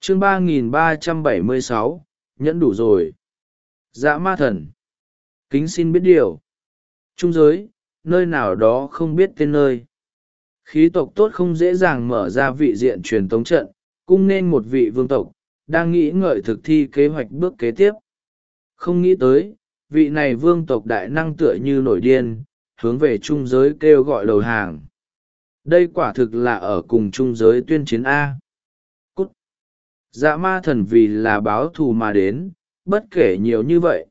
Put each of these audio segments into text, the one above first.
chương 3376, nhẫn đủ rồi. Dạ ma thần. Kính xin biết điều. Trung giới, nơi nào đó không biết tên nơi. Khí tộc tốt không dễ dàng mở ra vị diện truyền tống trận, cung nên một vị vương tộc, đang nghĩ ngợi thực thi kế hoạch bước kế tiếp. Không nghĩ tới, vị này vương tộc đại năng tựa như nổi điên, hướng về trung giới kêu gọi đầu hàng. Đây quả thực là ở cùng trung giới tuyên chiến A. Cút! Dạ ma thần vì là báo thù mà đến, bất kể nhiều như vậy.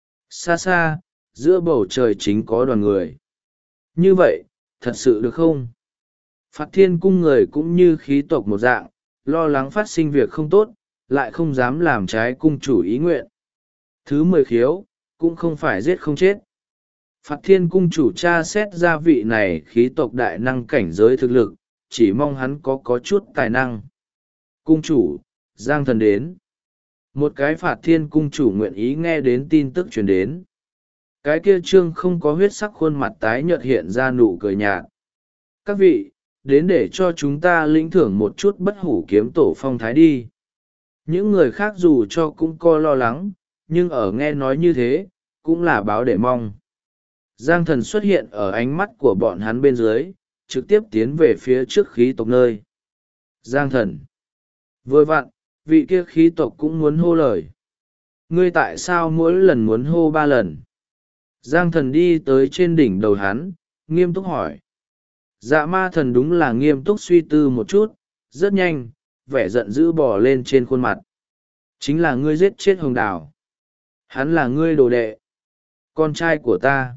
Xa xa, giữa bầu trời chính có đoàn người. Như vậy, thật sự được không? Phạt thiên cung người cũng như khí tộc một dạng, lo lắng phát sinh việc không tốt, lại không dám làm trái cung chủ ý nguyện. Thứ 10 khiếu, cũng không phải giết không chết. Phạt thiên cung chủ tra xét ra vị này khí tộc đại năng cảnh giới thực lực, chỉ mong hắn có chút tài năng. Cung chủ, Giang thần đến. Một cái phạt thiên cung chủ nguyện ý nghe đến tin tức truyền đến. Cái kia trương không có huyết sắc khuôn mặt tái nhợt hiện ra nụ cười nhạt. Các vị, đến để cho chúng ta lĩnh thưởng một chút bất hủ kiếm tổ phong thái đi. Những người khác dù cho cũng co lo lắng, nhưng ở nghe nói như thế, cũng là báo để mong. Giang thần xuất hiện ở ánh mắt của bọn hắn bên dưới, trực tiếp tiến về phía trước khí tộc nơi. Giang thần. Vừa vặn, vị kia khí tộc cũng muốn hô lời. Ngươi tại sao mỗi lần muốn hô 3 lần? Giang thần đi tới trên đỉnh đầu hắn, nghiêm túc hỏi. Dạ ma thần đúng là nghiêm túc suy tư một chút, rất nhanh, vẻ giận dữ bò lên trên khuôn mặt. Chính là ngươi giết chết hồng đào. Hắn là ngươi đồ đệ. Con trai của ta.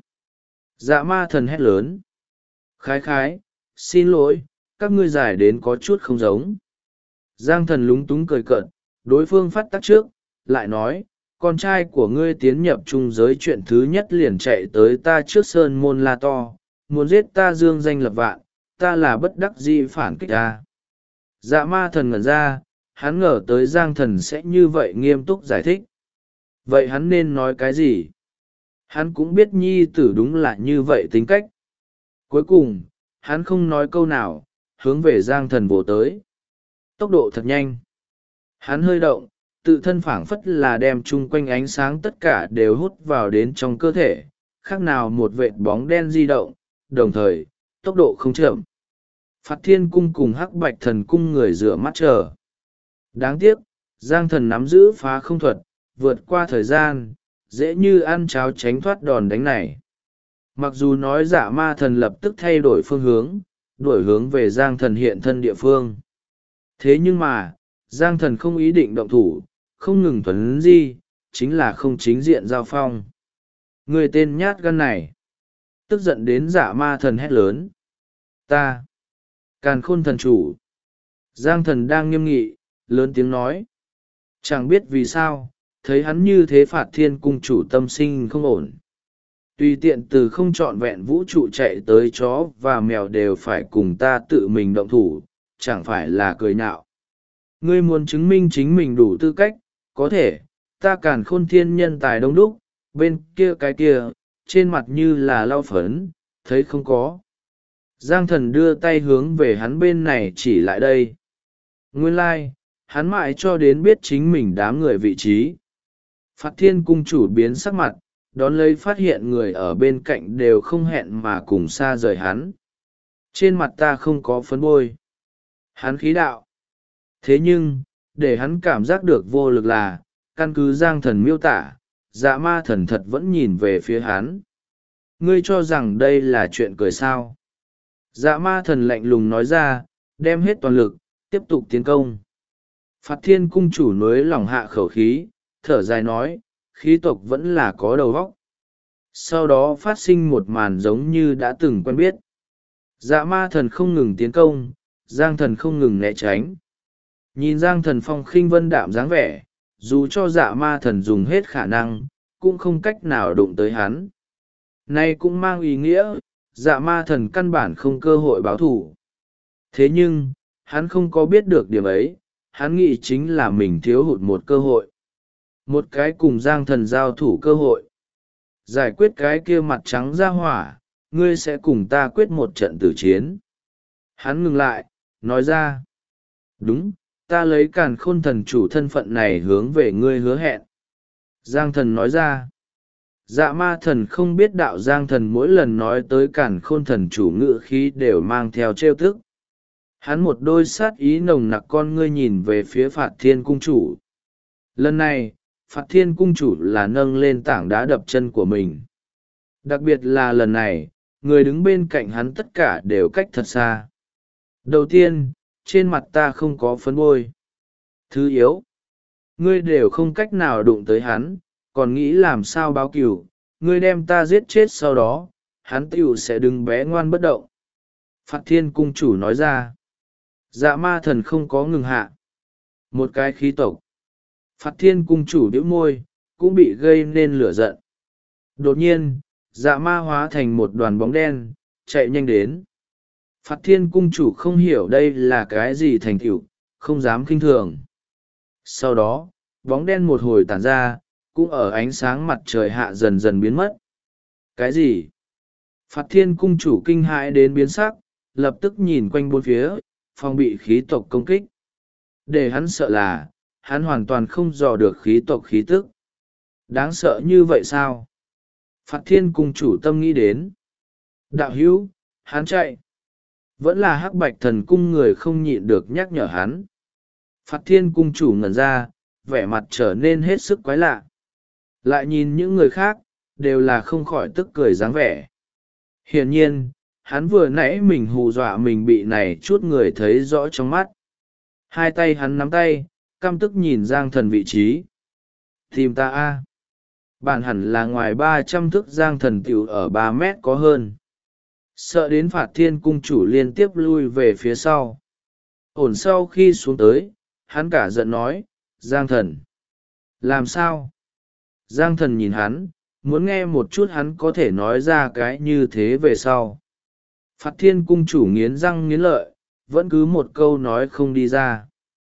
Dạ ma thần hét lớn. Khái khái, xin lỗi, các ngươi giải đến có chút không giống. Giang thần lúng túng cười cợt, đối phương phát tác trước, lại nói, con trai của ngươi tiến nhập trung giới chuyện thứ nhất liền chạy tới ta trước sơn môn la to, muốn giết ta dương danh lập vạn, ta là bất đắc dĩ phản kích ta. Dạ ma thần ngẩn ra, hắn ngờ tới Giang thần sẽ như vậy nghiêm túc giải thích. Vậy hắn nên nói cái gì? Hắn cũng biết nhi tử đúng là như vậy tính cách. Cuối cùng, hắn không nói câu nào, hướng về Giang thần vồ tới. Tốc độ thật nhanh. Hắn hơi động, tự thân phảng phất là đem chung quanh ánh sáng tất cả đều hút vào đến trong cơ thể, khác nào một vệt bóng đen di động, đồng thời, tốc độ không chậm. Phạt thiên cung cùng hắc bạch thần cung người rửa mắt chờ. Đáng tiếc, Giang thần nắm giữ phá không thuật, vượt qua thời gian, dễ như ăn cháo tránh thoát đòn đánh này. Mặc dù nói dạ ma thần lập tức thay đổi phương hướng, đổi hướng về Giang thần hiện thân địa phương. Thế nhưng mà, Giang thần không ý định động thủ, không ngừng thuấn di, chính là không chính diện giao phong. Người tên nhát gan này. Tức giận đến dạ ma thần hét lớn. Ta. Càn khôn thần chủ. Giang thần đang nghiêm nghị, lớn tiếng nói. Chẳng biết vì sao, thấy hắn như thế phạt thiên cung chủ tâm sinh không ổn. Tùy tiện từ không trọn vẹn vũ trụ chạy tới chó và mèo đều phải cùng ta tự mình động thủ, chẳng phải là cười nhạo. Ngươi muốn chứng minh chính mình đủ tư cách, có thể, ta càn khôn thiên nhân tài đông đúc, bên kia cái kia, trên mặt như là lau phấn, thấy không có. Giang thần đưa tay hướng về hắn bên này chỉ lại đây. Nguyên lai, hắn mãi cho đến biết chính mình đám người vị trí. Phạt thiên cung chủ biến sắc mặt, đón lấy phát hiện người ở bên cạnh đều không hẹn mà cùng xa rời hắn. Trên mặt ta không có phấn bôi. Hắn khí đạo. Thế nhưng, để hắn cảm giác được vô lực là, căn cứ Giang thần miêu tả, dạ ma thần thật vẫn nhìn về phía hắn. Ngươi cho rằng đây là chuyện cười sao? Dạ ma thần lạnh lùng nói ra, đem hết toàn lực, tiếp tục tiến công. Phạt thiên cung chủ nối lỏng hạ khẩu khí, thở dài nói, khí tộc vẫn là có đầu óc. Sau đó phát sinh một màn giống như đã từng quen biết. Dạ ma thần không ngừng tiến công, Giang thần không ngừng né tránh. Nhìn Giang thần phong khinh vân đạm dáng vẻ, dù cho dạ ma thần dùng hết khả năng, cũng không cách nào đụng tới hắn. Này cũng mang ý nghĩa, dạ ma thần căn bản không cơ hội báo thù. Thế nhưng, hắn không có biết được điểm ấy, hắn nghĩ chính là mình thiếu hụt một cơ hội. Một cái cùng Giang thần giao thủ cơ hội. Giải quyết cái kia mặt trắng ra hỏa, ngươi sẽ cùng ta quyết một trận tử chiến. Hắn ngừng lại, nói ra. Đúng, Ta lấy càn khôn thần chủ thân phận này hướng về ngươi hứa hẹn. Giang thần nói ra. Dạ ma thần không biết đạo giang thần mỗi lần nói tới càn khôn thần chủ ngữ khí đều mang theo trêu tức. Hắn một đôi sát ý nồng nặc con ngươi nhìn về phía Phạt Thiên cung chủ. Lần này, Phạt Thiên cung chủ là nâng lên tảng đá đập chân của mình. Đặc biệt là lần này, người đứng bên cạnh hắn tất cả đều cách thật xa. Đầu tiên, trên mặt ta không có phấn bôi. Thứ yếu, ngươi đều không cách nào đụng tới hắn, còn nghĩ làm sao báo cừu, ngươi đem ta giết chết sau đó, hắn tựu sẽ đứng bé ngoan bất động. Phạt Thiên cung chủ nói ra. Dạ ma thần không có ngừng hạ. Một cái khí tộc. Phạt Thiên cung chủ bĩu môi, cũng bị gây nên lửa giận. Đột nhiên, dạ ma hóa thành một đoàn bóng đen, chạy nhanh đến. Phạt Thiên cung chủ không hiểu đây là cái gì thành tựu, không dám khinh thường. Sau đó, bóng đen một hồi tản ra, cũng ở ánh sáng mặt trời hạ dần dần biến mất. Cái gì? Phạt Thiên cung chủ kinh hãi đến biến sắc, lập tức nhìn quanh bốn phía, phòng bị khí tộc công kích. Để hắn sợ là, hắn hoàn toàn không dò được khí tộc khí tức. Đáng sợ như vậy sao? Phạt Thiên cung chủ tâm nghĩ đến. Đạo hữu, hắn chạy. Vẫn là Hắc Bạch thần cung người không nhịn được nhắc nhở hắn. Phạt Thiên cung chủ ngẩn ra, vẻ mặt trở nên hết sức quái lạ. Lại nhìn những người khác, đều là không khỏi tức cười dáng vẻ. Hiển nhiên, hắn vừa nãy mình hù dọa mình bị này chút người thấy rõ trong mắt. Hai tay hắn nắm tay, căm tức nhìn Giang thần vị trí. Tìm ta a. Bạn hẳn là ngoài 300 thước Giang thần tiểu ở 3 mét có hơn. Sợ đến Phạt Thiên cung chủ liên tiếp lui về phía sau. Ổn sau khi xuống tới, hắn cả giận nói, Giang thần. Làm sao? Giang thần nhìn hắn, muốn nghe một chút hắn có thể nói ra cái như thế về sau. Phạt Thiên cung chủ nghiến răng nghiến lợi, vẫn cứ một câu nói không đi ra.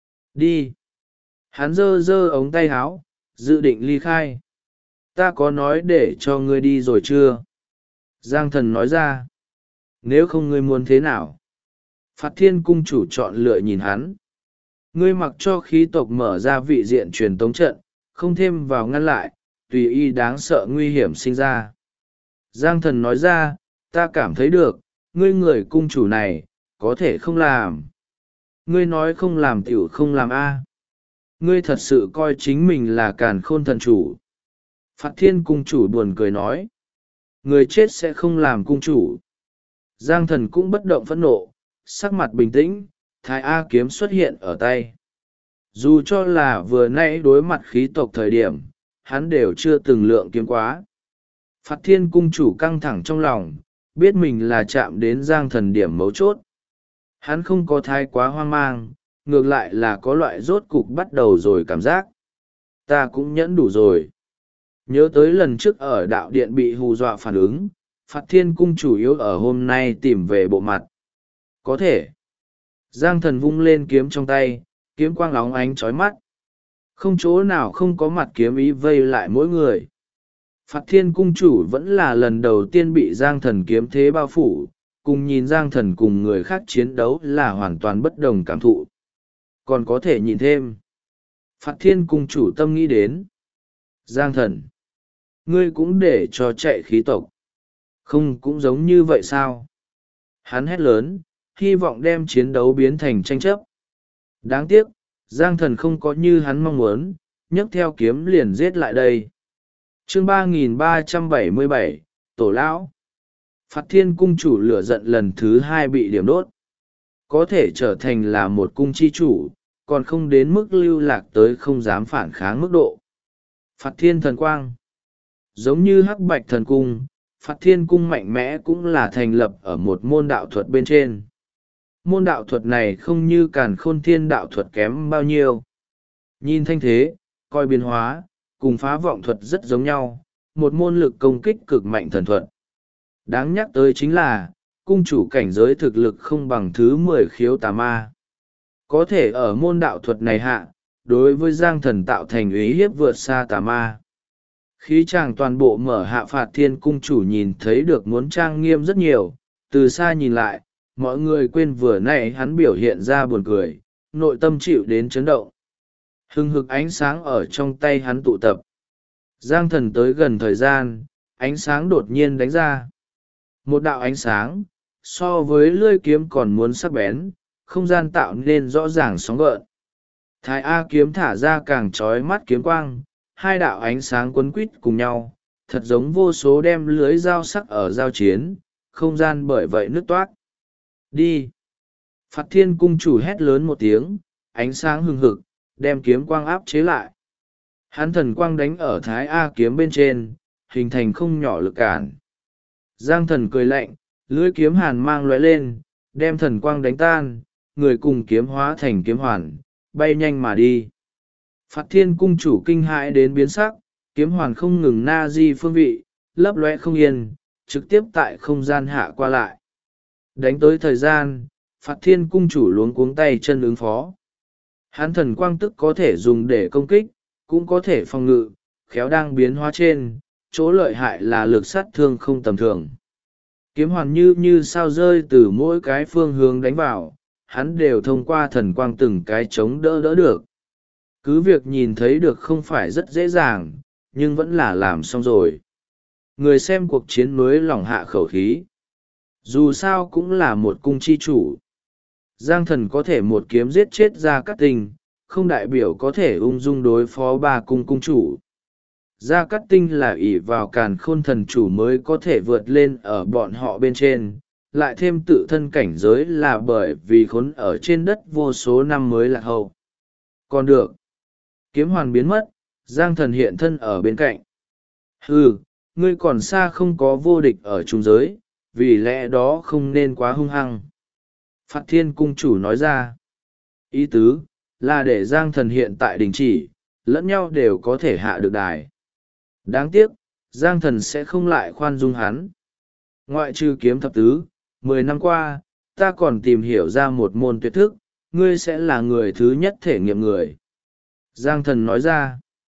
Đi. Hắn giơ ống tay áo, dự định ly khai. Ta có nói để cho ngươi đi rồi chưa? Giang thần nói ra. Nếu không ngươi muốn thế nào? Phạt Thiên cung chủ chọn lựa nhìn hắn. Ngươi mặc cho khí tộc mở ra vị diện truyền tống trận, không thêm vào ngăn lại, tùy y đáng sợ nguy hiểm sinh ra. Giang thần nói ra, ta cảm thấy được, ngươi người cung chủ này, có thể không làm. Ngươi nói không làm tiểu không làm a. Ngươi thật sự coi chính mình là càn khôn thần chủ. Phạt Thiên cung chủ buồn cười nói. Người chết sẽ không làm cung chủ. Giang thần cũng bất động phẫn nộ, sắc mặt bình tĩnh, Thái A kiếm xuất hiện ở tay. Dù cho là vừa nãy đối mặt khí tộc thời điểm, hắn đều chưa từng lượng kiếm quá. Phạt Thiên cung chủ căng thẳng trong lòng, biết mình là chạm đến Giang thần điểm mấu chốt. Hắn không có thái quá hoang mang, ngược lại là có loại rốt cục bắt đầu rồi cảm giác. Ta cũng nhẫn đủ rồi. Nhớ tới lần trước ở đạo điện bị hù dọa phản ứng, Phạt Thiên cung chủ yếu ở hôm nay tìm về bộ mặt. Có thể. Giang thần vung lên kiếm trong tay, kiếm quang óng ánh chói mắt. Không chỗ nào không có mặt kiếm ý vây lại mỗi người. Phạt Thiên cung chủ vẫn là lần đầu tiên bị Giang thần kiếm thế bao phủ, cùng nhìn Giang thần cùng người khác chiến đấu là hoàn toàn bất đồng cảm thụ. Còn có thể nhìn thêm. Phạt Thiên cung chủ tâm nghĩ đến. Giang thần. Ngươi cũng để cho chạy khí tộc. Không cũng giống như vậy sao? Hắn hét lớn, hy vọng đem chiến đấu biến thành tranh chấp. Đáng tiếc, Giang thần không có như hắn mong muốn, nhấc theo kiếm liền giết lại đây. Chương 3377, Tổ Lão. Phạt Thiên cung chủ lửa giận lần thứ 2 bị điểm đốt. Có thể trở thành là một cung chi chủ, còn không đến mức lưu lạc tới không dám phản kháng mức độ. Phạt Thiên thần quang. Giống như Hắc Bạch thần cung, Phạt Thiên cung mạnh mẽ cũng là thành lập ở một môn đạo thuật bên trên. Môn đạo thuật này không như Càn Khôn Thiên đạo thuật kém bao nhiêu. Nhìn thanh thế, coi biến hóa, cùng phá vọng thuật rất giống nhau, một môn lực công kích cực mạnh thần thuật. Đáng nhắc tới chính là, cung chủ cảnh giới thực lực không bằng thứ 10 khiếu tà ma. Có thể ở môn đạo thuật này hạ, đối với Giang thần tạo thành uy hiếp vượt xa tà ma. Khí chàng toàn bộ mở hạ Phạt Thiên cung chủ nhìn thấy được muốn trang nghiêm rất nhiều, từ xa nhìn lại, mọi người quên vừa nãy hắn biểu hiện ra buồn cười, nội tâm chịu đến chấn động. Hừng hực ánh sáng ở trong tay hắn tụ tập. Giang thần tới gần thời gian, ánh sáng đột nhiên đánh ra. Một đạo ánh sáng, so với lưỡi kiếm còn muốn sắc bén, không gian tạo nên rõ ràng sóng gợn. Thái A kiếm thả ra càng trói mắt kiếm quang, hai đạo ánh sáng quấn quít cùng nhau, thật giống vô số đem lưới dao sắc ở giao chiến, không gian bởi vậy nứt toác. Đi! Phạt Thiên cung chủ hét lớn một tiếng, ánh sáng hừng hực, đem kiếm quang áp chế lại. Hắn thần quang đánh ở Thái A kiếm bên trên, hình thành không nhỏ lực cản. Giang thần cười lạnh, lưỡi kiếm hàn mang lóe lên, đem thần quang đánh tan, người cùng kiếm hóa thành kiếm hoàn, bay nhanh mà đi. Phạt Thiên cung chủ kinh hãi đến biến sắc, kiếm hoàn không ngừng na di phương vị, lấp lóe không yên, trực tiếp tại không gian hạ qua lại. Đánh tới thời gian, Phạt Thiên cung chủ luống cuống tay chân ứng phó. Hắn thần quang tức có thể dùng để công kích, cũng có thể phòng ngự, khéo đang biến hóa trên, chỗ lợi hại là lực sát thương không tầm thường. Kiếm hoàn như sao rơi từ mỗi cái phương hướng đánh vào, hắn đều thông qua thần quang từng cái chống đỡ được. Cứ việc nhìn thấy được không phải rất dễ dàng, nhưng vẫn là làm xong rồi. Người xem cuộc chiến mới lòng hạ khẩu khí. Dù sao cũng là một cung chi chủ. Giang thần có thể một kiếm giết chết Gia Cát Tinh, không đại biểu có thể ung dung đối phó ba cung cung chủ. Gia Cát Tinh là ỷ vào Càn Khôn thần chủ mới có thể vượt lên ở bọn họ bên trên, lại thêm tự thân cảnh giới là bởi vì khốn ở trên đất vô số năm mới lạc hậu. Còn được. Kiếm hoàn biến mất, Giang thần hiện thân ở bên cạnh. Hừ, ngươi còn xa không có vô địch ở trung giới, vì lẽ đó không nên quá hung hăng. Phạt Thiên cung chủ nói ra. Ý tứ, là để Giang thần hiện tại đình chỉ, lẫn nhau đều có thể hạ được đài. Đáng tiếc, Giang thần sẽ không lại khoan dung hắn. Ngoại trừ kiếm thập tứ, 10 năm qua, ta còn tìm hiểu ra một môn tuyệt thức, ngươi sẽ là người thứ nhất thể nghiệm người. Giang thần nói ra.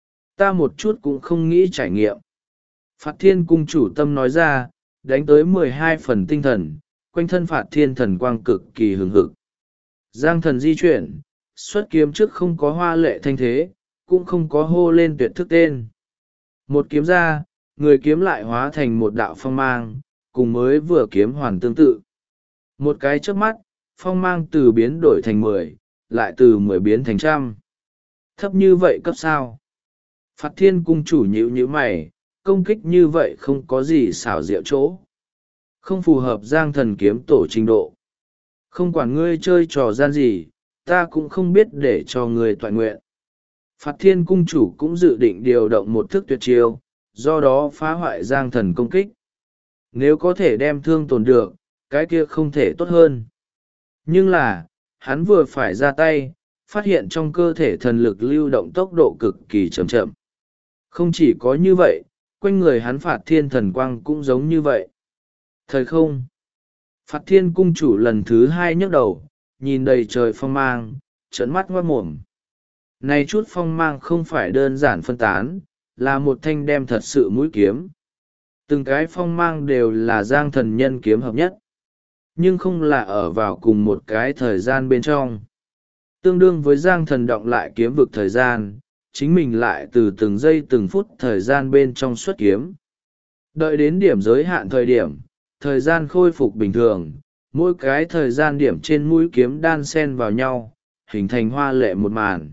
Ta một chút cũng không nghĩ trải nghiệm. Phạt Thiên cung chủ tâm nói ra, đánh tới 12 phần tinh thần, quanh thân Phạt Thiên thần quang cực kỳ hừng hực. Giang thần di chuyển, xuất kiếm trước không có hoa lệ thanh thế, cũng không có hô lên tuyệt thức tên. Một kiếm ra, người kiếm lại hóa thành một đạo phong mang, cùng mới vừa kiếm hoàn tương tự. Một cái chớp mắt, phong mang từ biến đổi thành 10, lại từ 10 biến thành 100. Thấp như vậy cấp sao? Phạt Thiên cung chủ nhíu mày, công kích như vậy không có gì xảo diệu chỗ. Không phù hợp Giang thần kiếm tổ trình độ. Không quản ngươi chơi trò gian gì, ta cũng không biết để cho ngươi toại nguyện. Phạt Thiên cung chủ cũng dự định điều động một thức tuyệt chiêu, do đó phá hoại Giang thần công kích. Nếu có thể đem thương tổn được, cái kia không thể tốt hơn. Nhưng là, hắn vừa phải ra tay, phát hiện trong cơ thể thần lực lưu động tốc độ cực kỳ chậm chậm. Không chỉ có như vậy, quanh người hắn Phạt Thiên thần quang cũng giống như vậy. Thời không. Phạt Thiên cung chủ lần thứ 2 nhấc đầu, nhìn đầy trời phong mang, trợn mắt ngoát mồm. Này chút phong mang không phải đơn giản phân tán, là một thanh đem thật sự mũi kiếm. Từng cái phong mang đều là Giang thần nhân kiếm hợp nhất, nhưng không là ở vào cùng một cái thời gian bên trong. Tương đương với Giang thần động lại kiếm vực thời gian, chính mình lại từ từng giây từng phút thời gian bên trong xuất kiếm. Đợi đến điểm giới hạn thời gian khôi phục bình thường, mỗi cái thời gian điểm trên mũi kiếm đan xen vào nhau, hình thành hoa lệ một màn.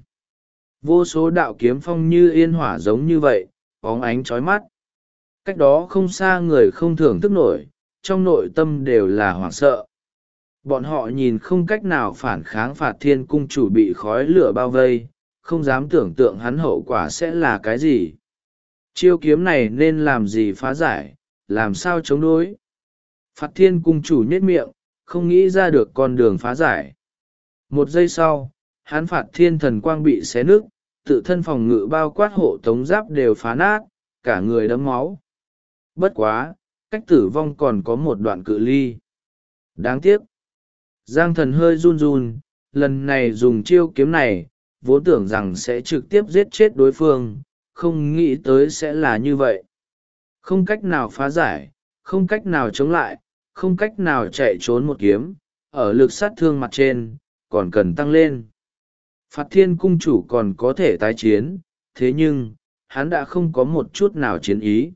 Vô số đạo kiếm phong như yên hỏa giống như vậy, bóng ánh chói mắt. Cách đó không xa người không thưởng thức nổi, trong nội tâm đều là hoảng sợ. Bọn họ nhìn không cách nào phản kháng Phạt Thiên cung chủ bị khói lửa bao vây, không dám tưởng tượng hắn hậu quả sẽ là cái gì. Chiêu kiếm này nên làm gì phá giải, làm sao chống đối. Phạt Thiên cung chủ nhếch miệng, không nghĩ ra được con đường phá giải. Một giây sau, hắn Phạt Thiên thần quang bị xé nứt, tự thân phòng ngự bao quát hộ tống giáp đều phá nát, cả người đẫm máu. Bất quá, cách tử vong còn có một đoạn cự ly. Đáng tiếc. Giang thần hơi run run, lần này dùng chiêu kiếm này, vốn tưởng rằng sẽ trực tiếp giết chết đối phương, không nghĩ tới sẽ là như vậy. Không cách nào phá giải, không cách nào chống lại, không cách nào chạy trốn một kiếm, ở lực sát thương mặt trên, còn cần tăng lên. Phạt Thiên cung chủ còn có thể tái chiến, thế nhưng, hắn đã không có một chút nào chiến ý.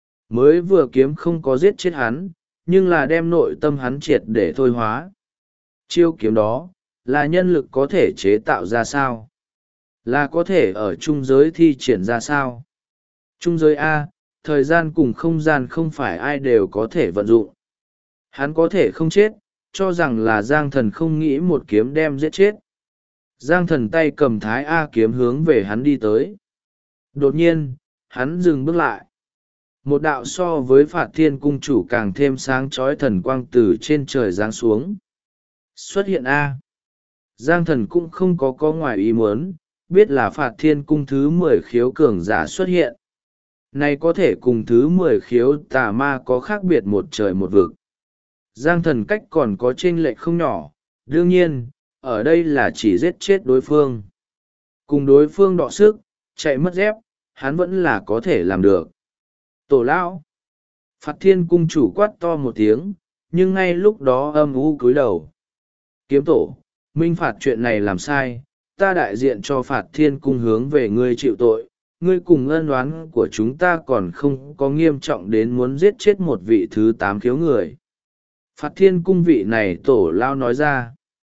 Mới vừa kiếm không có giết chết hắn, nhưng là đem nội tâm hắn triệt để thôi hóa. Chiêu kiếm đó, là nhân lực có thể chế tạo ra sao? Là có thể ở trung giới thi triển ra sao? Trung giới A, thời gian cùng không gian không phải ai đều có thể vận dụng. Hắn có thể không chết, cho rằng là Giang Thần không nghĩ một kiếm đem giết chết. Giang Thần tay cầm Thái A kiếm hướng về hắn đi tới. Đột nhiên, hắn dừng bước lại. Một đạo so với Phạt Thiên cung chủ càng thêm sáng chói thần quang từ trên trời giáng xuống. Xuất hiện A. Giang Thần cũng không có ngoài ý muốn, biết là Phạt Thiên cung thứ 10 khiếu cường giả xuất hiện. Này có thể cùng thứ 10 khiếu tà ma có khác biệt một trời một vực. Giang Thần cách còn có chênh lệch không nhỏ, đương nhiên, ở đây là chỉ giết chết đối phương. Cùng đối phương đọ sức, chạy mất dép, hắn vẫn là có thể làm được. Tổ lão! Phạt Thiên cung chủ quát to một tiếng, nhưng ngay lúc đó âm u cúi đầu. Kiếm tổ, minh phạt chuyện này làm sai, ta đại diện cho Phạt Thiên cung hướng về ngươi chịu tội, ngươi cùng ân oán của chúng ta còn không có nghiêm trọng đến muốn giết chết một vị thứ 8 khiếu người. Phạt Thiên cung vị này tổ lao nói ra.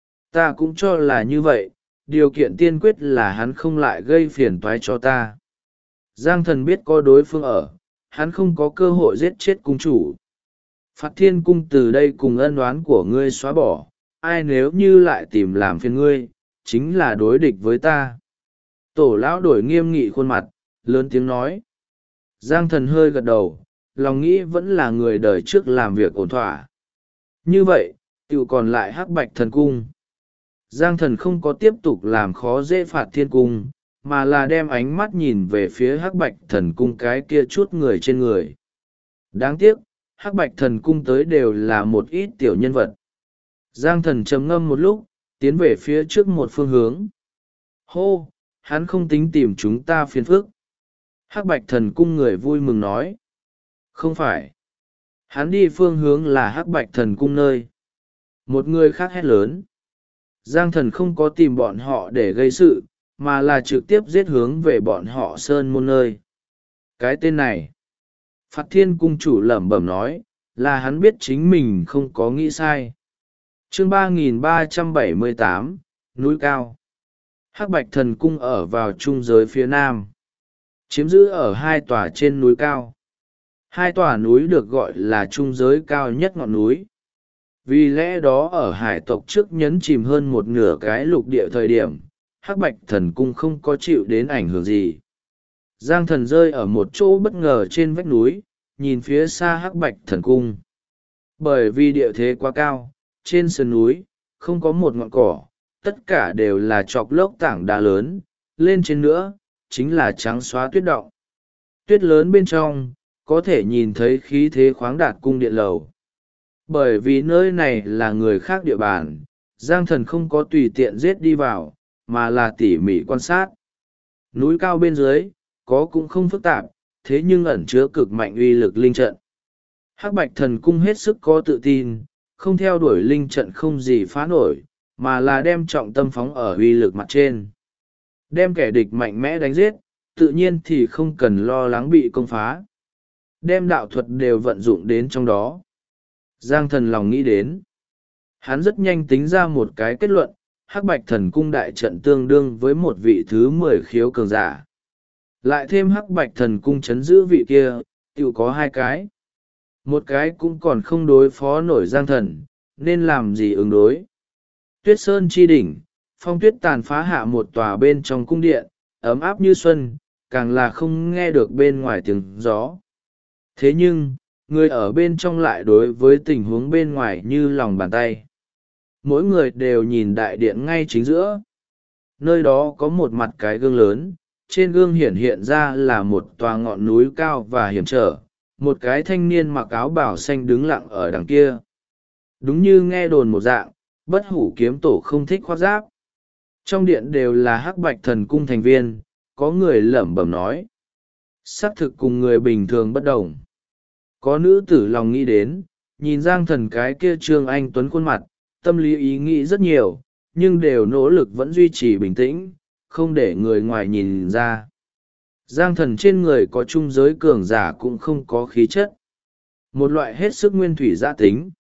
Ta cũng cho là như vậy, điều kiện tiên quyết là hắn không lại gây phiền toái cho ta. Giang Thần biết có đối phương ở, hắn không có cơ hội giết chết cung chủ. Phạt Thiên cung từ đây cùng ân oán của ngươi xóa bỏ, ai nếu như lại tìm làm phiền ngươi, chính là đối địch với ta. Tổ lão đổi nghiêm nghị khuôn mặt, lớn tiếng nói. Giang Thần hơi gật đầu, lòng nghĩ vẫn là người đời trước làm việc ổn thỏa. Như vậy, tựu còn lại Hắc Bạch Thần Cung. Giang Thần không có tiếp tục làm khó dễ Phạt Thiên cung, mà là đem ánh mắt nhìn về phía Hắc Bạch Thần Cung cái kia chút người trên người. Đáng tiếc, Hắc Bạch Thần Cung tới đều là một ít tiểu nhân vật. Giang Thần trầm ngâm một lúc, tiến về phía trước một phương hướng. Hô, hắn không tính tìm chúng ta phiền phức. Hắc Bạch Thần Cung người vui mừng nói. Không phải. Hắn đi phương hướng là Hắc Bạch Thần Cung nơi. Một người khác hét lớn. Giang Thần không có tìm bọn họ để gây sự, mà là trực tiếp giết hướng về bọn họ sơn môn nơi. Cái tên này. Phạt Thiên cung chủ lẩm bẩm nói, là hắn biết chính mình không có nghĩ sai. Chương 3378, núi cao. Hắc Bạch Thần Cung ở vào trung giới phía nam, chiếm giữ ở 2 tòa trên núi cao. 2 tòa núi được gọi là trung giới cao nhất ngọn núi. Vì lẽ đó ở hải tộc trước nhấn chìm hơn một nửa cái lục địa thời điểm, Hắc Bạch Thần Cung không có chịu đến ảnh hưởng gì. Giang Thần rơi ở một chỗ bất ngờ trên vách núi, nhìn phía xa Hắc Bạch Thần Cung. Bởi vì địa thế quá cao, trên sườn núi, không có một ngọn cỏ, tất cả đều là chọc lốc tảng đá lớn, lên trên nữa, chính là trắng xóa tuyết động. Tuyết lớn bên trong, có thể nhìn thấy khí thế khoáng đạt cung điện lầu. Bởi vì nơi này là người khác địa bàn, Giang Thần không có tùy tiện giết đi vào, mà là tỉ mỉ quan sát. Núi cao bên dưới, có cũng không phức tạp, thế nhưng ẩn chứa cực mạnh uy lực linh trận. Hắc Bạch Thần Cung hết sức có tự tin, không theo đuổi linh trận không gì phá nổi, mà là đem trọng tâm phóng ở uy lực mặt trên. Đem kẻ địch mạnh mẽ đánh giết, tự nhiên thì không cần lo lắng bị công phá. Đem đạo thuật đều vận dụng đến trong đó. Giang Thần lòng nghĩ đến. Hắn rất nhanh tính ra một cái kết luận, Hắc Bạch Thần Cung đại trận tương đương với một vị thứ 10 khiếu cường giả. Lại thêm Hắc Bạch Thần Cung chấn giữ vị kia, tự có 2 cái. Một cái cũng còn không đối phó nổi Giang Thần, nên làm gì ứng đối. Tuyết Sơn chi đỉnh, phong tuyết tàn phá hạ một tòa bên trong cung điện, ấm áp như xuân, càng là không nghe được bên ngoài tiếng gió. Thế nhưng, người ở bên trong lại đối với tình huống bên ngoài như lòng bàn tay. Mỗi người đều nhìn đại điện ngay chính giữa. Nơi đó có một mặt cái gương lớn, trên gương hiện ra là một tòa ngọn núi cao và hiểm trở, một cái thanh niên mặc áo bào xanh đứng lặng ở đằng kia. Đúng như nghe đồn một dạng, Bất Hủ kiếm tổ không thích khoác giáp. Trong điện đều là Hắc Bạch Thần Cung thành viên, có người lẩm bẩm nói. Xác thực cùng người bình thường bất đồng. Có nữ tử lòng nghĩ đến, nhìn Giang Thần cái kia trương anh tuấn khuôn mặt, tâm lý ý nghĩ rất nhiều, nhưng đều nỗ lực vẫn duy trì bình tĩnh, không để người ngoài nhìn ra. Giang thần trên người có trung giới cường giả cũng không có khí chất. Một loại hết sức nguyên thủy giã tính.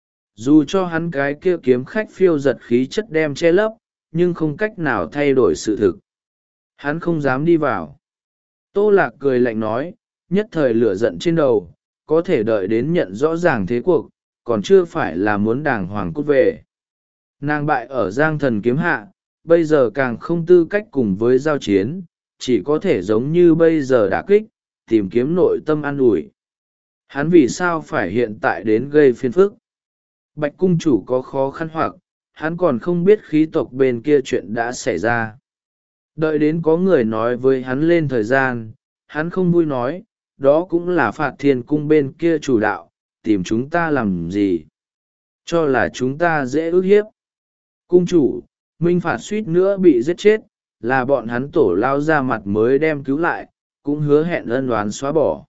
Dù cho hắn cái kia kiếm khách phiêu giật khí chất đem che lấp, nhưng không cách nào thay đổi sự thực. Hắn không dám đi vào. Tô Lạc cười lạnh nói, nhất thời lửa giận trên đầu, có thể đợi đến nhận rõ ràng thế cuộc, còn chưa phải là muốn đàng hoàng cút về. Nàng bại ở Giang thần kiếm hạ, bây giờ càng không tư cách cùng với giao chiến, chỉ có thể giống như bây giờ đả kích, tìm kiếm nội tâm an ủi. Hắn vì sao phải hiện tại đến gây phiền phức? Bạch cung chủ có khó khăn hoặc, hắn còn không biết khí tộc bên kia chuyện đã xảy ra. Đợi đến có người nói với hắn lên thời gian, hắn không vui nói, đó cũng là Phạt Thiên cung bên kia chủ đạo, tìm chúng ta làm gì? Cho là chúng ta dễ ức hiếp. Cung chủ, Minh Phạt suýt nữa bị giết chết, là bọn hắn tổ lao ra mặt mới đem cứu lại, cũng hứa hẹn ân oán xóa bỏ.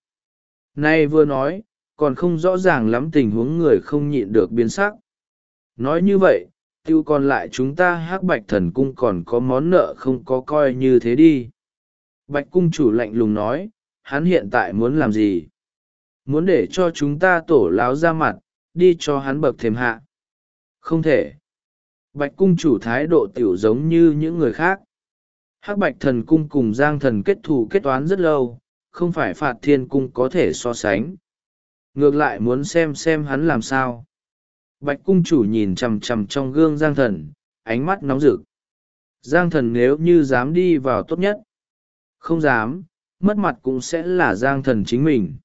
Nay vừa nói, còn không rõ ràng lắm tình huống người không nhịn được biến sắc. Nói như vậy, tiêu còn lại chúng ta Hắc Bạch Thần Cung còn có món nợ không có coi như thế đi. Bạch cung chủ lạnh lùng nói, hắn hiện tại muốn làm gì? Muốn để cho chúng ta tổ láo ra mặt, đi cho hắn bậc thềm hạ. Không thể. Bạch cung chủ thái độ tiểu giống như những người khác. Hắc Bạch Thần Cung cùng Giang thần kết thù kết toán rất lâu, không phải Phạt Thiên Cung có thể so sánh. Ngược lại muốn xem hắn làm sao. Bạch cung chủ nhìn chằm chằm trong gương Giang thần, ánh mắt nóng rực. Giang thần nếu như dám đi vào tốt nhất. Không dám, mất mặt cũng sẽ là Giang thần chính mình.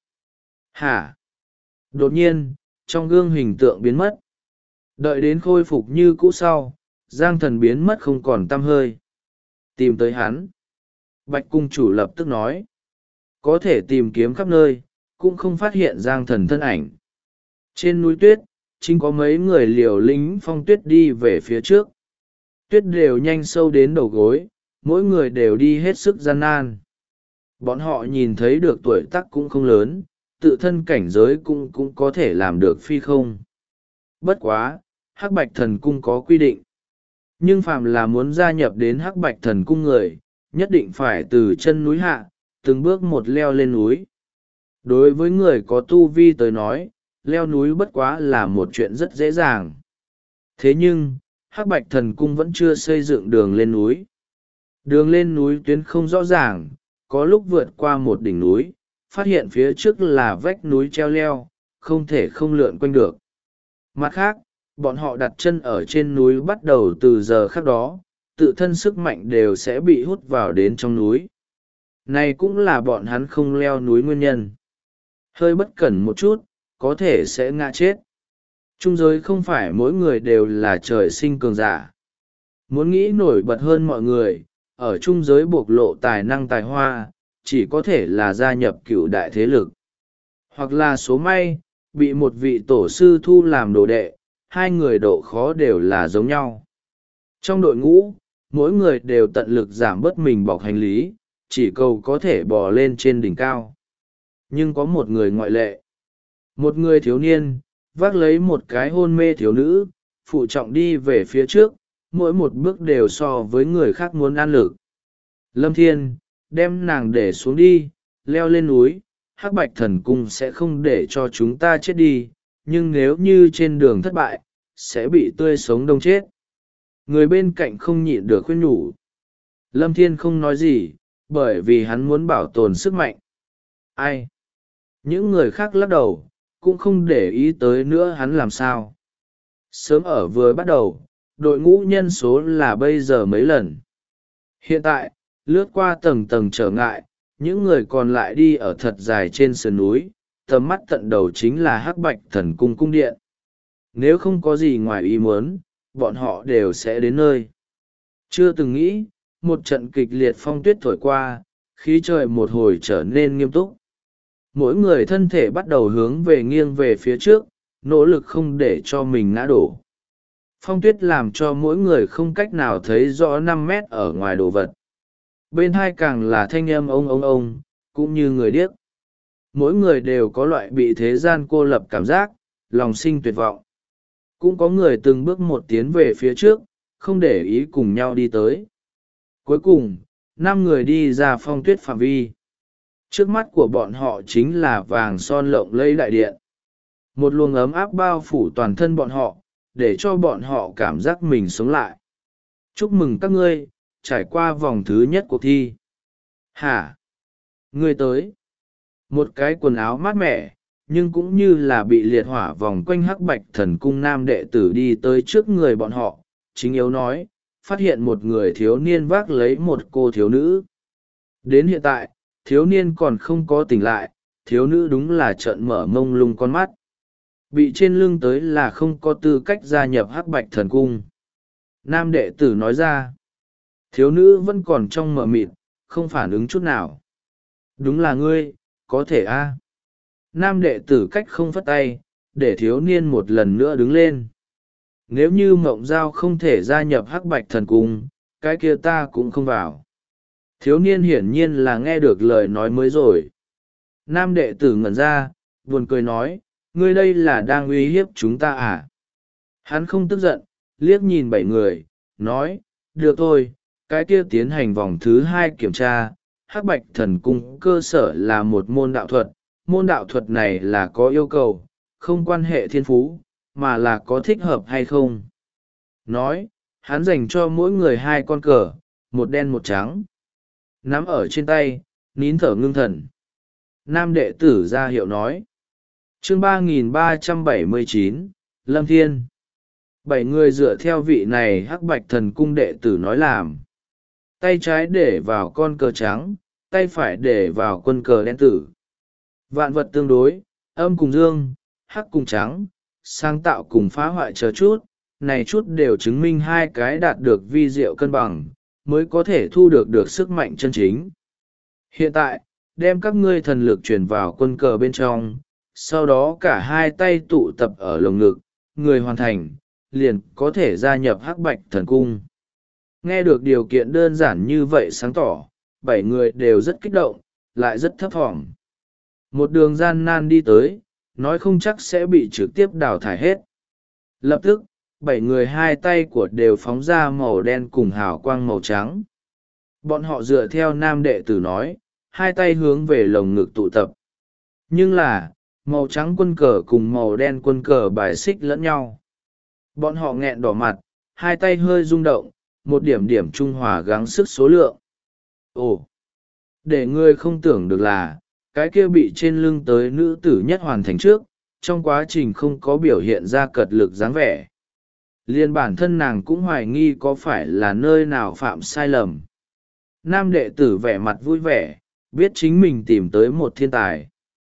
Hả? Đột nhiên, trong gương hình tượng biến mất. Đợi đến khôi phục như cũ sau, Giang thần biến mất không còn tăm hơi. Tìm tới hắn. Bạch cung chủ lập tức nói. Có thể tìm kiếm khắp nơi, cũng không phát hiện Giang thần thân ảnh. Trên núi tuyết, chính có mấy người liều lính phong tuyết đi về phía trước. Tuyết đều nhanh sâu đến đầu gối, mỗi người đều đi hết sức gian nan. Bọn họ nhìn thấy được tuổi tác cũng không lớn, tự thân cảnh giới cũng có thể làm được phi không. Bất quá, Hắc Bạch Thần Cung có quy định. Nhưng phàm là muốn gia nhập đến Hắc Bạch Thần Cung người, nhất định phải từ chân núi hạ, từng bước một leo lên núi. Đối với người có tu vi tới nói, leo núi bất quá là một chuyện rất dễ dàng. Thế nhưng, Hắc Bạch Thần Cung vẫn chưa xây dựng đường lên núi. Đường lên núi tuyến không rõ ràng, có lúc vượt qua một đỉnh núi, phát hiện phía trước là vách núi treo leo, không thể không lượn quanh được. Mặt khác, bọn họ đặt chân ở trên núi bắt đầu từ giờ khác đó, tự thân sức mạnh đều sẽ bị hút vào đến trong núi. Này cũng là bọn hắn không leo núi nguyên nhân. Hơi bất cẩn một chút, có thể sẽ ngã chết. Trung giới không phải mỗi người đều là trời sinh cường giả. Muốn nghĩ nổi bật hơn mọi người, ở trung giới bộc lộ tài năng tài hoa, chỉ có thể là gia nhập cựu đại thế lực. Hoặc là số may, bị một vị tổ sư thu làm đồ đệ, hai người độ khó đều là giống nhau. Trong đội ngũ, mỗi người đều tận lực giảm bớt mình bọc hành lý, chỉ cầu có thể bò lên trên đỉnh cao. Nhưng có một người ngoại lệ. Một người thiếu niên, vác lấy một cái hôn mê thiếu nữ, phụ trọng đi về phía trước, mỗi một bước đều so với người khác muốn an lực. Lâm Thiên, đem nàng để xuống đi, leo lên núi, Hắc Bạch Thần Cung sẽ không để cho chúng ta chết đi, nhưng nếu như trên đường thất bại, sẽ bị tươi sống đông chết. Người bên cạnh không nhịn được khuyên nhủ. Lâm Thiên không nói gì, bởi vì hắn muốn bảo tồn sức mạnh. Ai? Những người khác lắc đầu, cũng không để ý tới nữa hắn làm sao. Sớm ở vừa bắt đầu, đội ngũ nhân số là bây giờ mấy lần. Hiện tại, lướt qua tầng tầng trở ngại, những người còn lại đi ở thật dài trên sườn núi, tầm mắt tận đầu chính là Hắc Bạch Thần Cung cung điện. Nếu không có gì ngoài ý muốn, bọn họ đều sẽ đến nơi. Chưa từng nghĩ, một trận kịch liệt phong tuyết thổi qua, khí trời một hồi trở nên nghiêm túc. Mỗi người thân thể bắt đầu hướng về nghiêng về phía trước, nỗ lực không để cho mình ngã đổ. Phong tuyết làm cho mỗi người không cách nào thấy rõ 5 mét ở ngoài đồ vật. Bên hai càng là thanh âm ông, cũng như người điếc. Mỗi người đều có loại bị thế gian cô lập cảm giác, lòng sinh tuyệt vọng. Cũng có người từng bước một tiến về phía trước, không để ý cùng nhau đi tới. Cuối cùng 5 người đi ra phong tuyết phạm vi. Trước mắt của bọn họ chính là vàng son lộng lẫy đại điện. Một luồng ấm áp bao phủ toàn thân bọn họ, để cho bọn họ cảm giác mình sống lại. Chúc mừng các ngươi trải qua vòng thứ nhất cuộc thi. Hả? Ngươi tới. Một cái quần áo mát mẻ, nhưng cũng như là bị liệt hỏa vòng quanh hắc bạch thần cung nam đệ tử đi tới trước người bọn họ, chính yếu nói, phát hiện một người thiếu niên vác lấy một cô thiếu nữ. Đến hiện tại, thiếu niên còn không có tỉnh lại, thiếu nữ đúng là trợn mở mông lung con mắt. Bị trên lưng tới là không có tư cách gia nhập hắc bạch thần cung. Nam đệ tử nói ra. Thiếu nữ vẫn còn trong mờ mịt, không phản ứng chút nào. Đúng là ngươi, có thể a. Nam đệ tử cách không phất tay, để thiếu niên một lần nữa đứng lên. Nếu như mộng giao không thể gia nhập hắc bạch thần cung, cái kia ta cũng không vào. Thiếu niên hiển nhiên là nghe được lời nói mới rồi. Nam đệ tử ngẩn ra, buồn cười nói, ngươi đây là đang uy hiếp chúng ta à? Hắn không tức giận, liếc nhìn 7 người, nói, được thôi, cái kia tiến hành vòng thứ 2 kiểm tra. Hắc bạch thần cung cơ sở là một môn đạo thuật, môn đạo thuật này là có yêu cầu, không quan hệ thiên phú, mà là có thích hợp hay không. Nói, hắn dành cho mỗi người 2 con cờ, một đen một trắng. Nắm ở trên tay, nín thở ngưng thần. Nam đệ tử ra hiệu nói. Chương 3379, Lâm Thiên. 7 người dựa theo vị này hắc bạch thần cung đệ tử nói làm. Tay trái để vào con cờ trắng, tay phải để vào quân cờ đen tử. Vạn vật tương đối, âm cùng dương, hắc cùng trắng, sáng tạo cùng phá hoại chờ chút, này chút đều chứng minh 2 cái đạt được vi diệu cân bằng, mới có thể thu được sức mạnh chân chính. Hiện tại, đem các ngươi thần lực truyền vào quân cờ bên trong, sau đó cả 2 tay tụ tập ở lồng ngực, người hoàn thành, liền có thể gia nhập hắc bạch thần cung. Nghe được điều kiện đơn giản như vậy sáng tỏ, 7 người đều rất kích động, lại rất thấp thỏm. Một đường gian nan đi tới, nói không chắc sẽ bị trực tiếp đào thải hết. Lập tức, 7 người 2 tay của đều phóng ra màu đen cùng hào quang màu trắng. Bọn họ dựa theo nam đệ tử nói, 2 tay hướng về lồng ngực tụ tập. Nhưng là, màu trắng quân cờ cùng màu đen quân cờ bài xích lẫn nhau. Bọn họ nghẹn đỏ mặt, 2 tay hơi rung động, một điểm điểm trung hòa gắng sức số lượng. Ồ! Để ngươi không tưởng được là, cái kia bị trên lưng tới nữ tử nhất hoàn thành trước, trong quá trình không có biểu hiện ra cật lực dáng vẻ. Liên bản thân nàng cũng hoài nghi có phải là nơi nào phạm sai lầm. Nam đệ tử vẻ mặt vui vẻ, biết chính mình tìm tới một thiên tài.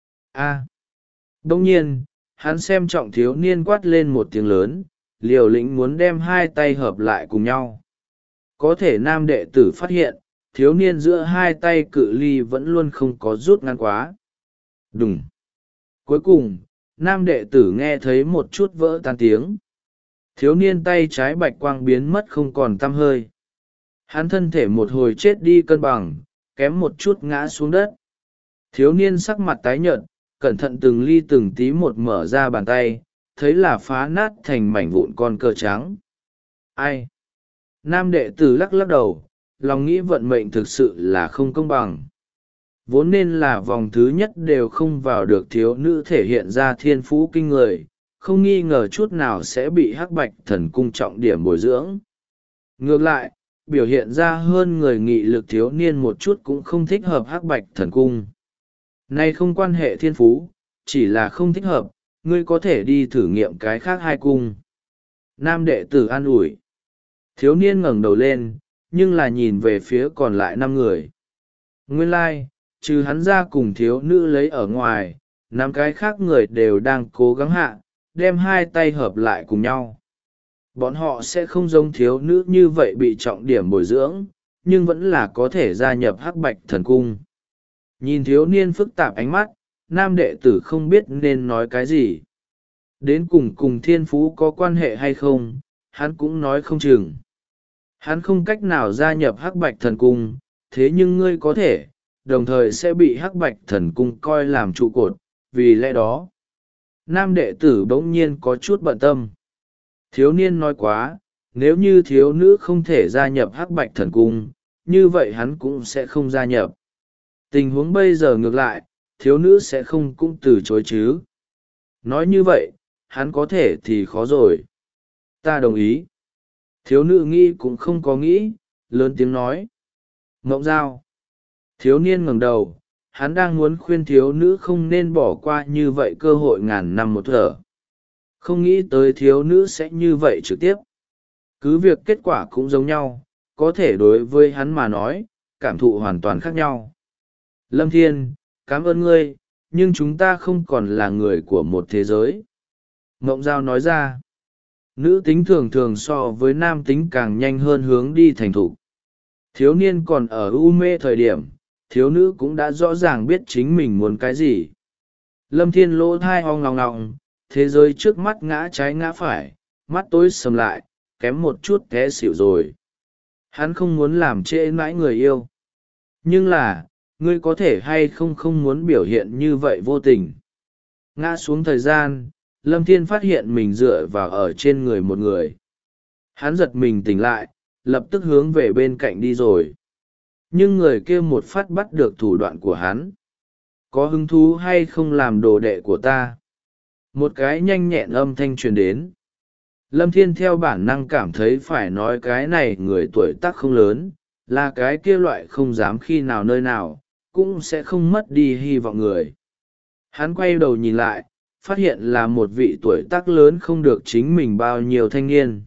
Đông nhiên, hắn xem trọng thiếu niên quát lên một tiếng lớn, liều lĩnh muốn đem 2 tay hợp lại cùng nhau. Có thể nam đệ tử phát hiện, thiếu niên giữa 2 tay cự ly vẫn luôn không có rút ngắn quá. Đùng! Cuối cùng, nam đệ tử nghe thấy một chút vỡ tan tiếng. Thiếu niên tay trái bạch quang biến mất không còn tăm hơi. Hắn thân thể một hồi chết đi cân bằng, kém một chút ngã xuống đất. Thiếu niên sắc mặt tái nhợt, cẩn thận từng ly từng tí một mở ra bàn tay, thấy là phá nát thành mảnh vụn con cờ trắng. Ai? Nam đệ tử lắc lắc đầu, lòng nghĩ vận mệnh thực sự là không công bằng. Vốn nên là vòng thứ nhất đều không vào được thiếu nữ thể hiện ra thiên phú kinh người, không nghi ngờ chút nào sẽ bị hắc bạch thần cung trọng điểm bồi dưỡng. Ngược lại, biểu hiện ra hơn người nghị lực thiếu niên một chút cũng không thích hợp hắc bạch thần cung. Nay không quan hệ thiên phú, chỉ là không thích hợp, ngươi có thể đi thử nghiệm cái khác 2 cung. Nam đệ tử an ủi. Thiếu niên ngẩng đầu lên, nhưng là nhìn về phía còn lại 5 người. Nguyên lai, trừ hắn ra cùng thiếu nữ lấy ở ngoài, 5 cái khác người đều đang cố gắng hạ, đem 2 tay hợp lại cùng nhau. Bọn họ sẽ không giống thiếu nữ như vậy bị trọng điểm bồi dưỡng, nhưng vẫn là có thể gia nhập hắc bạch thần cung. Nhìn thiếu niên phức tạp ánh mắt, nam đệ tử không biết nên nói cái gì. Đến cùng thiên phú có quan hệ hay không, hắn cũng nói không chừng. Hắn không cách nào gia nhập hắc bạch thần cung, thế nhưng ngươi có thể, đồng thời sẽ bị hắc bạch thần cung coi làm trụ cột, vì lẽ đó. Nam đệ tử bỗng nhiên có chút bận tâm. Thiếu niên nói quá, nếu như thiếu nữ không thể gia nhập hắc bạch thần cung, như vậy hắn cũng sẽ không gia nhập. Tình huống bây giờ ngược lại, thiếu nữ sẽ không cũng từ chối chứ. Nói như vậy, hắn có thể thì khó rồi. Ta đồng ý. Thiếu nữ nghĩ cũng không có nghĩ, lớn tiếng nói. Ngộng giao. Thiếu niên ngẩng đầu, hắn đang muốn khuyên thiếu nữ không nên bỏ qua như vậy cơ hội ngàn năm một thở. Không nghĩ tới thiếu nữ sẽ như vậy trực tiếp. Cứ việc kết quả cũng giống nhau, có thể đối với hắn mà nói, cảm thụ hoàn toàn khác nhau. Lâm Thiên, cảm ơn ngươi, nhưng chúng ta không còn là người của một thế giới. Ngộng giao nói ra. Nữ tính thường thường so với nam tính càng nhanh hơn hướng đi thành thục. Thiếu niên còn ở u mê thời điểm, thiếu nữ cũng đã rõ ràng biết chính mình muốn cái gì. Lâm Thiên lỗ thai hoang ngọng ngọng, thế giới trước mắt ngã trái ngã phải, mắt tối sầm lại, kém một chút té xỉu rồi. Hắn không muốn làm trễ mãi người yêu. Nhưng là, ngươi có thể hay không không muốn biểu hiện như vậy vô tình. Ngã xuống thời gian, Lâm Thiên phát hiện mình dựa vào ở trên người một người. Hắn giật mình tỉnh lại, lập tức hướng về bên cạnh đi rồi. Nhưng người kia một phát bắt được thủ đoạn của hắn. Có hứng thú hay không làm đồ đệ của ta? Một cái nhanh nhẹn âm thanh truyền đến. Lâm Thiên theo bản năng cảm thấy phải nói cái này người tuổi tác không lớn, là cái kia loại không dám khi nào nơi nào, cũng sẽ không mất đi hy vọng người. Hắn quay đầu nhìn lại, phát hiện là một vị tuổi tác lớn không được chính mình bao nhiêu thanh niên.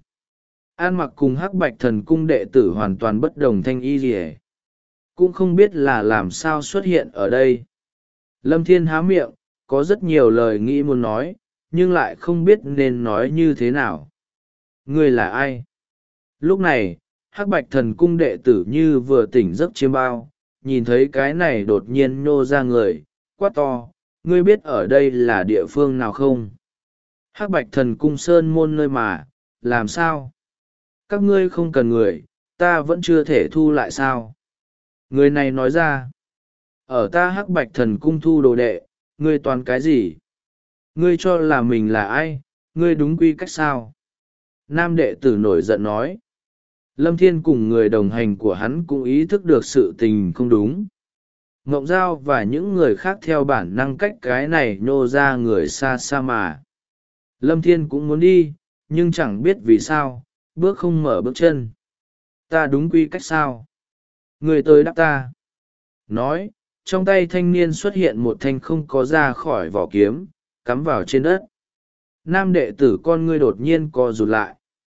An mặc cùng hắc bạch thần cung đệ tử hoàn toàn bất đồng thanh y rỉa. Cũng không biết là làm sao xuất hiện ở đây. Lâm Thiên há miệng, có rất nhiều lời nghĩ muốn nói, nhưng lại không biết nên nói như thế nào. Ngươi là ai? Lúc này, hắc bạch thần cung đệ tử như vừa tỉnh giấc chiêm bao, nhìn thấy cái này đột nhiên nhô ra người, quát to, ngươi biết ở đây là địa phương nào không? Hắc bạch thần cung sơn môn nơi mà, làm sao? Các ngươi không cần người, ta vẫn chưa thể thu lại sao? Người này nói ra, ở ta hắc bạch thần cung thu đồ đệ, ngươi toàn cái gì? Ngươi cho là mình là ai, ngươi đúng quy cách sao? Nam đệ tử nổi giận nói. Lâm Thiên cùng người đồng hành của hắn cũng ý thức được sự tình không đúng. Ngộng Giao và những người khác theo bản năng cách cái này nhô ra người xa xa mà. Lâm Thiên cũng muốn đi, nhưng chẳng biết vì sao, bước không mở bước chân. Ta đúng quy cách sao? Người tới đáp ta. Nói, trong tay thanh niên xuất hiện một thanh không có ra khỏi vỏ kiếm, cắm vào trên đất. Nam đệ tử con ngươi đột nhiên co rụt lại.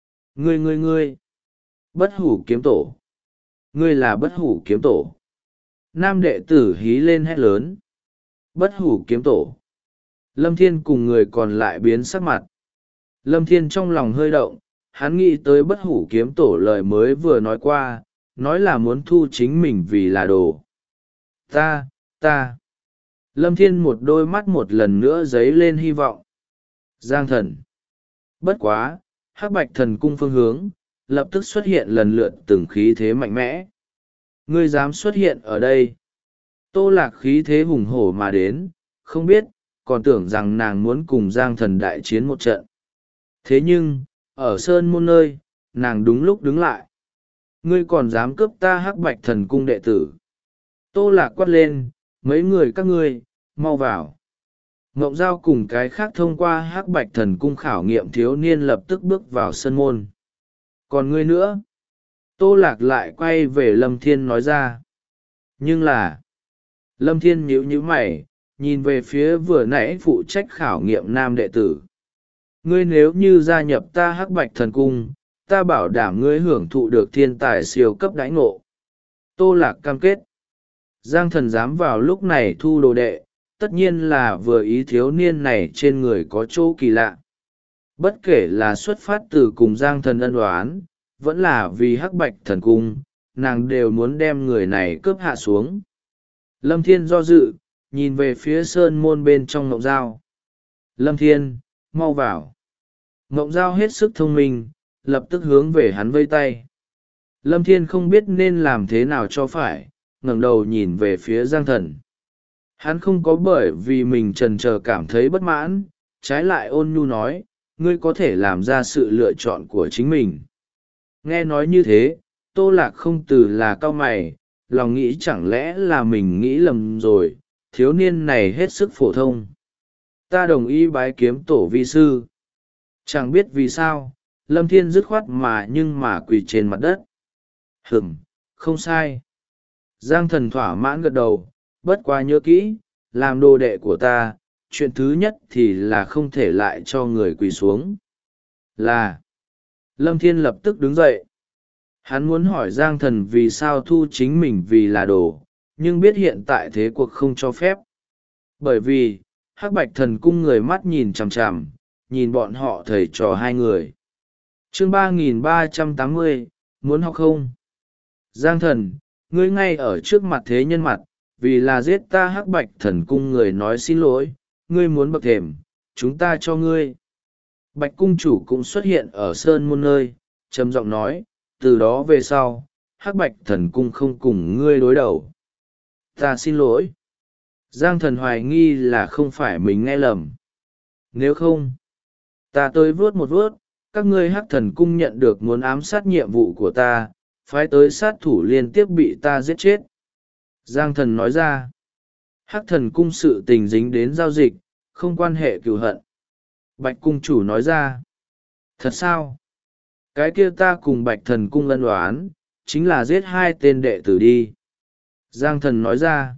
Ngươi. Bất hủ kiếm tổ. Ngươi là bất hủ kiếm tổ. Nam đệ tử hí lên hét lớn. Bất hủ kiếm tổ. Lâm Thiên cùng người còn lại biến sắc mặt. Lâm Thiên trong lòng hơi động, hắn nghĩ tới bất hủ kiếm tổ lời mới vừa nói qua, nói là muốn thu chính mình vì là đồ. Ta. Lâm Thiên một đôi mắt một lần nữa dấy lên hy vọng. Giang thần. Bất quá, hắc bạch thần cung phương hướng, lập tức xuất hiện lần lượt từng khí thế mạnh mẽ. Ngươi dám xuất hiện ở đây. Tô Lạc khí thế hùng hổ mà đến, không biết, còn tưởng rằng nàng muốn cùng Giang thần đại chiến một trận. Thế nhưng, ở sơn môn nơi, nàng đúng lúc đứng lại. Ngươi còn dám cướp ta hắc bạch thần cung đệ tử. Tô Lạc quát lên, mấy người các ngươi, mau vào. Ngộng Giao cùng cái khác thông qua hắc bạch thần cung khảo nghiệm thiếu niên lập tức bước vào sân môn. Còn ngươi nữa? Tô Lạc lại quay về Lâm Thiên nói ra. Nhưng là... Lâm Thiên nhíu mày, nhìn về phía vừa nãy phụ trách khảo nghiệm nam đệ tử. Ngươi nếu như gia nhập ta hắc bạch thần cung, ta bảo đảm ngươi hưởng thụ được thiên tài siêu cấp đãi ngộ. Tô Lạc cam kết. Giang thần dám vào lúc này thu đồ đệ, tất nhiên là vừa ý thiếu niên này trên người có chỗ kỳ lạ. Bất kể là xuất phát từ cùng Giang thần ân oán, vẫn là vì hắc bạch thần cung, nàng đều muốn đem người này cướp hạ xuống. Lâm Thiên do dự, nhìn về phía sơn môn bên trong Ngộng Giao. Lâm Thiên, mau vào. Ngộng Giao hết sức thông minh, lập tức hướng về hắn vây tay. Lâm Thiên không biết nên làm thế nào cho phải, ngẩng đầu nhìn về phía Giang thần. Hắn không có bởi vì mình trần trờ cảm thấy bất mãn, trái lại ôn nhu nói, ngươi có thể làm ra sự lựa chọn của chính mình. Nghe nói như thế, Tô Lạc không từ là cau mày, lòng nghĩ chẳng lẽ là mình nghĩ lầm rồi, thiếu niên này hết sức phổ thông. Ta đồng ý bái kiếm tổ vi sư. Chẳng biết vì sao, Lâm Thiên dứt khoát nhưng mà quỳ trên mặt đất. Không sai. Giang Thần thỏa mãn gật đầu, bất quá nhớ kỹ, làm đồ đệ của ta, chuyện thứ nhất thì là không thể lại cho người quỳ xuống. Là. Lâm Thiên lập tức đứng dậy. Hắn muốn hỏi Giang Thần vì sao thu chính mình vì là đồ, nhưng biết hiện tại thế cuộc không cho phép. Bởi vì, Hắc Bạch Thần Cung người mắt nhìn chằm chằm, nhìn bọn họ thầy trò hai người. Chương 3380, muốn học không? Giang Thần, ngươi ngay ở trước mặt thế nhân mặt, vì là giết ta Hắc Bạch Thần Cung người nói xin lỗi, ngươi muốn bậc thềm, chúng ta cho ngươi. Bạch Cung chủ cũng xuất hiện ở Sơn Môn nơi, trầm giọng nói, từ đó về sau, Hắc Bạch Thần Cung không cùng ngươi đối đầu. Ta xin lỗi. Giang Thần hoài nghi là không phải mình nghe lầm. Nếu không, ta tới vớt một vớt, các ngươi Hắc Thần Cung nhận được muốn ám sát nhiệm vụ của ta, phái tới sát thủ liên tiếp bị ta giết chết. Giang Thần nói ra, Hắc Thần Cung sự tình dính đến giao dịch, không quan hệ cừu hận. Bạch Cung chủ nói ra, thật sao? Cái kia ta cùng Bạch Thần Cung ân oán, chính là giết hai tên đệ tử đi. Giang Thần nói ra,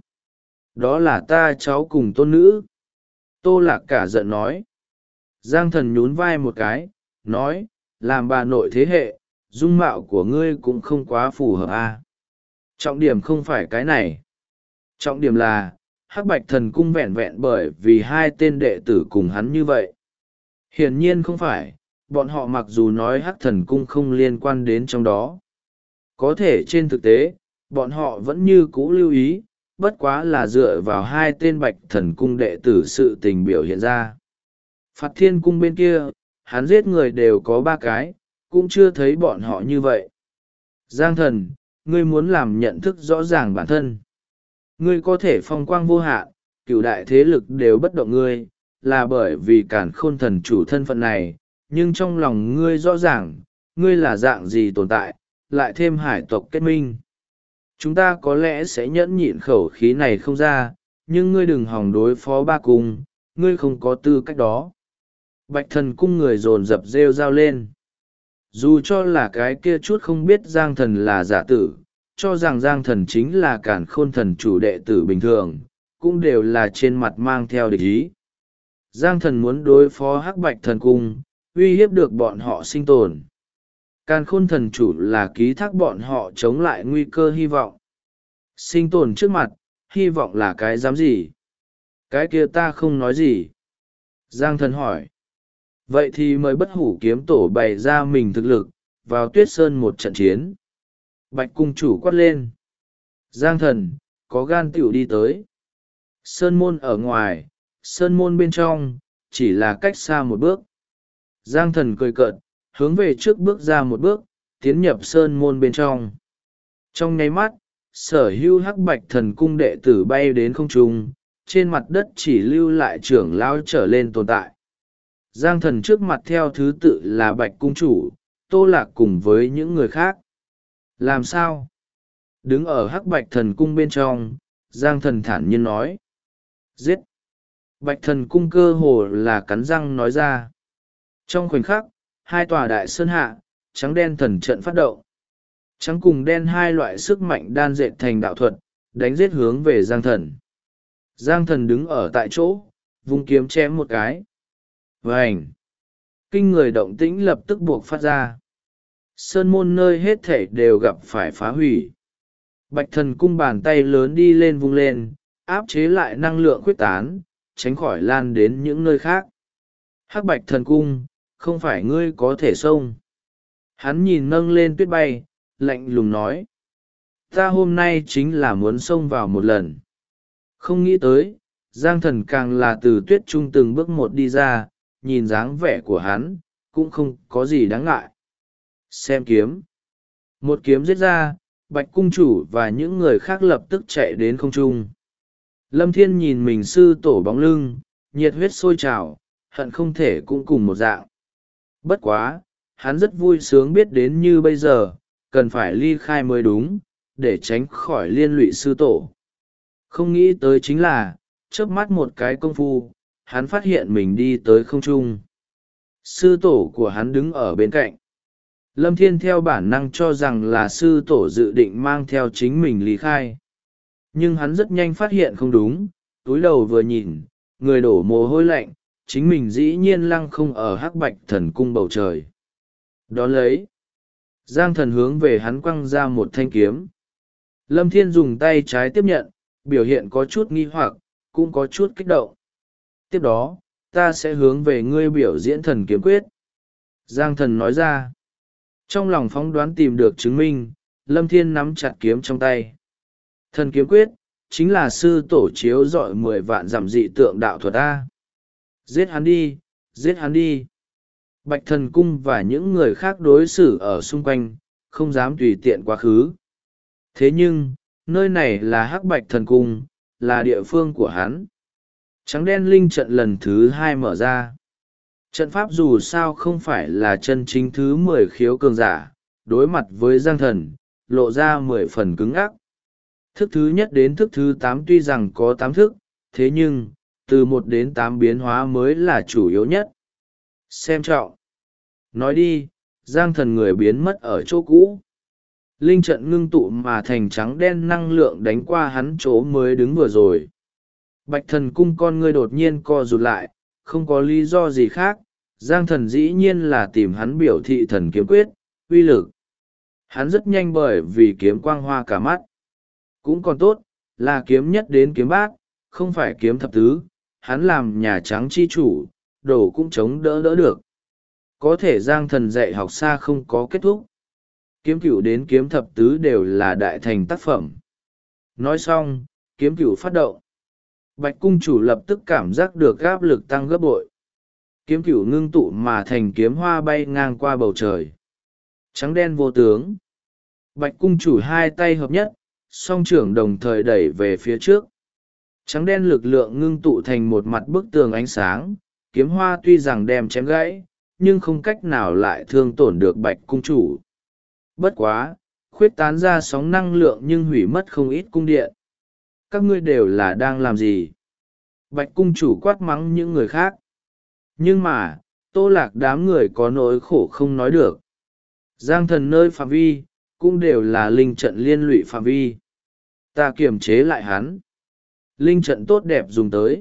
đó là ta cháu cùng tôn nữ. Tô Lạc cả giận nói. Giang Thần nhún vai một cái, nói, làm bà nội thế hệ, dung mạo của ngươi cũng không quá phù hợp à. Trọng điểm không phải cái này. Trọng điểm là, Hắc Bạch Thần Cung vẹn vẹn bởi vì hai tên đệ tử cùng hắn như vậy. Hiển nhiên không phải, bọn họ mặc dù nói Hắc Thần Cung không liên quan đến trong đó. Có thể trên thực tế, bọn họ vẫn như cũ lưu ý, bất quá là dựa vào hai tên Bạch Thần Cung đệ tử sự tình biểu hiện ra. Phạt Thiên Cung bên kia, hắn giết người đều có 3 cái, cũng chưa thấy bọn họ như vậy. Giang Thần, ngươi muốn làm nhận thức rõ ràng bản thân. Ngươi có thể phong quang vô hạn, cửu đại thế lực đều bất động ngươi, là bởi vì Càn Khôn Thần chủ thân phận này, nhưng trong lòng ngươi rõ ràng, ngươi là dạng gì tồn tại, lại thêm hải tộc kết minh. Chúng ta có lẽ sẽ nhẫn nhịn khẩu khí này không ra, nhưng ngươi đừng hòng đối phó ba cung, ngươi không có tư cách đó. Bạch Thần Cung người dồn dập rêu rao lên. Dù cho là cái kia chút không biết Giang Thần là giả tử, cho rằng Giang Thần chính là Càn Khôn Thần chủ đệ tử bình thường, cũng đều là trên mặt mang theo địch ý. Giang Thần muốn đối phó Hắc Bạch Thần Cung, uy hiếp được bọn họ sinh tồn. Càn Khôn Thần chủ là ký thác bọn họ chống lại nguy cơ hy vọng. Sinh tồn trước mặt, hy vọng là cái dám gì? Cái kia ta không nói gì. Giang Thần hỏi. Vậy thì mời Bất Hủ Kiếm Tổ bày ra mình thực lực, vào Tuyết Sơn một trận chiến. Bạch Cung chủ quát lên. Giang Thần, có gan tiểu đi tới. Sơn môn ở ngoài, sơn môn bên trong, chỉ là cách xa một bước. Giang Thần cười cợt, hướng về trước bước ra một bước, tiến nhập sơn môn bên trong. Trong nháy mắt, sở hữu Hắc Bạch Thần Cung đệ tử bay đến không trung, trên mặt đất chỉ lưu lại trưởng lão trở lên tồn tại. Giang Thần trước mặt theo thứ tự là Bạch Cung chủ, Tô Lạc cùng với những người khác. Làm sao? Đứng ở Hắc Bạch Thần Cung bên trong, Giang Thần thản nhiên nói. Giết! Bạch Thần Cung cơ hồ là cắn răng nói ra. Trong khoảnh khắc, hai tòa đại sơn hạ, trắng đen thần trận phát động. Trắng cùng đen hai loại sức mạnh đan dệt thành đạo thuật, đánh giết hướng về Giang Thần. Giang Thần đứng ở tại chỗ, vung kiếm chém một cái. Vành! Kinh người động tĩnh lập tức buộc phát ra. Sơn môn nơi hết thể đều gặp phải phá hủy. Bạch Thần Cung bàn tay lớn đi lên vung lên, áp chế lại năng lượng khuyết tán, tránh khỏi lan đến những nơi khác. Hắc Bạch Thần Cung, không phải ngươi có thể xông. Hắn nhìn nâng lên tuyết bay, lạnh lùng nói. Ta hôm nay chính là muốn xông vào một lần. Không nghĩ tới, Giang Thần càng là từ tuyết trung từng bước một đi ra, nhìn dáng vẻ của hắn, cũng không có gì đáng ngại. Xem kiếm. Một kiếm giết ra, Bạch Cung chủ và những người khác lập tức chạy đến không trung. Lâm Thiên nhìn mình sư tổ bóng lưng, nhiệt huyết sôi trào, hận không thể cũng cùng một dạng. Bất quá, hắn rất vui sướng biết đến như bây giờ cần phải ly khai mới đúng, để tránh khỏi liên lụy sư tổ. Không nghĩ tới chính là chớp mắt một cái công phu, hắn phát hiện mình đi tới không trung. Sư tổ của hắn đứng ở bên cạnh. Lâm Thiên theo bản năng cho rằng là sư tổ dự định mang theo chính mình ly khai. Nhưng hắn rất nhanh phát hiện không đúng, túi đầu vừa nhìn, người đổ mồ hôi lạnh, chính mình dĩ nhiên lăng không ở Hắc Bạch Thần Cung bầu trời. Đón lấy, Giang Thần hướng về hắn quăng ra một thanh kiếm. Lâm Thiên dùng tay trái tiếp nhận, biểu hiện có chút nghi hoặc, cũng có chút kích động. Tiếp đó, ta sẽ hướng về ngươi biểu diễn thần kiếm quyết. Giang Thần nói ra. Trong lòng phóng đoán tìm được chứng minh, Lâm Thiên nắm chặt kiếm trong tay. Thần kiếm quyết, chính là sư tổ chiếu dọi 10 vạn dặm dị tượng đạo thuật A. Giết hắn đi, giết hắn đi. Bạch Thần Cung và những người khác đối xử ở xung quanh, không dám tùy tiện quá khứ. Thế nhưng, nơi này là Hắc Bạch Thần Cung, là địa phương của hắn. Trắng đen linh trận lần thứ 2 mở ra. Trận pháp dù sao không phải là chân chính thứ 10 khiếu cường giả, đối mặt với Giang Thần, lộ ra 10 phần cứng ắc. Thức thứ nhất đến thức thứ 8 tuy rằng có 8 thức, thế nhưng, từ 1 đến 8 biến hóa mới là chủ yếu nhất. Xem trọng. Nói đi, Giang Thần người biến mất ở chỗ cũ. Linh trận ngưng tụ mà thành trắng đen năng lượng đánh qua hắn chỗ mới đứng vừa rồi. Bạch Thần Cung con ngươi đột nhiên co rụt lại, không có lý do gì khác, Giang Thần dĩ nhiên là tìm hắn biểu thị thần kiếm quyết, uy lực. Hắn rất nhanh bởi vì kiếm quang hoa cả mắt. Cũng còn tốt, là kiếm nhất đến kiếm bát, không phải kiếm thập tứ, hắn làm nhà trắng chi chủ, đồ cũng chống đỡ được. Có thể Giang Thần dạy học xa không có kết thúc. Kiếm cửu đến kiếm thập tứ đều là đại thành tác phẩm. Nói xong, kiếm cửu phát động. Bạch cung chủ lập tức cảm giác được áp lực tăng gấp bội. Kiếm cửu ngưng tụ mà thành kiếm hoa bay ngang qua bầu trời. Trắng đen vô tướng. Bạch cung chủ hai tay hợp nhất, song trưởng đồng thời đẩy về phía trước. Trắng đen lực lượng ngưng tụ thành một mặt bức tường ánh sáng, kiếm hoa tuy rằng đem chém gãy, nhưng không cách nào lại thương tổn được bạch cung chủ. Bất quá, khuyết tán ra sóng năng lượng nhưng hủy mất không ít cung điện. Các ngươi đều là đang làm gì? Bạch cung chủ quát mắng những người khác. Nhưng mà, Tô Lạc đám người có nỗi khổ không nói được. Giang Thần nơi phạm vi, cũng đều là linh trận liên lụy phạm vi. Ta kiềm chế lại hắn. Linh trận tốt đẹp dùng tới.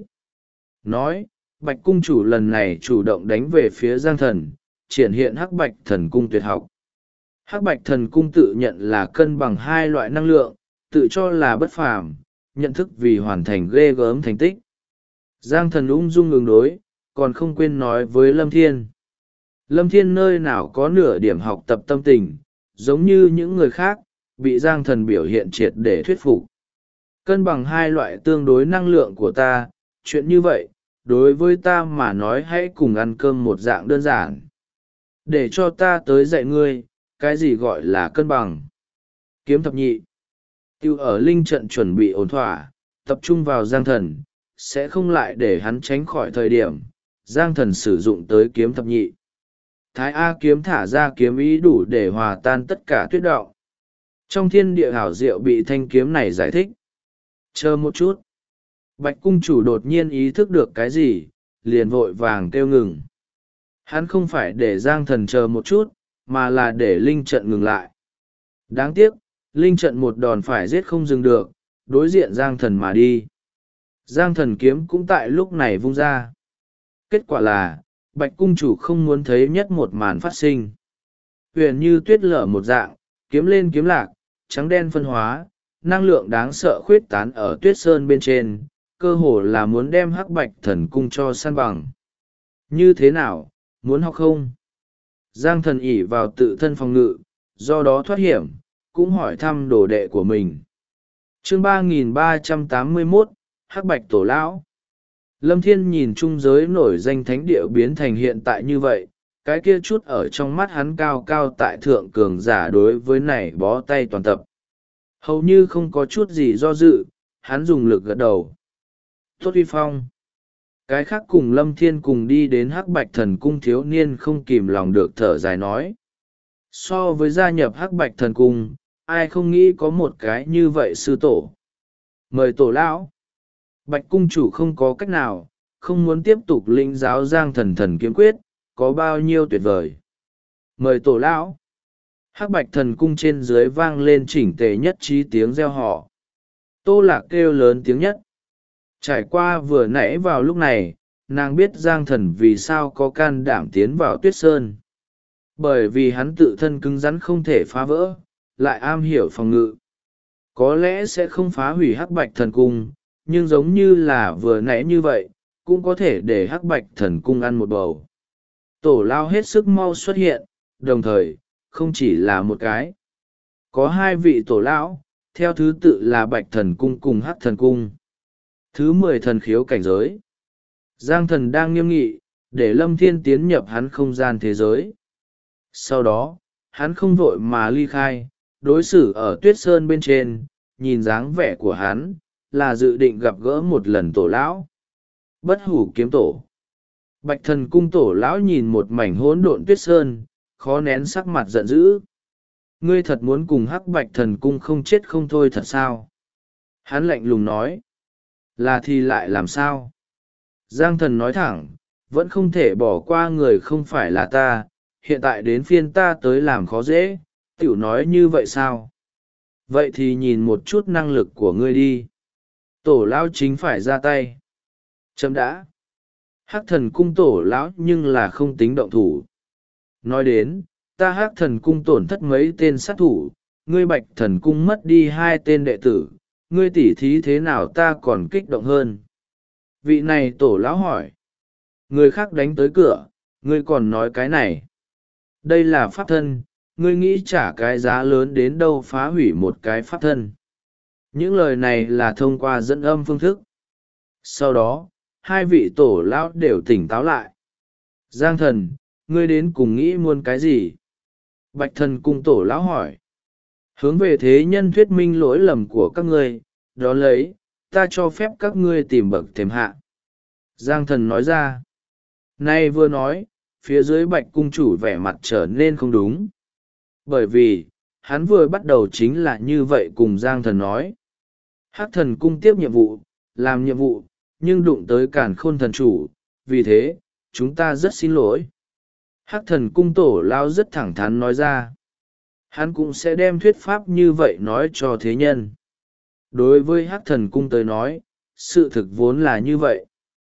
Nói, Bạch cung chủ lần này chủ động đánh về phía Giang Thần, triển hiện Hắc Bạch Thần Cung tuyệt học. Hắc Bạch Thần Cung tự nhận là cân bằng hai loại năng lượng, tự cho là bất phàm, nhận thức vì hoàn thành ghê gớm thành tích. Giang Thần ung dung ứng đối, còn không quên nói với Lâm Thiên. Lâm Thiên nơi nào có nửa điểm học tập tâm tình, giống như những người khác, bị Giang Thần biểu hiện triệt để thuyết phục. Cân bằng hai loại tương đối năng lượng của ta, chuyện như vậy, đối với ta mà nói hãy cùng ăn cơm một dạng đơn giản. Để cho ta tới dạy ngươi, cái gì gọi là cân bằng. Kiếm thập nhị. Tiêu ở linh trận chuẩn bị ổn thỏa, tập trung vào Giang Thần, sẽ không lại để hắn tránh khỏi thời điểm. Giang Thần sử dụng tới kiếm thập nhị. Thái A kiếm thả ra kiếm ý đủ để hòa tan tất cả tuyết động. Trong thiên địa hảo diệu bị thanh kiếm này giải thích. Chờ một chút. Bạch cung chủ đột nhiên ý thức được cái gì, liền vội vàng kêu ngừng. Hắn không phải để Giang Thần chờ một chút, mà là để linh trận ngừng lại. Đáng tiếc, linh trận một đòn phải giết không dừng được, đối diện Giang Thần mà đi. Giang Thần kiếm cũng tại lúc này vung ra. Kết quả là, Bạch cung chủ không muốn thấy nhất một màn phát sinh. Huyền như tuyết lở một dạng, kiếm lên kiếm lạc, trắng đen phân hóa, năng lượng đáng sợ khuyết tán ở tuyết sơn bên trên, cơ hồ là muốn đem Hắc Bạch Thần Cung cho san bằng. Như thế nào, muốn học không? Giang Thần ỷ vào tự thân phòng ngự, do đó thoát hiểm, cũng hỏi thăm đồ đệ của mình. Chương 3381, Hắc Bạch Tổ Lão. Lâm Thiên nhìn trung giới nổi danh thánh địa biến thành hiện tại như vậy, cái kia chút ở trong mắt hắn cao cao tại thượng cường giả đối với này bó tay toàn tập. Hầu như không có chút gì do dự, hắn dùng lực gật đầu. Tốt uy phong. Cái khác cùng Lâm Thiên cùng đi đến Hắc Bạch Thần Cung thiếu niên không kìm lòng được thở dài nói. So với gia nhập Hắc Bạch Thần Cung, ai không nghĩ có một cái như vậy sư tổ. Mời tổ lão. Bạch cung chủ không có cách nào, không muốn tiếp tục lĩnh giáo Giang Thần Thần kiếm quyết, có bao nhiêu tuyệt vời. Mời tổ lão. Hắc Bạch Thần Cung trên dưới vang lên chỉnh tề nhất trí tiếng reo hò. Tô Lạc kêu lớn tiếng nhất. Trải qua vừa nãy vào lúc này, nàng biết Giang Thần vì sao có can đảm tiến vào Tuyết Sơn. Bởi vì hắn tự thân cứng rắn không thể phá vỡ, lại am hiểu phòng ngự. Có lẽ sẽ không phá hủy Hắc Bạch Thần Cung, nhưng giống như là vừa nãy như vậy, cũng có thể để Hắc Bạch Thần Cung ăn một bầu. Tổ lao hết sức mau xuất hiện, đồng thời, không chỉ là một cái. Có hai vị tổ lão, theo thứ tự là Bạch Thần Cung cùng Hắc Thần Cung. Thứ 10 thần khiếu cảnh giới. Giang Thần đang nghiêm nghị, để Lâm Thiên tiến nhập hắn không gian thế giới. Sau đó, hắn không vội mà ly khai, đối xử ở Tuyết Sơn bên trên, nhìn dáng vẻ của hắn, là dự định gặp gỡ một lần tổ lão. Bất hủ kiếm tổ. Bạch Thần Cung tổ lão nhìn một mảnh hỗn độn Tuyết Sơn, khó nén sắc mặt giận dữ. Ngươi thật muốn cùng Hắc Bạch Thần Cung không chết không thôi thật sao? Hắn lạnh lùng nói. Là thì lại làm sao? Giang Thần nói thẳng, vẫn không thể bỏ qua người không phải là ta, hiện tại đến phiên ta tới làm khó dễ, tiểu nói như vậy sao? Vậy thì nhìn một chút năng lực của ngươi đi. Tổ lão chính phải ra tay. Chấm đã. Hắc Thần Cung tổ lão nhưng là không tính động thủ. Nói đến, ta Hắc Thần Cung tổn thất mấy tên sát thủ, ngươi Bạch Thần Cung mất đi 2 tên đệ tử, ngươi tỉ thí thế nào ta còn kích động hơn. Vị này tổ lão hỏi. Người khác đánh tới cửa, ngươi còn nói cái này. Đây là pháp thân, ngươi nghĩ trả cái giá lớn đến đâu phá hủy một cái pháp thân. Những lời này là thông qua dẫn âm phương thức. Sau đó, hai vị tổ lão đều tỉnh táo lại. Giang Thần, ngươi đến cùng nghĩ muốn cái gì? Bạch Thần Cung tổ lão hỏi. Hướng về thế nhân thuyết minh lỗi lầm của các ngươi, đó lấy, ta cho phép các ngươi tìm bậc thềm hạ. Giang Thần nói ra. Nay vừa nói, phía dưới Bạch Cung chủ vẻ mặt trở nên không đúng. Bởi vì, hắn vừa bắt đầu chính là như vậy cùng Giang Thần nói. Hắc Thần Cung tiếp nhiệm vụ, làm nhiệm vụ, nhưng đụng tới Càn Khôn thần chủ, vì thế, chúng ta rất xin lỗi. Hắc Thần Cung tổ lao rất thẳng thắn nói ra. Hắn cũng sẽ đem thuyết pháp như vậy nói cho thế nhân. Đối với Hắc Thần Cung tới nói, sự thực vốn là như vậy.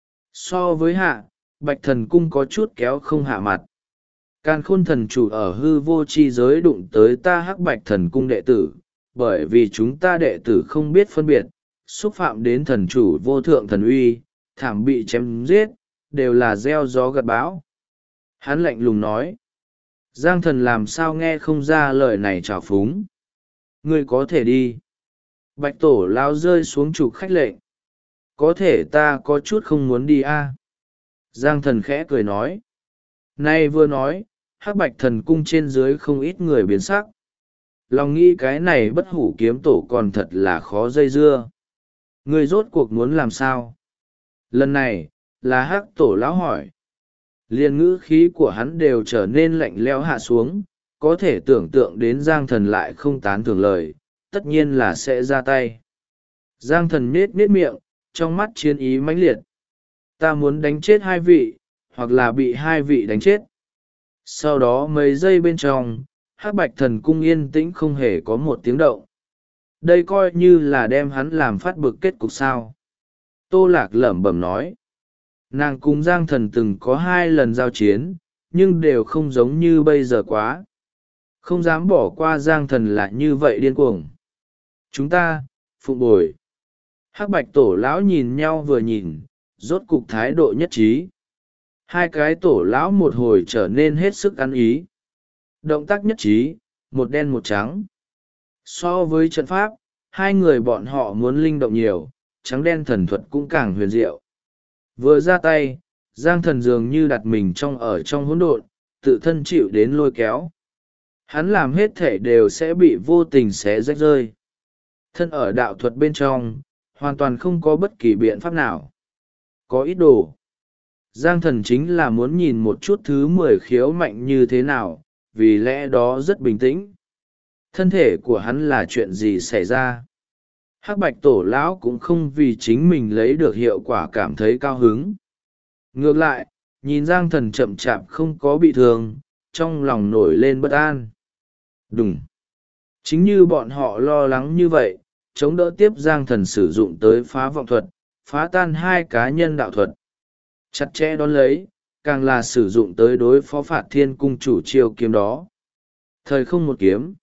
So với hạ, Bạch Thần Cung có chút kéo không hạ mặt. Càn Khôn thần chủ ở hư vô chi giới đụng tới ta Hắc Bạch Thần Cung đệ tử, bởi vì chúng ta đệ tử không biết phân biệt, xúc phạm đến thần chủ vô thượng thần uy, thảm bị chém giết, đều là gieo gió gặt bão. Hắn lạnh lùng nói. Giang Thần làm sao nghe không ra lời này trào phúng. Ngươi có thể đi. Bạch tổ lao rơi xuống trục khách lệnh. Có thể ta có chút không muốn đi a. Giang Thần khẽ cười nói. Nay vừa nói, Hắc Bạch Thần Cung trên dưới không ít người biến sắc. Lòng nghĩ cái này bất hủ kiếm tổ còn thật là khó dây dưa. Ngươi rốt cuộc muốn làm sao? Lần này, là Hắc tổ lão hỏi. Liên ngữ khí của hắn đều trở nên lạnh lẽo hạ xuống, có thể tưởng tượng đến Giang Thần lại không tán thưởng lời, tất nhiên là sẽ ra tay. Giang Thần nết nết miệng, trong mắt chiến ý mãnh liệt. Ta muốn đánh chết 2 vị, hoặc là bị 2 vị đánh chết. Sau đó mấy giây bên trong, Hắc Bạch Thần Cung yên tĩnh không hề có một tiếng động. Đây coi như là đem hắn làm phát bực kết cục sao. Tô Lạc lẩm bẩm nói. Nàng cùng Giang Thần từng có 2 lần giao chiến, nhưng đều không giống như bây giờ quá. Không dám bỏ qua Giang Thần là như vậy điên cuồng. Chúng ta, phụng bồi. Hắc Bạch tổ lão nhìn nhau vừa nhìn, rốt cục thái độ nhất trí. 2 cái tổ lão một hồi trở nên hết sức ăn ý. Động tác nhất trí, một đen một trắng. So với trận pháp, 2 người bọn họ muốn linh động nhiều, trắng đen thần thuật cũng càng huyền diệu. Vừa ra tay, Giang Thần dường như đặt mình trong hỗn độn, tự thân chịu đến lôi kéo. Hắn làm hết thể đều sẽ bị vô tình xé rách rơi. Thân ở đạo thuật bên trong, hoàn toàn không có bất kỳ biện pháp nào. Có ít đồ. Giang thần chính là muốn nhìn một chút thứ 10 khiếu mạnh như thế nào, vì lẽ đó rất bình tĩnh. Thân thể của hắn là chuyện gì xảy ra? Hắc bạch tổ lão cũng không vì chính mình lấy được hiệu quả cảm thấy cao hứng. Ngược lại, nhìn Giang thần chậm chạp không có bị thương, trong lòng nổi lên bất an. Đúng. Chính như bọn họ lo lắng như vậy, chống đỡ tiếp Giang thần sử dụng tới phá vọng thuật, phá tan hai cá nhân đạo thuật. Chặt chẽ đón lấy, càng là sử dụng tới đối phó Phạt Thiên cung chủ chiêu kiếm đó. Thời không một kiếm.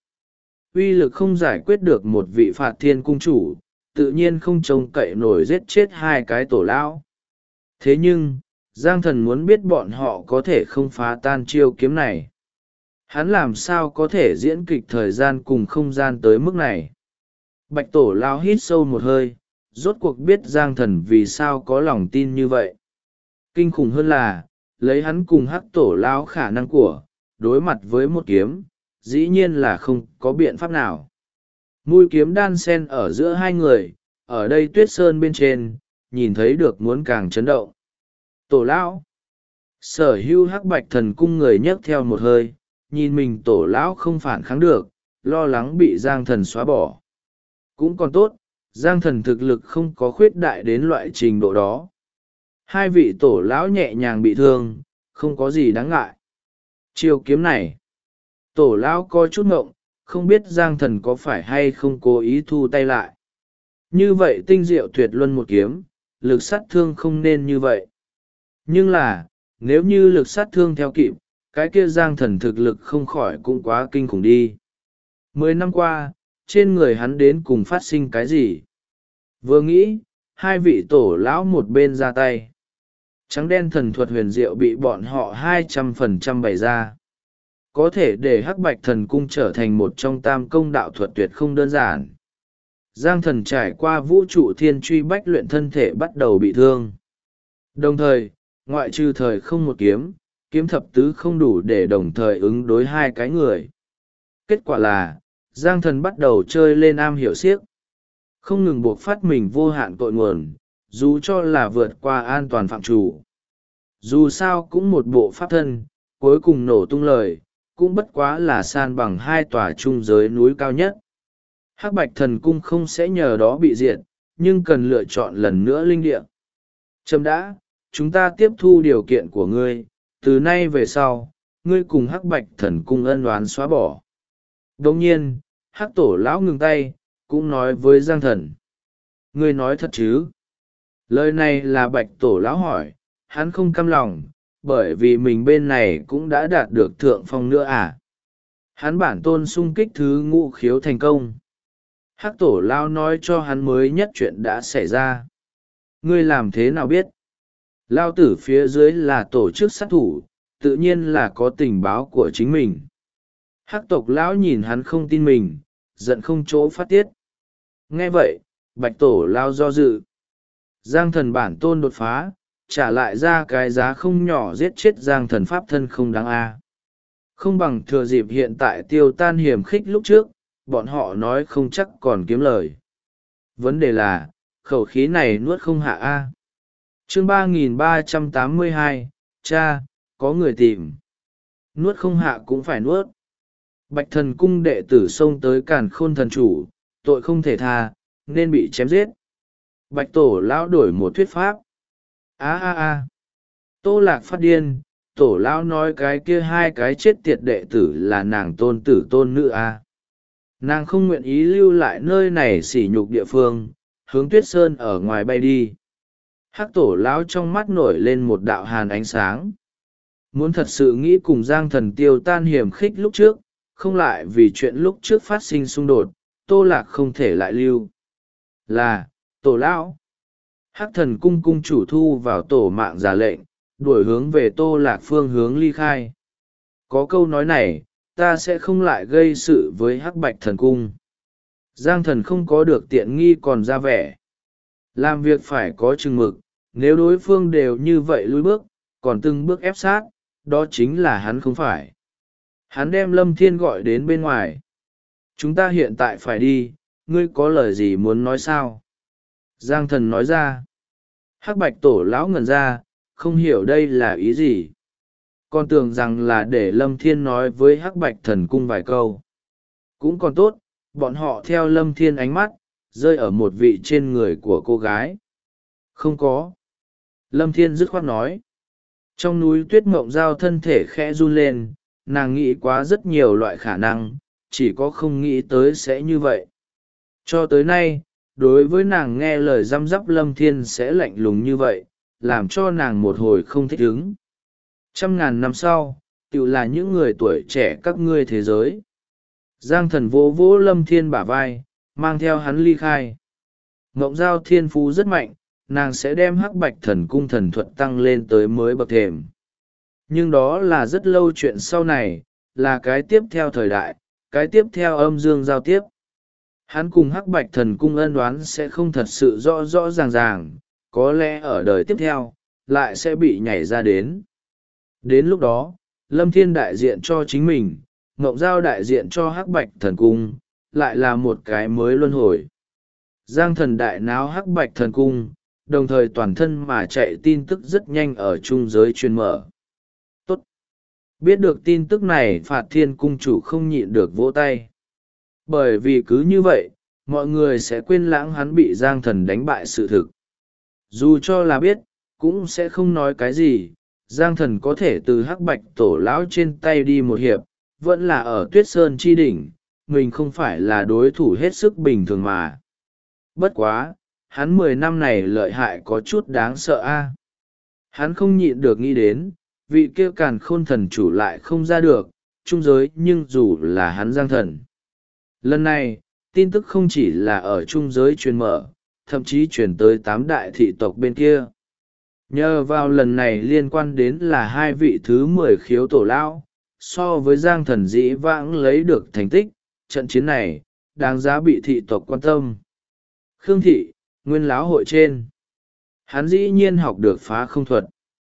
Uy lực không giải quyết được một vị Phạt Thiên cung chủ, tự nhiên không trông cậy nổi giết chết hai cái tổ lão. Thế nhưng, Giang thần muốn biết bọn họ có thể không phá tan chiêu kiếm này. Hắn làm sao có thể diễn kịch thời gian cùng không gian tới mức này. Bạch tổ lão hít sâu một hơi, rốt cuộc biết Giang thần vì sao có lòng tin như vậy. Kinh khủng hơn là, lấy hắn cùng hắc tổ lão khả năng của, đối mặt với một kiếm, dĩ nhiên là không có biện pháp nào. Mũi kiếm đan sen ở giữa hai người, ở đây tuyết sơn bên trên, nhìn thấy được muốn càng chấn động. Tổ lão. Sở hữu hắc bạch thần cung người nhấc theo một hơi, nhìn mình tổ lão không phản kháng được, lo lắng bị Giang thần xóa bỏ. Cũng còn tốt, Giang thần thực lực không có khuyết đại đến loại trình độ đó. Hai vị tổ lão nhẹ nhàng bị thương, không có gì đáng ngại. Chiêu kiếm này, tổ lão có chút ngộng, không biết Giang thần có phải hay không cố ý thu tay lại. Như vậy tinh diệu tuyệt luân một kiếm, lực sát thương không nên như vậy. Nhưng là, nếu như lực sát thương theo kịp, cái kia Giang thần thực lực không khỏi cũng quá kinh khủng đi. 10 năm qua, trên người hắn đến cùng phát sinh cái gì? Vừa nghĩ, hai vị tổ lão một bên ra tay. Trắng đen thần thuật huyền diệu bị bọn họ 200% bày ra. Có thể để hắc bạch thần cung trở thành một trong tam công đạo thuật tuyệt không đơn giản. Giang thần trải qua vũ trụ thiên truy bách luyện thân thể bắt đầu bị thương. Đồng thời, ngoại trừ thời không một kiếm, kiếm thập tứ không đủ để đồng thời ứng đối hai cái người. Kết quả là, Giang thần bắt đầu chơi lên am hiểu siếc. Không ngừng buộc phát mình vô hạn tội nguồn, dù cho là vượt qua an toàn phạm chủ. Dù sao cũng một bộ pháp thân, cuối cùng nổ tung lời, cũng bất quá là san bằng hai tòa trung giới núi cao nhất. Hắc bạch thần cung không sẽ nhờ đó bị diệt, nhưng cần lựa chọn lần nữa linh địa. Chấm đã, chúng ta tiếp thu điều kiện của ngươi, từ nay về sau, ngươi cùng hắc bạch thần cung ân oán xóa bỏ. Đồng nhiên, hắc tổ lão ngừng tay, cũng nói với Giang thần. Ngươi nói thật chứ? Lời này là bạch tổ lão hỏi, hắn không căm lòng, bởi vì mình bên này cũng đã đạt được thượng phong nữa à. Hắn bản tôn sung kích thứ ngũ khiếu thành công. Hắc tổ lão nói cho hắn mới nhất chuyện đã xảy ra. Ngươi làm thế nào biết? Lao tử phía dưới là tổ chức sát thủ, tự nhiên là có tình báo của chính mình. Hắc tộc lão nhìn hắn không tin mình, giận không chỗ phát tiết. Nghe vậy, bạch tổ lao do dự. Giang thần bản tôn đột phá, trả lại ra cái giá không nhỏ giết chết Giang thần pháp thân không đáng a. Không bằng thừa dịp hiện tại tiêu tan hiểm khích lúc trước, bọn họ nói không chắc còn kiếm lời. Vấn đề là, khẩu khí này nuốt không hạ a. Chương 3382, cha, có người tìm. Nuốt không hạ cũng phải nuốt. Bạch thần cung đệ tử xông tới Càn Khôn thần chủ, tội không thể tha, nên bị chém giết. Bạch tổ lão đổi một thuyết pháp. Tô Lạc phát điên, tổ lão nói cái kia hai cái chết tiệt đệ tử là nàng tôn tử tôn nữ a. Nàng không nguyện ý lưu lại nơi này sỉ nhục địa phương, hướng Tuyết Sơn ở ngoài bay đi. Hắc tổ lão trong mắt nổi lên một đạo hàn ánh sáng. Muốn thật sự nghĩ cùng Giang thần tiêu tan hiểm khích lúc trước, không lại vì chuyện lúc trước phát sinh xung đột, Tô Lạc không thể lại lưu. Là, tổ lão. Hắc thần cung cung chủ thu vào tổ mạng giả lệnh, đuổi hướng về Tô Lạc phương hướng ly khai. Có câu nói này, ta sẽ không lại gây sự với Hắc bạch thần cung. Giang thần không có được tiện nghi còn ra vẻ. Làm việc phải có chừng mực, nếu đối phương đều như vậy lùi bước, còn từng bước ép sát, đó chính là hắn không phải. Hắn đem Lâm Thiên gọi đến bên ngoài. Chúng ta hiện tại phải đi, ngươi có lời gì muốn nói sao? Giang thần nói ra. Hắc bạch tổ lão ngẩn ra, không hiểu đây là ý gì. Con tưởng rằng là để Lâm Thiên nói với Hắc Bạch Thần Cung vài câu. Cũng còn tốt, bọn họ theo Lâm Thiên ánh mắt, rơi ở một vị trên người của cô gái. Không có. Lâm Thiên dứt khoát nói. Trong núi Tuyết Mộng Giao thân thể khẽ run lên, nàng nghĩ quá rất nhiều loại khả năng, chỉ có không nghĩ tới sẽ như vậy. Cho tới nay, đối với nàng nghe lời răm rắp Lâm Thiên sẽ lạnh lùng như vậy, làm cho nàng một hồi không thích ứng. 100.000 năm sau, tự là những người tuổi trẻ các ngươi thế giới. Giang Thần vỗ vỗ Lâm Thiên bả vai, mang theo hắn ly khai. Ngộng Giao thiên phú rất mạnh, nàng sẽ đem Hắc Bạch Thần Cung thần thuật tăng lên tới mới bậc thềm. Nhưng đó là rất lâu chuyện sau này, là cái tiếp theo thời đại, cái tiếp theo âm dương giao tiếp. Hắn cùng Hắc Bạch Thần Cung ân đoán sẽ không thật sự rõ rõ ràng ràng, có lẽ ở đời tiếp theo, lại sẽ bị nhảy ra đến. Đến lúc đó, Lâm Thiên đại diện cho chính mình, Ngộng Giao đại diện cho Hắc Bạch Thần Cung, lại là một cái mới luân hồi. Giang Thần đại náo Hắc Bạch Thần Cung, đồng thời toàn thân mà chạy tin tức rất nhanh ở trung giới truyền mở. Tốt! Biết được tin tức này, Phạt Thiên Cung chủ không nhịn được vỗ tay. Bởi vì cứ như vậy, mọi người sẽ quên lãng hắn bị Giang Thần đánh bại sự thực. Dù cho là biết, cũng sẽ không nói cái gì. Giang Thần có thể từ Hắc Bạch Tổ lão trên tay đi một hiệp, vẫn là ở Tuyết Sơn chi đỉnh, mình không phải là đối thủ hết sức bình thường mà. Bất quá, hắn 10 năm này lợi hại có chút đáng sợ a. Hắn không nhịn được nghĩ đến, vị kia Càn Khôn thần chủ lại không ra được, trung giới nhưng dù là hắn Giang Thần. Lần này, tin tức không chỉ là ở trung giới truyền mở, thậm chí truyền tới 8 đại thị tộc bên kia. Nhờ vào lần này liên quan đến là 2 vị thứ 10 khiếu tổ lão, so với Giang Thần dĩ vãng lấy được thành tích, trận chiến này, đáng giá bị thị tộc quan tâm. Khương thị, nguyên lão hội trên. Hắn dĩ nhiên học được phá không thuật.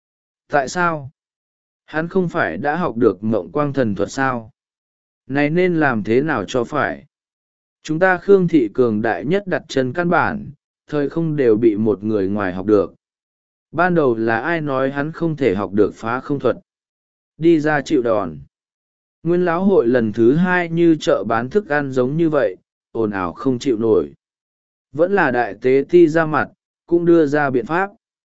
Tại sao? Hắn không phải đã học được mộng quang thần thuật sao? Này nên làm thế nào cho phải? Chúng ta Khương thị cường đại nhất đặt chân căn bản, thời không đều bị một người ngoài học được. Ban đầu là ai nói hắn không thể học được phá không thuật? Đi ra chịu đòn. Nguyên lão hội lần thứ 2 như chợ bán thức ăn giống như vậy, ồn ào không chịu nổi. Vẫn là đại tế ti ra mặt, cũng đưa ra biện pháp.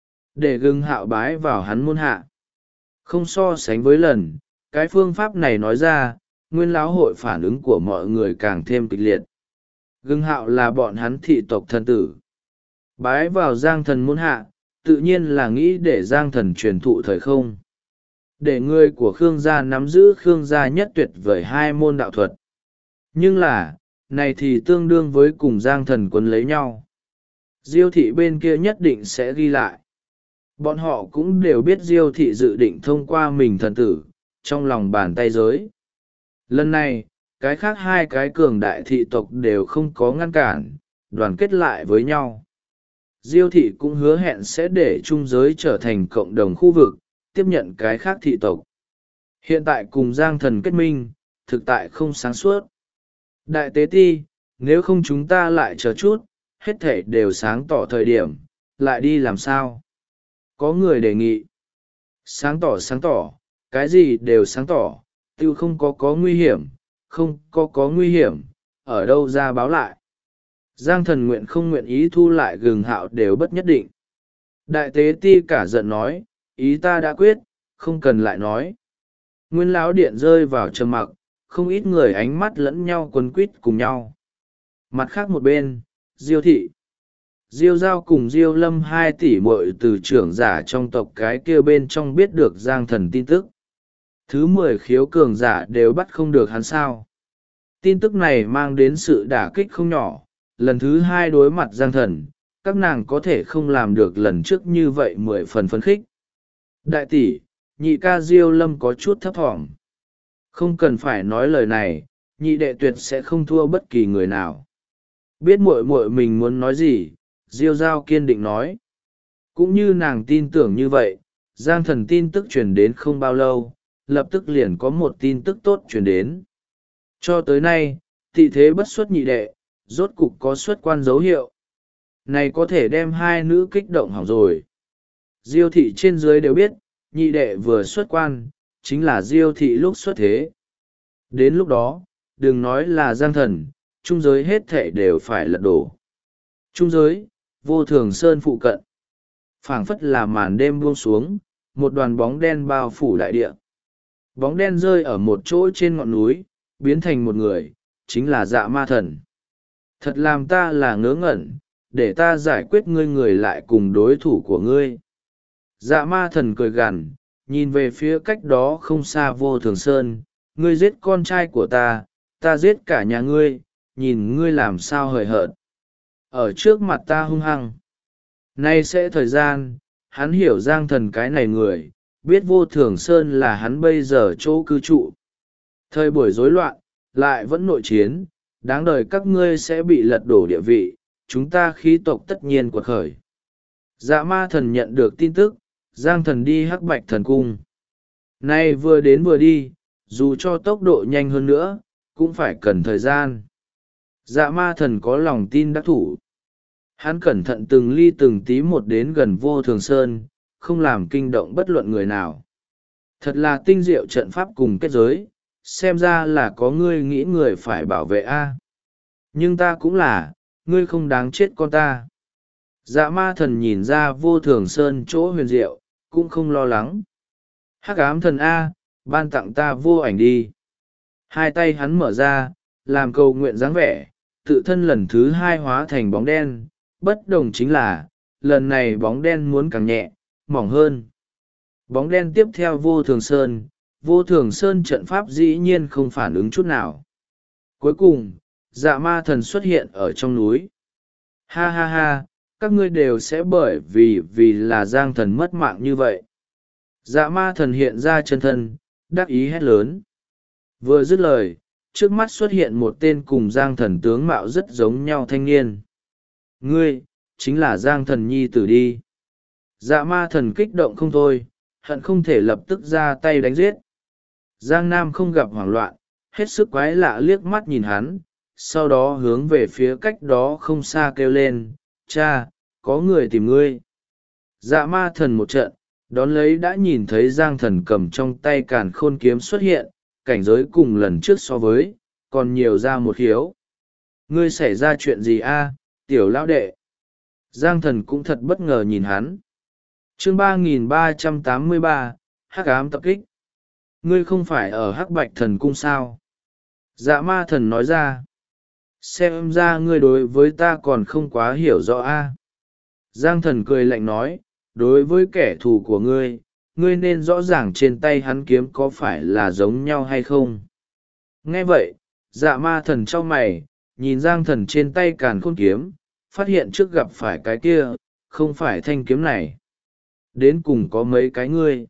Để Gừng Hạo bái vào hắn môn hạ. Không so sánh với lần, cái phương pháp này nói ra, nguyên lão hội phản ứng của mọi người càng thêm kịch liệt. Gừng Hạo là bọn hắn thị tộc thần tử. Bái vào Giang Thần môn hạ, tự nhiên là nghĩ để Giang Thần truyền thụ thời không. Để người của Khương gia nắm giữ Khương gia nhất tuyệt vời 2 môn đạo thuật. Nhưng là, này thì tương đương với cùng Giang Thần quấn lấy nhau. Diêu thị bên kia nhất định sẽ ghi lại. Bọn họ cũng đều biết Diêu thị dự định thông qua mình thần tử, trong lòng bàn tay giới. Lần này, cái khác 2 cái cường đại thị tộc đều không có ngăn cản, đoàn kết lại với nhau. Diêu thị cũng hứa hẹn sẽ để trung giới trở thành cộng đồng khu vực, tiếp nhận cái khác thị tộc. Hiện tại cùng Giang Thần kết minh, thực tại không sáng suốt. Đại tế ti, nếu không chúng ta lại chờ chút, hết thể đều sáng tỏ thời điểm, lại đi làm sao? Có người đề nghị. Sáng tỏ, cái gì đều sáng tỏ, tiêu không có nguy hiểm, không có nguy hiểm, ở đâu ra báo lại. Giang Thần nguyện không nguyện ý thu lại Gừng Hạo đều bất nhất định. Đại tế ti cả giận nói, ý ta đã quyết, không cần lại nói. Nguyên lão điện rơi vào trầm mặc, không ít người ánh mắt lẫn nhau quấn quýt cùng nhau. Mặt khác một bên, Diêu thị. Diêu Giao cùng Diêu Lâm 2 tỷ muội từ trưởng giả trong tộc cái kia bên trong biết được Giang Thần tin tức. Thứ 10 khiếu cường giả đều bắt không được hắn sao. Tin tức này mang đến sự đả kích không nhỏ, lần thứ 2 đối mặt Giang Thần, các nàng có thể không làm được lần trước như vậy 10 phần phấn khích. Đại tỷ, nhị ca Diêu Lâm có chút thấp thỏm. Không cần phải nói lời này, nhị đệ tuyệt sẽ không thua bất kỳ người nào. Biết muội muội mình muốn nói gì, Diêu Giao kiên định nói. Cũng như nàng tin tưởng như vậy, Giang Thần tin tức truyền đến không bao lâu, lập tức liền có một tin tức tốt truyền đến. Cho tới nay, thị thế bất xuất nhị đệ, rốt cục có xuất quan dấu hiệu. Này có thể đem 2 nữ kích động hỏng rồi. Diêu thị trên dưới đều biết, nhị đệ vừa xuất quan, chính là Diêu thị lúc xuất thế. Đến lúc đó, đừng nói là giang thần, trung giới hết thệ đều phải lật đổ. Trung giới, vô thường sơn phụ cận. Phảng phất là màn đêm buông xuống, một đoàn bóng đen bao phủ đại địa. Bóng đen rơi ở một chỗ trên ngọn núi, biến thành một người, chính là Dạ Ma Thần. Thật làm ta là ngớ ngẩn, để ta giải quyết ngươi người lại cùng đối thủ của ngươi. Dạ Ma Thần cười gằn, nhìn về phía cách đó không xa vô thường sơn, ngươi giết con trai của ta giết cả nhà ngươi, nhìn ngươi làm sao hời hợt. Ở trước mặt ta hung hăng. Nay sẽ thời gian, hắn hiểu Giang Thần cái này người, biết vô thường sơn là hắn bây giờ chỗ cư trụ. Thời buổi rối loạn, lại vẫn nội chiến, đáng đời các ngươi sẽ bị lật đổ địa vị, chúng ta khí tộc tất nhiên quật khởi. Dạ Ma Thần nhận được tin tức, Giang Thần đi Hắc Bạch Thần Cung. Nay vừa đến vừa đi, dù cho tốc độ nhanh hơn nữa, cũng phải cần thời gian. Dạ Ma Thần có lòng tin đắc thủ. Hắn cẩn thận từng ly từng tí một đến gần vô thường sơn, không làm kinh động bất luận người nào. Thật là tinh diệu trận pháp cùng kết giới, xem ra là có ngươi nghĩ người phải bảo vệ a. Nhưng ta cũng là, ngươi không đáng chết con ta. Dạ Ma Thần nhìn ra vô thường sơn chỗ huyền diệu, cũng không lo lắng. Hắc ám thần A, ban tặng ta vô ảnh đi. Hai tay hắn mở ra, làm cầu nguyện dáng vẻ, tự thân lần thứ hai hóa thành bóng đen, bất đồng chính là, lần này bóng đen muốn càng nhẹ, mỏng hơn. Bóng đen tiếp theo vô thường sơn trận pháp dĩ nhiên không phản ứng chút nào. Cuối cùng, Dạ Ma Thần xuất hiện ở trong núi. Ha ha ha, các ngươi đều sẽ bởi vì là Giang Thần mất mạng như vậy. Dạ Ma Thần hiện ra chân thân, đắc ý hét lớn. Vừa dứt lời, trước mắt xuất hiện một tên cùng Giang Thần tướng mạo rất giống nhau thanh niên. Ngươi, chính là Giang Thần nhi tử đi. Dạ Ma Thần kích động không thôi, hận không thể lập tức ra tay đánh giết. Giang Nam không gặp hoảng loạn, hết sức quái lạ liếc mắt nhìn hắn, sau đó hướng về phía cách đó không xa kêu lên, cha, có người tìm ngươi. Dạ Ma Thần một trận, đón lấy đã nhìn thấy Giang Thần cầm trong tay càn khôn kiếm xuất hiện, cảnh giới cùng lần trước so với, còn nhiều ra một khiếu. Ngươi xảy ra chuyện gì a, tiểu lão đệ? Giang Thần cũng thật bất ngờ nhìn hắn. Chương 3383, Hắc ám tập kích. Ngươi không phải ở Hắc Bạch Thần Cung sao? Dạ Ma Thần nói ra. Xem ra ngươi đối với ta còn không quá hiểu rõ a. Giang Thần cười lạnh nói, đối với kẻ thù của ngươi, ngươi nên rõ ràng trên tay hắn kiếm có phải là giống nhau hay không. Nghe vậy, Dạ Ma Thần chau mày, nhìn Giang Thần trên tay càn khôn kiếm, phát hiện trước gặp phải cái kia, không phải thanh kiếm này. Đến cùng có mấy cái ngươi.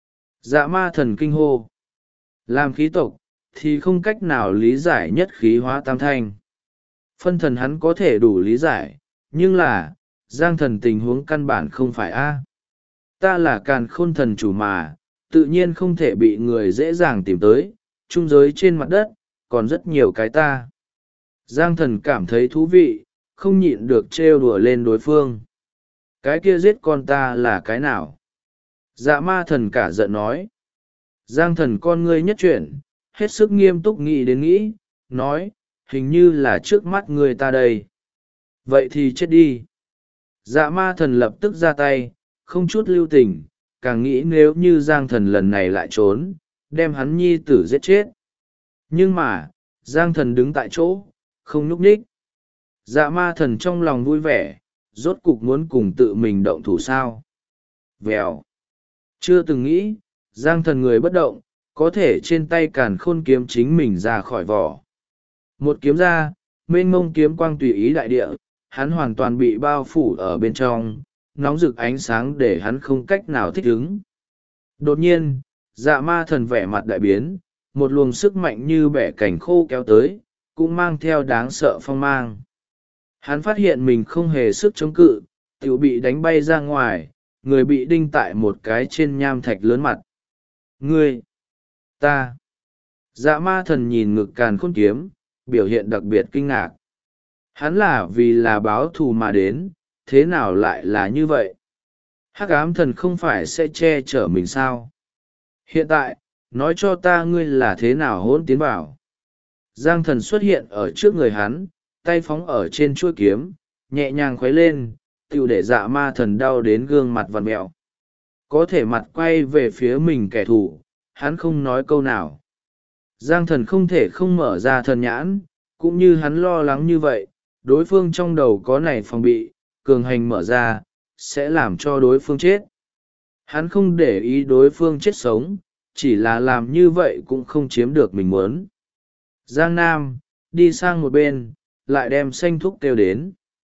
Dạ Ma Thần kinh hô. Làm khí tộc, thì không cách nào lý giải nhất khí hóa tam thanh. Phân thần hắn có thể đủ lý giải, nhưng là, Giang Thần tình huống căn bản không phải a. Ta là càn khôn thần chủ mà, tự nhiên không thể bị người dễ dàng tìm tới, trung giới trên mặt đất, còn rất nhiều cái ta. Giang Thần cảm thấy thú vị, không nhịn được trêu đùa lên đối phương. Cái kia giết con ta là cái nào? Dạ Ma Thần cả giận nói. Giang Thần con ngươi nhất chuyển, hết sức nghiêm túc nghĩ, nói, hình như là trước mắt người ta đây. Vậy thì chết đi. Dạ Ma Thần lập tức ra tay, không chút lưu tình, càng nghĩ nếu như Giang Thần lần này lại trốn, đem hắn nhi tử giết chết. Nhưng mà, Giang Thần đứng tại chỗ, không nhúc nhích. Dạ Ma Thần trong lòng vui vẻ, rốt cục muốn cùng tự mình động thủ sao. Vèo. Chưa từng nghĩ, Giang Thần người bất động, có thể trên tay càn khôn kiếm chính mình ra khỏi vỏ. Một kiếm ra, mênh mông kiếm quang tùy ý đại địa, hắn hoàn toàn bị bao phủ ở bên trong, nóng rực ánh sáng để hắn không cách nào thích ứng. Đột nhiên, Dạ Ma Thần vẻ mặt đại biến, một luồng sức mạnh như bẻ cảnh khô kéo tới, cũng mang theo đáng sợ phong mang. Hắn phát hiện mình không hề sức chống cự, tiểu bị đánh bay ra ngoài, người bị đinh tại một cái trên nham thạch lớn mặt. Ngươi! Ta! Dạ Ma Thần nhìn ngực càn khôn kiếm, biểu hiện đặc biệt kinh ngạc. Hắn là vì là báo thù mà đến, thế nào lại là như vậy? Hắc ám thần không phải sẽ che chở mình sao? Hiện tại, nói cho ta ngươi là thế nào hỗn tiến vào. Giang thần xuất hiện ở trước người hắn, tay phóng ở trên chuôi kiếm, nhẹ nhàng khuấy lên, tựu để dạ ma thần đau đến gương mặt vằn mẹo. Có thể mặt quay về phía mình kẻ thù, hắn không nói câu nào. Giang thần không thể không mở ra thần nhãn, cũng như hắn lo lắng như vậy, đối phương trong đầu có này phòng bị, cường hành mở ra, sẽ làm cho đối phương chết. Hắn không để ý đối phương chết sống, chỉ là làm như vậy cũng không chiếm được mình muốn. Giang Nam, đi sang một bên, lại đem xanh thúc kêu đến.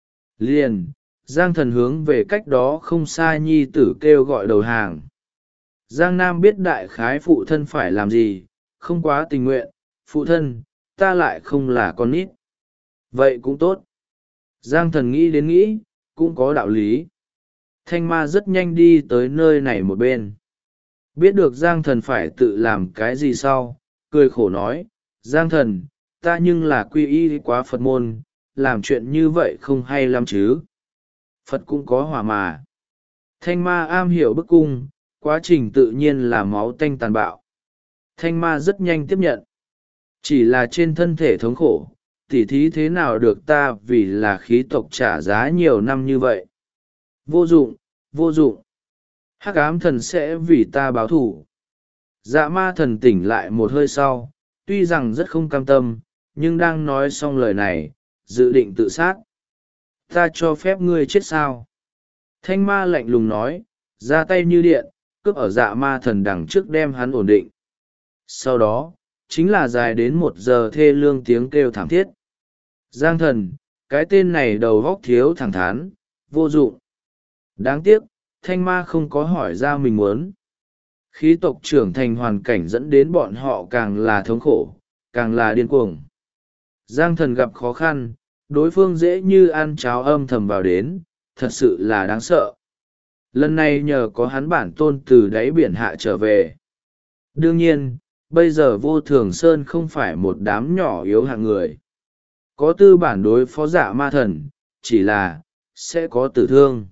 Liền, Giang thần hướng về cách đó không xa nhi tử kêu gọi đầu hàng. Giang Nam biết đại khái phụ thân phải làm gì, không quá tình nguyện, phụ thân, ta lại không là con nít. Vậy cũng tốt. Giang thần nghĩ đến nghĩ, cũng có đạo lý. Thanh ma rất nhanh đi tới nơi này một bên. Biết được Giang thần phải tự làm cái gì sau, cười khổ nói, Giang thần, ta nhưng là quy y quá Phật môn, làm chuyện như vậy không hay lắm chứ. Phật cũng có hỏa mà. Thanh ma am hiểu bức cung, quá trình tự nhiên là máu tanh tàn bạo. Thanh ma rất nhanh tiếp nhận. Chỉ là trên thân thể thống khổ, tỉ thí thế nào được ta vì là khí tộc trả giá nhiều năm như vậy. Vô dụng, vô dụng. Hắc ám thần sẽ vì ta báo thù. Dạ ma thần tỉnh lại một hơi sau, tuy rằng rất không cam tâm, nhưng đang nói xong lời này, dự định tự sát. Ta cho phép ngươi chết sao? Thanh ma lạnh lùng nói, ra tay như điện, cướp ở dạ ma thần đằng trước đem hắn ổn định. Sau đó, chính là dài đến 1 giờ thê lương tiếng kêu thảm thiết. Giang thần, cái tên này đầu vóc thiếu thẳng thắn, vô dụng. Đáng tiếc, thanh ma không có hỏi ra mình muốn. Khí tộc trưởng thành hoàn cảnh dẫn đến bọn họ càng là thống khổ, càng là điên cuồng. Giang thần gặp khó khăn, đối phương dễ như ăn cháo âm thầm vào đến, thật sự là đáng sợ. Lần này nhờ có hắn bản tôn từ đáy biển hạ trở về. Đương nhiên, bây giờ vô thường sơn không phải một đám nhỏ yếu hạng người. Có tư bản đối phó dạ ma thần, chỉ là, sẽ có tử thương.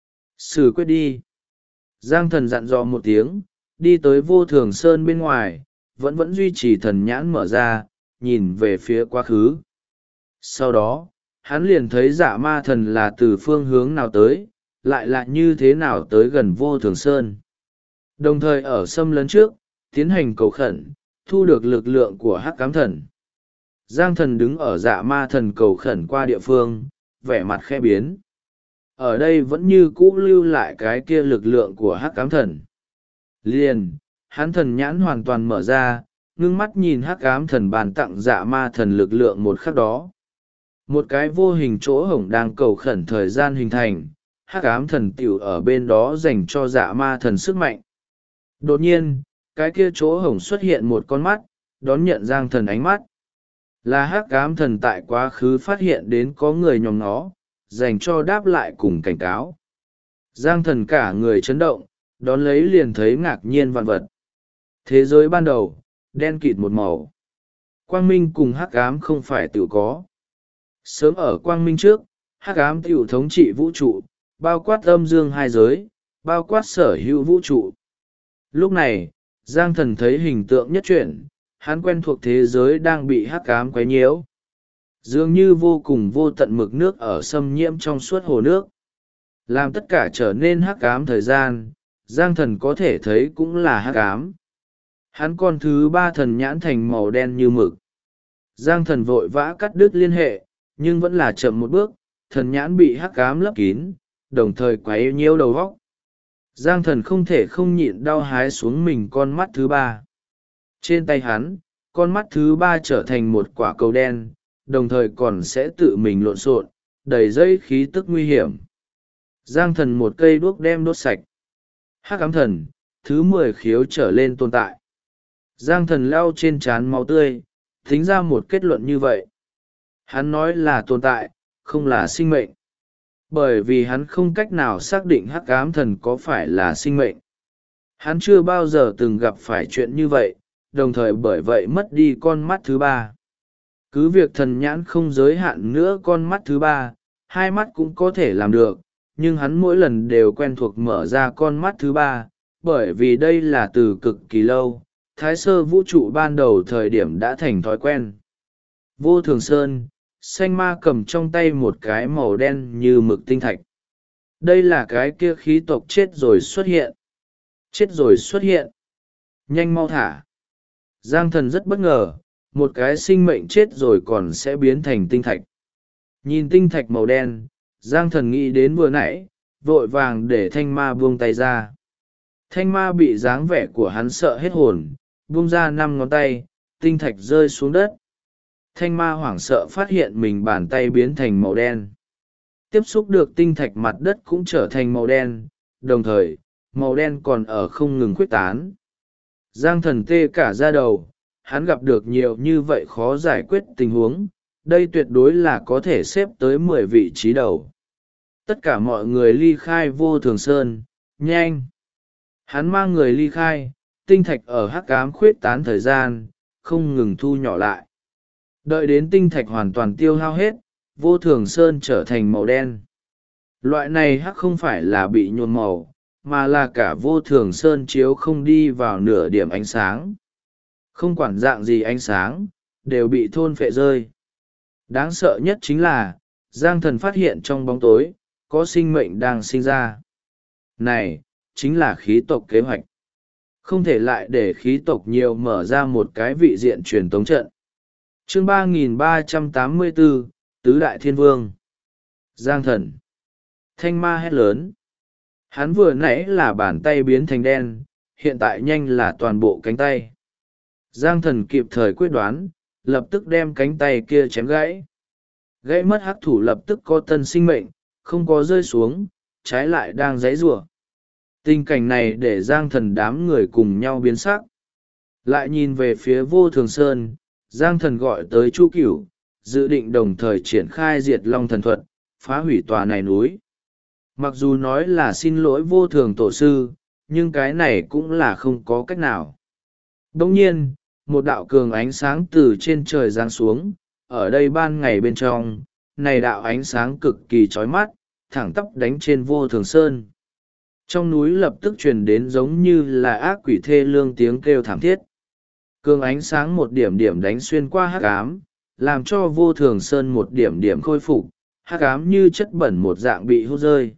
Xử quyết đi. Giang thần dặn dò một tiếng, đi tới vô thường sơn bên ngoài, vẫn duy trì thần nhãn mở ra, nhìn về phía quá khứ. Sau đó, hắn liền thấy dạ ma thần là từ phương hướng nào tới, lại là như thế nào tới gần vô thường sơn. Đồng thời ở xâm lấn trước, tiến hành cầu khẩn, thu được lực lượng của hắc ám thần. Giang thần đứng ở dạ ma thần cầu khẩn qua địa phương, vẻ mặt khẽ biến. Ở đây vẫn như cũ lưu lại cái kia lực lượng của hắc ám thần. Liền, hắn thần nhãn hoàn toàn mở ra, ngưng mắt nhìn hắc ám thần bàn tặng dạ ma thần lực lượng một khắc đó. Một cái vô hình chỗ hổng đang cầu khẩn thời gian hình thành, hắc ám thần tiểu ở bên đó dành cho dạ ma thần sức mạnh. Đột nhiên, cái kia chỗ hổng xuất hiện một con mắt, đón nhận Giang thần ánh mắt. Là hắc ám thần tại quá khứ phát hiện đến có người nhòm nó, dành cho đáp lại cùng cảnh cáo. Giang thần cả người chấn động, đón lấy liền thấy ngạc nhiên vạn vật. Thế giới ban đầu, đen kịt một màu. Quang minh cùng hắc ám không phải tự có. Sớm ở quang minh trước, hắc ám tiểu thống trị vũ trụ, bao quát âm dương hai giới, bao quát sở hữu vũ trụ. Lúc này, Giang thần thấy hình tượng nhất chuyển, hắn quen thuộc thế giới đang bị hắc ám quấy nhiễu. Dường như vô cùng vô tận mực nước ở xâm nhiễm trong suốt hồ nước. Làm tất cả trở nên hắc ám thời gian, Giang thần có thể thấy cũng là hắc ám. Hắn con thứ 3 thần nhãn thành màu đen như mực. Giang thần vội vã cắt đứt liên hệ, nhưng vẫn là chậm một bước, thần nhãn bị hắc ám lấp kín, đồng thời quấy nhiễu đầu óc. Giang thần không thể không nhịn đau hái xuống mình con mắt thứ 3. Trên tay hắn, con mắt thứ 3 trở thành một quả cầu đen, đồng thời còn sẽ tự mình lộn xộn, đầy dây khí tức nguy hiểm. Giang thần một cây đuốc đem đốt sạch. Hắc ám thần, thứ 10 khiếu trở lên tồn tại. Giang thần lau trên trán máu tươi, tính ra một kết luận như vậy. Hắn nói là tồn tại, không là sinh mệnh. Bởi vì hắn không cách nào xác định hắc ám thần có phải là sinh mệnh. Hắn chưa bao giờ từng gặp phải chuyện như vậy, đồng thời bởi vậy mất đi con mắt thứ 3. Cứ việc thần nhãn không giới hạn nữa con mắt thứ 3, hai mắt cũng có thể làm được, nhưng hắn mỗi lần đều quen thuộc mở ra con mắt thứ ba, bởi vì đây là từ cực kỳ lâu, thái sơ vũ trụ ban đầu thời điểm đã thành thói quen. Vô Thường Sơn, xanh ma cầm trong tay một cái màu đen như mực tinh thạch. Đây là cái kia khí tộc chết rồi xuất hiện. Chết rồi xuất hiện. Nhanh mau thả. Giang Thần rất bất ngờ, một cái sinh mệnh chết rồi còn sẽ biến thành tinh thạch. Nhìn tinh thạch màu đen, Giang Thần nghĩ đến vừa nãy, vội vàng để thanh ma buông tay ra. Thanh ma bị dáng vẻ của hắn sợ hết hồn, buông ra 5 ngón tay, tinh thạch rơi xuống đất. Thanh ma hoảng sợ phát hiện mình bàn tay biến thành màu đen. Tiếp xúc được tinh thạch, mặt đất cũng trở thành màu đen, đồng thời, màu đen còn ở không ngừng khuếch tán. Giang Thần tê cả da đầu, hắn gặp được nhiều như vậy khó giải quyết tình huống, đây tuyệt đối là có thể xếp tới 10 vị trí đầu. Tất cả mọi người ly khai Vô Thường Sơn, nhanh! Hắn mang người ly khai, tinh thạch ở hắc ám khuếch tán thời gian, không ngừng thu nhỏ lại. Đợi đến tinh thạch hoàn toàn tiêu hao hết, Vô Thường Sơn trở thành màu đen. Loại này hắc không phải là bị nhuộm màu, mà là cả Vô Thường Sơn chiếu không đi vào nửa điểm ánh sáng. Không quản dạng gì ánh sáng, đều bị thôn phệ rơi. Đáng sợ nhất chính là, Giang Thần phát hiện trong bóng tối, có sinh mệnh đang sinh ra. Này, chính là khí tộc kế hoạch. Không thể lại để khí tộc nhiều mở ra một cái vị diện truyền tống trận. Chương 3384, Tứ Đại Thiên Vương. Giang Thần. Thanh ma hét lớn. Hắn vừa nãy là bàn tay biến thành đen, hiện tại nhanh là toàn bộ cánh tay. Giang Thần kịp thời quyết đoán, lập tức đem cánh tay kia chém gãy. Gãy mất hắc thủ lập tức có tân sinh mệnh, không có rơi xuống, trái lại đang giãy giụa. Tình cảnh này để Giang Thần đám người cùng nhau biến sắc. Lại nhìn về phía Vô Thường Sơn, Giang Thần gọi tới Chu Cửu, dự định đồng thời triển khai Diệt Long thần thuật, phá hủy tòa này núi. Mặc dù nói là xin lỗi Vô Thường tổ sư, nhưng cái này cũng là không có cách nào. Đồng nhiên, một đạo cường ánh sáng từ trên trời giáng xuống, ở đây ban ngày bên trong, này đạo ánh sáng cực kỳ chói mắt, thẳng tắp đánh trên Vô Thường Sơn. Trong núi lập tức truyền đến giống như là ác quỷ thê lương tiếng kêu thảm thiết. Cường ánh sáng một điểm điểm đánh xuyên qua hắc ám, làm cho Vô Thường Sơn một điểm điểm khôi phục, hắc ám như chất bẩn một dạng bị hút rơi.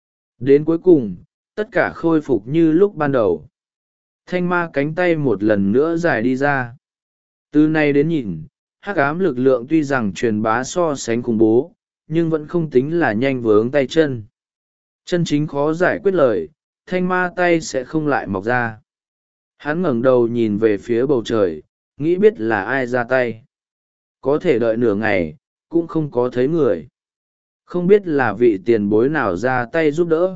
Đến cuối cùng, tất cả khôi phục như lúc ban đầu. Thanh ma cánh tay một lần nữa dài đi ra. Từ nay đến nhìn, hắc ám lực lượng tuy rằng truyền bá so sánh khủng bố, nhưng vẫn không tính là nhanh vướng tay chân. Chân chính khó giải quyết lời, thanh ma tay sẽ không lại mọc ra. Hắn ngẩng đầu nhìn về phía bầu trời, nghĩ biết là ai ra tay. Có thể đợi nửa ngày, cũng không có thấy người. Không biết là vị tiền bối nào ra tay giúp đỡ.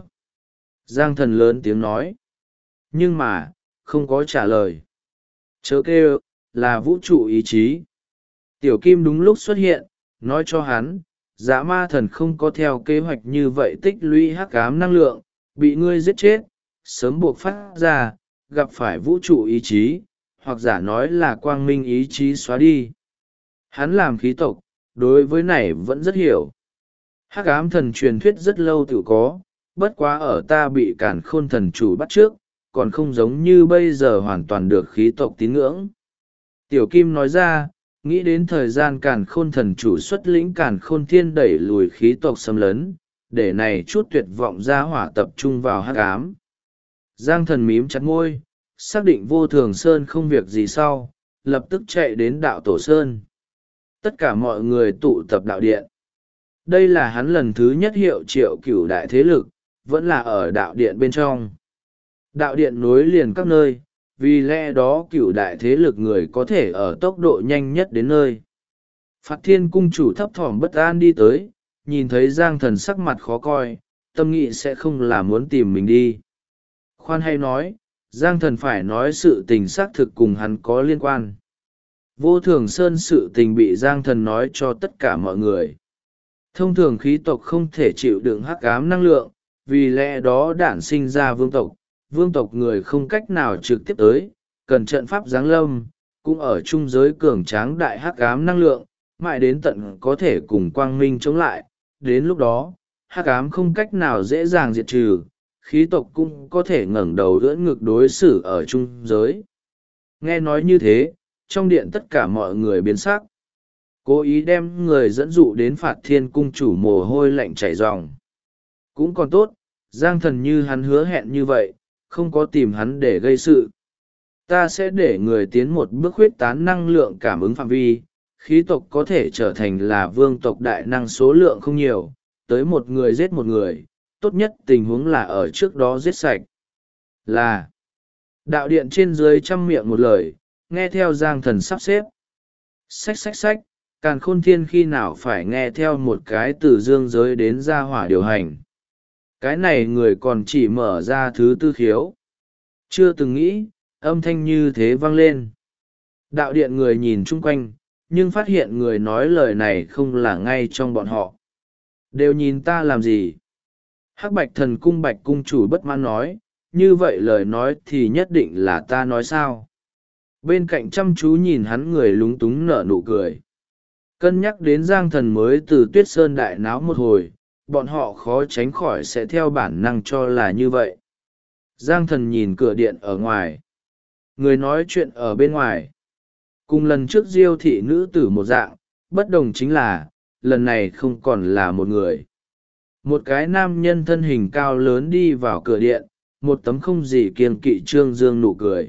Giang Thần lớn tiếng nói. Nhưng mà, không có trả lời. Chớ kêu, là vũ trụ ý chí. Tiểu Kim đúng lúc xuất hiện, nói cho hắn, Dã Ma Thần không có theo kế hoạch như vậy tích lũy hắc ám năng lượng, bị ngươi giết chết, sớm buộc phát ra, gặp phải vũ trụ ý chí, hoặc giả nói là quang minh ý chí xóa đi. Hắn làm khí tộc, đối với này vẫn rất hiểu. Hắc ám thần truyền thuyết rất lâu tự có, bất quá ở ta bị Càn Khôn thần chủ bắt trước, còn không giống như bây giờ hoàn toàn được khí tộc tín ngưỡng. Tiểu Kim nói ra, nghĩ đến thời gian Càn Khôn thần chủ xuất lĩnh Càn Khôn thiên đẩy lùi khí tộc xâm lấn, để này chút tuyệt vọng ra hỏa tập trung vào hắc ám. Giang Thần mím chặt môi, xác định Vô Thường Sơn không việc gì sau, lập tức chạy đến đạo Tổ Sơn. Tất cả mọi người tụ tập đạo điện. Đây là hắn lần thứ nhất hiệu triệu cửu đại thế lực, vẫn là ở đạo điện bên trong. Đạo điện nối liền các nơi, vì lẽ đó cửu đại thế lực người có thể ở tốc độ nhanh nhất đến nơi. Phạt Thiên cung chủ thấp thỏm bất an đi tới, nhìn thấy Giang Thần sắc mặt khó coi, tâm nghị sẽ không là muốn tìm mình đi. Khoan hay nói, Giang Thần phải nói sự tình xác thực cùng hắn có liên quan. Vô Thường Sơn sự tình bị Giang Thần nói cho tất cả mọi người. Thông thường khí tộc không thể chịu đựng hắc ám năng lượng, vì lẽ đó đản sinh ra vương tộc người không cách nào trực tiếp tới, cần trận pháp giáng lâm, cũng ở trung giới cường tráng đại hắc ám năng lượng, mãi đến tận có thể cùng quang minh chống lại, đến lúc đó, hắc ám không cách nào dễ dàng diệt trừ, khí tộc cũng có thể ngẩng đầu ưỡn ngực đối xử ở trung giới. Nghe nói như thế, trong điện tất cả mọi người biến sắc. Cố ý đem người dẫn dụ đến Phạt Thiên cung chủ mồ hôi lạnh chảy ròng. Cũng còn tốt, Giang Thần như hắn hứa hẹn như vậy, không có tìm hắn để gây sự. Ta sẽ để người tiến một bước huyết tán năng lượng cảm ứng phạm vi, khí tộc có thể trở thành là vương tộc đại năng số lượng không nhiều, tới một người giết một người, tốt nhất tình huống là ở trước đó giết sạch. Là đạo điện trên dưới trăm miệng một lời, nghe theo Giang Thần sắp xếp. Xách xách xách, Càn Khôn Thiên khi nào phải nghe theo một cái từ dương giới đến gia hỏa điều hành. Cái này người còn chỉ mở ra thứ tư khiếu. Chưa từng nghĩ, âm thanh như thế vang lên. Đạo điện người nhìn chung quanh, nhưng phát hiện người nói lời này không là ngay trong bọn họ. Đều nhìn ta làm gì? Hắc Bạch Thần Cung Bạch Cung chủ bất mãn nói, như vậy lời nói thì nhất định là ta nói sao? Bên cạnh chăm chú nhìn hắn người lúng túng nở nụ cười. Cân nhắc đến Giang Thần mới từ Tuyết Sơn đại náo một hồi, bọn họ khó tránh khỏi sẽ theo bản năng cho là như vậy. Giang Thần nhìn cửa điện ở ngoài. Người nói chuyện ở bên ngoài. Cùng lần trước Diêu thị nữ tử một dạng, bất đồng chính là, lần này không còn là một người. Một cái nam nhân thân hình cao lớn đi vào cửa điện, một tấm không gì kiêng kỵ trương dương nụ cười.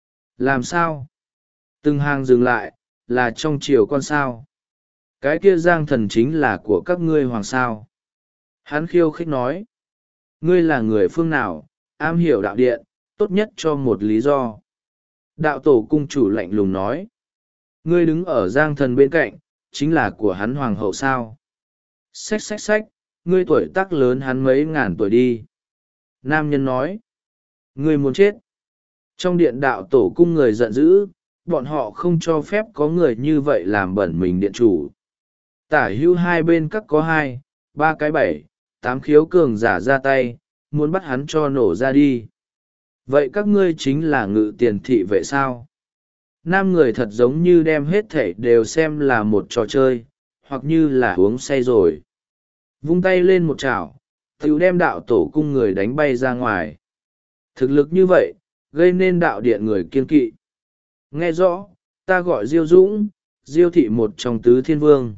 Làm sao? Từng hàng dừng lại, là trong triều con sao? Cái kia Giang Thần chính là của các ngươi hoàng sao? Hắn khiêu khích nói. Ngươi là người phương nào, am hiểu đạo điện, tốt nhất cho một lý do. Đạo tổ cung chủ lạnh lùng nói. Ngươi đứng ở Giang Thần bên cạnh, chính là của hắn hoàng hậu sao? Xách xách xách, ngươi tuổi tác lớn hắn mấy ngàn tuổi đi. Nam nhân nói. Ngươi muốn chết. Trong điện đạo tổ cung người giận dữ, bọn họ không cho phép có người như vậy làm bẩn mình điện chủ. Tả hữu hai bên các có 2, 3 cái 7, 8 khiếu cường giả ra tay, muốn bắt hắn cho nổ ra đi. Vậy các ngươi chính là ngự tiền thị vệ sao? Nam người thật giống như đem hết thảy đều xem là một trò chơi, hoặc như là uống say rồi. Vung tay lên một chảo, tiểu đem đạo tổ cung người đánh bay ra ngoài. Thực lực như vậy, gây nên đạo điện người kiên kỵ. Nghe rõ, ta gọi Diêu Dũng, Diêu thị một trong tứ thiên vương.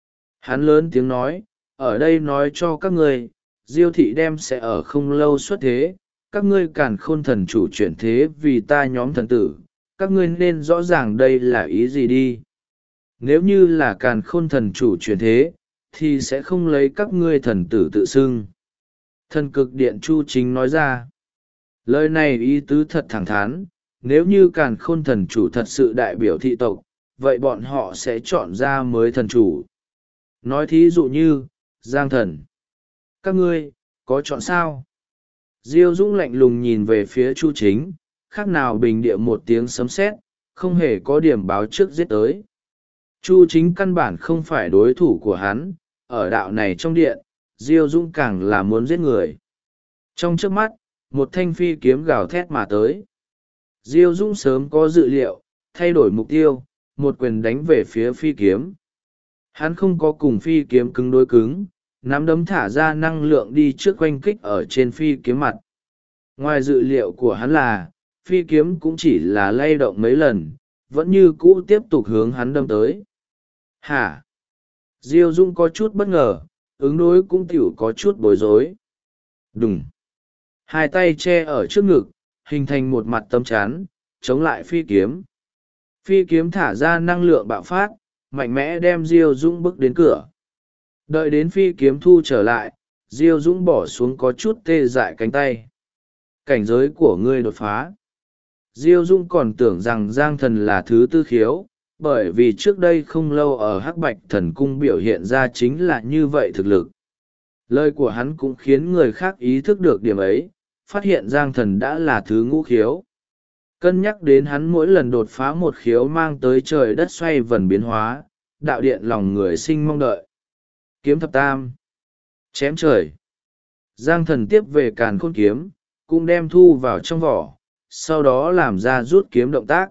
Hắn lớn tiếng nói, ở đây nói cho các ngươi, Diêu thị đem sẽ ở không lâu xuất thế, các ngươi Càn Khôn thần chủ chuyển thế vì ta nhóm thần tử, các ngươi nên rõ ràng đây là ý gì đi. Nếu như là Càn Khôn thần chủ chuyển thế, thì sẽ không lấy các ngươi thần tử tự xưng. Thần cực điện Chu Chính nói ra. Lời này ý tứ thật thẳng thắn, nếu như Càn Khôn thần chủ thật sự đại biểu thị tộc, vậy bọn họ sẽ chọn ra mới thần chủ. Nói thí dụ như, Giang Thần. Các ngươi, có chọn sao? Diêu Dũng lạnh lùng nhìn về phía Chu Chính, khác nào bình địa một tiếng sấm sét, không hề có điểm báo trước giết tới. Chu Chính căn bản không phải đối thủ của hắn, ở đạo này trong điện, Diêu Dũng càng là muốn giết người. Trong trước mắt, một thanh phi kiếm gào thét mà tới. Diêu Dũng sớm có dự liệu, thay đổi mục tiêu, một quyền đánh về phía phi kiếm. Hắn không có cùng phi kiếm cứng đối cứng, nắm đấm thả ra năng lượng đi trước quanh kích ở trên phi kiếm mặt. Ngoài dự liệu của hắn là, phi kiếm cũng chỉ là lay động mấy lần, vẫn như cũ tiếp tục hướng hắn đâm tới. Hả? Diêu Dung có chút bất ngờ, ứng đối cũng tiểu có chút bối rối. Đùng! Hai tay che ở trước ngực, hình thành một mặt tấm chắn, chống lại phi kiếm. Phi kiếm thả ra năng lượng bạo phát, mạnh mẽ đem Diêu Dũng bước đến cửa. Đợi đến phi kiếm thu trở lại, Diêu Dũng bỏ xuống có chút tê dại cánh tay. Cảnh giới của ngươi đột phá. Diêu Dũng còn tưởng rằng Giang Thần là thứ tư khiếu, bởi vì trước đây không lâu ở Hắc Bạch Thần Cung biểu hiện ra chính là như vậy thực lực. Lời của hắn cũng khiến người khác ý thức được điểm ấy, phát hiện Giang Thần đã là thứ ngũ khiếu. Cân nhắc đến hắn mỗi lần đột phá một khiếu mang tới trời đất xoay vần biến hóa, đạo điện lòng người sinh mong đợi. Kiếm thập tam. Chém trời. Giang Thần tiếp về Càn Khôn kiếm, cũng đem thu vào trong vỏ, sau đó làm ra rút kiếm động tác.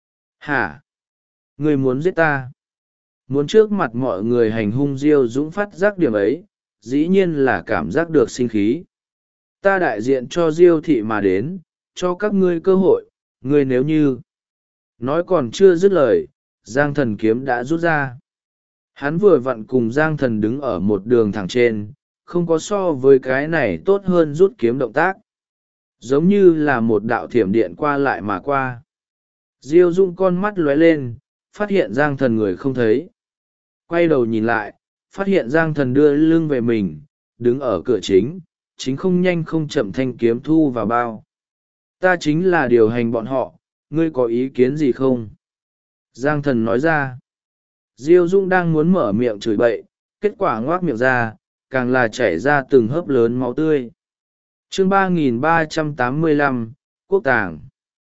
Hả? Người muốn giết ta? Muốn trước mặt mọi người hành hung Diêu Dũng phát giác điểm ấy, dĩ nhiên là cảm giác được sinh khí. Ta đại diện cho Diêu thị mà đến, cho các ngươi cơ hội, ngươi nếu như... Nói còn chưa dứt lời, Giang Thần kiếm đã rút ra. Hắn vừa vặn cùng Giang Thần đứng ở một đường thẳng trên, không có so với cái này tốt hơn rút kiếm động tác. Giống như là một đạo thiểm điện qua lại mà qua. Diêu Dung con mắt lóe lên, phát hiện Giang Thần người không thấy. Quay đầu nhìn lại, phát hiện Giang Thần đưa lưng về mình, đứng ở cửa chính không nhanh không chậm thanh kiếm thu vào bao. Ta chính là điều hành bọn họ, ngươi có ý kiến gì không? Giang Thần nói ra. Diêu Dung đang muốn mở miệng chửi bậy, kết quả ngoác miệng ra, càng là chảy ra từng hớp lớn máu tươi. Chương 3385, Quốc tàng.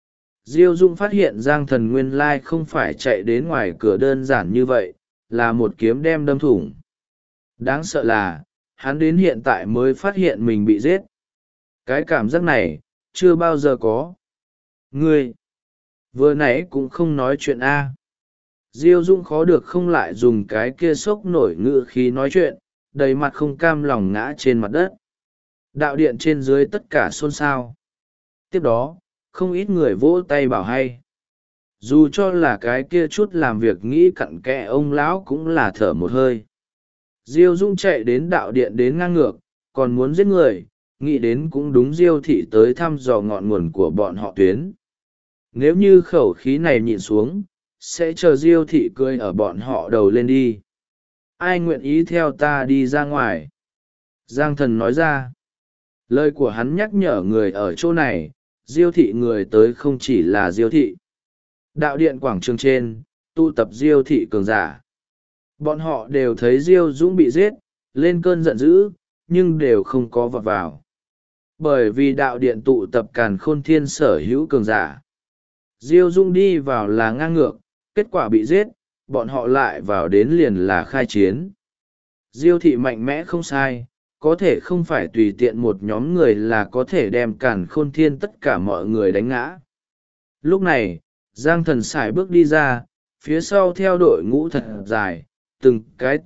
Diêu Dung phát hiện Giang Thần nguyên lai không phải chạy đến ngoài cửa đơn giản như vậy, là một kiếm đem đâm thủng. Đáng sợ là, hắn đến hiện tại mới phát hiện mình bị giết. Cái cảm giác này, chưa bao giờ có. Ngươi, vừa nãy cũng không nói chuyện A. Diêu Dung khó được không lại dùng cái kia sốc nổi ngữ khí nói chuyện, đầy mặt không cam lòng ngã trên mặt đất. Đạo điện trên dưới tất cả xôn xao. Tiếp đó, không ít người vỗ tay bảo hay. Dù cho là cái kia chút làm việc nghĩ cặn kẽ ông lão cũng là thở một hơi. Diêu Dung chạy đến đạo điện đến ngang ngược, còn muốn giết người, nghĩ đến cũng đúng Diêu thị tới thăm dò ngọn nguồn của bọn họ tuyến. Nếu như khẩu khí này nhịn xuống, sẽ chờ Diêu thị cười ở bọn họ đầu lên đi. Ai nguyện ý theo ta đi ra ngoài? Giang Thần nói ra. Lời của hắn nhắc nhở người ở chỗ này, Diêu thị người tới không chỉ là Diêu thị. Đạo điện quảng trường trên, tụ tập Diêu thị cường giả. Bọn họ đều thấy Diêu Dũng bị giết, lên cơn giận dữ, nhưng đều không có vọt vào. Bởi vì đạo điện tụ tập Càn Khôn Thiên sở hữu cường giả. Diêu Dũng đi vào là ngang ngược, kết quả bị giết, bọn họ lại vào đến liền là khai chiến. Diêu thị mạnh mẽ không sai, có thể không phải tùy tiện một nhóm người là có thể đem Càn Khôn Thiên tất cả mọi người đánh ngã. Lúc này, Giang Thần sải bước đi ra, phía sau theo đội ngũ thật dài, từng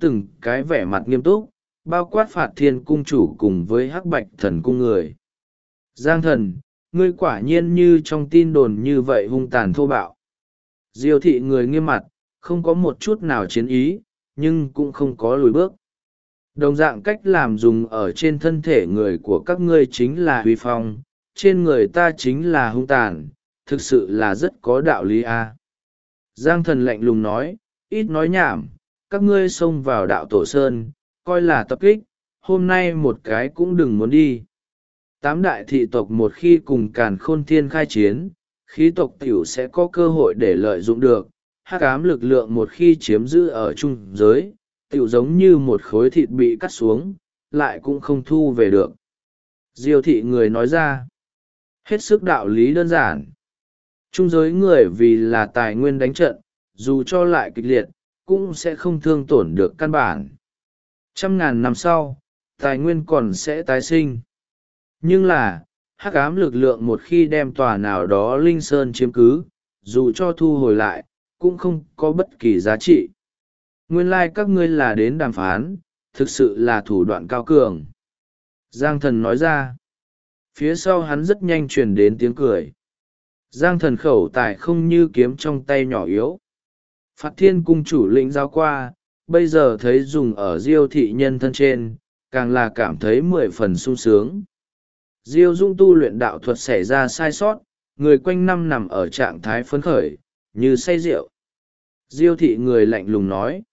cái vẻ mặt nghiêm túc, bao quát Phạt Thiên cung chủ cùng với Hắc Bạch Thần cung người. Giang Thần, ngươi quả nhiên như trong tin đồn như vậy hung tàn thô bạo. Diêu thị người nghiêm mặt, không có một chút nào chiến ý, nhưng cũng không có lùi bước. Đồng dạng cách làm dùng ở trên thân thể người của các ngươi chính là huy phong, trên người ta chính là hung tàn, thực sự là rất có đạo lý a. Giang Thần lạnh lùng nói, ít nói nhảm, các ngươi xông vào đạo Tổ Sơn, coi là tập kích, hôm nay một cái cũng đừng muốn đi. Tám đại thị tộc một khi cùng Càn Khôn Thiên khai chiến, khí tộc tiểu sẽ có cơ hội để lợi dụng được, hắc ám lực lượng một khi chiếm giữ ở trung giới, tiểu giống như một khối thịt bị cắt xuống, lại cũng không thu về được. Diêu thị người nói ra, hết sức đạo lý đơn giản. Trung giới người vì là tài nguyên đánh trận, dù cho lại kịch liệt, cũng sẽ không thương tổn được căn bản. 100.000 năm sau, tài nguyên còn sẽ tái sinh. Nhưng là, hắc ám lực lượng một khi đem tòa nào đó linh sơn chiếm cứ, dù cho thu hồi lại, cũng không có bất kỳ giá trị. Nguyên lai các ngươi là đến đàm phán, thực sự là thủ đoạn cao cường. Giang Thần nói ra. Phía sau hắn rất nhanh truyền đến tiếng cười. Giang Thần khẩu tài không như kiếm trong tay nhỏ yếu. Phạt Thiên cung chủ lĩnh giao qua, bây giờ thấy dùng ở Diêu thị nhân thân trên, càng là cảm thấy 10 phần sung sướng. Diêu Dung tu luyện đạo thuật xảy ra sai sót, người quanh năm nằm ở trạng thái phấn khởi, như say rượu. Diêu thị người lạnh lùng nói.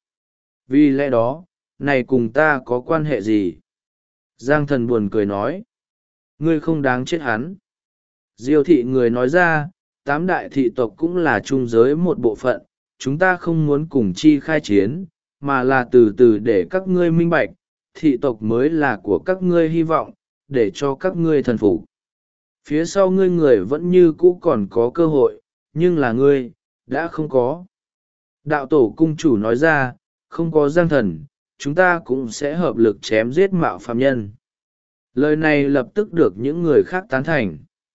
Vì lẽ đó, này cùng ta có quan hệ gì? Giang Thần buồn cười nói. Ngươi không đáng chết hắn. Diêu thị người nói ra, tám đại thị tộc cũng là trung giới một bộ phận, chúng ta không muốn cùng chi khai chiến, mà là từ từ để các ngươi minh bạch, thị tộc mới là của các ngươi hy vọng, để cho các ngươi thần phục. Phía sau ngươi người vẫn như cũ còn có cơ hội, nhưng là ngươi, đã không có. Đạo tổ cung chủ nói ra, không có Giang Thần, chúng ta cũng sẽ hợp lực chém giết mạo phạm nhân. Lời này lập tức được những người khác tán thành.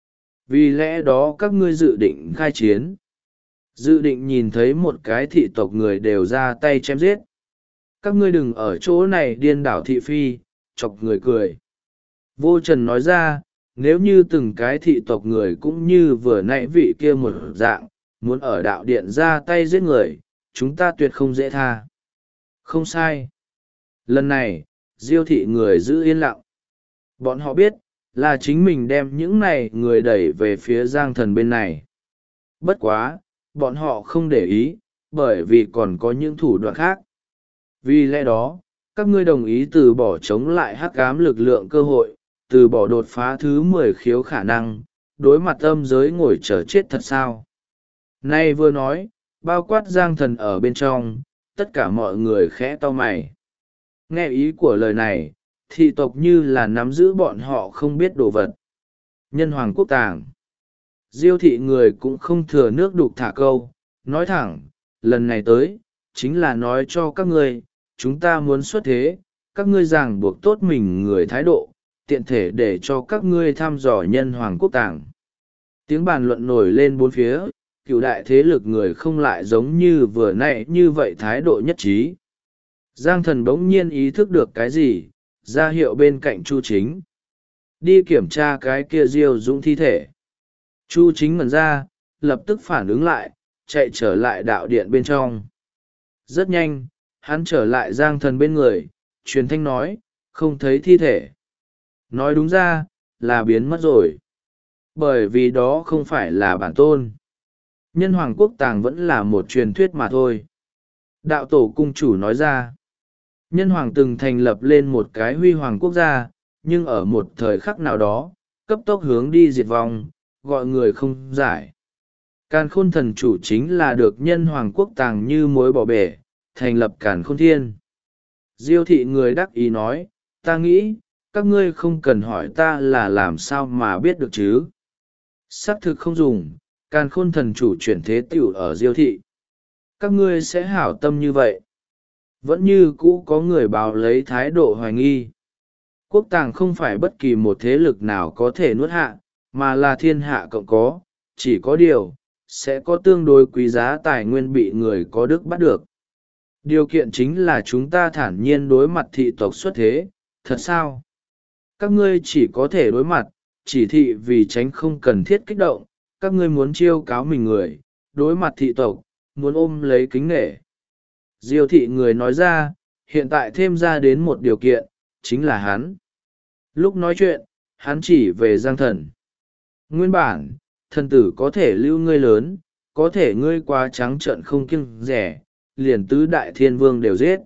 Vì lẽ đó các ngươi dự định khai chiến. Dự định nhìn thấy một cái thị tộc người đều ra tay chém giết. Các ngươi đừng ở chỗ này điên đảo thị phi, chọc người cười. Vô trần nói ra, nếu như từng cái thị tộc người cũng như vừa nãy vị kia một dạng, muốn ở đạo điện ra tay giết người, chúng ta tuyệt không dễ tha. Không sai. Lần này, Diêu thị người giữ yên lặng. Bọn họ biết, là chính mình đem những này người đẩy về phía Giang Thần bên này. Bất quá, bọn họ không để ý, bởi vì còn có những thủ đoạn khác. Vì lẽ đó, các ngươi đồng ý từ bỏ chống lại hắc ám lực lượng cơ hội, từ bỏ đột phá thứ 10 khiếu khả năng, đối mặt âm giới ngồi chờ chết thật sao. Nay vừa nói, bao quát Giang Thần ở bên trong, tất cả mọi người khẽ cau mày. Nghe ý của lời này, thị tộc như là nắm giữ bọn họ không biết đồ vật. Nhân hoàng quốc tàng. Diêu thị người cũng không thừa nước đục thả câu, nói thẳng, lần này tới, chính là nói cho các ngươi, chúng ta muốn xuất thế, các ngươi ràng buộc tốt mình người thái độ, tiện thể để cho các ngươi thăm dò nhân hoàng quốc tàng. Tiếng bàn luận nổi lên bốn phía, cựu đại thế lực người không lại giống như vừa nãy như vậy thái độ nhất trí. Giang Thần bỗng nhiên ý thức được cái gì, ra hiệu bên cạnh Chu Chính. Đi kiểm tra cái kia Diêu Dũng thi thể. Chu Chính ngẩn ra, lập tức phản ứng lại, chạy trở lại đạo điện bên trong. Rất nhanh, hắn trở lại Giang Thần bên người, truyền thanh nói, không thấy thi thể. Nói đúng ra, là biến mất rồi. Bởi vì đó không phải là bản tôn. Nhân hoàng quốc tàng vẫn là một truyền thuyết mà thôi. Đạo tổ cung chủ nói ra. Nhân hoàng từng thành lập lên một cái huy hoàng quốc gia, nhưng ở một thời khắc nào đó, cấp tốc hướng đi diệt vong, gọi người không giải. Càn khôn thần chủ chính là được nhân hoàng quốc tàng như mối bỏ bể, thành lập càn khôn thiên. Diêu thị người đắc ý nói, ta nghĩ, các ngươi không cần hỏi ta là làm sao mà biết được chứ. Xác thực không dùng, càn khôn thần chủ chuyển thế tiểu ở Diêu thị. Các ngươi sẽ hảo tâm như vậy. Vẫn như cũ có người báo lấy thái độ hoài nghi. Quốc tàng không phải bất kỳ một thế lực nào có thể nuốt hạ, mà là thiên hạ cộng có, chỉ có điều, sẽ có tương đối quý giá tài nguyên bị người có đức bắt được. Điều kiện chính là chúng ta thản nhiên đối mặt thị tộc xuất thế, thật sao? Các ngươi chỉ có thể đối mặt, chỉ thị vì tránh không cần thiết kích động, các ngươi muốn chiêu cáo mình người, đối mặt thị tộc, muốn ôm lấy kính nể. Diêu thị người nói ra, hiện tại thêm ra đến một điều kiện, chính là hắn. Lúc nói chuyện, hắn chỉ về Giang Thần. Nguyên bản, thần tử có thể lưu ngươi lớn, có thể ngươi quá trắng trợn không kiêng rẻ, liền tứ đại thiên vương đều giết.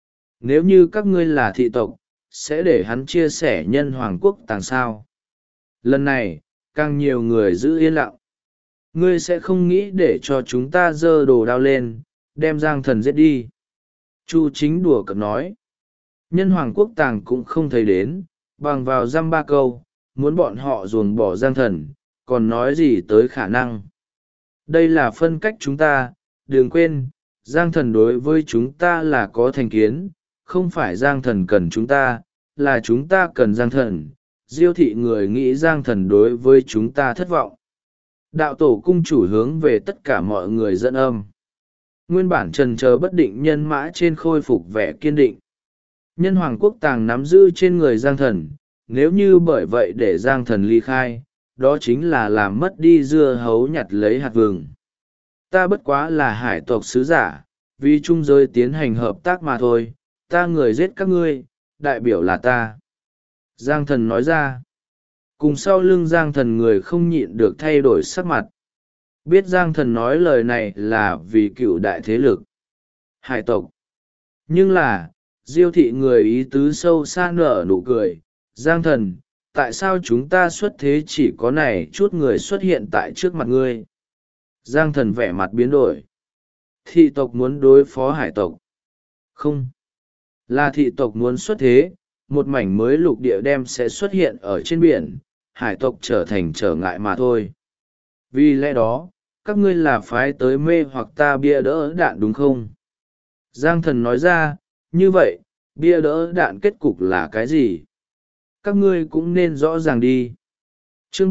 Nếu như các ngươi là thị tộc, sẽ để hắn chia sẻ nhân hoàng quốc tàng sao. Lần này, càng nhiều người giữ yên lặng. Ngươi sẽ không nghĩ để cho chúng ta giơ đồ đao lên, đem Giang Thần giết đi. Chu Chính đùa cợt nói. Nhân hoàng quốc tàng cũng không thấy đến, bằng vào dăm ba câu, muốn bọn họ ruồng bỏ Giang Thần, còn nói gì tới khả năng. Đây là phân cách chúng ta, đừng quên, Giang Thần đối với chúng ta là có thành kiến, không phải Giang Thần cần chúng ta, là chúng ta cần Giang Thần. Diêu thị người nghĩ Giang Thần đối với chúng ta thất vọng. Đạo tổ cung chủ hướng về tất cả mọi người dẫn âm. Nguyên bản trần chờ bất định nhân mã trên khôi phục vẻ kiên định. Nhân hoàng quốc tàng nắm giữ trên người Giang Thần, nếu như bởi vậy để Giang Thần ly khai, đó chính là làm mất đi dưa hấu nhặt lấy hạt vừng. Ta bất quá là hải tộc sứ giả, vì trung giới tiến hành hợp tác mà thôi, ta người giết các ngươi, đại biểu là ta. Giang Thần nói ra. Cùng sau lưng Giang Thần người không nhịn được thay đổi sắc mặt. Biết Giang Thần nói lời này là vì cựu đại thế lực. Hải tộc. Nhưng là, Diêu thị người ý tứ sâu xa nở nụ cười. Giang Thần, tại sao chúng ta xuất thế chỉ có này chút người xuất hiện tại trước mặt ngươi? Giang Thần vẻ mặt biến đổi. Thị tộc muốn đối phó hải tộc. Không. Là thị tộc muốn xuất thế, một mảnh mới lục địa đem sẽ xuất hiện ở trên biển, hải tộc trở thành trở ngại mà thôi. Vì lẽ đó, các ngươi là phái tới mê hoặc ta bia đỡ đạn đúng không? Giang Thần nói ra, như vậy, bia đỡ đạn kết cục là cái gì? Các ngươi cũng nên rõ ràng đi. Chương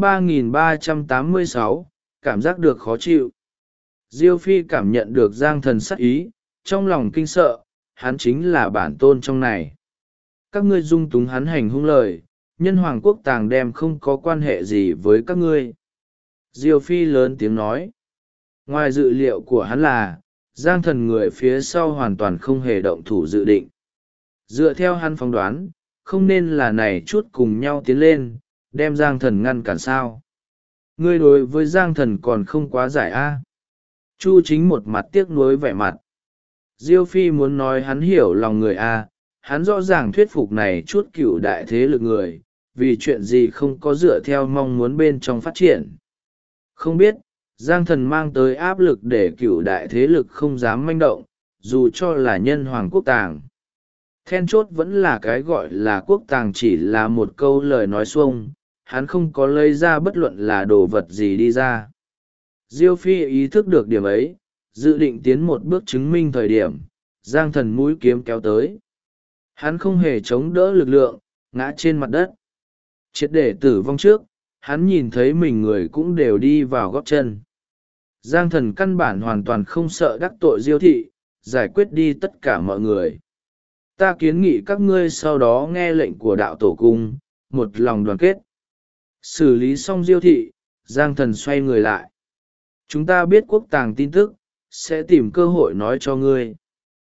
3386, cảm giác được khó chịu. Diêu Phi cảm nhận được Giang Thần sắc ý, trong lòng kinh sợ, hắn chính là bản tôn trong này. các ngươi dung túng hắn hành hung lời, nhân hoàng quốc tàng đem không có quan hệ gì với các ngươi. Diêu Phi lớn tiếng nói. Ngoài dự liệu của hắn là, Giang Thần người phía sau hoàn toàn không hề động thủ dự định. Dựa theo hắn phỏng đoán, không nên là này chút cùng nhau tiến lên, đem Giang Thần ngăn cản sao. Ngươi đối với Giang Thần còn không quá giải a. Chu Chính một mặt tiếc nuối vẻ mặt. Diêu Phi muốn nói hắn hiểu lòng người a, hắn rõ ràng thuyết phục này chút cựu đại thế lực người, vì chuyện gì không có dựa theo mong muốn bên trong phát triển. Không biết, Giang Thần mang tới áp lực để cựu đại thế lực không dám manh động, dù cho là nhân hoàng quốc tàng. Then chốt vẫn là cái gọi là quốc tàng chỉ là một câu lời nói xuông, hắn không có lấy ra bất luận là đồ vật gì đi ra. Diêu Phi ý thức được điểm ấy, dự định tiến một bước chứng minh thời điểm, Giang Thần mũi kiếm kéo tới. Hắn không hề chống đỡ lực lượng, ngã trên mặt đất. Triệt để tử vong trước, hắn nhìn thấy mình người cũng đều đi vào gót chân. Giang Thần căn bản hoàn toàn không sợ đắc tội Diêu thị, giải quyết đi tất cả mọi người. Ta kiến nghị các ngươi sau đó nghe lệnh của đạo tổ cung, một lòng đoàn kết. Xử lý xong Diêu thị, Giang Thần xoay người lại. Chúng ta biết quốc tàng tin tức, sẽ tìm cơ hội nói cho ngươi.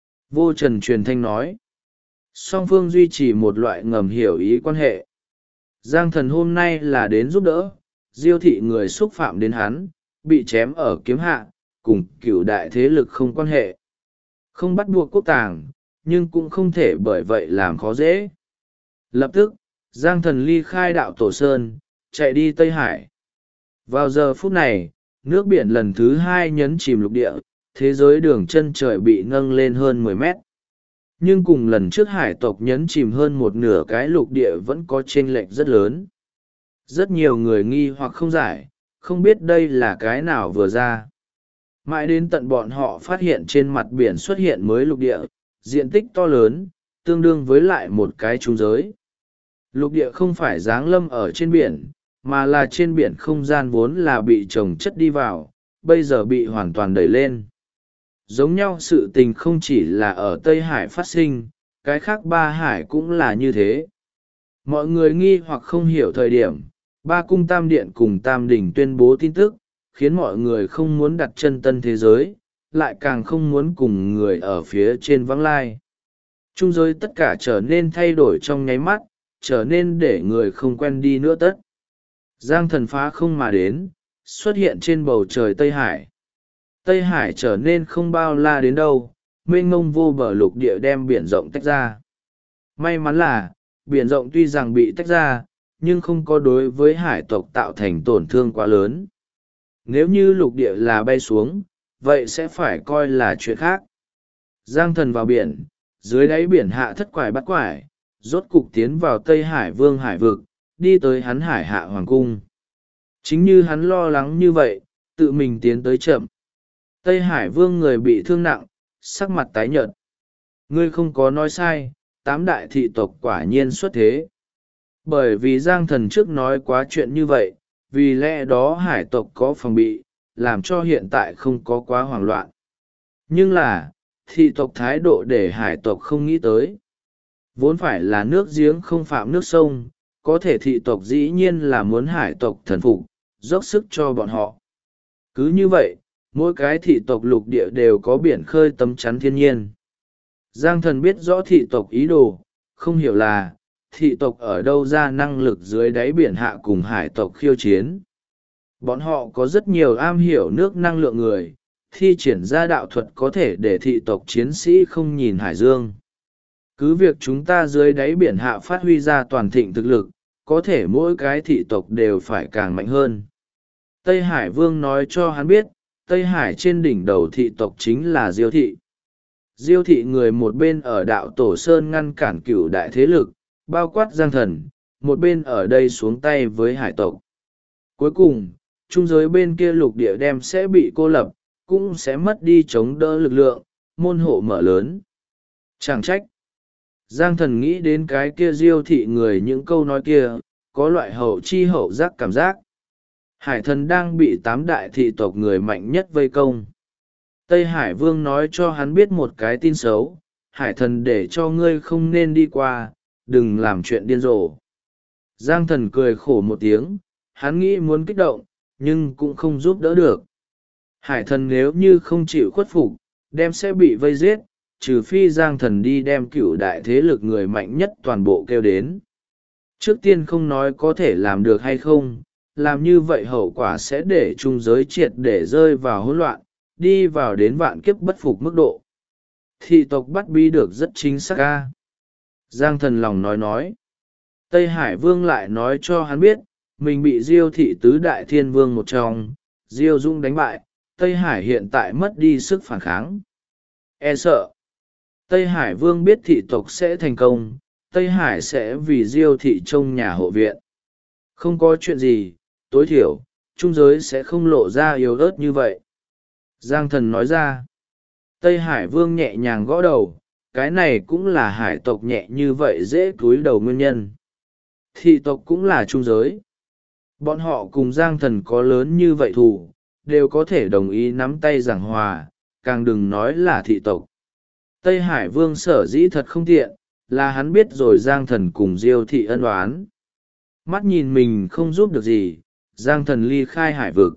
Vô Trần truyền thanh nói. Song phương duy trì một loại ngầm hiểu ý quan hệ. Giang Thần hôm nay là đến giúp đỡ, Diêu thị người xúc phạm đến hắn, bị chém ở kiếm hạ, cùng cửu đại thế lực không quan hệ. Không bắt buộc quốc tàng, nhưng cũng không thể bởi vậy làm khó dễ. Lập tức, Giang Thần ly khai đạo Tổ Sơn, chạy đi Tây Hải. Vào giờ phút này, nước biển lần thứ 2 nhấn chìm lục địa, thế giới đường chân trời bị nâng lên hơn 10 mét. Nhưng cùng lần trước hải tộc nhấn chìm hơn một nửa cái lục địa vẫn có chênh lệch rất lớn. Rất nhiều người nghi hoặc không giải, không biết đây là cái nào vừa ra. Mãi đến tận bọn họ phát hiện trên mặt biển xuất hiện mới lục địa, diện tích to lớn, tương đương với lại một cái trung giới. Lục địa không phải giáng lâm ở trên biển, mà là trên biển không gian vốn là bị chồng chất đi vào, bây giờ bị hoàn toàn đẩy lên. Giống nhau sự tình không chỉ là ở Tây Hải phát sinh, cái khác ba hải cũng là như thế. Mọi người nghi hoặc không hiểu thời điểm, ba cung tam điện cùng tam đỉnh tuyên bố tin tức, khiến mọi người không muốn đặt chân tân thế giới, lại càng không muốn cùng người ở phía trên vắng lai. Trung giới tất cả trở nên thay đổi trong nháy mắt, trở nên để người không quen đi nữa tất. Giang Thần phá không mà đến, xuất hiện trên bầu trời Tây Hải. Tây Hải trở nên không bao la đến đâu, mênh mông vô bờ lục địa đem biển rộng tách ra. May mắn là, biển rộng tuy rằng bị tách ra, nhưng không có đối với hải tộc tạo thành tổn thương quá lớn. Nếu như lục địa là bay xuống, vậy sẽ phải coi là chuyện khác. Giang Thần vào biển, dưới đáy biển hạ thất quải bắt quải, rốt cục tiến vào Tây Hải Vương hải vực, đi tới hắn hải hạ hoàng cung. Chính như hắn lo lắng như vậy, tự mình tiến tới chậm. Tây Hải Vương người bị thương nặng, sắc mặt tái nhợt. Ngươi không có nói sai, 8 đại thị tộc quả nhiên xuất thế. Bởi vì Giang Thần trước nói quá chuyện như vậy, vì lẽ đó hải tộc có phòng bị, làm cho hiện tại không có quá hoảng loạn. Nhưng là, thị tộc thái độ để hải tộc không nghĩ tới. Vốn phải là nước giếng không phạm nước sông, có thể thị tộc dĩ nhiên là muốn hải tộc thần phục, dốc sức cho bọn họ. Cứ như vậy, mỗi cái thị tộc lục địa đều có biển khơi tấm chắn thiên nhiên. Giang Thần biết rõ thị tộc ý đồ, không hiểu là, thị tộc ở đâu ra năng lực dưới đáy biển hạ cùng hải tộc khiêu chiến. Bọn họ có rất nhiều am hiểu nước năng lượng người, thi triển ra đạo thuật có thể để thị tộc chiến sĩ không nhìn hải dương. Cứ việc chúng ta dưới đáy biển hạ phát huy ra toàn thịnh thực lực, có thể mỗi cái thị tộc đều phải càng mạnh hơn. Tây Hải Vương nói cho hắn biết, Tây Hải trên đỉnh đầu thị tộc chính là Diêu thị. Diêu thị người một bên ở đạo Tổ Sơn ngăn cản cửu đại thế lực, bao quát Giang Thần, một bên ở đây xuống tay với hải tộc. Cuối cùng, trung giới bên kia lục địa đem sẽ bị cô lập, cũng sẽ mất đi chống đỡ lực lượng, môn hộ mở lớn. Chẳng trách. Giang Thần nghĩ đến cái kia Diêu thị người những câu nói kia, có loại hậu chi hậu giác cảm giác. Hải thần đang bị 8 đại thị tộc người mạnh nhất vây công. Tây Hải Vương nói cho hắn biết một cái tin xấu, hải thần để cho ngươi không nên đi qua, đừng làm chuyện điên rồ. Giang Thần cười khổ một tiếng, hắn nghĩ muốn kích động, nhưng cũng không giúp đỡ được. Hải thần nếu như không chịu khuất phục, đem sẽ bị vây giết, trừ phi Giang Thần đi đem cựu đại thế lực người mạnh nhất toàn bộ kêu đến. Trước tiên không nói có thể làm được hay không, làm như vậy hậu quả sẽ để trung giới triệt để rơi vào hỗn loạn, đi vào đến vạn kiếp bất phục mức độ. Thị tộc bắt bi được rất chính xác ca. Giang Thần lòng nói. Tây Hải Vương lại nói cho hắn biết, mình bị Diêu thị tứ đại thiên vương một trong, Diêu Dung đánh bại, Tây Hải hiện tại mất đi sức phản kháng. E sợ. Tây Hải Vương biết thị tộc sẽ thành công, Tây Hải sẽ vì Diêu thị trông nhà hộ viện. Không có chuyện gì, tối thiểu, trung giới sẽ không lộ ra yếu ớt như vậy. Giang Thần nói ra. Tây Hải Vương nhẹ nhàng gõ đầu, cái này cũng là hải tộc nhẹ như vậy dễ cúi đầu nguyên nhân. Thị tộc cũng là trung giới. Bọn họ cùng Giang Thần có lớn như vậy thù, đều có thể đồng ý nắm tay giảng hòa, càng đừng nói là thị tộc. Tây Hải Vương sở dĩ thật không tiện, là hắn biết rồi Giang Thần cùng Diêu thị ân oán. Mắt nhìn mình không giúp được gì, Giang Thần ly khai hải vực.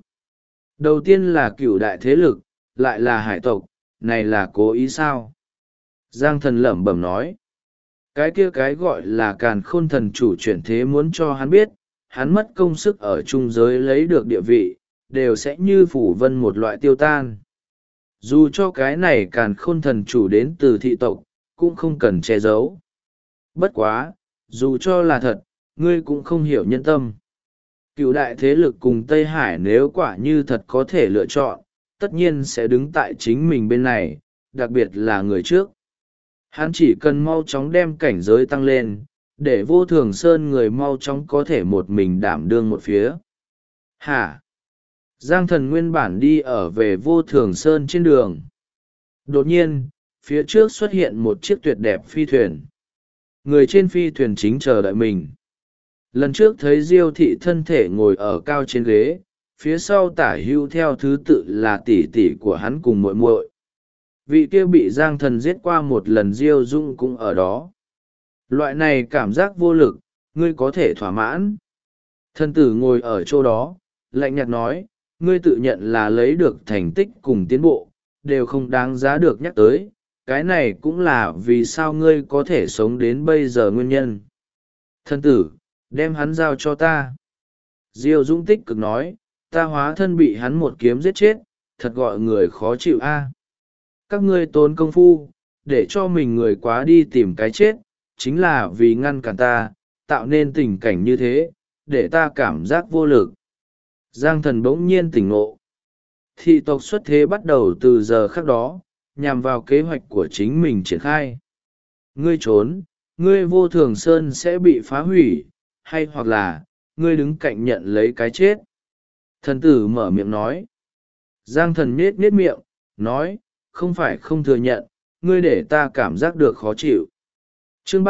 Đầu tiên là cựu đại thế lực, lại là hải tộc, này là cố ý sao? Giang Thần lẩm bẩm nói. Cái kia cái gọi là càn khôn thần chủ chuyển thế muốn cho hắn biết, hắn mất công sức ở trung giới lấy được địa vị, đều sẽ như phủ vân một loại tiêu tan. Dù cho cái này càn khôn thần chủ đến từ thị tộc, cũng không cần che giấu. Bất quá, dù cho là thật, ngươi cũng không hiểu nhân tâm. Cựu đại thế lực cùng Tây Hải nếu quả như thật có thể lựa chọn, tất nhiên sẽ đứng tại chính mình bên này, đặc biệt là người trước. Hắn chỉ cần mau chóng đem cảnh giới tăng lên, để Vô Thường Sơn người mau chóng có thể một mình đảm đương một phía. Hả? Giang Thần nguyên bản đi ở về Vô Thường Sơn trên đường. Đột nhiên, phía trước xuất hiện một chiếc tuyệt đẹp phi thuyền. Người trên phi thuyền chính chờ đợi mình. Lần trước thấy Diêu thị thân thể ngồi ở cao trên ghế, phía sau tả hưu theo thứ tự là tỷ tỷ của hắn cùng muội muội. Vị kia bị Giang Thần giết qua một lần Diêu Dung cũng ở đó. Loại này cảm giác vô lực, ngươi có thể thỏa mãn. Thân tử ngồi ở chỗ đó, lạnh nhạt nói, ngươi tự nhận là lấy được thành tích cùng tiến bộ, đều không đáng giá được nhắc tới, cái này cũng là vì sao ngươi có thể sống đến bây giờ nguyên nhân. Thân tử, đem hắn giao cho ta. Diêu Dũng tích cực nói, ta hóa thân bị hắn một kiếm giết chết, thật gọi người khó chịu a. Các ngươi tốn công phu, để cho mình người quá đi tìm cái chết, chính là vì ngăn cản ta, tạo nên tình cảnh như thế, để ta cảm giác vô lực. Giang Thần bỗng nhiên tỉnh ngộ. Thị tộc xuất thế bắt đầu từ giờ khắc đó, nhằm vào kế hoạch của chính mình triển khai. Ngươi trốn, ngươi Vô Thường Sơn sẽ bị phá hủy, hay hoặc là, ngươi đứng cạnh nhận lấy cái chết. Thần tử mở miệng nói. Giang Thần nhết nhết miệng, nói, không phải không thừa nhận, ngươi để ta cảm giác được khó chịu. Chương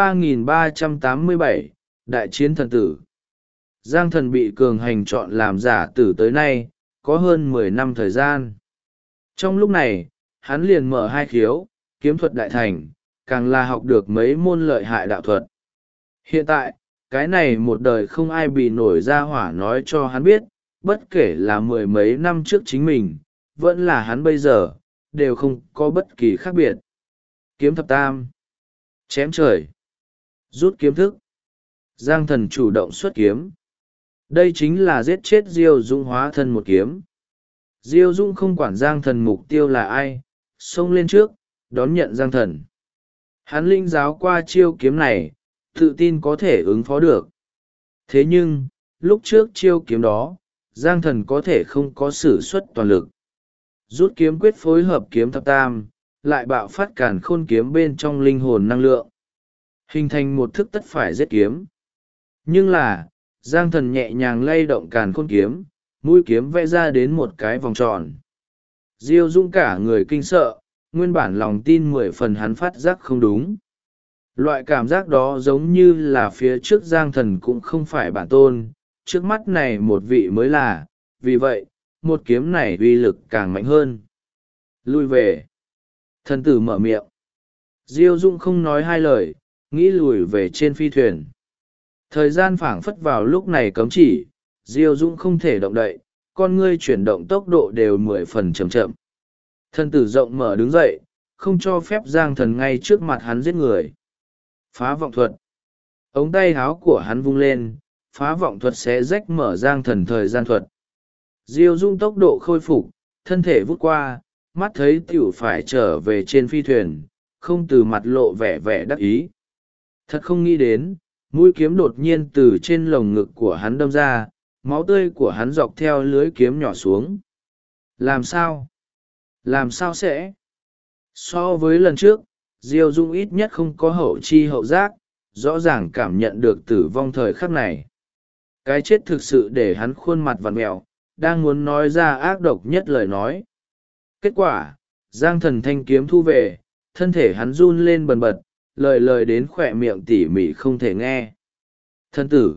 3387, Đại chiến thần tử. Giang Thần bị cường hành chọn làm giả tử tới nay, có hơn 10 năm thời gian. Trong lúc này, hắn liền mở hai khiếu, kiếm thuật đại thành, càng là học được mấy môn lợi hại đạo thuật. Hiện tại, cái này một đời không ai bị nổi ra hỏa nói cho hắn biết, bất kể là mười mấy năm trước chính mình, vẫn là hắn bây giờ, đều không có bất kỳ khác biệt. Kiếm thập tam, chém trời, rút kiếm thức. Giang Thần chủ động xuất kiếm. Đây chính là giết chết Diêu Dung hóa thân một kiếm. Diêu Dung không quản Giang Thần mục tiêu là ai, xông lên trước, đón nhận Giang Thần. Hắn linh giáo qua chiêu kiếm này, tự tin có thể ứng phó được. Thế nhưng, lúc trước chiêu kiếm đó, Giang Thần có thể không có sử xuất toàn lực. Rút kiếm quyết phối hợp kiếm thập tam, lại bạo phát càn khôn kiếm bên trong linh hồn năng lượng. Hình thành một thức tất phải giết kiếm. Nhưng là, Giang Thần nhẹ nhàng lay động càn khôn kiếm, mũi kiếm vẽ ra đến một cái vòng tròn. Diêu Dung cả người kinh sợ, nguyên bản lòng tin 10 phần hắn phát giác không đúng. Loại cảm giác đó giống như là phía trước Giang Thần cũng không phải bản tôn, trước mắt này một vị mới là, vì vậy, một kiếm này uy lực càng mạnh hơn. Lui về. Thần tử mở miệng. Diêu Dung không nói hai lời, nghĩ lùi về trên phi thuyền. Thời gian phảng phất vào lúc này cấm chỉ, Diêu Dũng không thể động đậy, con ngươi chuyển động tốc độ đều 10 phần chậm chậm. Thân tử rộng mở đứng dậy, không cho phép Giang Thần ngay trước mặt hắn giết người. Phá vọng thuật. Ống tay háo của hắn vung lên, phá vọng thuật sẽ rách mở Giang Thần thời gian thuật. Diêu Dung tốc độ khôi phục, thân thể vút qua, mắt thấy tiểu phải trở về trên phi thuyền, không từ mặt lộ vẻ vẻ đắc ý. Thật không nghĩ đến, mũi kiếm đột nhiên từ trên lồng ngực của hắn đâm ra, máu tươi của hắn dọc theo lưới kiếm nhỏ xuống. Làm sao? Làm sao sẽ? So với lần trước, Diêu Dung ít nhất không có hậu chi hậu giác, rõ ràng cảm nhận được tử vong thời khắc này. Cái chết thực sự để hắn khuôn mặt vặn mẹo, đang muốn nói ra ác độc nhất lời nói. Kết quả, Giang Thần thanh kiếm thu về, thân thể hắn run lên bần bật, lời đến khỏe miệng tỉ mỉ không thể nghe. Thần tử.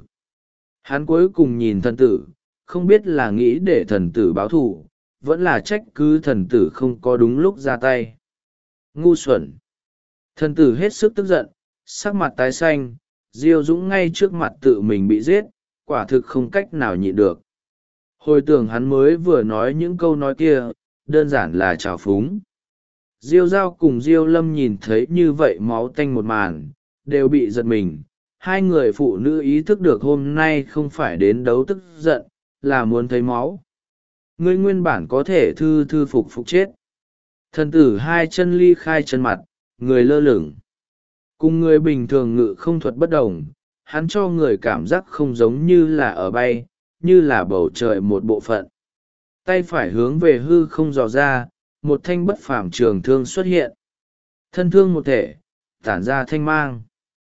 Hắn cuối cùng nhìn thần tử, không biết là nghĩ để thần tử báo thù, vẫn là trách cứ thần tử không có đúng lúc ra tay. Ngu xuẩn. Thần tử hết sức tức giận, sắc mặt tái xanh, Diêu Dũng ngay trước mặt tự mình bị giết, quả thực không cách nào nhịn được. Hồi tưởng hắn mới vừa nói những câu nói kia, đơn giản là trào phúng. Diêu Giao cùng Diêu Lâm nhìn thấy như vậy máu tanh một màn, đều bị giật mình. Hai người phụ nữ ý thức được hôm nay không phải đến đấu tức giận, là muốn thấy máu. Ngươi nguyên bản có thể thư phục chết. Thần tử hai chân ly khai chân mặt, người lơ lửng. Cùng người bình thường ngự không thuật bất đồng, hắn cho người cảm giác không giống như là ở bay, như là bầu trời một bộ phận. Tay phải hướng về hư không dò ra, một thanh bất phàm trường thương xuất hiện. Thân thương một thể, tản ra thanh mang.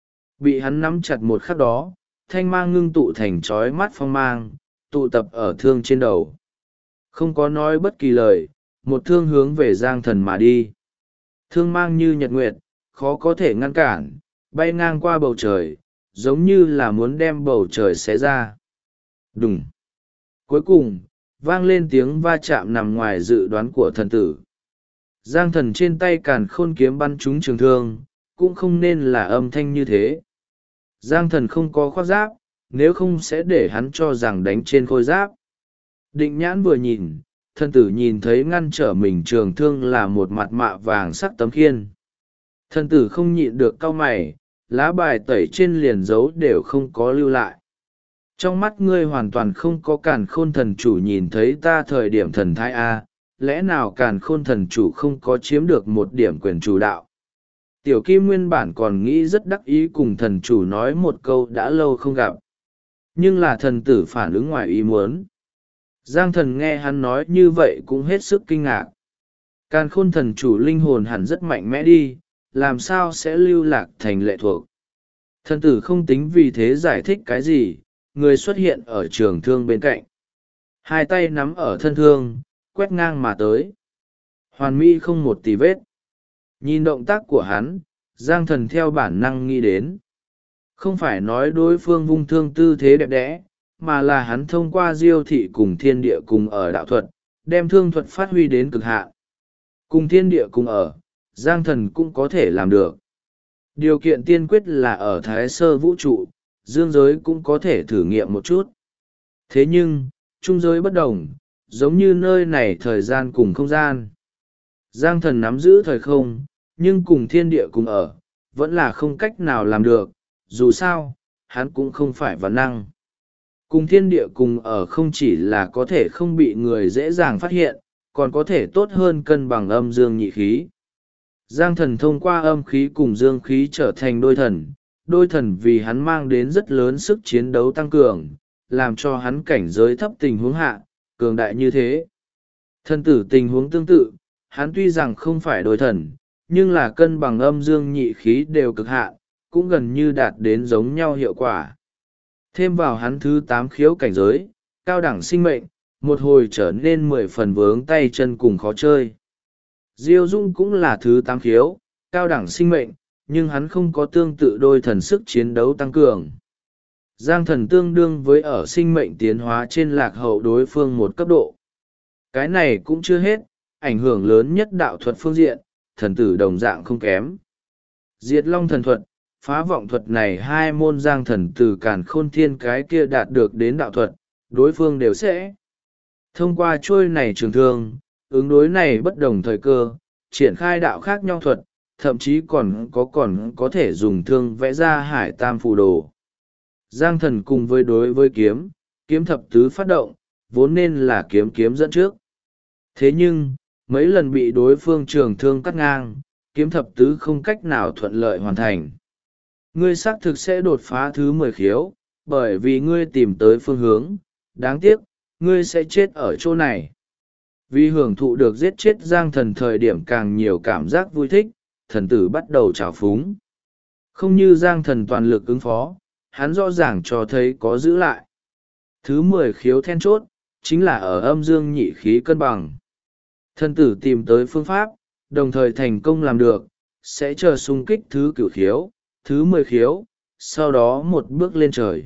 Bị hắn nắm chặt một khắc đó, thanh mang ngưng tụ thành trói mắt phong mang, tụ tập ở thương trên đầu. Không có nói bất kỳ lời, một thương hướng về Giang Thần mà đi. Thương mang như nhật nguyệt, khó có thể ngăn cản, bay ngang qua bầu trời, giống như là muốn đem bầu trời xé ra. Đùng! Cuối cùng, vang lên tiếng va chạm nằm ngoài dự đoán của thần tử. Giang Thần trên tay càn khôn kiếm bắn trúng trường thương, cũng không nên là âm thanh như thế. Giang Thần không có khoác giáp, nếu không sẽ để hắn cho rằng đánh trên khôi giáp. Định nhãn vừa nhìn, thần tử nhìn thấy ngăn trở mình trường thương là một mặt mạ vàng sắc tấm khiên. Thần tử không nhịn được cau mày, lá bài tẩy trên liền dấu đều không có lưu lại. Trong mắt ngươi hoàn toàn không có càn khôn thần chủ nhìn thấy ta thời điểm thần thái A, lẽ nào càn khôn thần chủ không có chiếm được một điểm quyền chủ đạo? Tiểu Kim nguyên bản còn nghĩ rất đắc ý cùng thần chủ nói một câu đã lâu không gặp. Nhưng là thần tử phản ứng ngoài ý muốn. Giang Thần nghe hắn nói như vậy cũng hết sức kinh ngạc. Càn khôn thần chủ linh hồn hẳn rất mạnh mẽ đi, làm sao sẽ lưu lạc thành lệ thuộc. Thần tử không tính vì thế giải thích cái gì, người xuất hiện ở trường thương bên cạnh. Hai tay nắm ở thân thương, quét ngang mà tới. Hoàn mỹ không một tì vết. Nhìn động tác của hắn, Giang Thần theo bản năng nghĩ đến. Không phải nói đối phương vung thương tư thế đẹp đẽ, mà là hắn thông qua diêu thị cùng thiên địa cùng ở đạo thuật, đem thương thuật phát huy đến cực hạn. Cùng thiên địa cùng ở, Giang Thần cũng có thể làm được. Điều kiện tiên quyết là ở thái sơ vũ trụ, dương giới cũng có thể thử nghiệm một chút. Thế nhưng, trung giới bất đồng, giống như nơi này thời gian cùng không gian. Giang Thần nắm giữ thời không, nhưng cùng thiên địa cùng ở, vẫn là không cách nào làm được, dù sao, hắn cũng không phải văn năng. Cùng thiên địa cùng ở không chỉ là có thể không bị người dễ dàng phát hiện, còn có thể tốt hơn cân bằng âm dương nhị khí. Giang Thần thông qua âm khí cùng dương khí trở thành đôi thần vì hắn mang đến rất lớn sức chiến đấu tăng cường, làm cho hắn cảnh giới thấp tình huống hạ, cường đại như thế. Thần tử tình huống tương tự, hắn tuy rằng không phải đôi thần, nhưng là cân bằng âm dương nhị khí đều cực hạn, cũng gần như đạt đến giống nhau hiệu quả. Thêm vào hắn thứ 8 khiếu cảnh giới, cao đẳng sinh mệnh, một hồi trở nên 10 phần vướng tay chân cùng khó chơi. Diêu Dung cũng là thứ 8 khiếu, cao đẳng sinh mệnh, nhưng hắn không có tương tự đôi thần sức chiến đấu tăng cường. Giang Thần tương đương với ở sinh mệnh tiến hóa trên lạc hậu đối phương một cấp độ. Cái này cũng chưa hết, ảnh hưởng lớn nhất đạo thuật phương diện, thần tử đồng dạng không kém. Diệt Long thần thuật, phá vọng thuật này hai môn giang thần từ càn khôn thiên cái kia đạt được đến đạo thuật, đối phương đều sẽ thông qua trôi này trường thương, ứng đối này bất đồng thời cơ, triển khai đạo khác nhau thuật, thậm chí còn có thể dùng thương vẽ ra hải tam phù đồ. Giang thần cùng với đối với kiếm thập tứ phát động, vốn nên là kiếm dẫn trước. Thế nhưng, mấy lần bị đối phương trường thương cắt ngang, kiếm thập tứ không cách nào thuận lợi hoàn thành. Ngươi xác thực sẽ đột phá thứ 10 khiếu, bởi vì ngươi tìm tới phương hướng, đáng tiếc, ngươi sẽ chết ở chỗ này. Vì hưởng thụ được giết chết giang thần thời điểm càng nhiều cảm giác vui thích, thần tử bắt đầu trào phúng. Không như giang thần toàn lực ứng phó, hắn rõ ràng cho thấy có giữ lại. Thứ 10 khiếu then chốt, chính là ở âm dương nhị khí cân bằng. Thần tử tìm tới phương pháp, đồng thời thành công làm được, sẽ chờ xung kích thứ 9 khiếu, thứ 10 khiếu, sau đó một bước lên trời.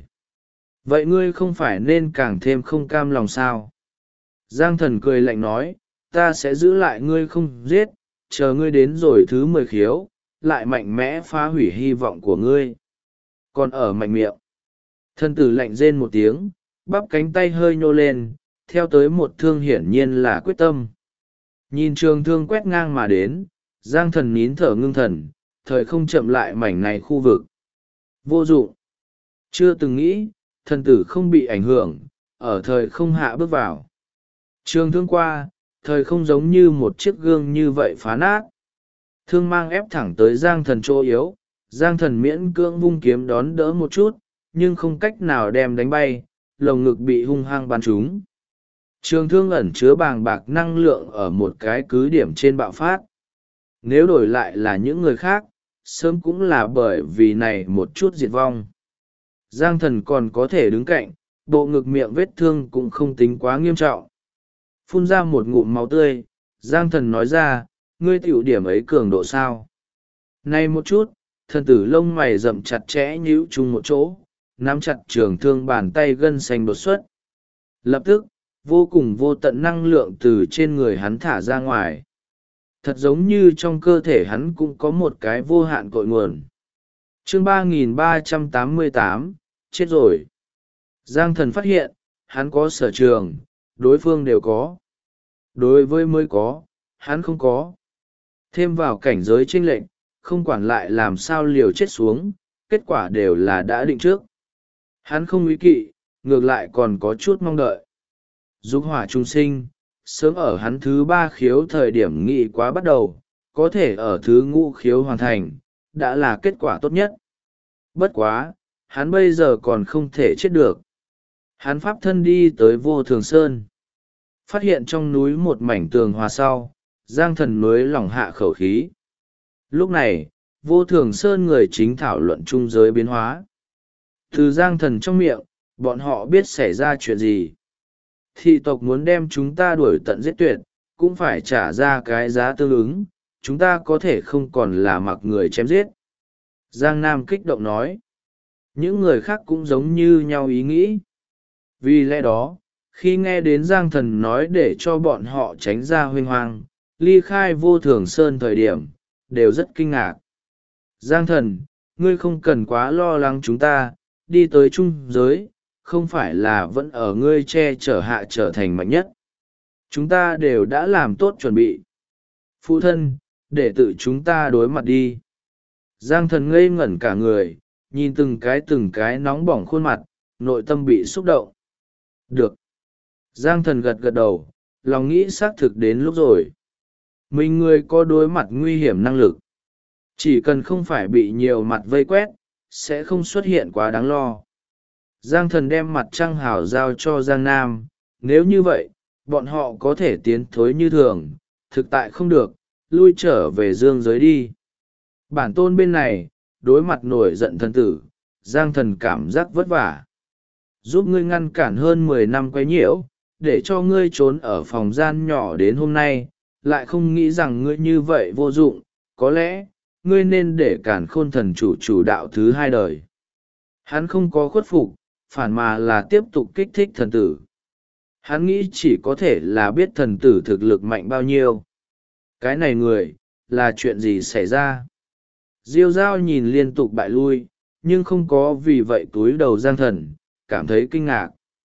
Vậy ngươi không phải nên càng thêm không cam lòng sao? Giang thần cười lạnh nói, ta sẽ giữ lại ngươi không giết, chờ ngươi đến rồi thứ 10 khiếu, lại mạnh mẽ phá hủy hy vọng của ngươi. Còn ở mạnh miệng, thần tử lạnh rên một tiếng, bắp cánh tay hơi nhô lên, theo tới một thương hiển nhiên là quyết tâm. Nhìn trường thương quét ngang mà đến, giang thần nín thở ngưng thần, thời không chậm lại mảnh này khu vực. Vô dụng. Chưa từng nghĩ, thần tử không bị ảnh hưởng, ở thời không hạ bước vào. Trường thương qua, thời không giống như một chiếc gương như vậy phá nát. Thương mang ép thẳng tới giang thần chỗ yếu, giang thần miễn cưỡng vung kiếm đón đỡ một chút, nhưng không cách nào đem đánh bay, lồng ngực bị hung hăng bắn trúng. Trường thương ẩn chứa bàng bạc năng lượng ở một cái cứ điểm trên bạo phát. Nếu đổi lại là những người khác, sớm cũng là bởi vì này một chút diệt vong. Giang thần còn có thể đứng cạnh, bộ ngực miệng vết thương cũng không tính quá nghiêm trọng. Phun ra một ngụm máu tươi, giang thần nói ra, ngươi tiểu điểm ấy cường độ sao? Này một chút, thần tử lông mày rậm chặt chẽ nhíu chung một chỗ, nắm chặt trường thương bàn tay gân xanh đột xuất. Lập tức, vô cùng vô tận năng lượng từ trên người hắn thả ra ngoài. Thật giống như trong cơ thể hắn cũng có một cái vô hạn cội nguồn. Chương 3388, chết rồi. Giang thần phát hiện, hắn có sở trường, đối phương đều có. Đối với mới có, hắn không có. Thêm vào cảnh giới chênh lệch, không quản lại làm sao liều chết xuống, kết quả đều là đã định trước. Hắn không ý kỵ, ngược lại còn có chút mong đợi. Dục hỏa trung sinh, sớm ở hắn thứ 3 khiếu thời điểm nghị quá bắt đầu, có thể ở thứ 5 khiếu hoàn thành, đã là kết quả tốt nhất. Bất quá, hắn bây giờ còn không thể chết được. Hắn pháp thân đi tới Vô Thường Sơn. Phát hiện trong núi một mảnh tường hòa sau, Giang thần mới lỏng hạ khẩu khí. Lúc này, Vô Thường Sơn người chính thảo luận chung giới biến hóa. Từ Giang thần trong miệng, bọn họ biết xảy ra chuyện gì. Thị tộc muốn đem chúng ta đuổi tận giết tuyệt, cũng phải trả ra cái giá tương ứng, chúng ta có thể không còn là mặc người chém giết. Giang Nam kích động nói. Những người khác cũng giống như nhau ý nghĩ. Vì lẽ đó, khi nghe đến Giang thần nói để cho bọn họ tránh ra huynh hoang, ly khai Vô Thường Sơn thời điểm, đều rất kinh ngạc. Giang thần, ngươi không cần quá lo lắng chúng ta, đi tới trung giới, không phải là vẫn ở ngươi che chở hạ trở thành mạnh nhất. Chúng ta đều đã làm tốt chuẩn bị. Phụ thân, để tự chúng ta đối mặt đi. Giang thần ngây ngẩn cả người, nhìn từng cái nóng bỏng khuôn mặt, nội tâm bị xúc động. Được. Giang thần gật gật đầu, lòng nghĩ xác thực đến lúc rồi. Mình người có đối mặt nguy hiểm năng lực. Chỉ cần không phải bị nhiều mặt vây quét, sẽ không xuất hiện quá đáng lo. Giang thần đem mặt trăng hào giao cho Giang Nam, nếu như vậy, bọn họ có thể tiến thối như thường, thực tại không được, lui trở về dương giới đi. Bản tôn bên này, đối mặt nổi giận thần tử, Giang thần cảm giác vất vả. Giúp ngươi ngăn cản hơn 10 năm quấy nhiễu, để cho ngươi trốn ở phòng gian nhỏ đến hôm nay, lại không nghĩ rằng ngươi như vậy vô dụng, có lẽ, ngươi nên để cản khôn thần chủ đạo thứ 2 đời. Hắn không có khuất phục, phản mà là tiếp tục kích thích thần tử. Hắn nghĩ chỉ có thể là biết thần tử thực lực mạnh bao nhiêu. Cái này người, là chuyện gì xảy ra? Diêu Dao nhìn liên tục bại lui, nhưng không có vì vậy cúi đầu Giang Thần, cảm thấy kinh ngạc.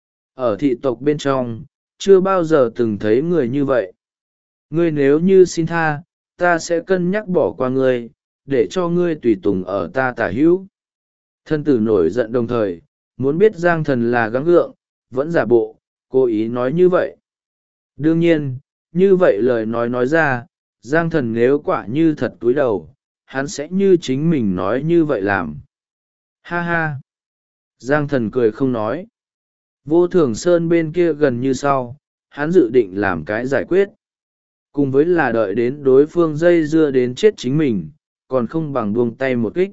Ở thị tộc bên trong, chưa bao giờ từng thấy người như vậy. Ngươi nếu như xin tha, ta sẽ cân nhắc bỏ qua ngươi, để cho ngươi tùy tùng ở ta tả hữu. Thân tử nổi giận đồng thời, muốn biết Giang Thần là gắng gượng, vẫn giả bộ, cố ý nói như vậy. Đương nhiên, như vậy lời nói ra, Giang Thần nếu quả như thật cúi đầu, hắn sẽ như chính mình nói như vậy làm. Ha ha! Giang Thần cười không nói. Vô Thường Sơn bên kia gần như sau, hắn dự định làm cái giải quyết. Cùng với là đợi đến đối phương dây dưa đến chết chính mình, còn không bằng buông tay một kích.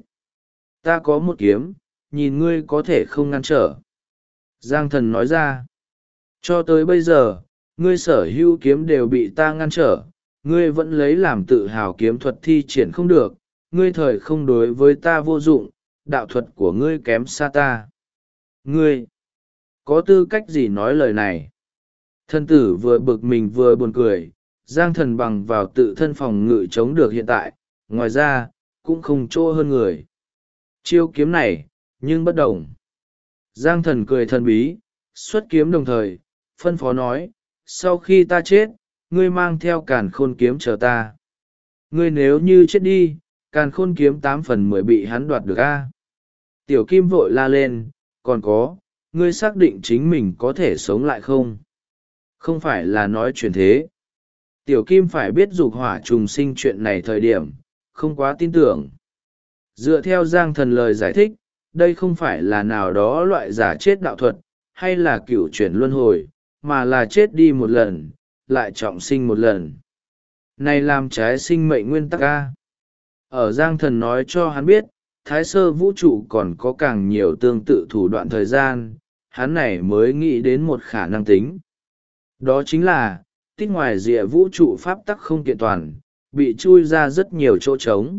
Ta có một kiếm, nhìn ngươi có thể không ngăn trở. Giang Thần nói ra. Cho tới bây giờ, ngươi sở hữu kiếm đều bị ta ngăn trở, ngươi vẫn lấy làm tự hào kiếm thuật thi triển không được, ngươi thời không đối với ta vô dụng, đạo thuật của ngươi kém xa ta. Ngươi, có tư cách gì nói lời này? Thân tử vừa bực mình vừa buồn cười, Giang Thần bằng vào tự thân phòng ngự chống được hiện tại, ngoài ra, cũng không chỗ hơn người. Chiêu kiếm này, nhưng bất đồng. Giang Thần cười thần bí, xuất kiếm đồng thời, phân phó nói, sau khi ta chết, ngươi mang theo càn khôn kiếm chờ ta. Ngươi nếu như chết đi, càn khôn kiếm 8/10 bị hắn đoạt được a. Tiểu Kim vội la lên, còn có, ngươi xác định chính mình có thể sống lại không? Không phải là nói chuyện thế. Tiểu Kim phải biết dục hỏa trùng sinh chuyện này thời điểm, không quá tin tưởng. Dựa theo Giang Thần lời giải thích, đây không phải là nào đó loại giả chết đạo thuật, hay là cửu chuyển luân hồi, mà là chết đi một lần, lại trọng sinh một lần. Này làm trái sinh mệnh nguyên tắc A. Ở Giang Thần nói cho hắn biết, Thái Sơ vũ trụ còn có càng nhiều tương tự thủ đoạn thời gian, hắn này mới nghĩ đến một khả năng tính. Đó chính là, tích ngoài rìa vũ trụ pháp tắc không kiện toàn, bị chui ra rất nhiều chỗ trống.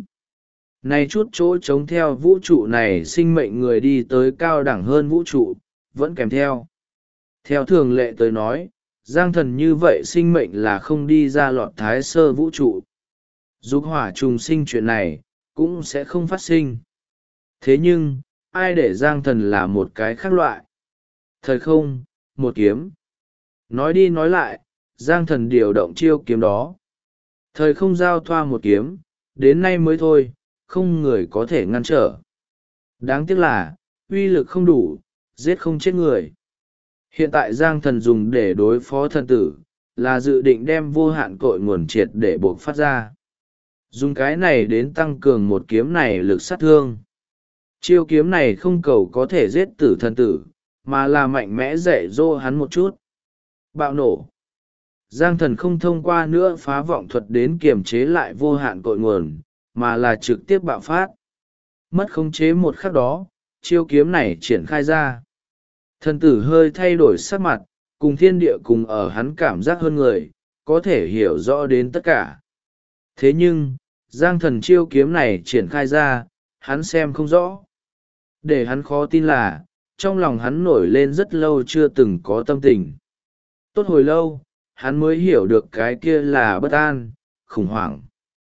Này chút chỗ trống theo vũ trụ này sinh mệnh người đi tới cao đẳng hơn vũ trụ, vẫn kèm theo. Theo thường lệ tới nói, Giang Thần như vậy sinh mệnh là không đi ra lọt Thái Sơ vũ trụ. Dục hỏa trùng sinh chuyện này, cũng sẽ không phát sinh. Thế nhưng, ai để Giang Thần là một cái khác loại? Thời không, một kiếm. Nói đi nói lại, Giang Thần điều động chiêu kiếm đó. Thời không giao thoa một kiếm, đến nay mới thôi, không người có thể ngăn trở. Đáng tiếc là, uy lực không đủ, giết không chết người. Hiện tại Giang Thần dùng để đối phó thần tử, là dự định đem vô hạn cội nguồn triệt để buộc phát ra. Dùng cái này đến tăng cường một kiếm này lực sát thương. Chiêu kiếm này không cầu có thể giết tử thần tử, mà là mạnh mẽ dạy dỗ hắn một chút. Bạo nổ. Giang Thần không thông qua nữa phá vọng thuật đến kiềm chế lại vô hạn cội nguồn, mà là trực tiếp bạo phát. Mất khống chế một khắc đó, chiêu kiếm này triển khai ra. Thần tử hơi thay đổi sắc mặt, cùng thiên địa cùng ở hắn cảm giác hơn người, có thể hiểu rõ đến tất cả. Thế nhưng, Giang Thần chiêu kiếm này triển khai ra, hắn xem không rõ. Để hắn khó tin là, trong lòng hắn nổi lên rất lâu chưa từng có tâm tình. Tốt hồi lâu, hắn mới hiểu được cái kia là bất an, khủng hoảng.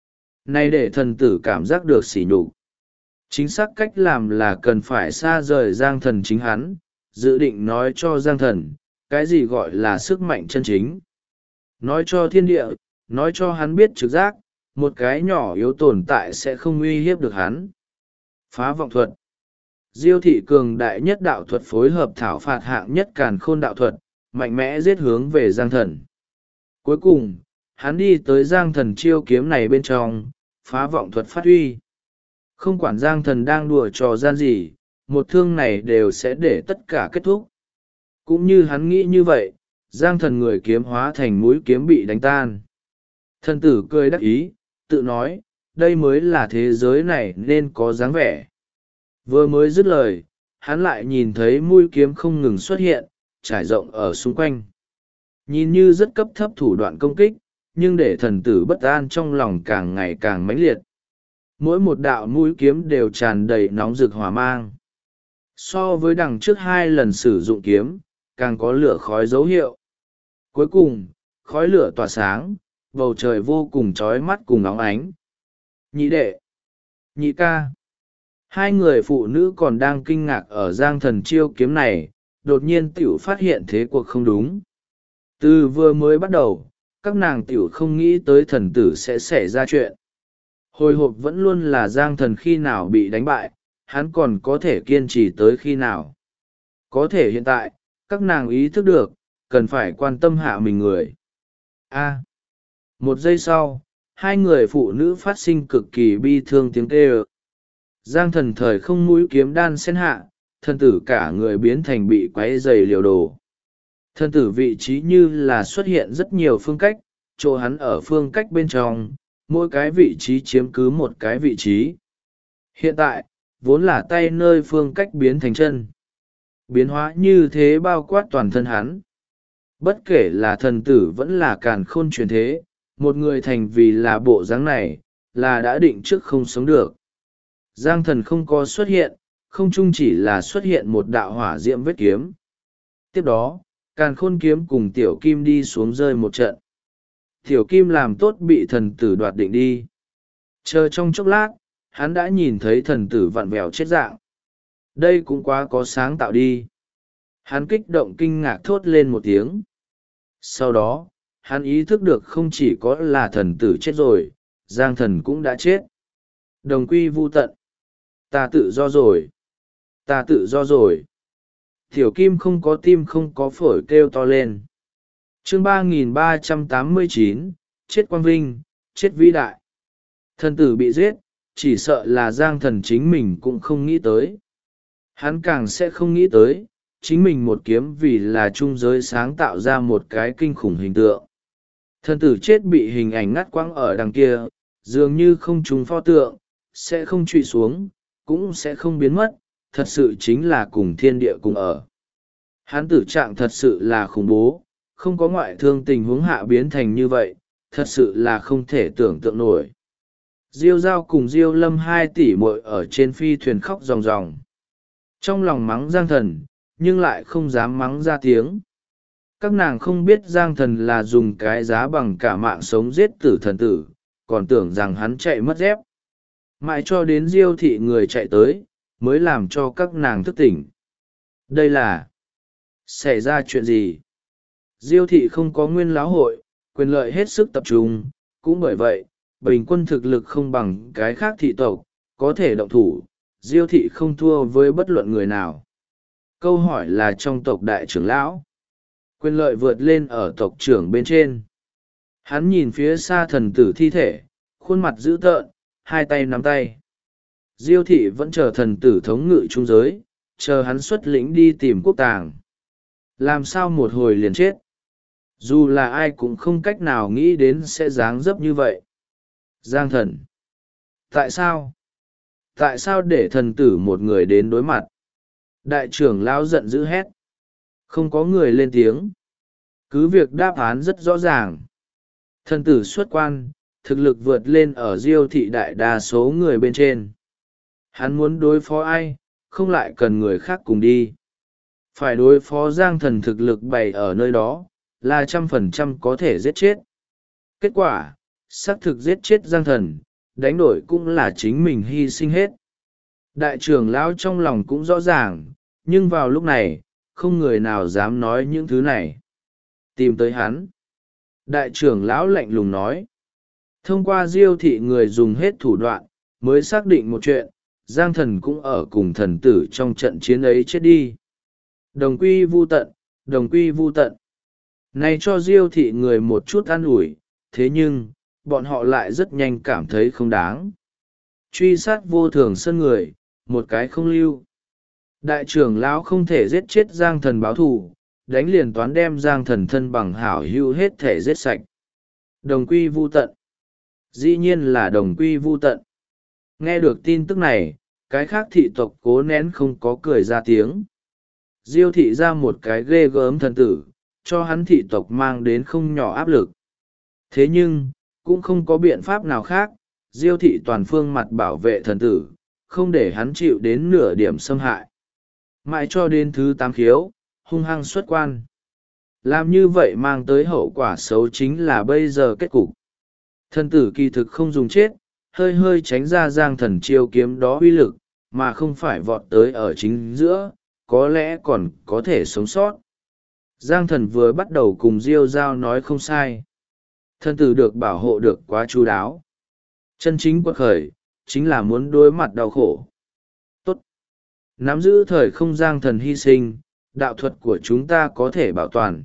Nay để thần tử cảm giác được sỉ nhục. Chính xác cách làm là cần phải xa rời Giang Thần chính hắn, dự định nói cho Giang Thần, cái gì gọi là sức mạnh chân chính. Nói cho thiên địa, nói cho hắn biết trực giác, một cái nhỏ yếu tồn tại sẽ không uy hiếp được hắn. Phá vọng thuật. Diêu thị cường đại nhất đạo thuật phối hợp thảo phạt hạng nhất càn khôn đạo thuật, mạnh mẽ giết hướng về Giang Thần. Cuối cùng, hắn đi tới Giang Thần chiêu kiếm này bên trong, phá vọng thuật phát huy. Không quản Giang Thần đang đùa trò gian gì, một thương này đều sẽ để tất cả kết thúc. Cũng như hắn nghĩ như vậy, Giang Thần người kiếm hóa thành mũi kiếm bị đánh tan. Thần tử cười đắc ý, tự nói, đây mới là thế giới này nên có dáng vẻ. Vừa mới dứt lời, hắn lại nhìn thấy mũi kiếm không ngừng xuất hiện, trải rộng ở xung quanh. Nhìn như rất cấp thấp thủ đoạn công kích, nhưng để thần tử bất an trong lòng càng ngày càng mãnh liệt. Mỗi một đạo mũi kiếm đều tràn đầy nóng rực hỏa mang. So với đằng trước 2 lần sử dụng kiếm, càng có lửa khói dấu hiệu. Cuối cùng, khói lửa tỏa sáng, bầu trời vô cùng chói mắt cùng óng ánh. Nhị đệ. Nhị ca. Hai người phụ nữ còn đang kinh ngạc ở giang thần chiêu kiếm này, đột nhiên t i ể u phát hiện thế cuộc không đúng. Từ vừa mới bắt đầu, các nàng t i ể u không nghĩ tới thần tử sẽ xảy ra chuyện. Hồi hộp vẫn luôn là giang thần khi nào bị đánh bại, hắn còn có thể kiên trì tới khi nào. Có thể hiện tại, các nàng ý thức được, cần phải quan tâm hạ mình người. Một giây sau, hai người phụ nữ phát sinh cực kỳ bi thương tiếng kêu. Giang thần thời không mũi kiếm đan xen hạ, thân tử cả người biến thành bị quáy dày liều đồ. Thân tử vị trí như là xuất hiện rất nhiều phương cách, chỗ hắn ở phương cách bên trong, mỗi cái vị trí chiếm cứ một cái vị trí. Hiện tại, vốn là tay nơi phương cách biến thành chân. Biến hóa như thế bao quát toàn thân hắn. Bất kể là thần tử vẫn là càn khôn truyền thế, một người thành vì là bộ dáng này, là đã định trước không sống được. Giang thần không có xuất hiện, không chung chỉ là xuất hiện một đạo hỏa diễm vết kiếm. Tiếp đó, càn khôn kiếm cùng tiểu kim đi xuống rơi một trận. Tiểu kim làm tốt bị thần tử đoạt định đi. Chờ trong chốc lát, hắn đã nhìn thấy thần tử vặn vẹo chết dạng. Đây cũng quá có sáng tạo đi. Hắn kích động kinh ngạc thốt lên một tiếng. Sau đó, hắn ý thức được không chỉ có là thần tử chết rồi, giang thần cũng đã chết. Đồng quy vu tận. Ta tự do rồi. Ta tự do rồi. Tiểu kim không có tim không có phổi kêu to lên. Chương 3389, chết quang vinh, chết vĩ đại. Thần tử bị giết, chỉ sợ là giang thần chính mình cũng không nghĩ tới. Hắn càng sẽ không nghĩ tới, chính mình một kiếm vì là trung giới sáng tạo ra một cái kinh khủng hình tượng. Thần tử chết bị hình ảnh ngắt quãng ở đằng kia, dường như không trùng pho tượng, sẽ không trụy xuống, cũng sẽ không biến mất, thật sự chính là cùng thiên địa cùng ở. Hắn tử trạng thật sự là khủng bố, không có ngoại thương tình huống hạ biến thành như vậy, thật sự là không thể tưởng tượng nổi. Diêu Giao cùng Diêu Lâm 2 tỷ muội ở trên phi thuyền khóc ròng ròng. Trong lòng mắng giang thần, nhưng lại không dám mắng ra tiếng. Các nàng không biết giang thần là dùng cái giá bằng cả mạng sống giết tử thần tử, còn tưởng rằng hắn chạy mất dép. Mãi cho đến Diêu thị người chạy tới, mới làm cho các nàng thức tỉnh. Đây là xảy ra chuyện gì? Diêu thị không có nguyên lão hội, quyền lợi hết sức tập trung, cũng bởi vậy, bình quân thực lực không bằng cái khác thị tộc, có thể động thủ, Diêu thị không thua với bất luận người nào. Câu hỏi là trong tộc đại trưởng lão. Quyền lợi vượt lên ở tộc trưởng bên trên. Hắn nhìn phía xa thần tử thi thể, khuôn mặt dữ tợn, hai tay nắm tay. Diêu thị vẫn chờ thần tử thống ngự trung giới, chờ hắn xuất lĩnh đi tìm quốc tàng. Làm sao một hồi liền chết? Dù là ai cũng không cách nào nghĩ đến sẽ dáng dấp như vậy. Giang thần. Tại sao? Tại sao để thần tử một người đến đối mặt? Đại trưởng lão giận dữ hét. Không có người lên tiếng. Cứ việc đáp án rất rõ ràng. Thần tử xuất quan, thực lực vượt lên ở Diêu thị đại đa số người bên trên. Hắn muốn đối phó ai, không lại cần người khác cùng đi. Phải đối phó giang thần thực lực bày ở nơi đó, là 100% có thể giết chết. Kết quả, xác thực giết chết giang thần, đánh đổi cũng là chính mình hy sinh hết. Đại trưởng lão trong lòng cũng rõ ràng, nhưng vào lúc này, không người nào dám nói những thứ này. Tìm tới hắn. Đại trưởng lão lạnh lùng nói. Thông qua Diêu thị người dùng hết thủ đoạn, mới xác định một chuyện, giang thần cũng ở cùng thần tử trong trận chiến ấy chết đi. Đồng quy vu tận, đồng quy vu tận. Này cho Diêu thị người một chút an ủi, thế nhưng, bọn họ lại rất nhanh cảm thấy không đáng. Truy sát vô thường sân người, một cái không lưu. Đại trưởng lão không thể giết chết giang thần báo thù, đánh liền toán đem giang thần thân bằng hảo hữu hết thể giết sạch. Đồng quy vu tận. Dĩ nhiên là đồng quy vu tận. Nghe được tin tức này, cái khác thị tộc cố nén không có cười ra tiếng. Diêu thị ra một cái ghê gớm thần tử, cho hắn thị tộc mang đến không nhỏ áp lực. Thế nhưng, cũng không có biện pháp nào khác, Diêu thị toàn phương mặt bảo vệ thần tử, không để hắn chịu đến nửa điểm xâm hại. Mãi cho đến thứ 8 khiếu, hung hăng xuất quan. Làm như vậy mang tới hậu quả xấu chính là bây giờ kết cục. Thần tử kỳ thực không dùng chết, hơi hơi tránh ra Giang Thần chiêu kiếm đó uy lực, mà không phải vọt tới ở chính giữa, có lẽ còn có thể sống sót. Giang Thần vừa bắt đầu cùng Diêu Giao nói không sai. Thân tử được bảo hộ được quá chu đáo. Chân chính quật khởi, chính là muốn đối mặt đau khổ. Tốt. Nắm giữ thời không Giang Thần hy sinh, đạo thuật của chúng ta có thể bảo toàn.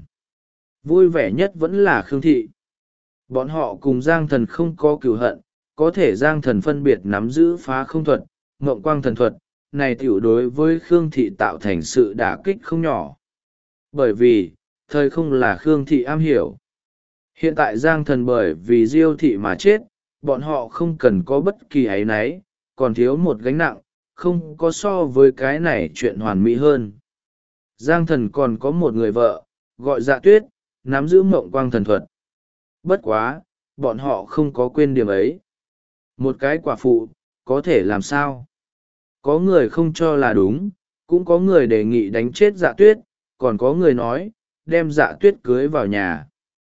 Vui vẻ nhất vẫn là Khương Thị. Bọn họ cùng Giang Thần không có cừu hận, có thể Giang Thần phân biệt nắm giữ phá không thuật, ngộng quang thần thuật, này tiểu đối với Khương Thị tạo thành sự đả kích không nhỏ. Bởi vì, thời không là Khương Thị am hiểu. Hiện tại Giang Thần bởi vì Diêu Thị mà chết, bọn họ không cần có bất kỳ áy náy, còn thiếu một gánh nặng, không có so với cái này chuyện hoàn mỹ hơn. Giang Thần còn có một người vợ, gọi Dạ Tuyết, nắm giữ mộng quang thần thuật. Bất quá, bọn họ không có quên điểm ấy. Một cái quả phụ, có thể làm sao? Có người không cho là đúng, cũng có người đề nghị đánh chết Dạ Tuyết, còn có người nói, đem Dạ Tuyết cưới vào nhà.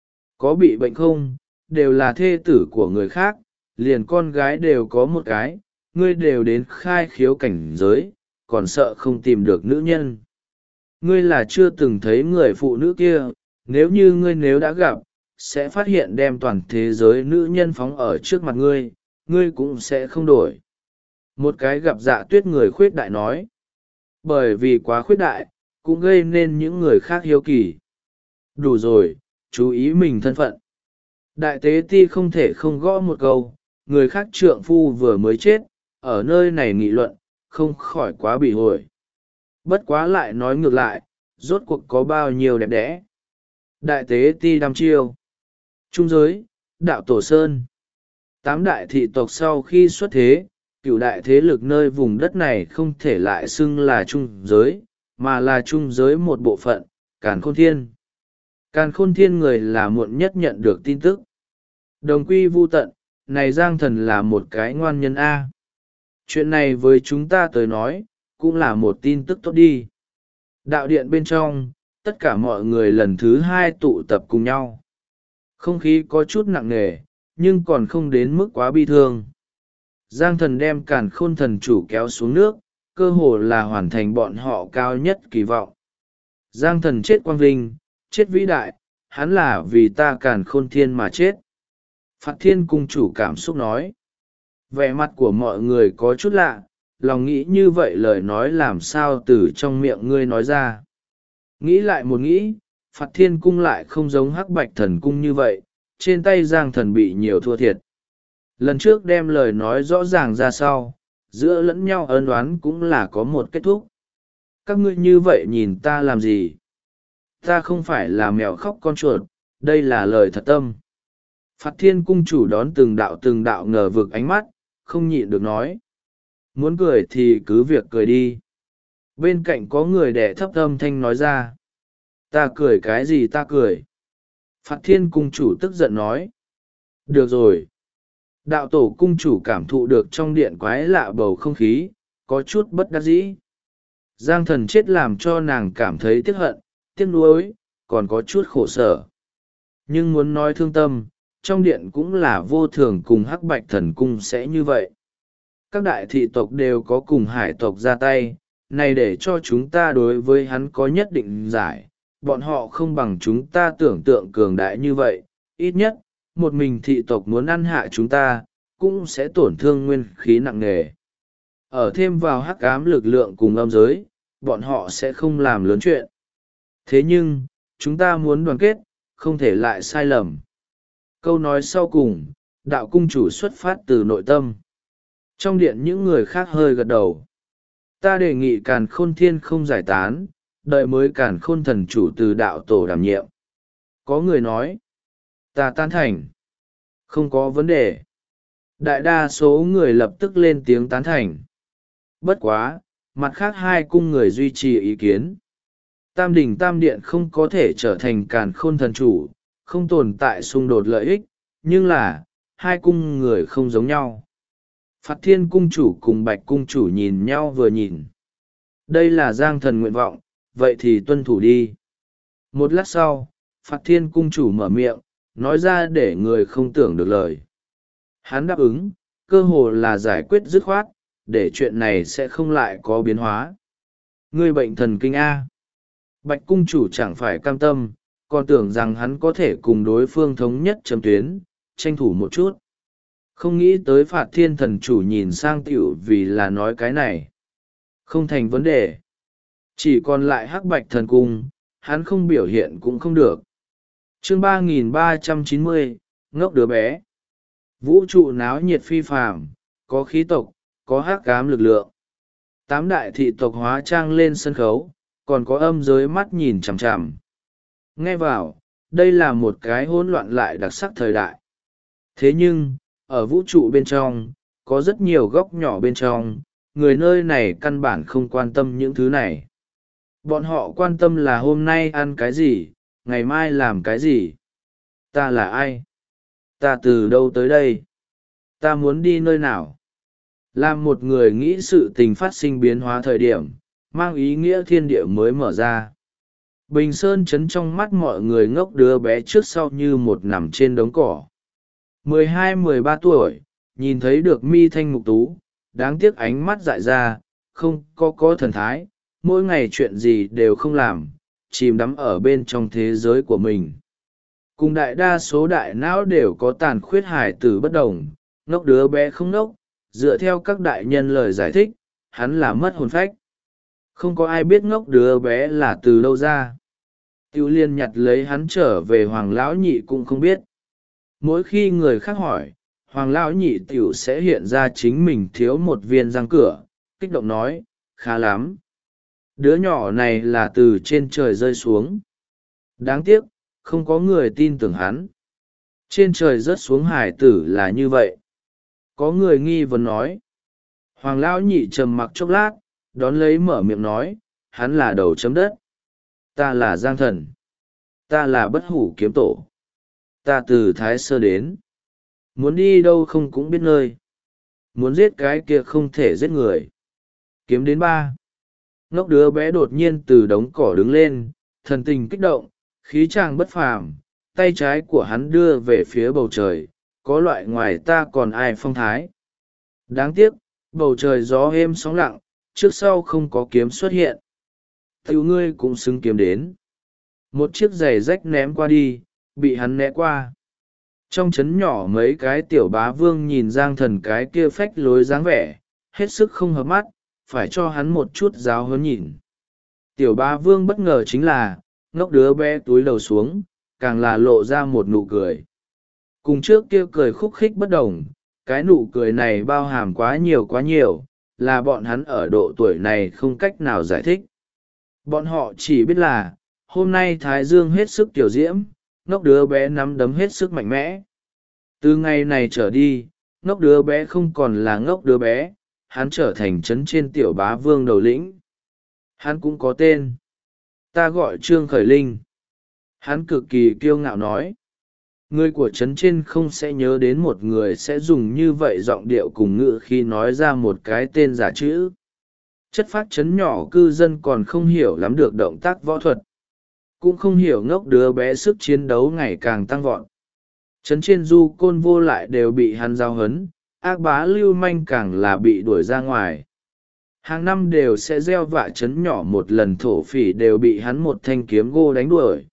Có bị bệnh không, đều là thê tử của người khác, liền con gái đều có một cái, ngươi đều đến khai khiếu cảnh giới, còn sợ không tìm được nữ nhân. Ngươi là chưa từng thấy người phụ nữ kia, nếu như ngươi đã gặp, sẽ phát hiện đem toàn thế giới nữ nhân phóng ở trước mặt ngươi, ngươi cũng sẽ không đổi. Một cái gặp Dạ Tuyết người khuyết đại nói. Bởi vì quá khuyết đại, cũng gây nên những người khác hiếu kỳ. Đủ rồi, chú ý mình thân phận. Đại tế ti không thể không gõ một câu, người khác trượng phu vừa mới chết, ở nơi này nghị luận, không khỏi quá bị hồi. Bất quá lại nói ngược lại, rốt cuộc có bao nhiêu đẹp đẽ. Đại tế ti đăm chiêu. Trung giới, đạo tổ sơn. 8 đại thị tộc sau khi xuất thế, cửu đại thế lực nơi vùng đất này không thể lại xưng là trung giới, mà là trung giới một bộ phận, Càn Khôn Thiên. Càn Khôn Thiên người là muộn nhất nhận được tin tức. Đồng quy vu tận, này Giang Thần là một cái ngoan nhân A. Chuyện này với chúng ta tới nói, cũng là một tin tức tốt đi. Đạo điện bên trong, tất cả mọi người lần thứ 2 tụ tập cùng nhau. Không khí có chút nặng nề, nhưng còn không đến mức quá bi thương. Giang Thần đem Càn Khôn thần chủ kéo xuống nước, cơ hồ là hoàn thành bọn họ cao nhất kỳ vọng. Giang Thần chết quang vinh, chết vĩ đại, hắn là vì ta Càn Khôn Thiên mà chết. Phạt Thiên cung chủ cảm xúc nói. Vẻ mặt của mọi người có chút lạ, lòng nghĩ như vậy lời nói làm sao từ trong miệng ngươi nói ra. Nghĩ lại một nghĩ, Phạt Thiên cung lại không giống Hắc Bạch thần cung như vậy, trên tay Giang Thần bị nhiều thua thiệt. Lần trước đem lời nói rõ ràng ra sau, giữa lẫn nhau ân oán cũng là có một kết thúc. Các ngươi như vậy nhìn ta làm gì? Ta không phải là mèo khóc con chuột, đây là lời thật tâm. Phạt Thiên cung chủ đón từng đạo ngờ vực ánh mắt, không nhịn được nói. Muốn cười thì cứ việc cười đi. Bên cạnh có người đẻ thấp âm thanh nói ra. Ta cười cái gì ta cười? Phạt Thiên cung chủ tức giận nói. Được rồi. Đạo tổ cung chủ cảm thụ được trong điện quái lạ bầu không khí, có chút bất đắc dĩ. Giang Thần chết làm cho nàng cảm thấy tiếc hận, tiếc nuối, còn có chút khổ sở. Nhưng muốn nói thương tâm, trong điện cũng là vô thường cùng Hắc Bạch thần cung sẽ như vậy. Các đại thị tộc đều có cùng hải tộc ra tay, này để cho chúng ta đối với hắn có nhất định giải, bọn họ không bằng chúng ta tưởng tượng cường đại như vậy, ít nhất, một mình thị tộc muốn ăn hạ chúng ta, cũng sẽ tổn thương nguyên khí nặng nề. Ở thêm vào hắc ám lực lượng cùng âm giới, bọn họ sẽ không làm lớn chuyện. Thế nhưng, chúng ta muốn đoàn kết, không thể lại sai lầm. Câu nói sau cùng, đạo cung chủ xuất phát từ nội tâm. Trong điện những người khác hơi gật đầu. Ta đề nghị Càn Khôn Thiên không giải tán, đợi mới Càn Khôn thần chủ từ đạo tổ đảm nhiệm. Có người nói, ta tán thành. Không có vấn đề. Đại đa số người lập tức lên tiếng tán thành. Bất quá, mặt khác hai cung người duy trì ý kiến. Tam đỉnh tam điện không có thể trở thành Càn Khôn thần chủ, không tồn tại xung đột lợi ích, nhưng là, hai cung người không giống nhau. Phạt Thiên cung chủ cùng Bạch cung chủ nhìn nhau vừa nhìn. Đây là Giang Thần nguyện vọng, vậy thì tuân thủ đi. Một lát sau, Phạt Thiên cung chủ mở miệng, nói ra để người không tưởng được lời. Hắn đáp ứng, cơ hồ là giải quyết dứt khoát, để chuyện này sẽ không lại có biến hóa. Ngươi bệnh thần kinh A. Bạch cung chủ chẳng phải cam tâm, còn tưởng rằng hắn có thể cùng đối phương thống nhất chấm tuyến, tranh thủ một chút. Không nghĩ tới Phạt Thiên thần chủ nhìn sang tiểu vì là nói cái này. Không thành vấn đề. Chỉ còn lại Hắc Bạch thần cung, hắn không biểu hiện cũng không được. Chương 3390, ngốc đứa bé. Vũ trụ náo nhiệt phi phàm, có khí tộc, có hắc ám lực lượng. 8 đại thị tộc hóa trang lên sân khấu, còn có âm giới mắt nhìn chằm chằm. Nghe vào, đây là một cái hỗn loạn lại đặc sắc thời đại. Thế nhưng, ở vũ trụ bên trong, có rất nhiều góc nhỏ bên trong, người nơi này căn bản không quan tâm những thứ này. Bọn họ quan tâm là hôm nay ăn cái gì, ngày mai làm cái gì. Ta là ai? Ta từ đâu tới đây? Ta muốn đi nơi nào? Làm một người nghĩ sự tình phát sinh biến hóa thời điểm, mang ý nghĩa thiên địa mới mở ra. Bình Sơn chấn trong mắt mọi người ngốc đứa bé trước sau như một nằm trên đống cỏ. 12-13 tuổi, nhìn thấy được mi thanh mục tú, đáng tiếc ánh mắt dại ra, không có thần thái, mỗi ngày chuyện gì đều không làm, chìm đắm ở bên trong thế giới của mình. Cùng đại đa số đại não đều có tàn khuyết hài tử bất đồng, ngốc đứa bé không ngốc, dựa theo các đại nhân lời giải thích, hắn là mất hồn phách. Không có ai biết ngốc đứa bé là từ đâu ra. Tiêu Liên nhặt lấy hắn trở về Hoàng Lão Nhị cũng không biết. Mỗi khi người khác hỏi, Hoàng Lão Nhị tiểu sẽ hiện ra chính mình thiếu một viên răng cửa, kích động nói, khá lắm. Đứa nhỏ này là từ trên trời rơi xuống. Đáng tiếc, không có người tin tưởng hắn. Trên trời rớt xuống hải tử là như vậy. Có người nghi vấn nói. Hoàng Lão Nhị trầm mặc chốc lát, đón lấy mở miệng nói, hắn là đầu chấm đất. Ta là Giang Thần. Ta là Bất Hủ Kiếm Tổ. Ta từ Thái Sơ đến. Muốn đi đâu không cũng biết nơi. Muốn giết cái kia không thể giết người. Kiếm đến 3. Ngốc đứa bé đột nhiên từ đống cỏ đứng lên, thần tình kích động, khí tràng bất phàm, tay trái của hắn đưa về phía bầu trời, có loại ngoài ta còn ai phong thái. Đáng tiếc, bầu trời gió êm sóng lặng, trước sau không có kiếm xuất hiện. Tiểu ngươi cũng xứng kiếm đến. Một chiếc giày rách ném qua đi, bị hắn né qua. Trong chấn nhỏ mấy cái tiểu bá vương nhìn Giang Thần cái kia phách lối dáng vẻ, hết sức không hợp mắt, phải cho hắn một chút giáo huấn nhìn. Tiểu bá vương bất ngờ chính là, ngốc đứa bé túi đầu xuống, càng là lộ ra một nụ cười. Cùng trước kia cười khúc khích bất đồng, cái nụ cười này bao hàm quá nhiều, là bọn hắn ở độ tuổi này không cách nào giải thích. Bọn họ chỉ biết là, hôm nay Thái Dương hết sức tiểu diễm, ngốc đứa bé nắm đấm hết sức mạnh mẽ. Từ ngày này trở đi, ngốc đứa bé không còn là ngốc đứa bé, hắn trở thành trấn trên tiểu bá vương đầu lĩnh. Hắn cũng có tên. Ta gọi Trương Khởi Linh. Hắn cực kỳ kiêu ngạo nói. Người của trấn trên không sẽ nhớ đến một người sẽ dùng như vậy giọng điệu cùng ngữ khi nói ra một cái tên giả chữ. Chất phác trấn nhỏ cư dân còn không hiểu lắm được động tác võ thuật. Cũng không hiểu ngốc đứa bé sức chiến đấu ngày càng tăng vọt. Trấn trên du côn vô lại đều bị hắn giao hấn, ác bá lưu manh càng là bị đuổi ra ngoài. Hàng năm đều sẽ gieo vạ trấn nhỏ một lần, thổ phỉ đều bị hắn một thanh kiếm gô đánh đuổi.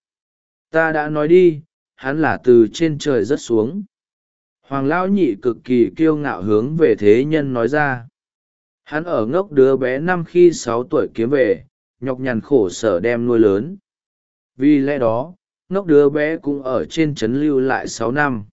Ta đã nói đi, hắn là từ trên trời rớt xuống. Hoàng Lão Nhị cực kỳ kiêu ngạo hướng về thế nhân nói ra. Hắn ở ngốc đứa bé năm khi 6 tuổi kiếm về, nhọc nhằn khổ sở đem nuôi lớn. Vì lẽ đó, ngốc đứa bé cũng ở trên trấn lưu lại 6 năm.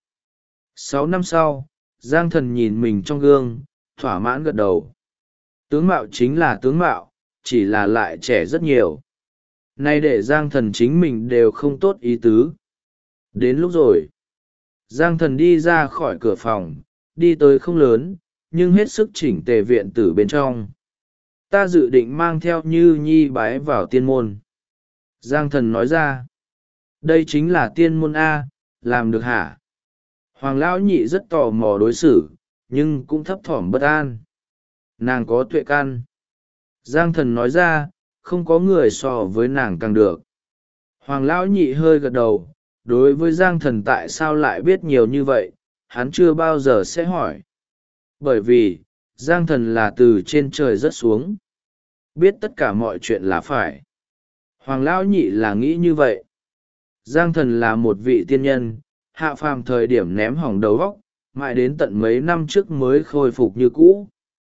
6 năm sau, Giang Thần nhìn mình trong gương, thỏa mãn gật đầu. Tướng mạo chính là tướng mạo, chỉ là lại trẻ rất nhiều. Nay để Giang Thần chính mình đều không tốt ý tứ. Đến lúc rồi. Giang Thần đi ra khỏi cửa phòng, đi tới không lớn, nhưng hết sức chỉnh tề viện tử bên trong. Ta dự định mang theo Như Nhi bái vào tiên môn. Giang Thần nói ra. Đây chính là tiên môn A, làm được hả? Hoàng Lão Nhị rất tò mò đối xử, nhưng cũng thấp thỏm bất an. Nàng có tuệ căn. Giang Thần nói ra, không có người so với nàng càng được. Hoàng Lão Nhị hơi gật đầu, đối với Giang Thần tại sao lại biết nhiều như vậy, hắn chưa bao giờ sẽ hỏi. Bởi vì Giang Thần là từ trên trời rớt xuống, biết tất cả mọi chuyện là phải. Hoàng Lão Nhị là nghĩ như vậy. Giang Thần là một vị tiên nhân, hạ phàm thời điểm ném hỏng đầu óc, mãi đến tận mấy năm trước mới khôi phục như cũ.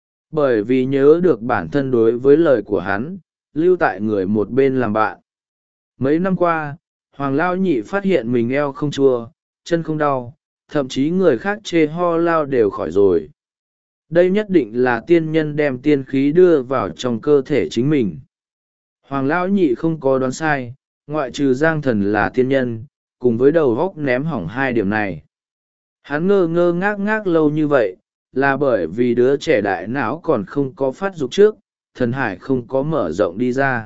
Bởi vì nhớ được bản thân đối với lời của hắn, lưu tại người một bên làm bạn. Mấy năm qua, Hoàng Lão Nhị phát hiện mình eo không chua, chân không đau, thậm chí người khác chê ho lao đều khỏi rồi. Đây nhất định là tiên nhân đem tiên khí đưa vào trong cơ thể chính mình. Hoàng Lão Nhị không có đoán sai, ngoại trừ Giang Thần là tiên nhân, cùng với đầu góc ném hỏng hai điểm này. Hắn ngơ ngơ ngác ngác lâu như vậy, là bởi vì đứa trẻ đại não còn không có phát dục trước, thần hải không có mở rộng đi ra.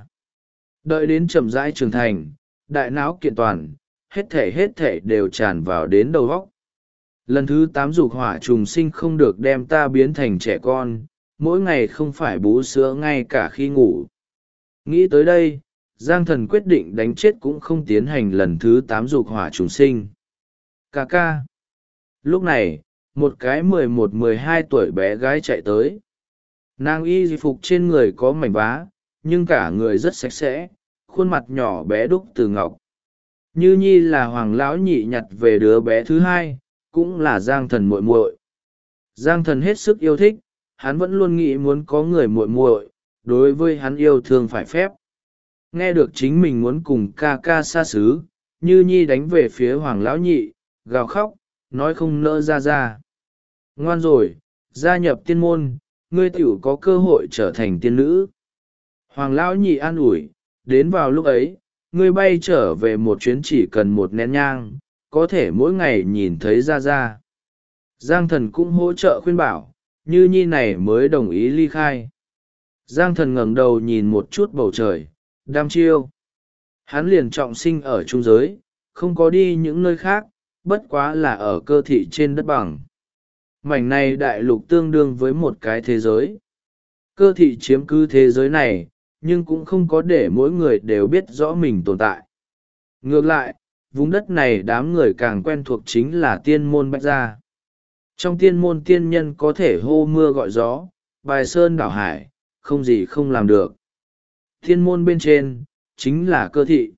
Đợi đến chậm rãi trưởng thành, đại não kiện toàn, hết thể đều tràn vào đến đầu góc. Lần thứ 8 dục hỏa trùng sinh không được đem ta biến thành trẻ con, mỗi ngày không phải bú sữa ngay cả khi ngủ. Nghĩ tới đây, Giang Thần quyết định đánh chết cũng không tiến hành lần thứ 8 dục hỏa trùng sinh. Cà ca. Lúc này, một cái 11-12 tuổi bé gái chạy tới. Nàng y phục trên người có mảnh vá, nhưng cả người rất sạch sẽ, khuôn mặt nhỏ bé đúc từ ngọc. Như Nhi là Hoàng Lão Nhị nhặt về đứa bé thứ hai, cũng là Giang Thần muội muội. Giang Thần hết sức yêu thích, hắn vẫn luôn nghĩ muốn có người muội muội, đối với hắn yêu thương phải phép. Nghe được chính mình muốn cùng ca ca xa xứ, Như Nhi đánh về phía Hoàng Lão Nhị, gào khóc, nói không nỡ ra. Ngoan rồi, gia nhập tiên môn, ngươi tiểu có cơ hội trở thành tiên nữ. Hoàng Lão Nhị an ủi, đến vào lúc ấy, ngươi bay trở về một chuyến chỉ cần một nén nhang, có thể mỗi ngày nhìn thấy ra. Giang Thần cũng hỗ trợ khuyên bảo, Như Nhi này mới đồng ý ly khai. Giang Thần ngẩng đầu nhìn một chút bầu trời, đăm chiêu. Hắn liền trọng sinh ở trung giới, không có đi những nơi khác, bất quá là ở cơ thị trên đất bằng. Mảnh này đại lục tương đương với một cái thế giới. Cơ thị chiếm cứ thế giới này, nhưng cũng không có để mỗi người đều biết rõ mình tồn tại. Ngược lại, vùng đất này đám người càng quen thuộc chính là tiên môn Bách Gia. Trong tiên môn tiên nhân có thể hô mưa gọi gió, bài sơn đảo hải, không gì không làm được. Tiên môn bên trên, chính là cơ thị.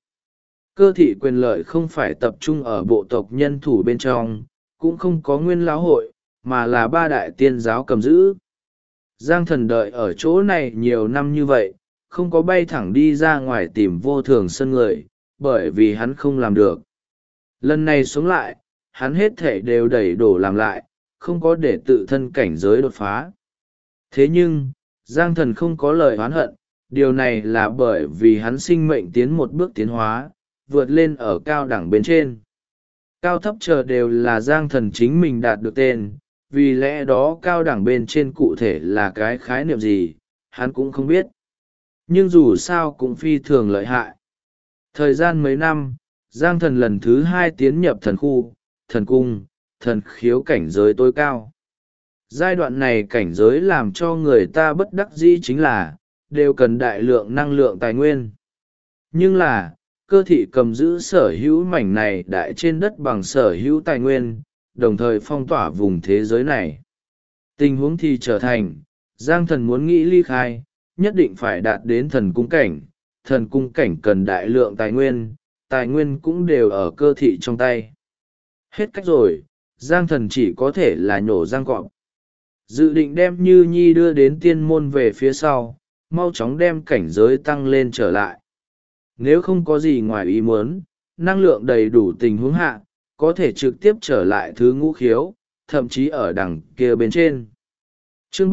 Cơ thị quyền lợi không phải tập trung ở bộ tộc nhân thủ bên trong, cũng không có nguyên lão hội, mà là ba đại tiên giáo cầm giữ. Giang Thần đợi ở chỗ này nhiều năm như vậy, không có bay thẳng đi ra ngoài tìm vô thường sân người, bởi vì hắn không làm được. Lần này sống lại, hắn hết thể đều đẩy đổ làm lại, không có để tự thân cảnh giới đột phá. Thế nhưng, Giang Thần không có lời oán hận, điều này là bởi vì hắn sinh mệnh tiến một bước tiến hóa, vượt lên ở cao đẳng bên trên. Cao thấp chờ đều là Giang Thần chính mình đạt được tên, vì lẽ đó cao đẳng bên trên cụ thể là cái khái niệm gì, hắn cũng không biết. Nhưng dù sao cũng phi thường lợi hại. Thời gian mấy năm, Giang Thần lần thứ 2 tiến nhập thần khu, thần cung, thần khiếu cảnh giới tối cao. Giai đoạn này cảnh giới làm cho người ta bất đắc dĩ chính là, đều cần đại lượng năng lượng tài nguyên. Nhưng là, cơ thị cầm giữ sở hữu mảnh này đại trên đất bằng sở hữu tài nguyên, đồng thời phong tỏa vùng thế giới này. Tình huống thì trở thành, Giang Thần muốn nghĩ ly khai, nhất định phải đạt đến thần cung cảnh cần đại lượng tài nguyên cũng đều ở cơ thị trong tay. Hết cách rồi, Giang Thần chỉ có thể là nhổ răng cọp. Dự định đem Như Nhi đưa đến tiên môn về phía sau, mau chóng đem cảnh giới tăng lên trở lại. Nếu không có gì ngoài ý muốn, năng lượng đầy đủ tình huống hạ, có thể trực tiếp trở lại thứ ngũ khiếu, thậm chí ở đằng kia bên trên. Chương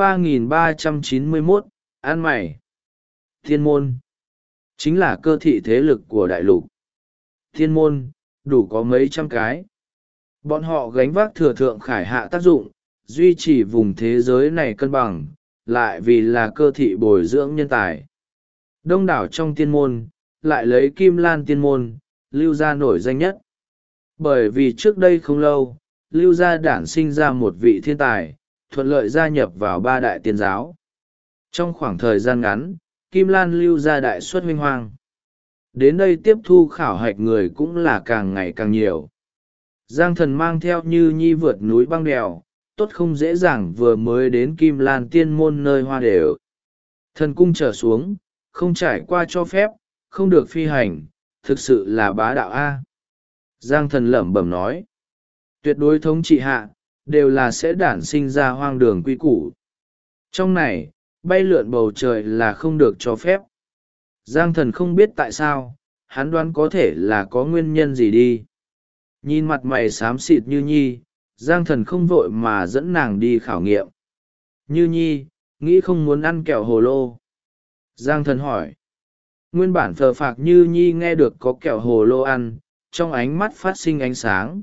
3391, An Mày. Thiên môn chính là cơ thị thế lực của đại lục. Thiên môn đủ có mấy trăm cái. Bọn họ gánh vác thừa thượng khải hạ tác dụng, duy trì vùng thế giới này cân bằng, lại vì là cơ thị bồi dưỡng nhân tài. Đông đảo trong tiên môn, lại lấy Kim Lan tiên môn, Lưu Gia nổi danh nhất. Bởi vì trước đây không lâu, Lưu Gia đản sinh ra một vị thiên tài, thuận lợi gia nhập vào ba đại tiên giáo. Trong khoảng thời gian ngắn, Kim Lan Lưu Gia đại xuất huynh hoang. Đến đây tiếp thu khảo hạch người cũng là càng ngày càng nhiều. Giang Thần mang theo Như Nhi vượt núi băng đèo, tốt không dễ dàng vừa mới đến Kim Lan Tiên môn nơi hoa đều. Thần cung trở xuống, không trải qua cho phép, không được phi hành, thực sự là bá đạo a. Giang thần lẩm bẩm nói. Tuyệt đối thống trị hạ, đều là sẽ đản sinh ra hoang đường quy củ. Trong này, bay lượn bầu trời là không được cho phép. Giang thần không biết tại sao, hắn đoán có thể là có nguyên nhân gì đi. Nhìn mặt mày xám xịt Như Nhi, Giang thần không vội mà dẫn nàng đi khảo nghiệm. Như Nhi, nghĩ không muốn ăn kẹo hồ lô. Giang thần hỏi. Nguyên bản phờ phạc Như Nhi nghe được có kẹo hồ lô ăn, trong ánh mắt phát sinh ánh sáng.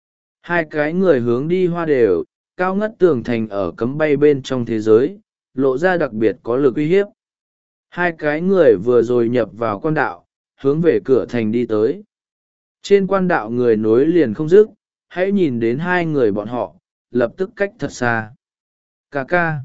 Hai cái người hướng đi hoa đều, cao ngất tường thành ở cấm bay bên trong thế giới, lộ ra đặc biệt có lực uy hiếp. Hai cái người vừa rồi nhập vào quan đạo, hướng về cửa thành đi tới. Trên quan đạo người nối liền không dứt, hãy nhìn đến hai người bọn họ, lập tức cách thật xa. Ca ca.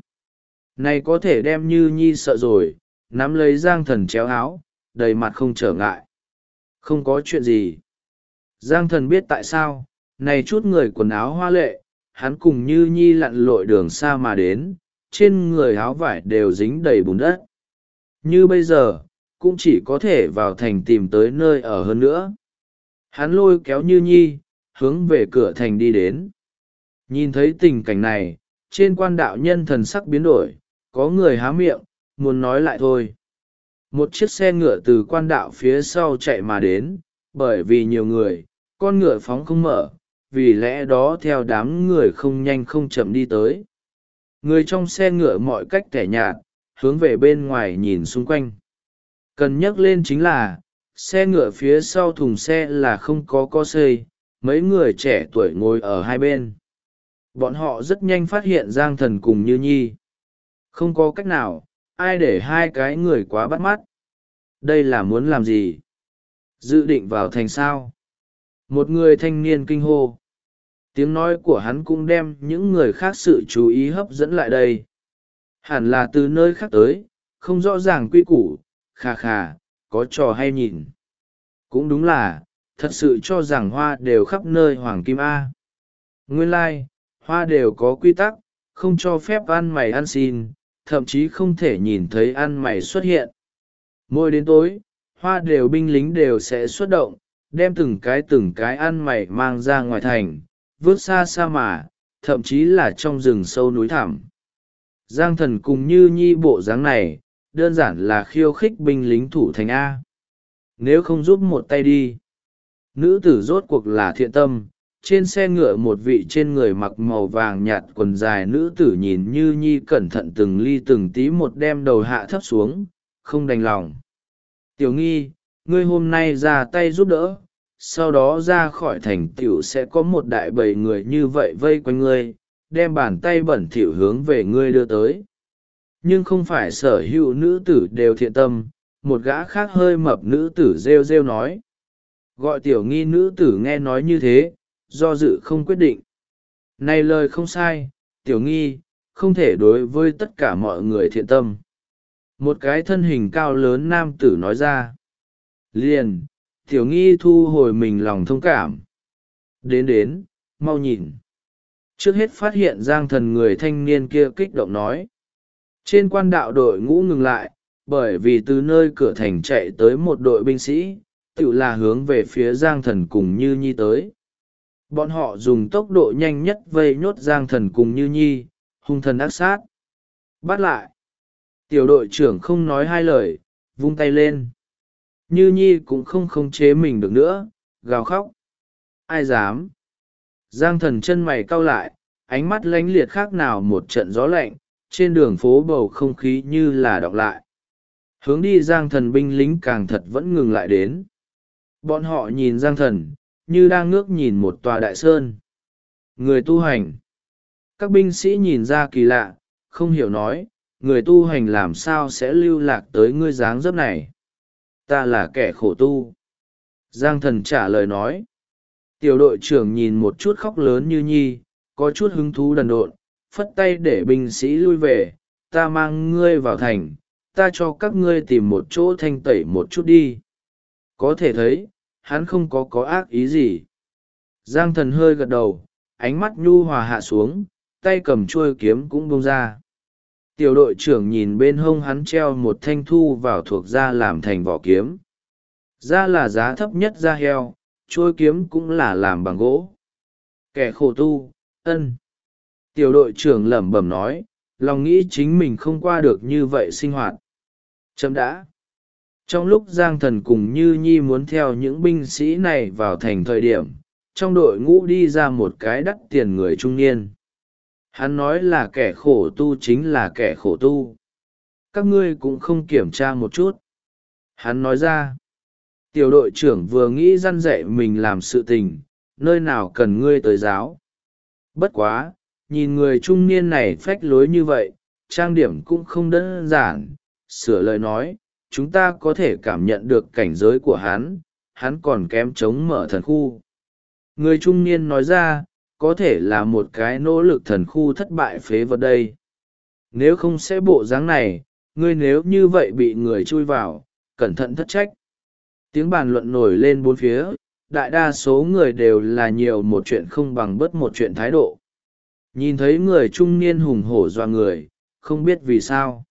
Này có thể đem Như Nhi sợ rồi, nắm lấy Giang thần chéo áo, đầy mặt không trở ngại. Không có chuyện gì. Giang thần biết tại sao, này chút người quần áo hoa lệ, hắn cùng Như Nhi lặn lội đường xa mà đến, trên người áo vải đều dính đầy bùn đất. Như bây giờ, cũng chỉ có thể vào thành tìm tới nơi ở hơn nữa. Hắn lôi kéo Như Nhi, hướng về cửa thành đi đến. Nhìn thấy tình cảnh này, trên quan đạo nhân thần sắc biến đổi, có người há miệng, muốn nói lại thôi. Một chiếc xe ngựa từ quan đạo phía sau chạy mà đến, bởi vì nhiều người, con ngựa phóng không mở, vì lẽ đó theo đám người không nhanh không chậm đi tới. Người trong xe ngựa mọi cách tẻ nhạt, hướng về bên ngoài nhìn xung quanh. Cần nhắc lên chính là, xe ngựa phía sau thùng xe là không có xây, mấy người trẻ tuổi ngồi ở hai bên. Bọn họ rất nhanh phát hiện Giang thần cùng Như Nhi. Không có cách nào, ai để hai cái người quá bắt mắt. Đây là muốn làm gì? Dự định vào thành sao? Một người thanh niên kinh hô. Tiếng nói của hắn cũng đem những người khác sự chú ý hấp dẫn lại đây. Hẳn là từ nơi khác tới, không rõ ràng quy củ, khà khà, có trò hay nhìn. Cũng đúng là, thật sự cho rằng hoa đều khắp nơi hoàng kim A. Nguyên lai, hoa đều có quy tắc, không cho phép ăn mày ăn xin, thậm chí không thể nhìn thấy ăn mày xuất hiện. Mỗi đến tối, hoa đều binh lính đều sẽ xuất động, đem từng cái ăn mày mang ra ngoài thành, vứt xa xa mà, thậm chí là trong rừng sâu núi thẳm. Giang thần cùng Như Nhi bộ dáng này, đơn giản là khiêu khích binh lính thủ thành A. Nếu không giúp một tay đi. Nữ tử rốt cuộc là thiện tâm, trên xe ngựa một vị trên người mặc màu vàng nhạt quần dài nữ tử nhìn Như Nhi cẩn thận từng ly từng tí một đem đầu hạ thấp xuống, không đành lòng. Tiểu Nghi, ngươi hôm nay ra tay giúp đỡ, sau đó ra khỏi thành tiểu sẽ có một đại bầy người như vậy vây quanh ngươi, đem bàn tay bẩn thỉu hướng về ngươi đưa tới. Nhưng không phải sở hữu nữ tử đều thiện tâm, một gã khác hơi mập nữ tử rêu rêu nói. Gọi Tiểu Nghi nữ tử nghe nói như thế, do dự không quyết định. Này lời không sai, Tiểu Nghi, không thể đối với tất cả mọi người thiện tâm. Một cái thân hình cao lớn nam tử nói ra. Liền, Tiểu Nghi thu hồi mình lòng thông cảm. Đến, mau nhìn. Trước hết phát hiện Giang thần người thanh niên kia kích động nói. Trên quan đạo đội ngũ ngừng lại, bởi vì từ nơi cửa thành chạy tới một đội binh sĩ, tự là hướng về phía Giang thần cùng Như Nhi tới. Bọn họ dùng tốc độ nhanh nhất vây nhốt Giang thần cùng Như Nhi, hung thần ác sát. Bắt lại. Tiểu đội trưởng không nói hai lời, vung tay lên. Như Nhi cũng không khống chế mình được nữa, gào khóc. Ai dám? Giang thần chân mày cau lại, ánh mắt lánh liệt khác nào một trận gió lạnh, trên đường phố bầu không khí như là đọng lại. Hướng đi Giang thần binh lính càng thật vẫn ngừng lại đến. Bọn họ nhìn Giang thần, như đang ngước nhìn một tòa đại sơn. Người tu hành. Các binh sĩ nhìn ra kỳ lạ, không hiểu nói, người tu hành làm sao sẽ lưu lạc tới ngươi dáng dấp này. Ta là kẻ khổ tu. Giang thần trả lời nói. Tiểu đội trưởng nhìn một chút khóc lớn Như Nhi, có chút hứng thú đần độn, phất tay để binh sĩ lui về, ta mang ngươi vào thành, ta cho các ngươi tìm một chỗ thanh tẩy một chút đi. Có thể thấy, hắn không có ác ý gì. Giang thần hơi gật đầu, ánh mắt nhu hòa hạ xuống, tay cầm chuôi kiếm cũng bông ra. Tiểu đội trưởng nhìn bên hông hắn treo một thanh thu vào thuộc da làm thành vỏ kiếm. Da là giá thấp nhất da heo, chuôi kiếm cũng là làm bằng gỗ. Kẻ khổ tu, ân. Tiểu đội trưởng lẩm bẩm nói, lòng nghĩ chính mình không qua được như vậy sinh hoạt. Chấm đã. Trong lúc Giang Thần cùng Như Nhi muốn theo những binh sĩ này vào thành thời điểm, trong đội ngũ đi ra một cái đắt tiền người trung niên. Hắn nói là kẻ khổ tu chính là kẻ khổ tu. Các ngươi cũng không kiểm tra một chút. Hắn nói ra. Tiểu đội trưởng vừa nghĩ răn dạy mình làm sự tình, nơi nào cần ngươi tới giáo. Bất quá, nhìn người trung niên này phách lối như vậy, trang điểm cũng không đơn giản, sửa lời nói, chúng ta có thể cảm nhận được cảnh giới của hắn còn kém chống mở thần khu. Người trung niên nói ra, có thể là một cái nỗ lực thần khu thất bại phế vật đây. Nếu không sẽ bộ dáng này, ngươi nếu như vậy bị người chui vào, cẩn thận thất trách. Tiếng bàn luận nổi lên bốn phía, đại đa số người đều là nhiều một chuyện không bằng bớt một chuyện thái độ. Nhìn thấy người trung niên hùng hổ dọa người, không biết vì sao.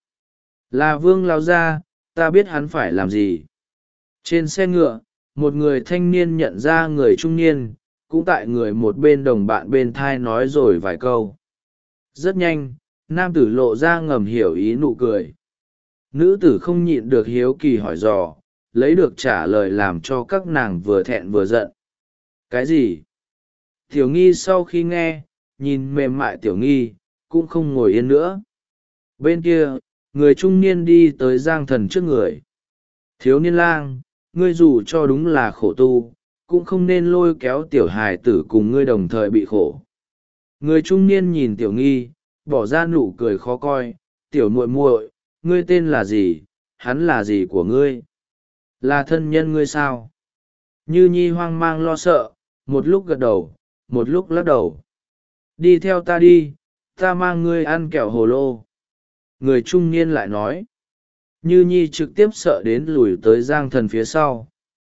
Là Vương lao ra, ta biết hắn phải làm gì. Trên xe ngựa, một người thanh niên nhận ra người trung niên, cũng tại người một bên đồng bạn bên thai nói rồi vài câu. Rất nhanh, nam tử lộ ra ngầm hiểu ý nụ cười. Nữ tử không nhịn được hiếu kỳ hỏi dò, lấy được trả lời làm cho các nàng vừa thẹn vừa giận. Cái gì? Tiểu Nghi sau khi nghe, nhìn mềm mại Tiểu Nghi, cũng không ngồi yên nữa. Bên kia, người trung niên đi tới Giang Thần trước người. Thiếu niên lang, ngươi dù cho đúng là khổ tu, cũng không nên lôi kéo tiểu hài tử cùng ngươi đồng thời bị khổ. Người trung niên nhìn Tiểu Nghi, bỏ ra nụ cười khó coi, tiểu muội muội, ngươi tên là gì, hắn là gì của ngươi? Là thân nhân ngươi sao? Như Nhi hoang mang lo sợ, một lúc gật đầu, một lúc lắc đầu. Đi theo ta đi, ta mang ngươi ăn kẹo hồ lô. Người trung niên lại nói. Như Nhi trực tiếp sợ đến lùi tới Giang Thần phía sau.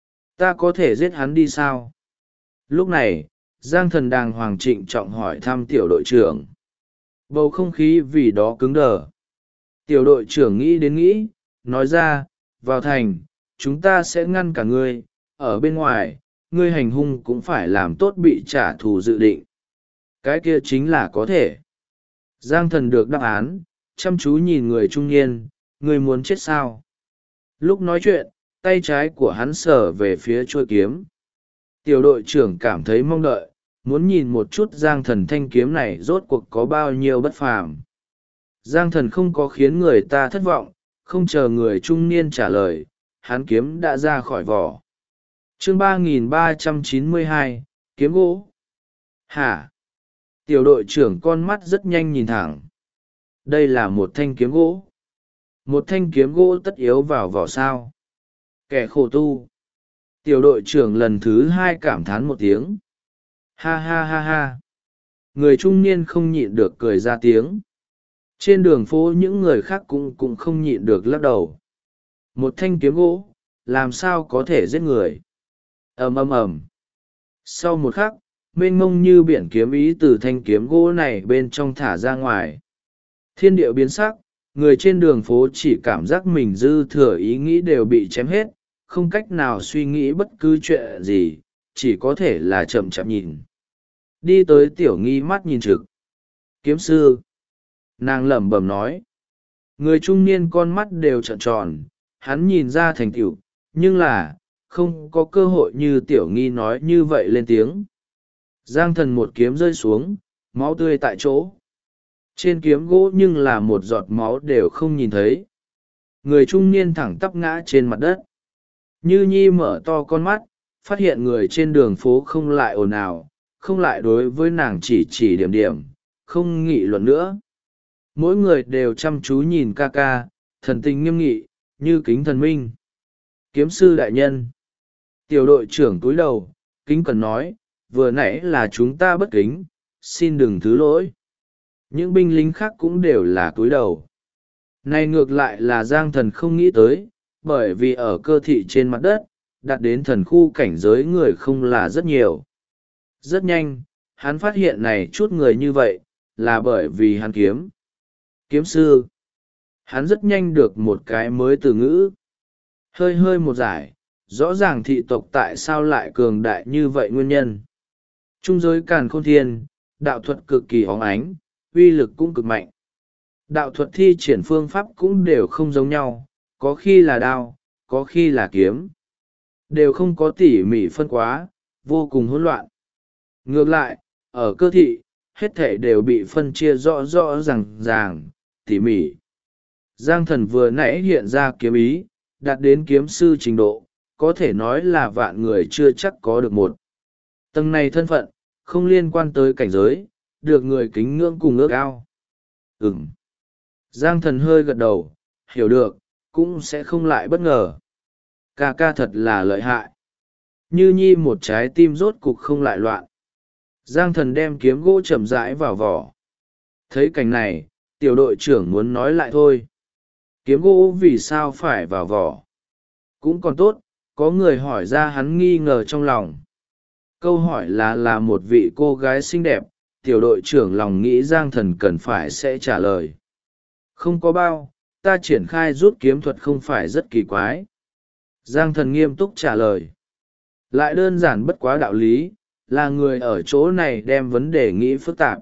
Ta có thể giết hắn đi sao? Lúc này, Giang Thần đàng hoàng trịnh trọng hỏi thăm tiểu đội trưởng. Bầu không khí vì đó cứng đờ. Tiểu đội trưởng nghĩ đến nghĩ, nói ra, vào thành, chúng ta sẽ ngăn cả ngươi, ở bên ngoài, ngươi hành hung cũng phải làm tốt bị trả thù dự định. Cái kia chính là có thể. Giang Thần được đáp án, chăm chú nhìn người trung niên, ngươi muốn chết sao? Lúc nói chuyện, tay trái của hắn sờ về phía chuôi kiếm. Tiểu đội trưởng cảm thấy mong đợi, muốn nhìn một chút Giang Thần thanh kiếm này rốt cuộc có bao nhiêu bất phàm. Giang Thần không có khiến người ta thất vọng, không chờ người trung niên trả lời, hắn kiếm đã ra khỏi vỏ. Chương 3392, kiếm gỗ. Hả? Tiểu đội trưởng con mắt rất nhanh nhìn thẳng. Đây là một thanh kiếm gỗ. Một thanh kiếm gỗ tất yếu vào vỏ sao. Kẻ khổ tu. Tiểu đội trưởng lần thứ hai cảm thán một tiếng. Ha ha ha ha. Người trung niên không nhịn được cười ra tiếng. Trên đường phố những người khác cũng không nhịn được lắc đầu. Một thanh kiếm gỗ, làm sao có thể giết người? Ầm ầm ầm. Sau một khắc, mênh mông như biển kiếm ý từ thanh kiếm gỗ này bên trong thả ra ngoài. Thiên địa biến sắc, người trên đường phố chỉ cảm giác mình dư thừa ý nghĩ đều bị chém hết, không cách nào suy nghĩ bất cứ chuyện gì, chỉ có thể là chậm chậm nhìn. Đi tới Tiểu Nghi mắt nhìn trực. Kiếm sư. Nàng lẩm bẩm nói. Người trung niên con mắt đều trợn tròn, hắn nhìn ra thành tựu, nhưng là, không có cơ hội như Tiểu Nghi nói như vậy lên tiếng. Giang Thần một kiếm rơi xuống, máu tươi tại chỗ. Trên kiếm gỗ nhưng là một giọt máu đều không nhìn thấy. Người trung niên thẳng tắp ngã trên mặt đất. Như Nhi mở to con mắt, phát hiện người trên đường phố không lại ồn ào, không lại đối với nàng chỉ điểm điểm, không nghị luận nữa. Mỗi người đều chăm chú nhìn ca ca, thần tình nghiêm nghị, như kính thần minh. Kiếm sư đại nhân. Tiểu đội trưởng cúi đầu, kính cần nói, vừa nãy là chúng ta bất kính, xin đừng thứ lỗi. Những binh lính khác cũng đều là cúi đầu. Này ngược lại là Giang Thần không nghĩ tới, bởi vì ở cơ thị trên mặt đất, đạt đến thần khu cảnh giới người không là rất nhiều. Rất nhanh, hắn phát hiện này chút người như vậy, là bởi vì hắn kiếm sư. Hắn rất nhanh được một cái mới từ ngữ. Hơi hơi một giải, rõ ràng thị tộc tại sao lại cường đại như vậy nguyên nhân. Trung giới càn khôn thiên, đạo thuật cực kỳ óng ánh, uy lực cũng cực mạnh. Đạo thuật thi triển phương pháp cũng đều không giống nhau, có khi là đao, có khi là kiếm. Đều không có tỉ mỉ phân quá, vô cùng hỗn loạn. Ngược lại, ở cơ thị, hết thể đều bị phân chia rõ rõ ràng, tỉ mỉ. Giang thần vừa nãy hiện ra kiếm ý, đạt đến kiếm sư trình độ, có thể nói là vạn người chưa chắc có được một. Tầng này thân phận, không liên quan tới cảnh giới, được người kính ngưỡng cùng ước ao. Giang thần hơi gật đầu, hiểu được, cũng sẽ không lại bất ngờ. Ca ca thật là lợi hại. Như nhi một trái tim rốt cục không lại loạn. Giang thần đem kiếm gỗ chậm rãi vào vỏ. Thấy cảnh này, tiểu đội trưởng muốn nói lại thôi. Kiếm gỗ vì sao phải vào vỏ? Cũng còn tốt, có người hỏi ra hắn nghi ngờ trong lòng. Câu hỏi là một vị cô gái xinh đẹp, tiểu đội trưởng lòng nghĩ Giang thần cần phải sẽ trả lời. Không có bao, ta triển khai rút kiếm thuật không phải rất kỳ quái. Giang thần nghiêm túc trả lời. Lại đơn giản bất quá đạo lý, là người ở chỗ này đem vấn đề nghĩ phức tạp.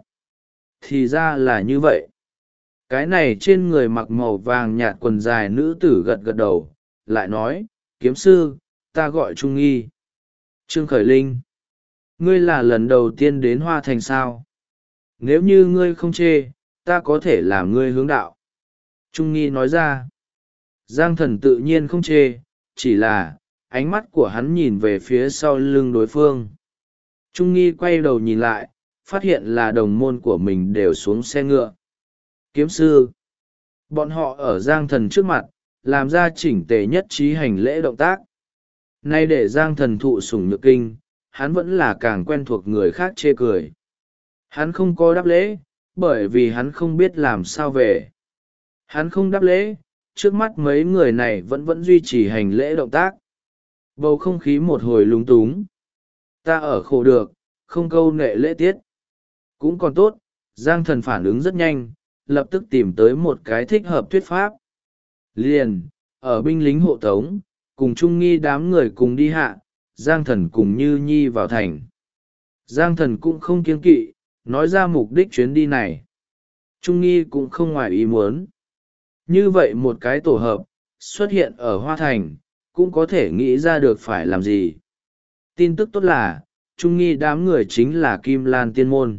Thì ra là như vậy. Cái này trên người mặc màu vàng nhạt quần dài nữ tử gật gật đầu, lại nói, kiếm sư, ta gọi Trung Nghi. Trương Khởi Linh, ngươi là lần đầu tiên đến Hoa Thành sao? Nếu như ngươi không chê, ta có thể làm ngươi hướng đạo. Trung Nghi nói ra. Giang thần tự nhiên không chê, chỉ là, ánh mắt của hắn nhìn về phía sau lưng đối phương. Trung Nghi quay đầu nhìn lại, phát hiện là đồng môn của mình đều xuống xe ngựa. Kiếm sư. Bọn họ ở Giang thần trước mặt, làm ra chỉnh tề nhất trí hành lễ động tác. Nay để Giang thần thụ sủng nhược kinh, hắn vẫn là càng quen thuộc người khác chê cười. Hắn không có đáp lễ, bởi vì hắn không biết làm sao về. Hắn không đáp lễ, trước mắt mấy người này vẫn duy trì hành lễ động tác. Bầu không khí một hồi lúng túng. Ta ở khổ được, không câu nệ lễ tiết. Cũng còn tốt, Giang thần phản ứng rất nhanh, lập tức tìm tới một cái thích hợp thuyết pháp. Liền, ở binh lính hộ tống, cùng Trung Nghi đám người cùng đi hạ, Giang thần cùng Như Nhi vào thành. Giang thần cũng không kiêng kỵ, nói ra mục đích chuyến đi này. Trung Nghi cũng không ngoài ý muốn. Như vậy một cái tổ hợp, xuất hiện ở Hoa Thành, cũng có thể nghĩ ra được phải làm gì. Tin tức tốt là, Trung Nghi đám người chính là Kim Lan Tiên Môn.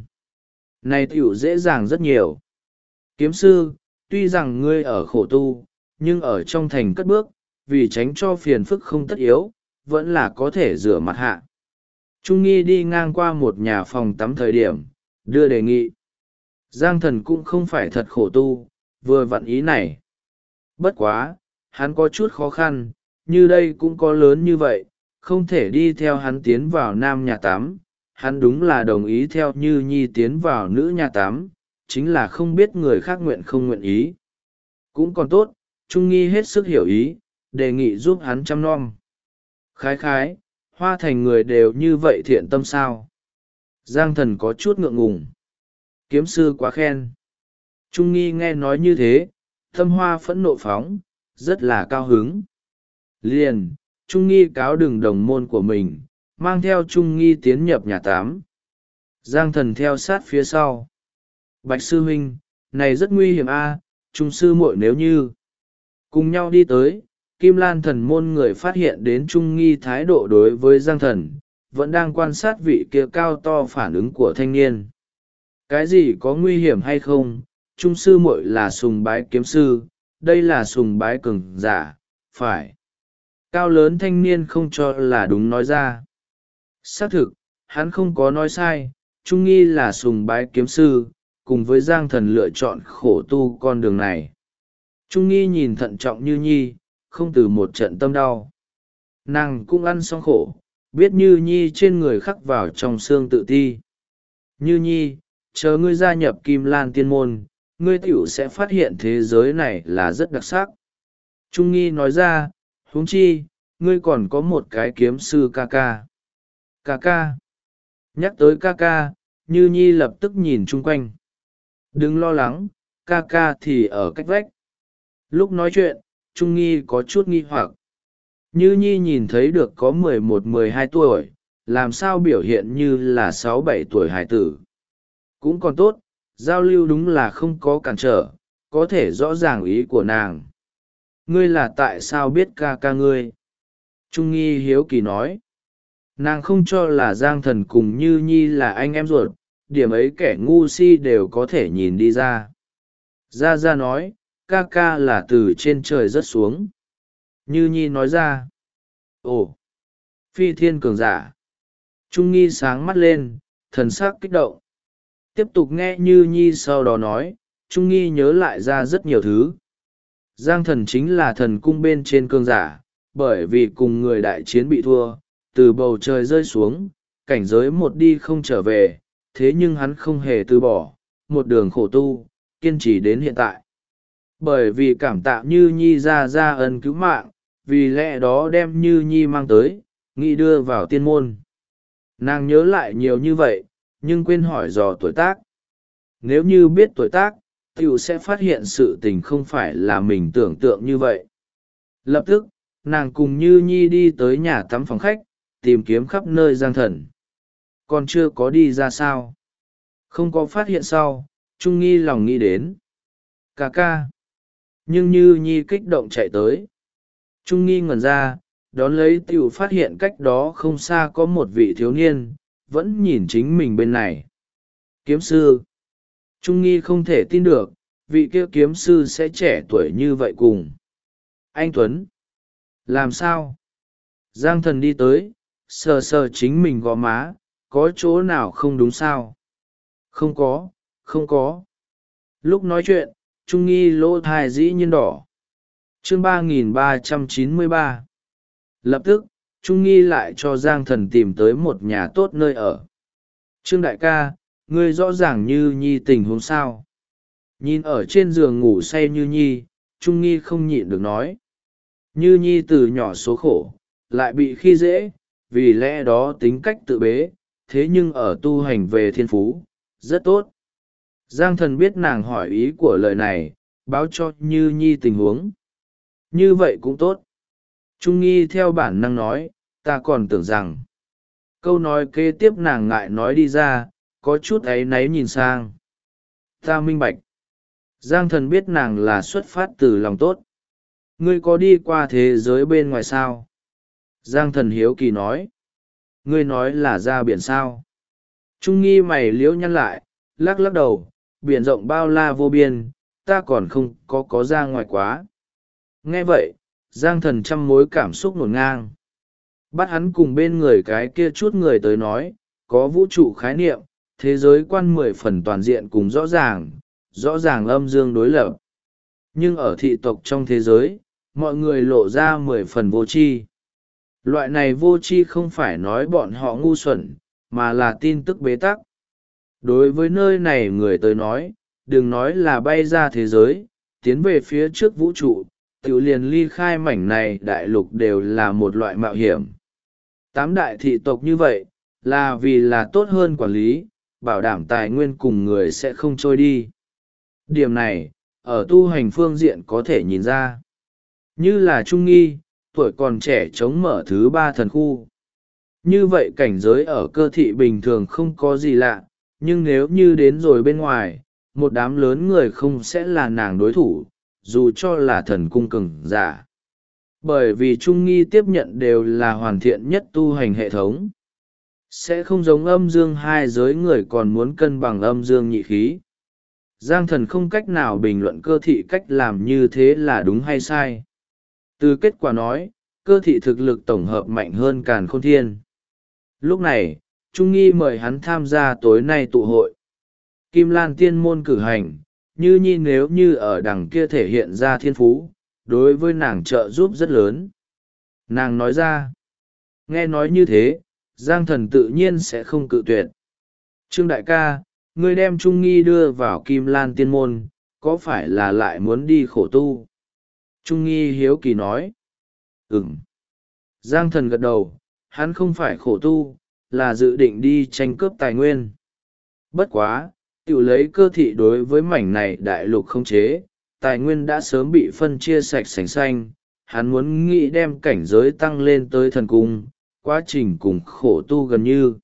Này tiểu dễ dàng rất nhiều. Kiếm sư, tuy rằng ngươi ở khổ tu, nhưng ở trong thành cất bước, vì tránh cho phiền phức không tất yếu, vẫn là có thể rửa mặt hạ. Trung Nghi đi ngang qua một nhà phòng tắm thời điểm, đưa đề nghị. Giang thần cũng không phải thật khổ tu, vừa vặn ý này. Bất quá, hắn có chút khó khăn, như đây cũng có lớn như vậy, không thể đi theo hắn tiến vào nam nhà tắm. Hắn đúng là đồng ý theo Như Nhi tiến vào nữ nhà tắm, chính là không biết người khác nguyện không nguyện ý. Cũng còn tốt, Trung Nghi hết sức hiểu ý, đề nghị giúp hắn chăm nom. Khái khái, Hoa Thành người đều như vậy thiện tâm sao? Giang thần có chút ngượng ngùng. Kiếm sư quá khen. Trung Nghi nghe nói như thế, tâm hoa phẫn nộ phóng, rất là cao hứng. Liền, Trung Nghi cáo đường đồng môn của mình, mang theo Trung Nghi tiến nhập nhà tắm. Giang thần theo sát phía sau. Bạch sư huynh, này rất nguy hiểm a, Trung sư muội nếu như. Cùng nhau đi tới, Kim Lan thần môn người phát hiện đến Trung Nghi thái độ đối với Giang thần, vẫn đang quan sát vị kia cao to phản ứng của thanh niên. Cái gì có nguy hiểm hay không, Trung sư muội là sùng bái kiếm sư, đây là sùng bái cường giả, phải. Cao lớn thanh niên không cho là đúng nói ra. Xác thực, hắn không có nói sai, Trung Nghi là sùng bái kiếm sư, cùng với Giang thần lựa chọn khổ tu con đường này. Trung Nghi nhìn thận trọng Như Nhi, không từ một trận tâm đau. Nàng cũng ăn xong khổ, biết Như Nhi trên người khắc vào trong xương tự ti. Như Nhi, chờ ngươi gia nhập Kim Lan Tiên Môn, ngươi tiểu sẽ phát hiện thế giới này là rất đặc sắc. Trung Nghi nói ra, huống chi, ngươi còn có một cái kiếm sư ca ca. Ca ca. Nhắc tới ca ca, Như Nhi lập tức nhìn chung quanh. Đừng lo lắng, ca ca thì ở cách vách. Lúc nói chuyện, Trung Nghi có chút nghi hoặc. Như Nhi nhìn thấy được có 11-12 tuổi, làm sao biểu hiện như là 6-7 tuổi hài tử. Cũng còn tốt, giao lưu đúng là không có cản trở, có thể rõ ràng ý của nàng. Ngươi là tại sao biết ca ca ngươi? Trung Nghi hiếu kỳ nói. Nàng không cho là Giang Thần cùng Như Nhi là anh em ruột, điểm ấy kẻ ngu si đều có thể nhìn đi ra. Gia Gia nói, ca ca là từ trên trời rớt xuống. Như Nhi nói ra. Ồ, phi thiên cường giả. Trung Nghi sáng mắt lên, thần sắc kích động. Tiếp tục nghe Như Nhi sau đó nói, Trung Nghi nhớ lại ra rất nhiều thứ. Giang Thần chính là thần cung bên trên cường giả, bởi vì cùng người đại chiến bị thua, từ bầu trời rơi xuống, cảnh giới một đi không trở về, thế nhưng hắn không hề từ bỏ, một đường khổ tu, kiên trì đến hiện tại. Bởi vì cảm tạ Như Nhi ra ân cứu mạng, vì lẽ đó đem Như Nhi mang tới, nghĩ đưa vào tiên môn. Nàng nhớ lại nhiều như vậy, nhưng quên hỏi dò tuổi tác. Nếu như biết tuổi tác, tiểu sẽ phát hiện sự tình không phải là mình tưởng tượng như vậy. Lập tức, nàng cùng Như Nhi đi tới nhà tắm phòng khách, tìm kiếm khắp nơi Giang Thần. Còn chưa có đi ra sao? Không có phát hiện sau, Trung Nghi lòng nghĩ đến. Ca ca. Nhưng Như Nhi kích động chạy tới. Trung Nghi ngẩn ra, đón lấy tiểu phát hiện cách đó không xa có một vị thiếu niên, vẫn nhìn chính mình bên này. Kiếm sư. Trung Nghi không thể tin được, vị kia kiếm sư sẽ trẻ tuổi như vậy cùng. Anh Tuấn. Làm sao? Giang Thần đi tới, sờ sờ chính mình gò má, có chỗ nào không đúng sao? Không có, không có. Lúc nói chuyện, Trung Nghi lỗ thai dĩ nhiên đỏ. Chương 3393. Lập tức, Trung Nghi lại cho Giang Thần tìm tới một nhà tốt nơi ở. Trương đại ca, ngươi rõ ràng Như Nhi tình huống sao? Nhìn ở trên giường ngủ say Như Nhi, Trung Nghi không nhịn được nói. Như Nhi từ nhỏ số khổ, lại bị khi dễ, vì lẽ đó tính cách tự bế, thế nhưng ở tu hành về thiên phú, rất tốt. Giang Thần biết nàng hỏi ý của lời này, báo cho Như Nhi tình huống. Như vậy cũng tốt. Trung Nghi theo bản năng nói, ta còn tưởng rằng. Câu nói kế tiếp nàng ngại nói đi ra, có chút áy náy nhìn sang. Ta minh bạch. Giang Thần biết nàng là xuất phát từ lòng tốt. Ngươi có đi qua thế giới bên ngoài sao? Giang Thần hiếu kỳ nói. Ngươi nói là ra biển sao? Trung Nghi mày liễu nhăn lại, lắc lắc đầu, biển rộng bao la vô biên, ta còn không có ra ngoài quá. Nghe vậy, Giang Thần trăm mối cảm xúc ngổn ngang. Bắt hắn cùng bên người cái kia chút người tới nói, có vũ trụ khái niệm, thế giới quan 10 phần toàn diện cùng rõ ràng âm dương đối lập. Nhưng ở thị tộc trong thế giới, mọi người lộ ra 10 phần vô tri. Loại này vô tri không phải nói bọn họ ngu xuẩn, mà là tin tức bế tắc. Đối với nơi này người tới nói, đừng nói là bay ra thế giới, tiến về phía trước vũ trụ, tự liền ly khai mảnh này đại lục đều là một loại mạo hiểm. 8 đại thị tộc như vậy, là vì là tốt hơn quản lý, bảo đảm tài nguyên cùng người sẽ không trôi đi. Điểm này, ở tu hành phương diện có thể nhìn ra. Như là Trung Nghi, tuổi còn trẻ chống mở thứ 3 thần khu. Như vậy cảnh giới ở cơ thị bình thường không có gì lạ, nhưng nếu như đến rồi bên ngoài, một đám lớn người không sẽ là nàng đối thủ, dù cho là thần cung cường giả. Bởi vì Trung Nghi tiếp nhận đều là hoàn thiện nhất tu hành hệ thống. Sẽ không giống âm dương hai giới người còn muốn cân bằng âm dương nhị khí. Giang Thần không cách nào bình luận cơ thị cách làm như thế là đúng hay sai. Từ kết quả nói, cơ thị thực lực tổng hợp mạnh hơn Càn Khôn Thiên. Lúc này, Trung Nghi mời hắn tham gia tối nay tụ hội. Kim Lan Tiên môn cử hành, Như Nhi nếu như ở đằng kia thể hiện ra thiên phú, đối với nàng trợ giúp rất lớn. Nàng nói ra, nghe nói như thế, Giang Thần tự nhiên sẽ không cự tuyệt. Trương đại ca, ngươi đem Trung Nghi đưa vào Kim Lan Tiên môn, có phải là lại muốn đi khổ tu? Trung Nghi hiếu kỳ nói. Ừm. Giang Thần gật đầu, hắn không phải khổ tu, là dự định đi tranh cướp tài nguyên. Bất quá, Tự lấy cơ thị đối với mảnh này đại lục không chế, tài nguyên đã sớm bị phân chia sạch sành xanh, hắn muốn nghĩ đem cảnh giới tăng lên tới thần cung, quá trình cùng khổ tu gần như.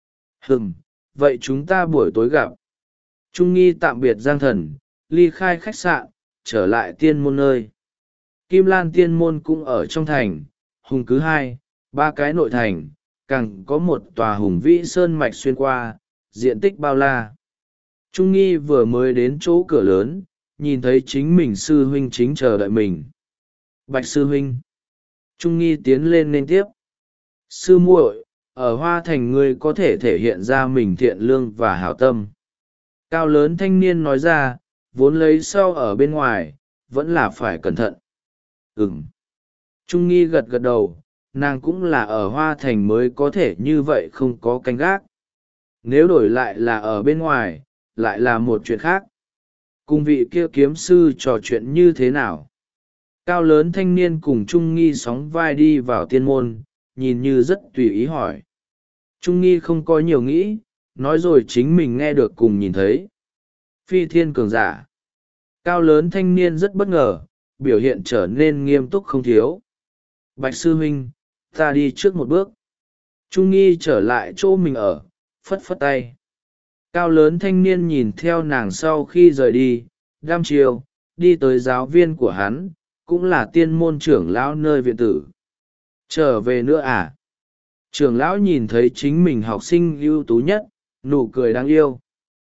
Vậy chúng ta buổi tối gặp. Trung nghi tạm biệt Giang Thần, ly khai khách sạn, trở lại tiên môn nơi. Kim Lan tiên môn cũng ở trong thành, hùng cứ 2, 3 cái nội thành, càng có một tòa hùng vĩ sơn mạch xuyên qua, diện tích bao la. Trung nghi vừa mới đến chỗ cửa lớn, nhìn thấy chính mình sư huynh chính chờ đợi mình. Bạch sư huynh. Trung nghi tiến lên nên tiếp. Sư muội, ở Hoa Thành ngươi có thể thể hiện ra mình thiện lương và hảo tâm. Cao lớn thanh niên nói ra, vốn lấy sau ở bên ngoài, vẫn là phải cẩn thận. Trung nghi gật gật đầu, nàng cũng là ở Hoa Thành mới có thể như vậy không có canh gác. Nếu đổi lại là ở bên ngoài, lại là một chuyện khác. Cùng vị kia kiếm sư trò chuyện như thế nào? Cao lớn thanh niên cùng Trung nghi sóng vai đi vào tiên môn, nhìn như rất tùy ý hỏi. Trung nghi không có nhiều nghĩ, nói rồi chính mình nghe được cùng nhìn thấy. Phi thiên cường giả. Cao lớn thanh niên rất bất ngờ, biểu hiện trở nên nghiêm túc không thiếu. Bạch sư huynh, ta đi trước một bước. Trung nghi trở lại chỗ mình ở, phất phất tay. Cao lớn thanh niên nhìn theo nàng sau khi rời đi, đăm chiều, đi tới giáo viên của hắn, cũng là tiên môn trưởng lão nơi viện tử. Trở về nữa à? Trưởng lão nhìn thấy chính mình học sinh ưu tú nhất, nụ cười đáng yêu.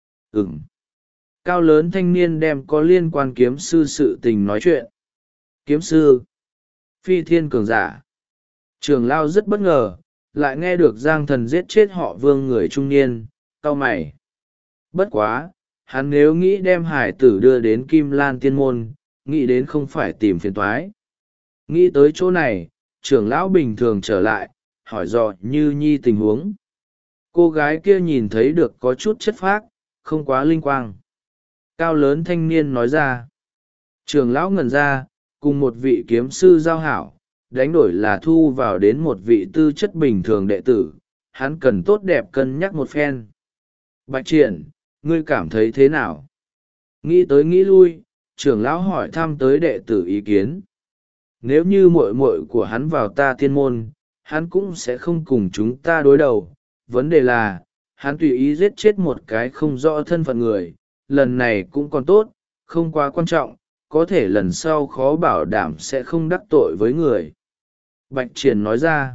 Cao lớn thanh niên đem có liên quan kiếm sư sự tình nói chuyện. Kiếm sư, phi thiên cường giả. Trưởng lão rất bất ngờ, lại nghe được Giang Thần giết chết họ Vương người trung niên, cau mày. Bất quá, hắn nếu nghĩ đem hải tử đưa đến Kim Lan tiên môn, nghĩ đến không phải tìm phiền toái. Nghĩ tới chỗ này, trưởng lão bình thường trở lại, hỏi dò Như Nhi tình huống. Cô gái kia nhìn thấy được có chút chất phác, không quá linh quang. Cao lớn thanh niên nói ra. Trưởng lão ngẩn ra, cùng một vị kiếm sư giao hảo, đánh đổi là thu vào đến một vị tư chất bình thường đệ tử, hắn cần tốt đẹp cân nhắc một phen. Bạch Triển, ngươi cảm thấy thế nào? Nghĩ tới nghĩ lui, trưởng lão hỏi thăm tới đệ tử ý kiến. Nếu như muội muội của hắn vào ta tiên môn, hắn cũng sẽ không cùng chúng ta đối đầu. Vấn đề là, hắn tùy ý giết chết một cái không rõ thân phận người, lần này cũng còn tốt, không quá quan trọng, có thể lần sau khó bảo đảm sẽ không đắc tội với người. Bạch Triển nói ra.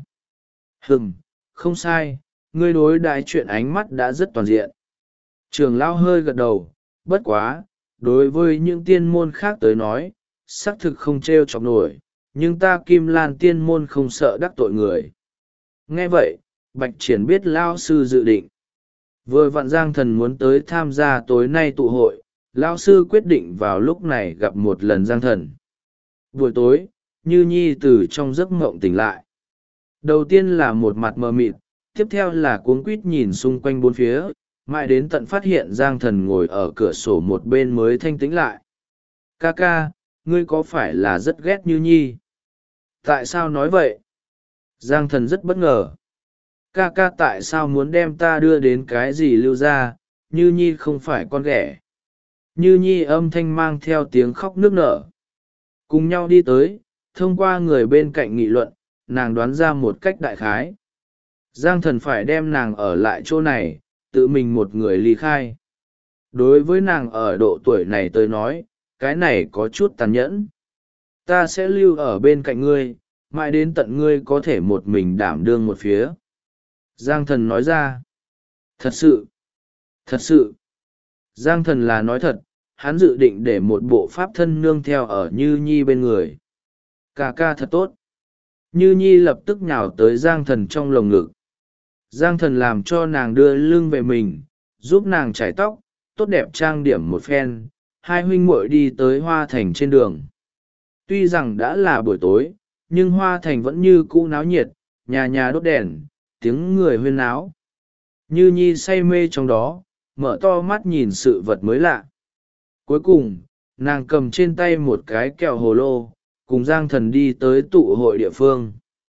Không sai, ngươi đối đãi chuyện ánh mắt đã rất toàn diện. Trưởng lão hơi gật đầu, bất quá, đối với những tiên môn khác tới nói, xác thực không trêu chọc nổi, nhưng ta Kim Lan tiên môn không sợ đắc tội người. Nghe vậy, Bạch Triển biết lão sư dự định. Vừa vặn Giang Thần muốn tới tham gia tối nay tụ hội, lão sư quyết định vào lúc này gặp một lần Giang Thần. Buổi tối, Như Nhi từ trong giấc mộng tỉnh lại. Đầu tiên là một mặt mờ mịt, tiếp theo là cuống quýt nhìn xung quanh bốn phía, mãi đến tận phát hiện Giang Thần ngồi ở cửa sổ một bên mới thanh tĩnh lại. Ca ca, ngươi có phải là rất ghét Như Nhi? Tại sao nói vậy? Giang Thần rất bất ngờ. Ca ca tại sao muốn đem ta đưa đến cái gì lưu ra, Như Nhi không phải con ghẻ. Như Nhi âm thanh mang theo tiếng khóc nức nở. Cùng nhau đi tới, thông qua người bên cạnh nghị luận, nàng đoán ra một cách đại khái. Giang Thần phải đem nàng ở lại chỗ này, tự mình một người ly khai. Đối với nàng ở độ tuổi này tới nói, cái này có chút tàn nhẫn. Ta sẽ lưu ở bên cạnh ngươi, mãi đến tận ngươi có thể một mình đảm đương một phía. Giang Thần nói ra. Thật sự. Thật sự. Giang Thần là nói thật, hắn dự định để một bộ pháp thân nương theo ở Như Nhi bên người. Ca ca thật tốt. Như Nhi lập tức nhào tới Giang Thần trong lồng ngực. Giang Thần làm cho nàng đưa lưng về mình, giúp nàng chải tóc, tốt đẹp trang điểm một phen, hai huynh muội đi tới Hoa Thành trên đường. Tuy rằng đã là buổi tối, nhưng Hoa Thành vẫn như cũ náo nhiệt, nhà nhà đốt đèn, tiếng người huyên náo. Như Nhi say mê trong đó, mở to mắt nhìn sự vật mới lạ. Cuối cùng, nàng cầm trên tay một cái kẹo hồ lô, cùng Giang Thần đi tới tụ hội địa phương.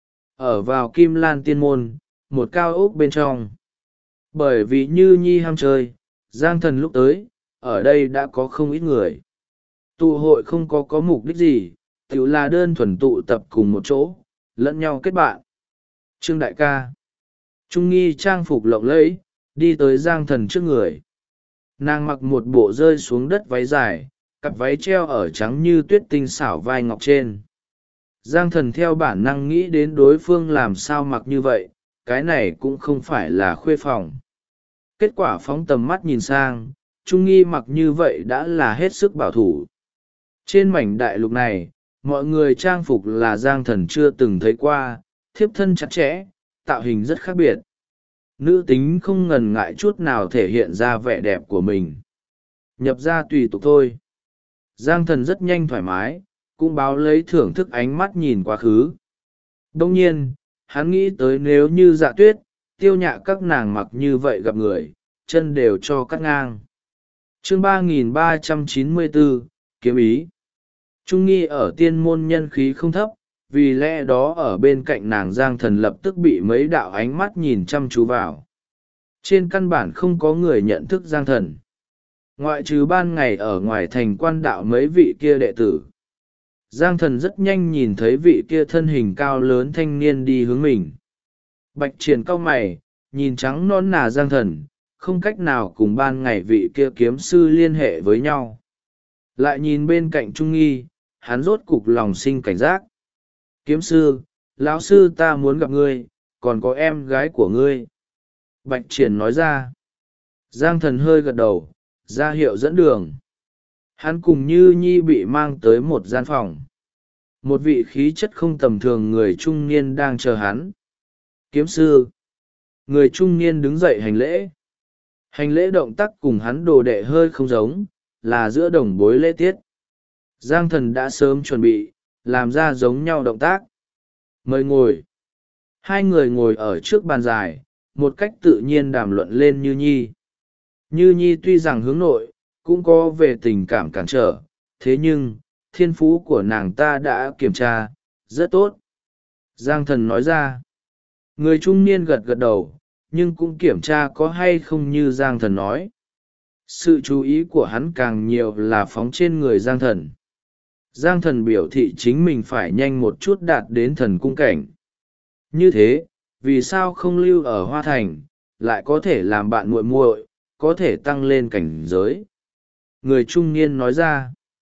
Ở vào Kim Lan tiên môn, một cao ốc bên trong. Bởi vì Như Nhi ham chơi, Giang Thần lúc tới, ở đây đã có không ít người. Tụ hội không có mục đích gì, tự là đơn thuần tụ tập cùng một chỗ, lẫn nhau kết bạn. Trương đại ca. Trung nghi trang phục lộng lẫy, đi tới Giang Thần trước người. Nàng mặc một bộ rơi xuống đất váy dài, cặp váy treo ở trắng như tuyết tinh xảo vai ngọc trên. Giang Thần theo bản năng nghĩ đến đối phương làm sao mặc như vậy, cái này cũng không phải là khuê phòng. Kết quả phóng tầm mắt nhìn sang, Trung nghi mặc như vậy đã là hết sức bảo thủ. Trên mảnh đại lục này, mọi người trang phục là Giang Thần chưa từng thấy qua, thiếp thân chặt chẽ, tạo hình rất khác biệt. Nữ tính không ngần ngại chút nào thể hiện ra vẻ đẹp của mình. Nhập ra tùy tục thôi. Giang Thần rất nhanh thoải mái, cũng báo lấy thưởng thức ánh mắt nhìn quá khứ. Đông nhiên, hắn nghĩ tới nếu như Dạ Tuyết, Tiêu Nhạ các nàng mặc như vậy gặp người, chân đều cho cắt ngang. Chương 3394, kiếm ý. Trung nghi ở tiên môn nhân khí không thấp, vì lẽ đó ở bên cạnh nàng Giang Thần lập tức bị mấy đạo ánh mắt nhìn chăm chú vào. Trên căn bản không có người nhận thức Giang Thần. Ngoại trừ ban ngày ở ngoài thành quan đạo mấy vị kia đệ tử. Giang Thần rất nhanh nhìn thấy vị kia thân hình cao lớn thanh niên đi hướng mình. Bạch Triển cau mày, nhìn trắng non nà Giang Thần, không cách nào cùng ban ngày vị kia kiếm sư liên hệ với nhau. Lại nhìn bên cạnh Trung nghi, hắn rốt cục lòng sinh cảnh giác. Kiếm sư, lão sư ta muốn gặp ngươi, còn có em gái của ngươi. Bạch Triển nói ra. Giang Thần hơi gật đầu, ra hiệu dẫn đường. Hắn cùng Như Nhi bị mang tới một gian phòng. Một vị khí chất không tầm thường người trung niên đang chờ hắn. Kiếm sư. Người trung niên đứng dậy hành lễ. Hành lễ động tác cùng hắn đồ đệ hơi không giống, là giữa đồng bối lễ tiết. Giang Thần đã sớm chuẩn bị, làm ra giống nhau động tác. Mời ngồi. Hai người ngồi ở trước bàn dài, một cách tự nhiên đàm luận lên Như Nhi. Như Nhi tuy rằng hướng nội, cũng có về tình cảm cản trở, thế nhưng, thiên phú của nàng ta đã kiểm tra, rất tốt. Giang Thần nói ra. Người trung niên gật gật đầu, nhưng cũng kiểm tra có hay không như Giang Thần nói. Sự chú ý của hắn càng nhiều là phóng trên người Giang Thần. Giang Thần biểu thị chính mình phải nhanh một chút đạt đến thần cung cảnh. Như thế, vì sao không lưu ở Hoa Thành, lại có thể làm bạn muội muội, có thể tăng lên cảnh giới. Người trung niên nói ra.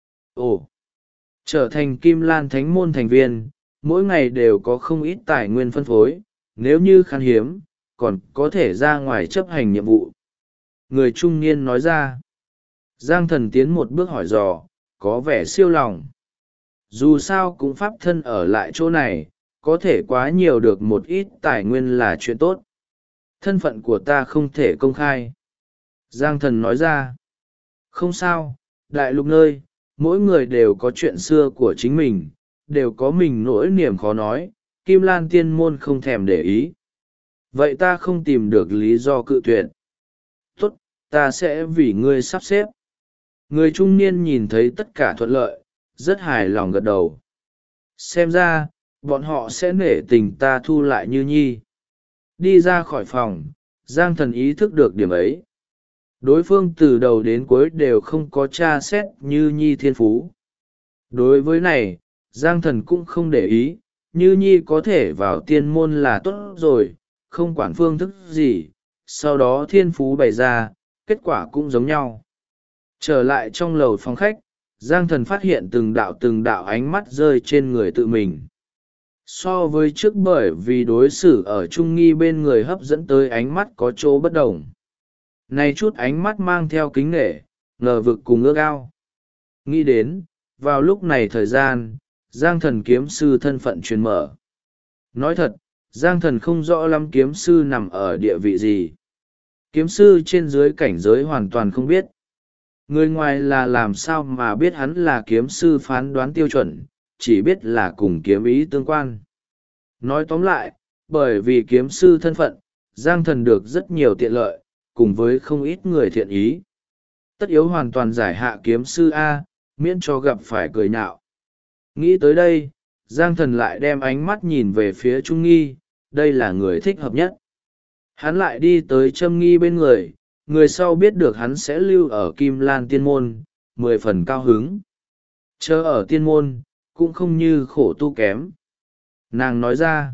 Ồ, trở thành Kim Lan Thánh môn thành viên, mỗi ngày đều có không ít tài nguyên phân phối, nếu như khan hiếm, còn có thể ra ngoài chấp hành nhiệm vụ. Người trung niên nói ra. Giang Thần tiến một bước hỏi dò, có vẻ siêu lòng. Dù sao cũng pháp thân ở lại chỗ này, có thể quá nhiều được một ít tài nguyên là chuyện tốt. Thân phận của ta không thể công khai. Giang Thần nói ra. Không sao, đại lục nơi, mỗi người đều có chuyện xưa của chính mình, đều có mình nỗi niềm khó nói, Kim Lan tiên môn không thèm để ý. Vậy ta không tìm được lý do cự tuyệt. Tốt, ta sẽ vì ngươi sắp xếp. Người trung niên nhìn thấy tất cả thuận lợi, rất hài lòng gật đầu. Xem ra, bọn họ sẽ nể tình ta thu lại Như Nhi. Đi ra khỏi phòng, Giang Thần ý thức được điểm ấy. Đối phương từ đầu đến cuối đều không có tra xét Như Nhi thiên phú. Đối với này, Giang Thần cũng không để ý, Như Nhi có thể vào tiên môn là tốt rồi, không quản phương thức gì, sau đó thiên phú bày ra, kết quả cũng giống nhau. Trở lại trong lầu phòng khách, Giang Thần phát hiện từng đạo ánh mắt rơi trên người tự mình. So với trước bởi vì đối xử ở Trung nghi bên người hấp dẫn tới ánh mắt có chỗ bất đồng. Này chút ánh mắt mang theo kính nể, ngờ vực cùng ước ao. Nghĩ đến, vào lúc này thời gian, Giang Thần kiếm sư thân phận truyền mở. Nói thật, Giang Thần không rõ lắm kiếm sư nằm ở địa vị gì. Kiếm sư trên dưới cảnh giới hoàn toàn không biết. Người ngoài là làm sao mà biết hắn là kiếm sư phán đoán tiêu chuẩn, chỉ biết là cùng kiếm ý tương quan. Nói tóm lại, bởi vì kiếm sư thân phận, Giang Thần được rất nhiều tiện lợi, cùng với không ít người thiện ý. Tất yếu hoàn toàn giải hạ kiếm sư A, miễn cho gặp phải cười nhạo. Nghĩ tới đây, Giang Thần lại đem ánh mắt nhìn về phía Trung nghi, đây là người thích hợp nhất. Hắn lại đi tới Trâm nghi bên người, người sau biết được hắn sẽ lưu ở Kim Lan Tiên Môn, 10 phần cao hứng. Chờ ở Tiên Môn, cũng không như khổ tu kém. Nàng nói ra,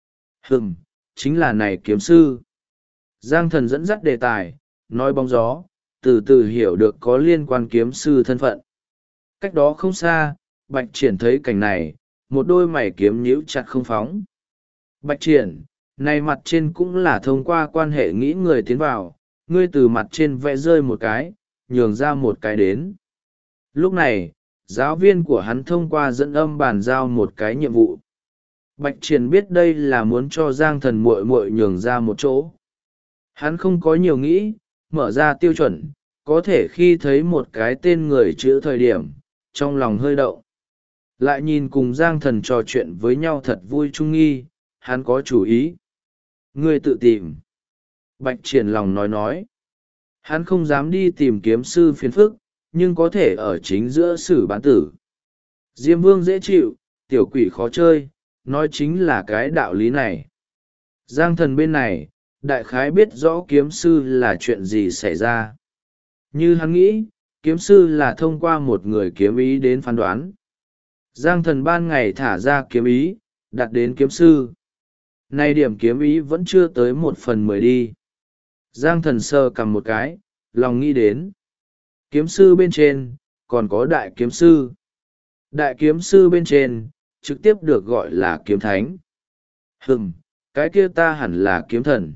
chính là này kiếm sư. Giang Thần dẫn dắt đề tài, nói bóng gió, từ từ hiểu được có liên quan kiếm sư thân phận. Cách đó không xa, Bạch Triển thấy cảnh này, một đôi mày kiếm nhíu chặt không phóng. Bạch Triển, này mặt trên cũng là thông qua quan hệ nghĩ người tiến vào, ngươi từ mặt trên vẽ rơi một cái, nhường ra một cái đến. Lúc này, giáo viên của hắn thông qua dẫn âm bàn giao một cái nhiệm vụ. Bạch Triển biết đây là muốn cho Giang Thần muội muội nhường ra một chỗ. Hắn không có nhiều nghĩ, mở ra tiêu chuẩn, có thể khi thấy một cái tên người chữ thời điểm, trong lòng hơi động. Lại nhìn cùng Giang Thần trò chuyện với nhau thật vui Trung Nghi, hắn có chủ ý. Ngươi tự tìm. Bạch Triển lòng nói. Hắn không dám đi tìm kiếm sư phiền phức, nhưng có thể ở chính giữa xử bán tử. Diêm Vương dễ chịu, tiểu quỷ khó chơi, nói chính là cái đạo lý này. Giang Thần bên này, đại khái biết rõ kiếm sư là chuyện gì xảy ra. Như hắn nghĩ, kiếm sư là thông qua một người kiếm ý đến phán đoán. Giang Thần ban ngày thả ra kiếm ý, đặt đến kiếm sư. Nay điểm kiếm ý vẫn chưa tới 1/10 đi. Giang Thần sờ cầm một cái, lòng nghĩ đến. Kiếm sư bên trên, còn có đại kiếm sư. Đại kiếm sư bên trên, trực tiếp được gọi là kiếm thánh. Cái kia ta hẳn là kiếm thần.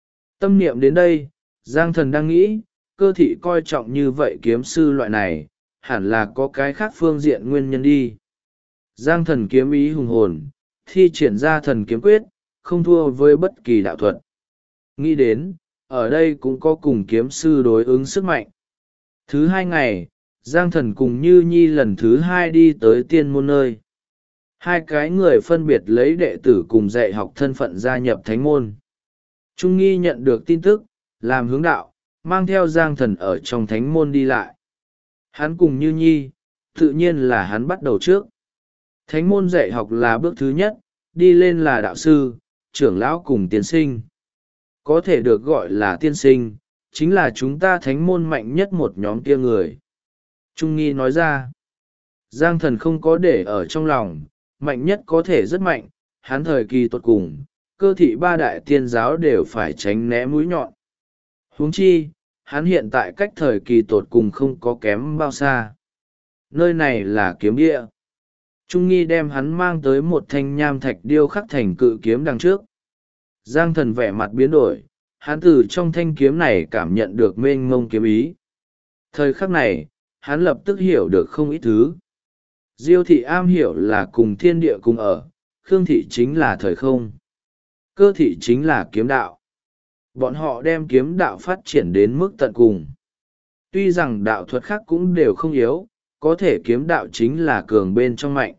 Tâm niệm đến đây, Giang Thần đang nghĩ, cơ thị coi trọng như vậy kiếm sư loại này, hẳn là có cái khác phương diện nguyên nhân đi. Giang Thần kiếm ý hùng hồn, thi triển ra thần kiếm quyết, không thua với bất kỳ đạo thuật. Nghĩ đến, ở đây cũng có cùng kiếm sư đối ứng sức mạnh. Thứ 2 ngày, Giang Thần cùng Như Nhi lần thứ 2 đi tới tiên môn nơi. 2 cái người phân biệt lấy đệ tử cùng dạy học thân phận gia nhập thánh môn. Trung Nghi nhận được tin tức, làm hướng đạo, mang theo Giang Thần ở trong thánh môn đi lại. Hắn cùng Như Nhi, tự nhiên là hắn bắt đầu trước. Thánh môn dạy học là bước thứ nhất, đi lên là đạo sư, trưởng lão cùng tiên sinh. Có thể được gọi là tiên sinh, chính là chúng ta thánh môn mạnh nhất một nhóm kia người. Trung Nghi nói ra, Giang Thần không có để ở trong lòng, mạnh nhất có thể rất mạnh, hắn thời kỳ tuột cùng, cơ thị 3 đại tiên giáo đều phải tránh né mũi nhọn. Huống chi, hắn hiện tại cách thời kỳ tột cùng không có kém bao xa. Nơi này là kiếm địa. Trung Nghi đem hắn mang tới một thanh nham thạch điêu khắc thành cự kiếm đằng trước. Giang Thần vẻ mặt biến đổi, hắn từ trong thanh kiếm này cảm nhận được mênh mông kiếm ý. Thời khắc này, hắn lập tức hiểu được không ít thứ. Diêu thị am hiểu là cùng thiên địa cùng ở, Khương thị chính là thời không. Cơ thị chính là kiếm đạo. Bọn họ đem kiếm đạo phát triển đến mức tận cùng. Tuy rằng đạo thuật khác cũng đều không yếu, có thể kiếm đạo chính là cường bên trong mạnh.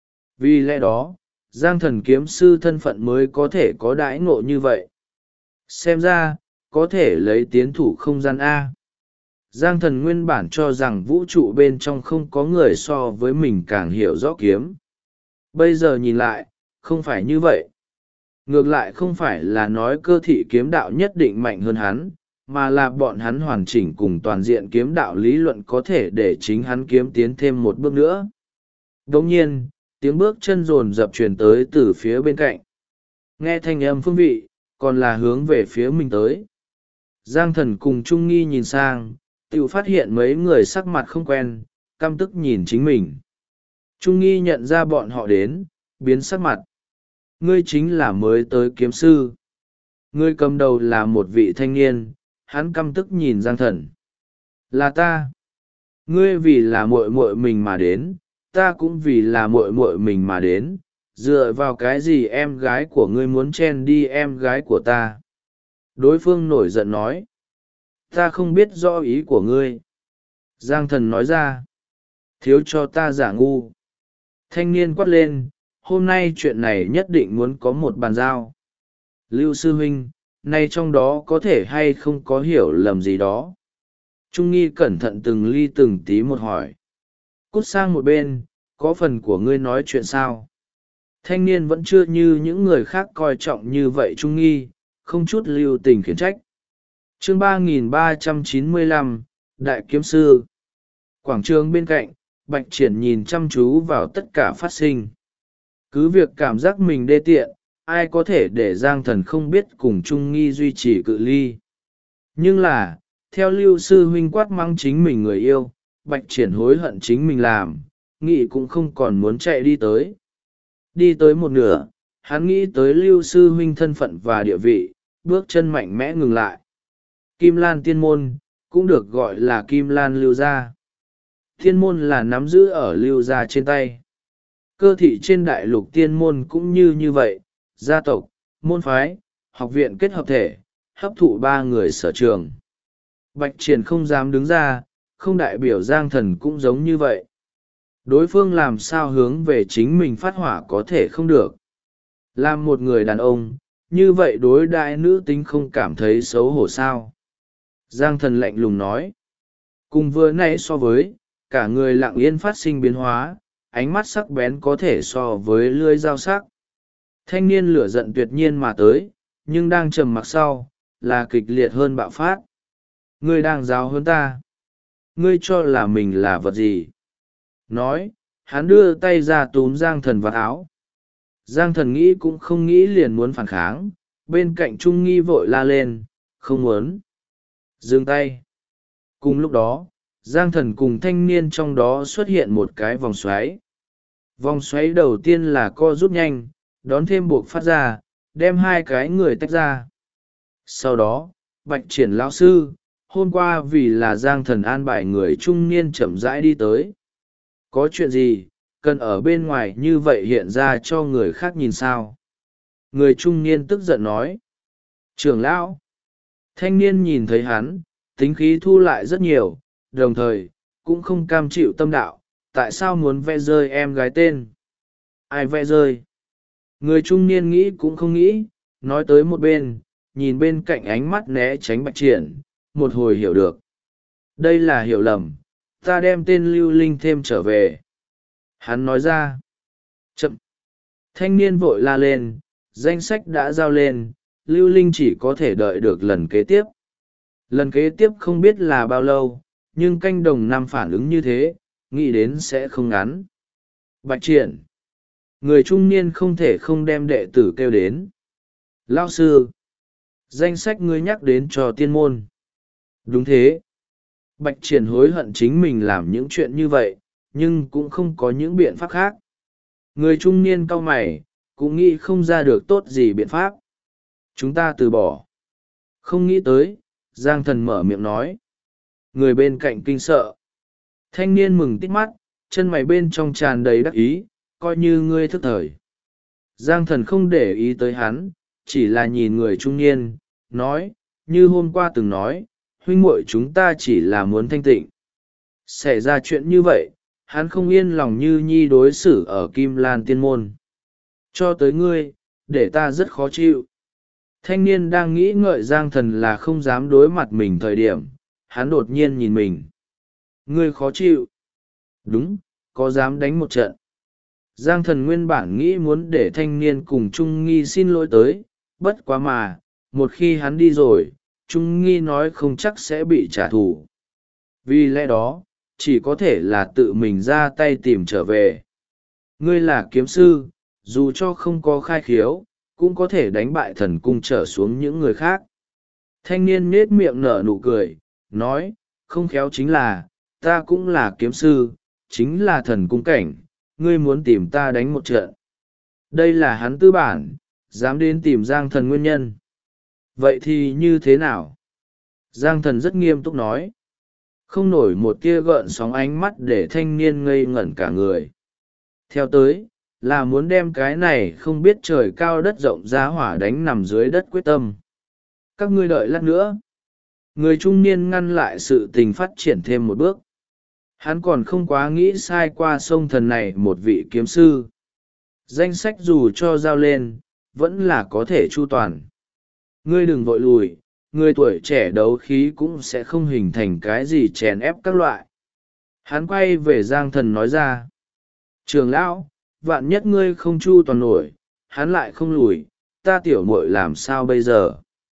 Vì lẽ đó, Giang Thần kiếm sư thân phận mới có thể có đãi ngộ như vậy. Xem ra, có thể lấy tiến thủ không gian A. Giang Thần nguyên bản cho rằng vũ trụ bên trong không có người so với mình càng hiểu rõ kiếm. Bây giờ nhìn lại, không phải như vậy. Ngược lại không phải là nói cơ thị kiếm đạo nhất định mạnh hơn hắn, mà là bọn hắn hoàn chỉnh cùng toàn diện kiếm đạo lý luận có thể để chính hắn kiếm tiến thêm một bước nữa. Đồng nhiên, tiếng bước chân rồn dập truyền tới từ phía bên cạnh. Nghe thanh âm phương vị, còn là hướng về phía mình tới. Giang Thần cùng Trung Nghi nhìn sang, tự phát hiện mấy người sắc mặt không quen, căm tức nhìn chính mình. Trung Nghi nhận ra bọn họ đến, biến sắc mặt. Ngươi chính là mới tới kiếm sư. Ngươi cầm đầu là một vị thanh niên, hắn căm tức nhìn Giang Thần. Là ta. Ngươi vì là muội muội mình mà đến, ta cũng vì là muội muội mình mà đến, dựa vào cái gì em gái của ngươi muốn chen đi em gái của ta? Đối phương nổi giận nói. Ta không biết rõ ý của ngươi. Giang Thần nói ra. Thiếu cho ta giả ngu. Thanh niên quát lên, hôm nay chuyện này nhất định muốn có một bàn giao. Lưu sư huynh, nay trong đó có thể hay không có hiểu lầm gì đó. Trung Nghi cẩn thận từng ly từng tí một hỏi. Cút sang một bên, có phần của ngươi nói chuyện sao? Thanh niên vẫn chưa như những người khác coi trọng như vậy Trung Nghi, không chút lưu tình khiển trách. chương 3395, Đại Kiếm Sư. Quảng trường bên cạnh, Bạch Triển nhìn chăm chú vào tất cả phát sinh. Cứ việc cảm giác mình đê tiện, ai có thể để Giang Thần không biết cùng Trung Nghi duy trì cự ly. Nhưng là, theo Lưu sư huynh quát mắng chính mình người yêu, Bạch Triển hối hận chính mình làm, nghĩ cũng không còn muốn chạy đi tới. Đi tới một nửa, hắn nghĩ tới Lưu sư huynh thân phận và địa vị, bước chân mạnh mẽ ngừng lại. Kim Lan Tiên Môn, cũng được gọi là Kim Lan Lưu Gia. Tiên Môn là nắm giữ ở Lưu Gia trên tay. Cơ thị trên đại lục Tiên Môn cũng như vậy, gia tộc, môn phái, học viện kết hợp thể, hấp thụ ba người sở trường. Bạch Triển không dám đứng ra, không đại biểu Giang Thần cũng giống như vậy. Đối phương làm sao hướng về chính mình phát hỏa có thể không được. Làm một người đàn ông, như vậy đối đại nữ tính không cảm thấy xấu hổ sao. Giang Thần lạnh lùng nói. Cùng vừa nãy so với, cả người lặng yên phát sinh biến hóa, ánh mắt sắc bén có thể so với lưỡi dao sắc. Thanh niên lửa giận tuyệt nhiên mà tới, nhưng đang trầm mặc sau, là kịch liệt hơn bạo phát. Ngươi đang giáo hơn ta. Ngươi cho là mình là vật gì? Nói, hắn đưa tay ra túm Giang Thần vào áo. Giang Thần nghĩ cũng không nghĩ liền muốn phản kháng, bên cạnh Trung Nghi vội la lên, không muốn. Dừng tay. Cùng lúc đó, Giang Thần cùng thanh niên trong đó xuất hiện một cái vòng xoáy. Vòng xoáy đầu tiên là co rút nhanh, đón thêm buộc phát ra, đem hai cái người tách ra. Sau đó, Bạch Triển lão sư, hôm qua vì là Giang Thần an bài người trung niên chậm rãi đi tới. Có chuyện gì, cần ở bên ngoài như vậy hiện ra cho người khác nhìn sao? Người trung niên tức giận nói. Trưởng lão. Thanh niên nhìn thấy hắn, tính khí thu lại rất nhiều, đồng thời, cũng không cam chịu tâm đạo, tại sao muốn vẽ rơi em gái tên? Ai vẽ rơi? Người trung niên nghĩ cũng không nghĩ, nói tới một bên, nhìn bên cạnh ánh mắt né tránh Bạch Triển, một hồi hiểu được. Đây là hiểu lầm, ta đem tên Lưu Linh thêm trở về. Hắn nói ra. Chậm. Thanh niên vội la lên, danh sách đã giao lên, Lưu Linh chỉ có thể đợi được lần kế tiếp. Lần kế tiếp không biết là bao lâu, nhưng canh đồng năm phản ứng như thế, nghĩ đến sẽ không ngắn. Bạch Triển. Người trung niên không thể không đem đệ tử kêu đến. Lão sư. Danh sách ngươi nhắc đến cho tiên môn. Đúng thế. Bạch Triển hối hận chính mình làm những chuyện như vậy, nhưng cũng không có những biện pháp khác. Người trung niên cau mày, cũng nghĩ không ra được tốt gì biện pháp. Chúng ta từ bỏ. Không nghĩ tới, Giang Thần mở miệng nói. Người bên cạnh kinh sợ. Thanh niên mừng tít mắt, chân mày bên trong tràn đầy đắc ý, coi như ngươi thức thời. Giang Thần không để ý tới hắn, chỉ là nhìn người trung niên, nói, như hôm qua từng nói, huynh muội chúng ta chỉ là muốn thanh tịnh. Xảy ra chuyện như vậy, hắn không yên lòng như nhi đối xử ở Kim Lan Tiên Môn. Cho tới ngươi, để ta rất khó chịu. Thanh niên đang nghĩ ngợi Giang Thần là không dám đối mặt mình thời điểm, hắn đột nhiên nhìn mình. Ngươi khó chịu. Đúng, có dám đánh một trận. Giang Thần nguyên bản nghĩ muốn để thanh niên cùng Trung Nghi xin lỗi tới, bất quá mà, một khi hắn đi rồi, Trung Nghi nói không chắc sẽ bị trả thù. Vì lẽ đó, chỉ có thể là tự mình ra tay tìm trở về. Ngươi là kiếm sư, dù cho không có khai khiếu, cũng có thể đánh bại thần cung trở xuống những người khác. Thanh niên nết miệng nở nụ cười, nói, không khéo chính là, ta cũng là kiếm sư, chính là thần cung cảnh, ngươi muốn tìm ta đánh một trận. Đây là hắn tư bản, dám đến tìm Giang Thần nguyên nhân. Vậy thì như thế nào? Giang Thần rất nghiêm túc nói. Không nổi một tia gợn sóng ánh mắt để thanh niên ngây ngẩn cả người. Theo tới, là muốn đem cái này không biết trời cao đất rộng giá hỏa đánh nằm dưới đất quyết tâm. Các ngươi đợi lát nữa. Người trung niên ngăn lại sự tình phát triển thêm một bước. Hắn còn không quá nghĩ sai qua sông thần này một vị kiếm sư. Danh sách dù cho giao lên, vẫn là có thể chu toàn. Ngươi đừng vội lùi, người tuổi trẻ đấu khí cũng sẽ không hình thành cái gì chèn ép các loại. Hắn quay về Giang Thần nói ra. Trường lão, vạn nhất ngươi không chu toàn nổi, hắn lại không lùi, ta tiểu muội làm sao bây giờ?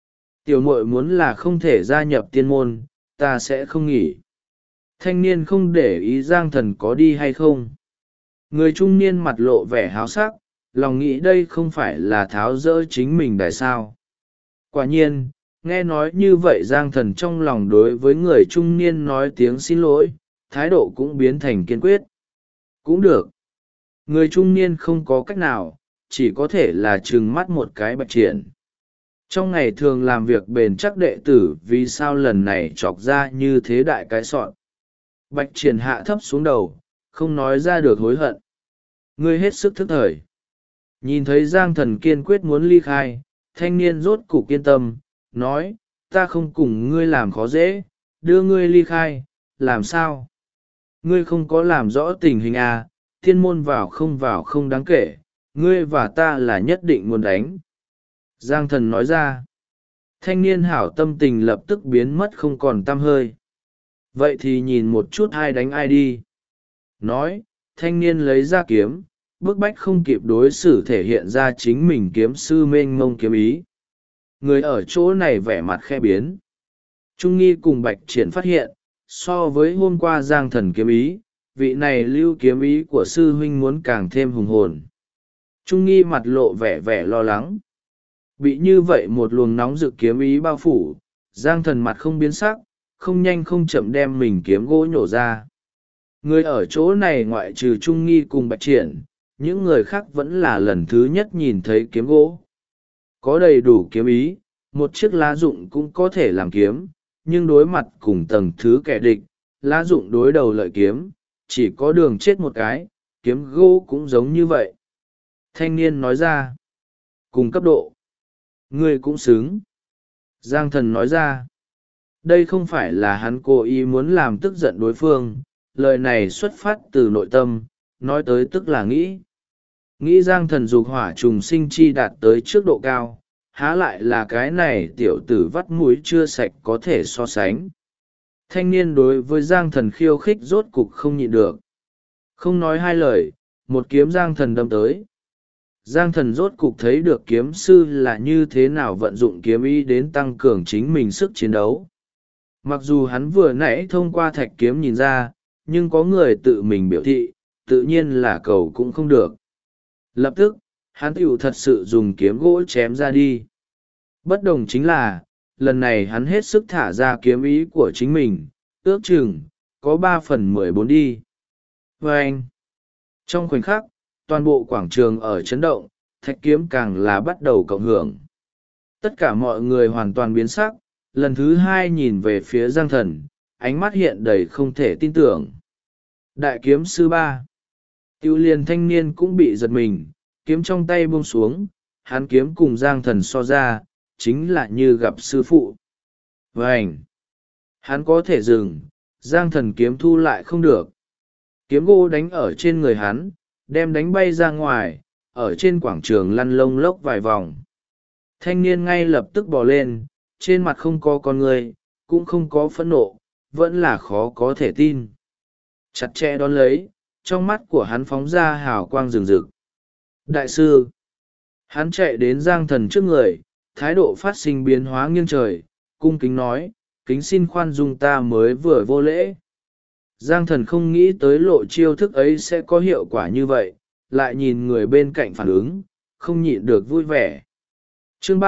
Tiểu muội muốn là không thể gia nhập tiên môn, ta sẽ không nghỉ. Thanh niên không để ý Giang Thần có đi hay không. Người trung niên mặt lộ vẻ háo sắc, lòng nghĩ đây không phải là tháo rỡ chính mình tại sao. Quả nhiên, nghe nói như vậy Giang Thần trong lòng đối với người trung niên nói tiếng xin lỗi, thái độ cũng biến thành kiên quyết. Cũng được. Người trung niên không có cách nào, chỉ có thể là trừng mắt một cái Bạch Triển. Trong ngày thường làm việc bền chắc đệ tử vì sao lần này chọc ra như thế đại cái sọn. Bạch Triển hạ thấp xuống đầu, không nói ra được hối hận. Ngươi hết sức thức thời. Nhìn thấy Giang Thần kiên quyết muốn ly khai, thanh niên rốt cục yên tâm, nói, ta không cùng ngươi làm khó dễ, đưa ngươi ly khai, làm sao? Ngươi không có làm rõ tình hình à, thiên môn vào không đáng kể, ngươi và ta là nhất định muốn đánh. Giang Thần nói ra, thanh niên hảo tâm tình lập tức biến mất không còn tăm hơi. Vậy thì nhìn một chút ai đánh ai đi. Nói, thanh niên lấy ra kiếm, bức bách không kịp đối xử thể hiện ra chính mình kiếm sư mênh mông kiếm ý. Người ở chỗ này vẻ mặt khe biến. Trung Nghi cùng Bạch Triển phát hiện, so với hôm qua Giang Thần kiếm ý, vị này lưu kiếm ý của sư huynh muốn càng thêm hùng hồn. Trung Nghi mặt lộ vẻ vẻ lo lắng. Bị như vậy một luồng nóng rực kiếm ý bao phủ, Giang Thần mặt không biến sắc, không nhanh không chậm đem mình kiếm gỗ nhổ ra. Người ở chỗ này ngoại trừ Trung Nghi cùng Bạch Triển, những người khác vẫn là lần thứ nhất nhìn thấy kiếm gỗ. Có đầy đủ kiếm ý, một chiếc lá dụng cũng có thể làm kiếm, nhưng đối mặt cùng tầng thứ kẻ địch, lá dụng đối đầu lợi kiếm, chỉ có đường chết một cái, kiếm gỗ cũng giống như vậy. Thanh niên nói ra, cùng cấp độ, ngươi cũng xứng. Giang Thần nói ra, đây không phải là hắn cố ý muốn làm tức giận đối phương, lời này xuất phát từ nội tâm, nói tới tức là nghĩ. Nghĩ Giang Thần dục hỏa trùng sinh chi đạt tới trước độ cao, há lại là cái này tiểu tử vắt mũi chưa sạch có thể so sánh. Thanh niên đối với Giang Thần khiêu khích rốt cục không nhịn được. Không nói hai lời, một kiếm Giang Thần đâm tới. Giang Thần rốt cục thấy được kiếm sư là như thế nào vận dụng kiếm ý đến tăng cường chính mình sức chiến đấu. Mặc dù hắn vừa nãy thông qua thạch kiếm nhìn ra, nhưng có người tự mình biểu thị, tự nhiên là cầu cũng không được. Lập tức, hắn tiểu thật sự dùng kiếm gỗ chém ra đi. Bất đồng chính là, lần này hắn hết sức thả ra kiếm ý của chính mình, ước chừng, có 3/14 đi. Và anh, trong khoảnh khắc, toàn bộ quảng trường ở chấn động, thạch kiếm càng là bắt đầu cộng hưởng. Tất cả mọi người hoàn toàn biến sắc, lần thứ hai nhìn về phía Giang Thần, ánh mắt hiện đầy không thể tin tưởng. Đại kiếm sư ba. Tiêu liền thanh niên cũng bị giật mình, kiếm trong tay buông xuống, hắn kiếm cùng Giang Thần so ra, chính là như gặp sư phụ. Vânh! Hắn có thể dừng, Giang Thần kiếm thu lại không được. Kiếm gỗ đánh ở trên người hắn, đem đánh bay ra ngoài, ở trên quảng trường lăn lông lốc vài vòng. Thanh niên ngay lập tức bò lên, trên mặt không có con người, cũng không có phẫn nộ, vẫn là khó có thể tin. Chặt chẽ đón lấy, trong mắt của hắn phóng ra hào quang rừng rực. Đại sư! Hắn chạy đến Giang Thần trước người, thái độ phát sinh biến hóa nghiêng trời, cung kính nói, kính xin khoan dung ta mới vừa vô lễ. Giang Thần không nghĩ tới lộ chiêu thức ấy sẽ có hiệu quả như vậy, lại nhìn người bên cạnh phản ứng, không nhịn được vui vẻ. Chương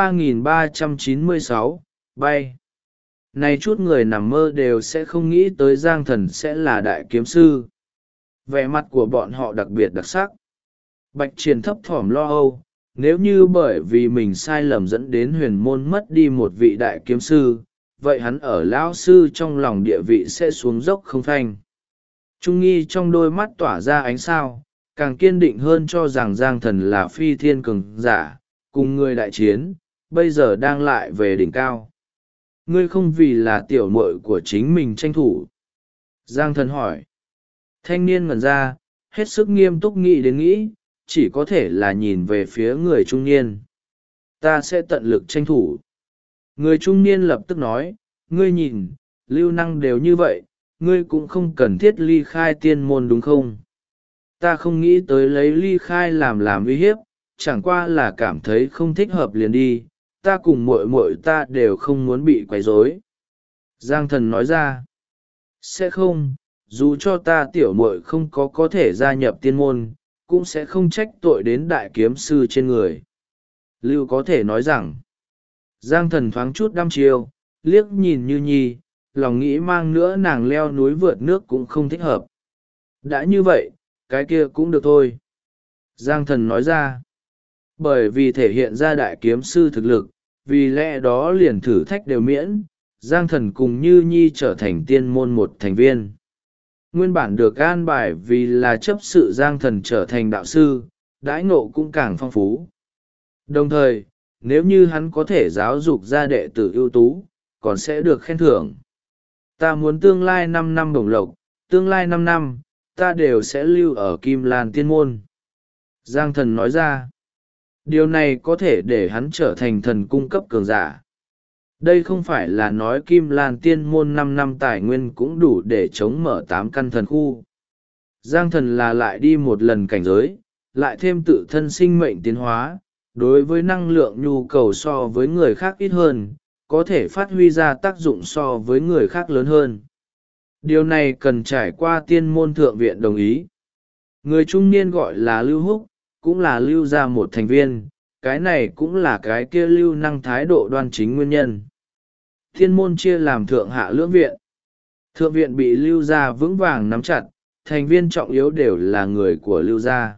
3396, bay. Này chút người nằm mơ đều sẽ không nghĩ tới Giang Thần sẽ là đại kiếm sư. Vẻ mặt của bọn họ đặc biệt đặc sắc. Bạch Triển thấp thỏm lo âu, nếu như bởi vì mình sai lầm dẫn đến huyền môn mất đi một vị đại kiếm sư, vậy hắn ở lão sư trong lòng địa vị sẽ xuống dốc không phanh. Trung Nghi trong đôi mắt tỏa ra ánh sao, càng kiên định hơn cho rằng Giang Thần là phi thiên cường giả, cùng người đại chiến, bây giờ đang lại về đỉnh cao. Ngươi không vì là tiểu muội của chính mình tranh thủ. Giang Thần hỏi. Thanh niên ngẩn ra, hết sức nghiêm túc nghĩ đến nghĩ, chỉ có thể là nhìn về phía người trung niên. Ta sẽ tận lực tranh thủ. Người trung niên lập tức nói, ngươi nhìn, lưu năng đều như vậy, ngươi cũng không cần thiết ly khai tiên môn đúng không? Ta không nghĩ tới lấy ly khai làm uy hiếp, chẳng qua là cảm thấy không thích hợp liền đi, ta cùng muội muội ta đều không muốn bị quấy rối. Giang thần nói ra. Sẽ không, dù cho ta tiểu muội không có thể gia nhập tiên môn, cũng sẽ không trách tội đến đại kiếm sư trên người. Lưu có thể nói rằng. Giang thần thoáng chút đăm chiêu, liếc nhìn Như Nhi, lòng nghĩ mang nữa nàng leo núi vượt nước cũng không thích hợp. Đã như vậy, cái kia cũng được thôi. Giang thần nói ra. Bởi vì thể hiện ra đại kiếm sư thực lực, vì lẽ đó liền thử thách đều miễn, Giang thần cùng Như Nhi trở thành tiên môn một thành viên. Nguyên bản được an bài vì là chấp sự Giang thần trở thành đạo sư, đãi ngộ cũng càng phong phú. Đồng thời, nếu như hắn có thể giáo dục ra đệ tử ưu tú, còn sẽ được khen thưởng. Ta muốn tương lai 5 năm bổng lộc, tương lai 5 năm, ta đều sẽ lưu ở Kim Lan Tiên Môn. Giang thần nói ra. Điều này có thể để hắn trở thành thần cung cấp cường giả. Đây không phải là nói Kim Lan Tiên Môn 5 năm tài nguyên cũng đủ để chống mở 8 căn thần khu. Giang thần là lại đi một lần cảnh giới, lại thêm tự thân sinh mệnh tiến hóa, đối với năng lượng nhu cầu so với người khác ít hơn, có thể phát huy ra tác dụng so với người khác lớn hơn. Điều này cần trải qua tiên môn thượng viện đồng ý. Người trung niên gọi là Lưu Húc, cũng là Lưu gia một thành viên, cái này cũng là cái kia Lưu năng thái độ đoan chính nguyên nhân. Tiên môn chia làm thượng hạ lưỡng viện. Thượng viện bị Lưu gia vững vàng nắm chặt, thành viên trọng yếu đều là người của Lưu gia.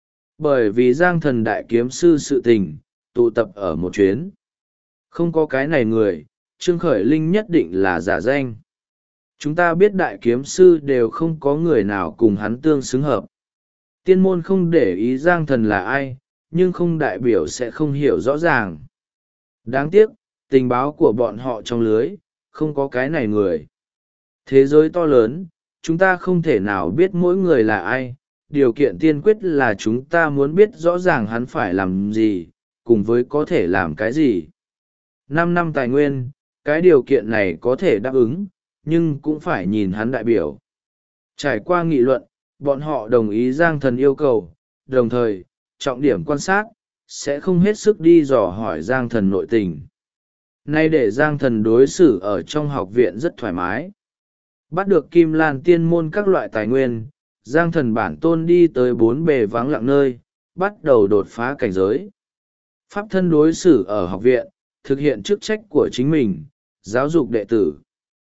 Bởi vì Giang thần đại kiếm sư sự tình, tụ tập ở một chuyến. Không có cái này người, Trương Khởi Linh nhất định là giả danh. Chúng ta biết đại kiếm sư đều không có người nào cùng hắn tương xứng hợp. Tiên môn không để ý Giang thần là ai, nhưng không đại biểu sẽ không hiểu rõ ràng. Đáng tiếc, tình báo của bọn họ trong lưới, không có cái này người. Thế giới to lớn, chúng ta không thể nào biết mỗi người là ai, điều kiện tiên quyết là chúng ta muốn biết rõ ràng hắn phải làm gì, cùng với có thể làm cái gì. 5 năm tài nguyên, cái điều kiện này có thể đáp ứng, nhưng cũng phải nhìn hắn đại biểu. Trải qua nghị luận, bọn họ đồng ý Giang thần yêu cầu, đồng thời, trọng điểm quan sát, sẽ không hết sức đi dò hỏi Giang thần nội tình. Nay để Giang thần đối xử ở trong học viện rất thoải mái. Bắt được Kim Lan Tiên Môn các loại tài nguyên, Giang thần bản tôn đi tới 4 bề vắng lặng nơi, bắt đầu đột phá cảnh giới. Pháp thân đối xử ở học viện, thực hiện chức trách của chính mình, giáo dục đệ tử.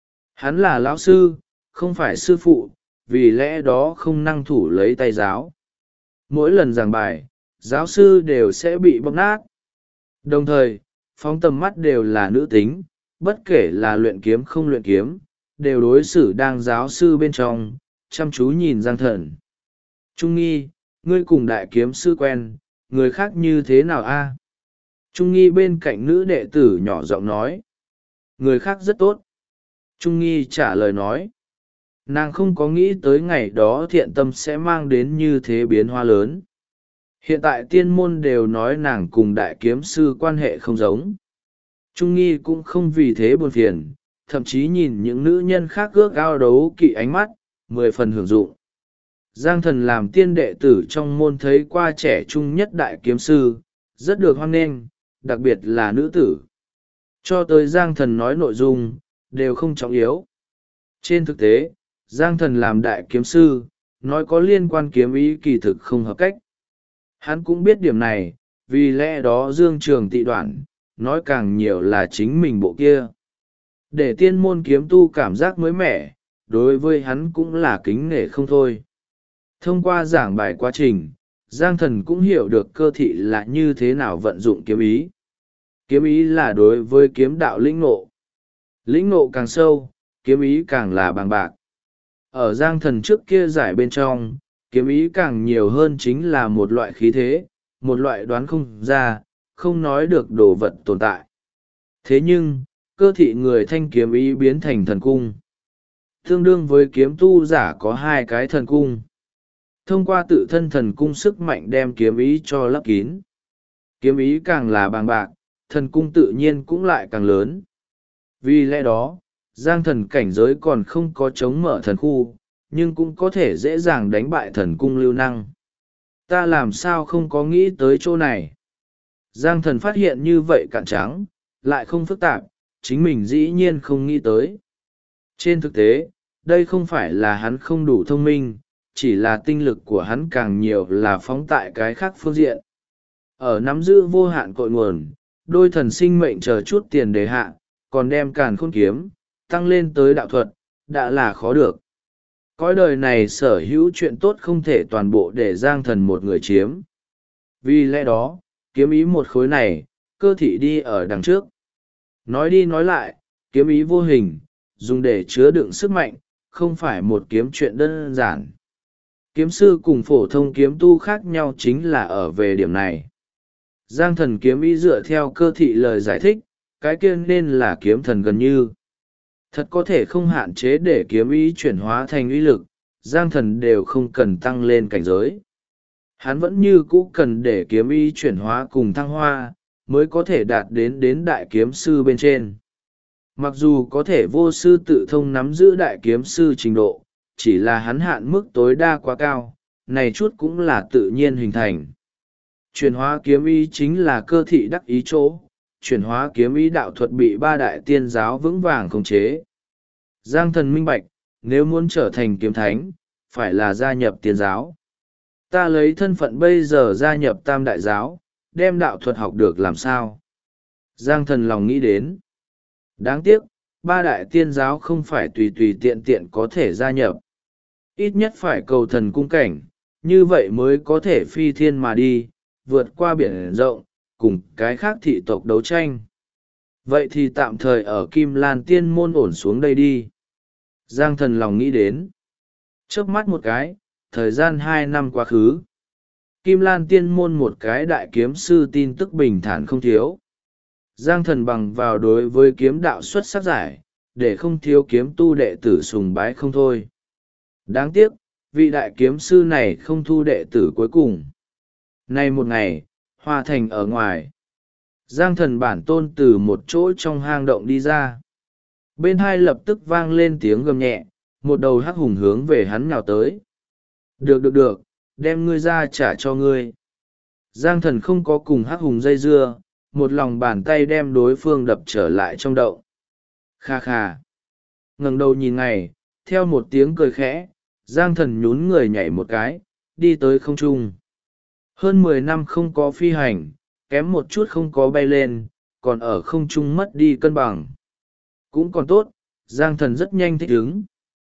Hắn là lão sư, không phải sư phụ, vì lẽ đó không năng thủ lấy tay giáo. Mỗi lần giảng bài, giáo sư đều sẽ bị bóp nát. Đồng thời, phóng tầm mắt đều là nữ tính, bất kể là luyện kiếm không luyện kiếm, đều đối xử đang giáo sư bên trong, chăm chú nhìn Giang thần. Trung nghi, ngươi cùng đại kiếm sư quen, người khác như thế nào a? Trung nghi bên cạnh nữ đệ tử nhỏ giọng nói. Người khác rất tốt. Trung nghi trả lời nói. Nàng không có nghĩ tới ngày đó thiện tâm sẽ mang đến như thế biến hóa lớn. Hiện tại tiên môn đều nói nàng cùng đại kiếm sư quan hệ không giống. Trung nghi cũng không vì thế buồn phiền, thậm chí nhìn những nữ nhân khác ước ao đấu kỵ ánh mắt, 10 phần hưởng dụng. Giang thần làm tiên đệ tử trong môn thấy qua trẻ trung nhất đại kiếm sư, rất được hoan nghênh, đặc biệt là nữ tử. Cho tới Giang thần nói nội dung, đều không trọng yếu. Trên thực tế, Giang thần làm đại kiếm sư, nói có liên quan kiếm ý kỳ thực không hợp cách. Hắn cũng biết điểm này, vì lẽ đó Dương Trường tị đoạn, nói càng nhiều là chính mình bộ kia. Để tiên môn kiếm tu cảm giác mới mẻ, đối với hắn cũng là kính nể không thôi. Thông qua giảng bài quá trình, Giang thần cũng hiểu được cơ thị là như thế nào vận dụng kiếm ý. Kiếm ý là đối với kiếm đạo lĩnh ngộ. Lĩnh ngộ càng sâu, kiếm ý càng là bằng bạc. Ở Giang thần trước kia giải bên trong, kiếm ý càng nhiều hơn chính là một loại khí thế, một loại đoán không ra, không nói được đồ vật tồn tại. Thế nhưng, cơ thị người thanh kiếm ý biến thành thần cung. Tương đương với kiếm tu giả có 2 cái thần cung. Thông qua tự thân thần cung sức mạnh đem kiếm ý cho lấp kín. Kiếm ý càng là bằng bạc, thần cung tự nhiên cũng lại càng lớn. Vì lẽ đó, Giang thần cảnh giới còn không có chống mở thần khu, nhưng cũng có thể dễ dàng đánh bại thần cung lưu năng. Ta làm sao không có nghĩ tới chỗ này? Giang Thần phát hiện như vậy cạn trắng, lại không phức tạp, chính mình dĩ nhiên không nghĩ tới. Trên thực tế, đây không phải là hắn không đủ thông minh, chỉ là tinh lực của hắn càng nhiều là phóng tại cái khác phương diện. Ở nắm giữ vô hạn cội nguồn, đôi thần sinh mệnh chờ chút tiền đề hạ, còn đem càn khôn kiếm, tăng lên tới đạo thuật, đã là khó được. Cõi đời này sở hữu chuyện tốt không thể toàn bộ để Giang Thần một người chiếm. Vì lẽ đó, kiếm ý một khối này, cơ thị đi ở đằng trước. Nói đi nói lại, kiếm ý vô hình, dùng để chứa đựng sức mạnh, không phải một kiếm chuyện đơn giản. Kiếm sư cùng phổ thông kiếm tu khác nhau chính là ở về điểm này. Giang Thần kiếm ý dựa theo cơ thị lời giải thích, cái kia nên là kiếm thần gần như. Thật có thể không hạn chế để kiếm ý chuyển hóa thành uy lực, Giang Thần đều không cần tăng lên cảnh giới. Hắn vẫn như cũ cần để kiếm ý chuyển hóa cùng thăng hoa, mới có thể đạt đến đại kiếm sư bên trên. Mặc dù có thể vô sư tự thông nắm giữ đại kiếm sư trình độ, chỉ là hắn hạn mức tối đa quá cao, này chút cũng là tự nhiên hình thành. Chuyển hóa kiếm ý chính là cơ thị đắc ý chỗ, chuyển hóa kiếm ý đạo thuật bị ba đại tiên giáo vững vàng khống chế. Giang Thần minh bạch, nếu muốn trở thành kiếm thánh, phải là gia nhập tiên giáo. Ta lấy thân phận bây giờ gia nhập tam đại giáo, đem đạo thuật học được làm sao? Giang Thần lòng nghĩ đến. Đáng tiếc, ba đại tiên giáo không phải tùy tùy tiện tiện có thể gia nhập. Ít nhất phải cầu thần cung cảnh, như vậy mới có thể phi thiên mà đi, vượt qua biển rộng, cùng cái khác thị tộc đấu tranh. Vậy thì tạm thời ở Kim Lan Tiên môn ổn xuống đây đi. Giang Thần lòng nghĩ đến. Chớp mắt một cái, thời gian 2 năm quá khứ. Kim Lan Tiên môn một cái đại kiếm sư tin tức bình thản không thiếu. Giang Thần bằng vào đối với kiếm đạo xuất sắc giải, để không thiếu kiếm tu đệ tử sùng bái không thôi. Đáng tiếc, vị đại kiếm sư này không thu đệ tử cuối cùng. Nay một ngày, Hoa Thành ở ngoài. Giang Thần bản tôn từ một chỗ trong hang động đi ra. Bên hai lập tức vang lên tiếng gầm nhẹ, một đầu hắc hùng hướng về hắn nhào tới. Được, đem ngươi ra trả cho ngươi. Giang Thần không có cùng hắc hùng dây dưa, một lòng bàn tay đem đối phương đập trở lại trong động. Kha kha. Ngẩng đầu nhìn ngày, theo một tiếng cười khẽ, Giang Thần nhún người nhảy một cái, đi tới không trung. Hơn 10 năm không có phi hành, kém một chút không có bay lên, còn ở không trung mất đi cân bằng. Cũng còn tốt, Giang Thần rất nhanh thích ứng.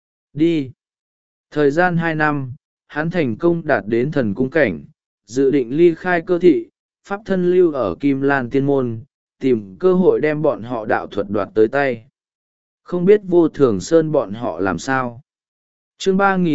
Đi. Thời gian 2 năm, hắn thành công đạt đến thần cung cảnh, dự định ly khai cơ thị, pháp thân lưu ở Kim Lan Tiên môn, tìm cơ hội đem bọn họ đạo thuật đoạt tới tay. Không biết Vô Thường Sơn bọn họ làm sao. Chương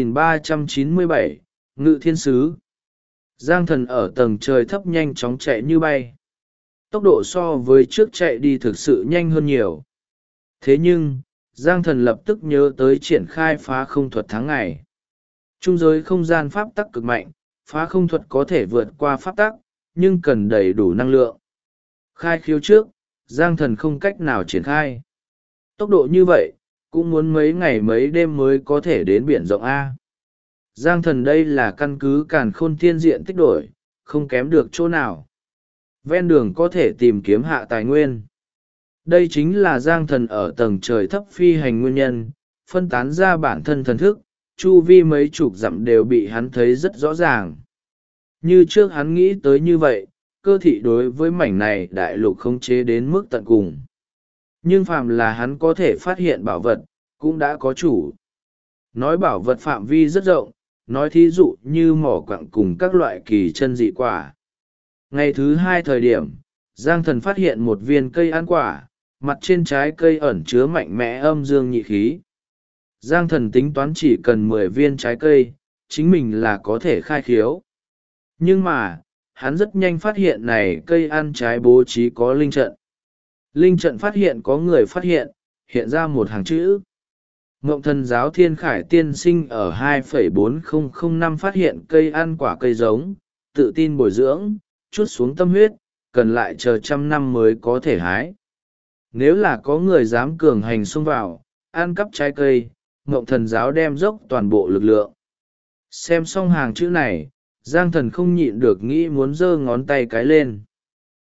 3397, Ngự Thiên Sứ. Giang Thần ở tầng trời thấp nhanh chóng chạy như bay. Tốc độ so với trước chạy đi thực sự nhanh hơn nhiều. Thế nhưng, Giang Thần lập tức nhớ tới triển khai phá không thuật tháng ngày. Trung giới không gian pháp tắc cực mạnh, phá không thuật có thể vượt qua pháp tắc, nhưng cần đầy đủ năng lượng. Khai khiếu trước, Giang Thần không cách nào triển khai. Tốc độ như vậy, cũng muốn mấy ngày mấy đêm mới có thể đến biển rộng A. Giang Thần đây là căn cứ càn khôn thiên diện tích đổi, không kém được chỗ nào. Ven đường có thể tìm kiếm hạ tài nguyên. Đây chính là Giang Thần ở tầng trời thấp phi hành nguyên nhân, phân tán ra bản thân thần thức, chu vi mấy chục dặm đều bị hắn thấy rất rõ ràng. Như trước hắn nghĩ tới như vậy, cơ thị đối với mảnh này đại lục khống chế đến mức tận cùng. Nhưng phàm là hắn có thể phát hiện bảo vật, cũng đã có chủ. Nói bảo vật phạm vi rất rộng, nói thí dụ như mỏ quặng cùng các loại kỳ chân dị quả. Ngày thứ 2 thời điểm, Giang Thần phát hiện một viên cây ăn quả, mặt trên trái cây ẩn chứa mạnh mẽ âm dương nhị khí. Giang Thần tính toán chỉ cần 10 viên trái cây, chính mình là có thể khai khiếu. Nhưng mà, hắn rất nhanh phát hiện này cây ăn trái bố trí có linh trận. Linh trận phát hiện có người phát hiện, hiện ra một hàng chữ. Ngộng Thần giáo Thiên Khải tiên sinh ở 2,4005 phát hiện cây ăn quả cây giống, tự tin bồi dưỡng, chút xuống tâm huyết, cần lại chờ 100 năm mới có thể hái. Nếu là có người dám cường hành xông vào, ăn cắp trái cây, Ngộng Thần giáo đem dốc toàn bộ lực lượng. Xem xong hàng chữ này, Giang Thần không nhịn được nghĩ muốn giơ ngón tay cái lên.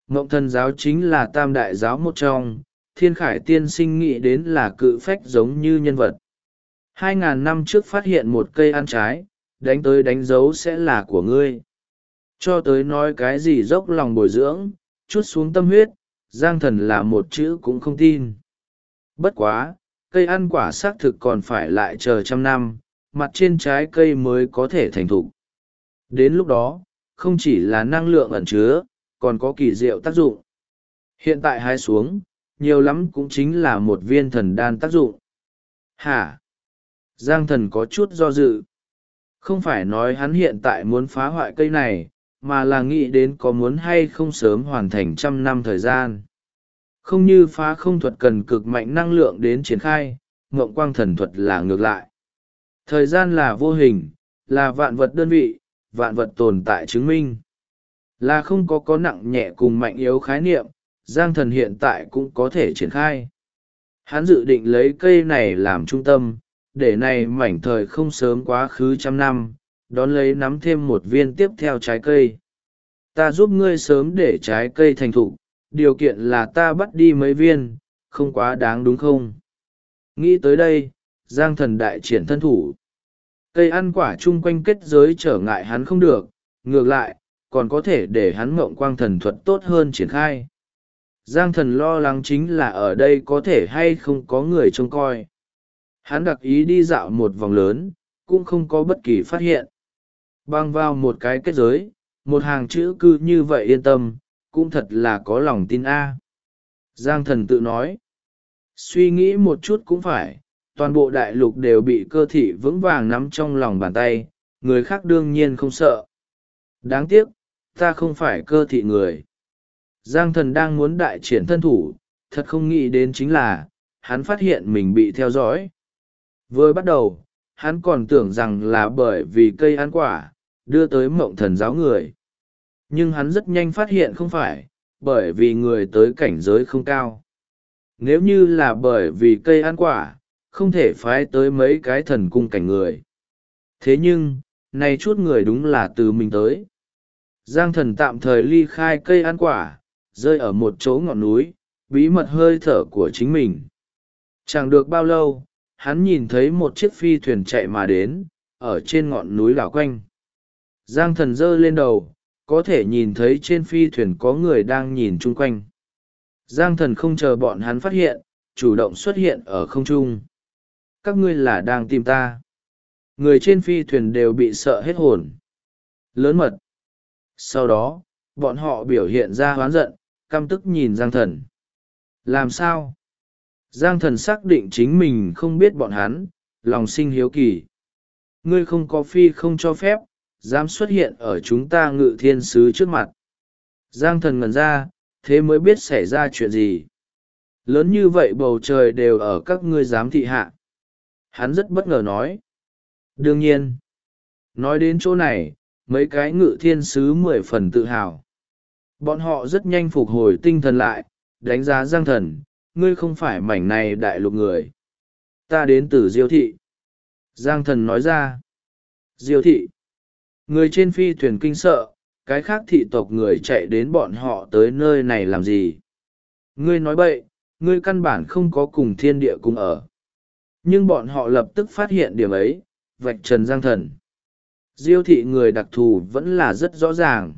Ngộng thần giáo chính là tam đại giáo một trong, Thiên Khải tiên sinh nghĩ đến là cự phách giống như nhân vật. 2.000 năm trước phát hiện một cây ăn trái, đánh tới đánh dấu sẽ là của ngươi. Cho tới nói cái gì dốc lòng bồi dưỡng, chút xuống tâm huyết, Giang Thần là một chữ cũng không tin. Bất quá, cây ăn quả xác thực còn phải lại chờ trăm năm, mặt trên trái cây mới có thể thành thục. Đến lúc đó, không chỉ là năng lượng ẩn chứa, còn có kỳ diệu tác dụng. Hiện tại hái xuống, nhiều lắm cũng chính là một viên thần đan tác dụng. Hả? Giang Thần có chút do dự. Không phải nói hắn hiện tại muốn phá hoại cây này, mà là nghĩ đến có muốn hay không sớm hoàn thành trăm năm thời gian. Không như phá không thuật cần cực mạnh năng lượng đến triển khai, ngộng quang thần thuật là ngược lại. Thời gian là vô hình, là vạn vật đơn vị, vạn vật tồn tại chứng minh. Là không có nặng nhẹ cùng mạnh yếu khái niệm, Giang Thần hiện tại cũng có thể triển khai. Hắn dự định lấy cây này làm trung tâm, để này mảnh thời không sớm quá khứ trăm năm, đón lấy nắm thêm một viên tiếp theo trái cây. Ta giúp ngươi sớm để trái cây thành thục, điều kiện là ta bắt đi mấy viên, không quá đáng đúng không? Nghĩ tới đây, Giang Thần đại triển thân thủ. Cây ăn quả chung quanh kết giới trở ngại hắn không được, ngược lại, còn có thể để hắn ngộng quang thần thuật tốt hơn triển khai. Giang Thần lo lắng chính là ở đây có thể hay không có người trông coi. Hắn đặc ý đi dạo một vòng lớn, cũng không có bất kỳ phát hiện. Băng vào một cái kết giới, một hàng chữ cư như vậy yên tâm, cũng thật là có lòng tin a. Giang Thần tự nói. Suy nghĩ một chút cũng phải, toàn bộ đại lục đều bị cơ thị vững vàng nắm trong lòng bàn tay, người khác đương nhiên không sợ. Đáng tiếc, ta không phải cơ thị người. Giang Thần đang muốn đại triển thân thủ, thật không nghĩ đến chính là, hắn phát hiện mình bị theo dõi. Vừa bắt đầu, hắn còn tưởng rằng là bởi vì cây ăn quả, đưa tới mộng thần giáo người. Nhưng hắn rất nhanh phát hiện không phải, bởi vì người tới cảnh giới không cao. Nếu như là bởi vì cây ăn quả, không thể phái tới mấy cái thần cung cảnh người. Thế nhưng, này chút người đúng là từ mình tới. Giang Thần tạm thời ly khai cây ăn quả, rơi ở một chỗ ngọn núi, bí mật hơi thở của chính mình. Chẳng được bao lâu, hắn nhìn thấy một chiếc phi thuyền chạy mà đến, ở trên ngọn núi đảo quanh. Giang Thần giơ lên đầu, có thể nhìn thấy trên phi thuyền có người đang nhìn chung quanh. Giang Thần không chờ bọn hắn phát hiện, chủ động xuất hiện ở không trung. Các ngươi là đang tìm ta. Người trên phi thuyền đều bị sợ hết hồn. Lớn mật. Sau đó, bọn họ biểu hiện ra hoán giận, căm tức nhìn Giang Thần. Làm sao? Giang Thần xác định chính mình không biết bọn hắn, lòng sinh hiếu kỳ. Ngươi không có phi không cho phép, dám xuất hiện ở chúng ta Ngự Thiên Sứ trước mặt. Giang Thần ngẩn ra, thế mới biết xảy ra chuyện gì. Lớn như vậy bầu trời đều ở các ngươi giám thị hạ. Hắn rất bất ngờ nói. Đương nhiên. Nói đến chỗ này, mấy cái Ngự Thiên Sứ 10 phần tự hào. Bọn họ rất nhanh phục hồi tinh thần lại, đánh giá Giang Thần, ngươi không phải mảnh này đại lục người. Ta đến từ Diêu thị. Giang Thần nói ra. Diêu thị. Người trên phi thuyền kinh sợ, cái khác thị tộc người chạy đến bọn họ tới nơi này làm gì? Ngươi nói bậy, ngươi căn bản không có cùng thiên địa cùng ở. Nhưng bọn họ lập tức phát hiện điểm ấy, vạch trần Giang Thần. Diêu thị người đặc thù vẫn là rất rõ ràng.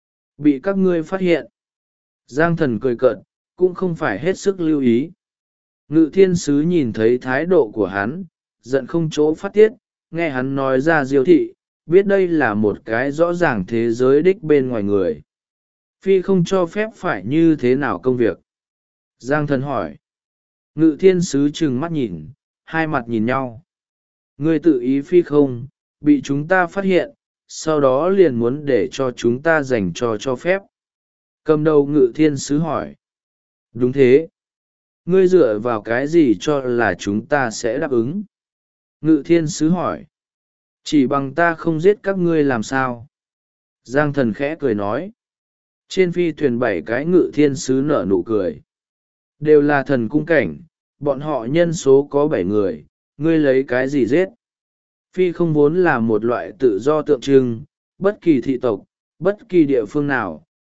Bị các ngươi phát hiện. Giang Thần cười cợt, cũng không phải hết sức lưu ý. Ngự Thiên Sứ nhìn thấy thái độ của hắn, giận không chỗ phát tiết, nghe hắn nói ra Diêu thị, biết đây là một cái rõ ràng thế giới đích bên ngoài người. Phi không cho phép phải như thế nào công việc? Giang Thần hỏi. Ngự Thiên Sứ trừng mắt nhìn, hai mặt nhìn nhau. Ngươi tự ý phi không, bị chúng ta phát hiện, sau đó liền muốn để cho chúng ta dành cho phép. Cầm đầu Ngự Thiên Sứ hỏi. Đúng thế. Ngươi dựa vào cái gì cho là chúng ta sẽ đáp ứng? Ngự Thiên Sứ hỏi. Chỉ bằng ta không giết các ngươi làm sao? Giang Thần khẽ cười nói. Trên phi thuyền 7 cái Ngự Thiên Sứ nở nụ cười. Đều là thần cung cảnh, bọn họ nhân số có 7 người, ngươi lấy cái gì giết? Phi không vốn là một loại tự do tượng trưng, bất kỳ thị tộc, bất kỳ địa phương nào,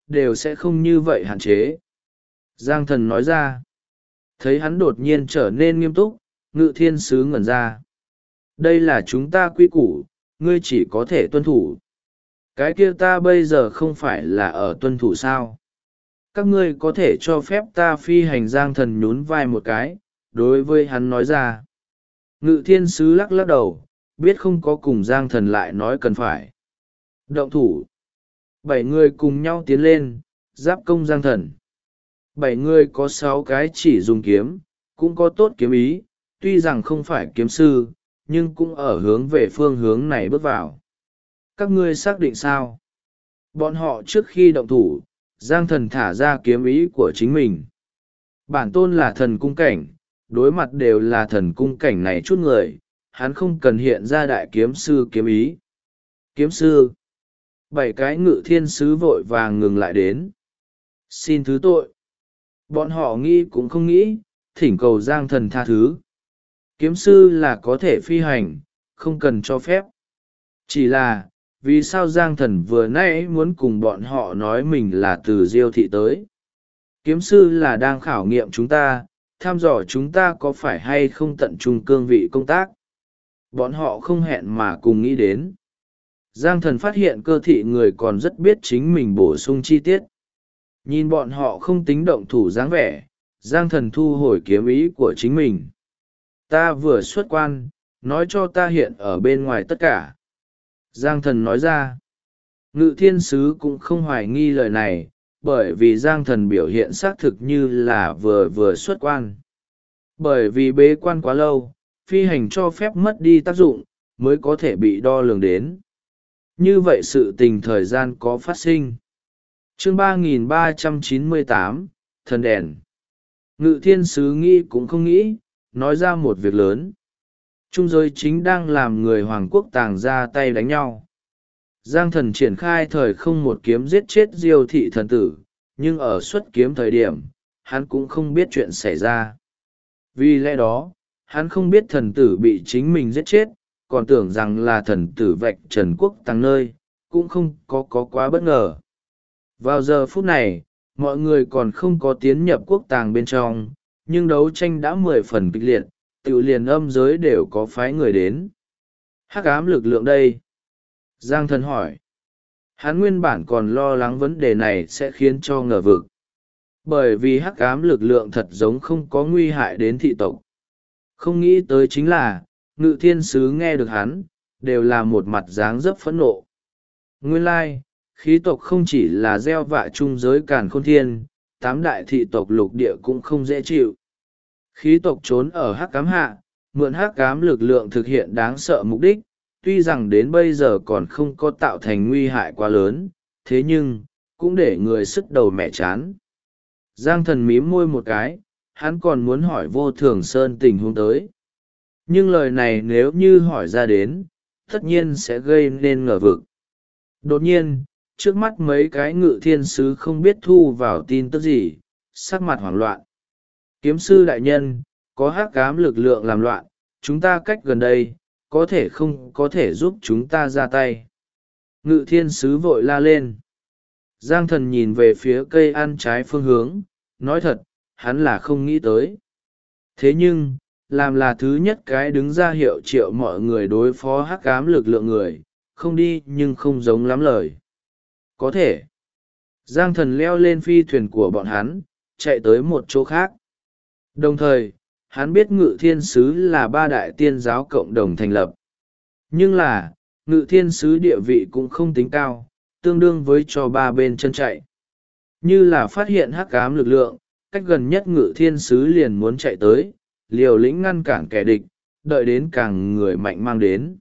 đều sẽ không như vậy hạn chế. Giang thần nói ra. Thấy hắn đột nhiên trở nên nghiêm túc, Ngự thiên sứ ngẩn ra. Đây là chúng ta quy củ, ngươi chỉ có thể tuân thủ. Cái kia ta bây giờ không phải là ở tuân thủ sao? Các ngươi có thể cho phép ta phi hành. Giang thần nhún vai một cái, đối với hắn nói ra. Ngự thiên sứ lắc lắc đầu, biết không có cùng Giang thần lại nói cần phải. Động thủ. 7 người cùng nhau tiến lên, giáp công Giang thần. 7 người có 6 cái chỉ dùng kiếm, cũng có tốt kiếm ý, tuy rằng không phải kiếm sư, nhưng cũng ở hướng về phương hướng này bước vào. Các ngươi xác định sao? Bọn họ trước khi động thủ, Giang thần thả ra kiếm ý của chính mình. Bản tôn là thần cung cảnh, đối mặt đều là thần cung cảnh này chút người, hắn không cần hiện ra đại kiếm sư kiếm ý. Kiếm sư. 7 cái ngự thiên sứ vội vàng ngừng lại đến. Xin thứ tội. Bọn họ nghĩ cũng không nghĩ, thỉnh cầu Giang thần tha thứ. Kiếm sư là có thể phi hành, không cần cho phép. Chỉ là, vì sao Giang thần vừa nãy muốn cùng bọn họ nói mình là từ Diêu thị tới? Kiếm sư là đang khảo nghiệm chúng ta, thăm dò chúng ta có phải hay không tận trung cương vị công tác. Bọn họ không hẹn mà cùng nghĩ đến. Giang thần phát hiện cơ thị người còn rất biết chính mình bổ sung chi tiết. Nhìn bọn họ không tính động thủ dáng vẻ, Giang thần thu hồi kiếm ý của chính mình. Ta vừa xuất quan, nói cho ta hiện ở bên ngoài tất cả. Giang thần nói ra. Ngự thiên sứ cũng không hoài nghi lời này, bởi vì Giang thần biểu hiện xác thực như là vừa xuất quan. Bởi vì bế quan quá lâu, phi hành cho phép mất đi tác dụng, mới có thể bị đo lường đến. Như vậy sự tình thời gian có phát sinh. Chương 3398, Thần đèn. Ngự thiên sứ nghĩ cũng không nghĩ, nói ra một việc lớn. Trung giới chính đang làm người Hoàng quốc tàng ra tay đánh nhau. Giang thần triển khai thời không một kiếm giết chết Diêu thị thần tử, nhưng ở xuất kiếm thời điểm, hắn cũng không biết chuyện xảy ra. Vì lẽ đó, hắn không biết thần tử bị chính mình giết chết, còn tưởng rằng là thần tử vạch trần quốc tàng nơi, cũng không có quá bất ngờ. Vào giờ phút này, mọi người còn không có tiến nhập quốc tàng bên trong, nhưng đấu tranh đã 10 phần kịch liệt, tự liền âm giới đều có phái người đến. Hắc ám lực lượng đây? Giang thần hỏi. Hắn nguyên bản còn lo lắng vấn đề này sẽ khiến cho ngờ vực. Bởi vì hắc ám lực lượng thật giống không có nguy hại đến thị tộc. Không nghĩ tới chính là, ngự thiên sứ nghe được hắn, đều là một mặt dáng dấp phẫn nộ. Nguyên lai, khí tộc không chỉ là gieo vạ trung giới càn khôn thiên, 8 đại thị tộc lục địa cũng không dễ chịu. Khí tộc trốn ở hắc ám hạ, mượn hắc ám lực lượng thực hiện đáng sợ mục đích, tuy rằng đến bây giờ còn không có tạo thành nguy hại quá lớn, thế nhưng, cũng để người sức đầu mẹ chán. Giang thần mím môi một cái, hắn còn muốn hỏi vô thường sơn tình huống tới. Nhưng lời này nếu như hỏi ra đến, tất nhiên sẽ gây nên ngờ vực. Đột nhiên, trước mắt mấy cái ngự thiên sứ không biết thu vào tin tức gì, sắc mặt hoảng loạn. Kiếm sư đại nhân, có hắc ám lực lượng làm loạn, chúng ta cách gần đây, có thể không có thể giúp chúng ta ra tay. Ngự thiên sứ vội la lên. Giang thần nhìn về phía cây ăn trái phương hướng, nói thật, hắn là không nghĩ tới. Thế nhưng, làm là thứ nhất cái đứng ra hiệu triệu mọi người đối phó hắc ám lực lượng người, không đi nhưng không giống lắm lời. Có thể. Giang thần leo lên phi thuyền của bọn hắn, chạy tới một chỗ khác. Đồng thời, hắn biết ngự thiên sứ là 3 đại tiên giáo cộng đồng thành lập. Nhưng là, ngự thiên sứ địa vị cũng không tính cao, tương đương với cho 3 bên chân chạy. Như là phát hiện hắc ám lực lượng, cách gần nhất ngự thiên sứ liền muốn chạy tới, liều lĩnh ngăn cản kẻ địch, đợi đến càng người mạnh mang đến.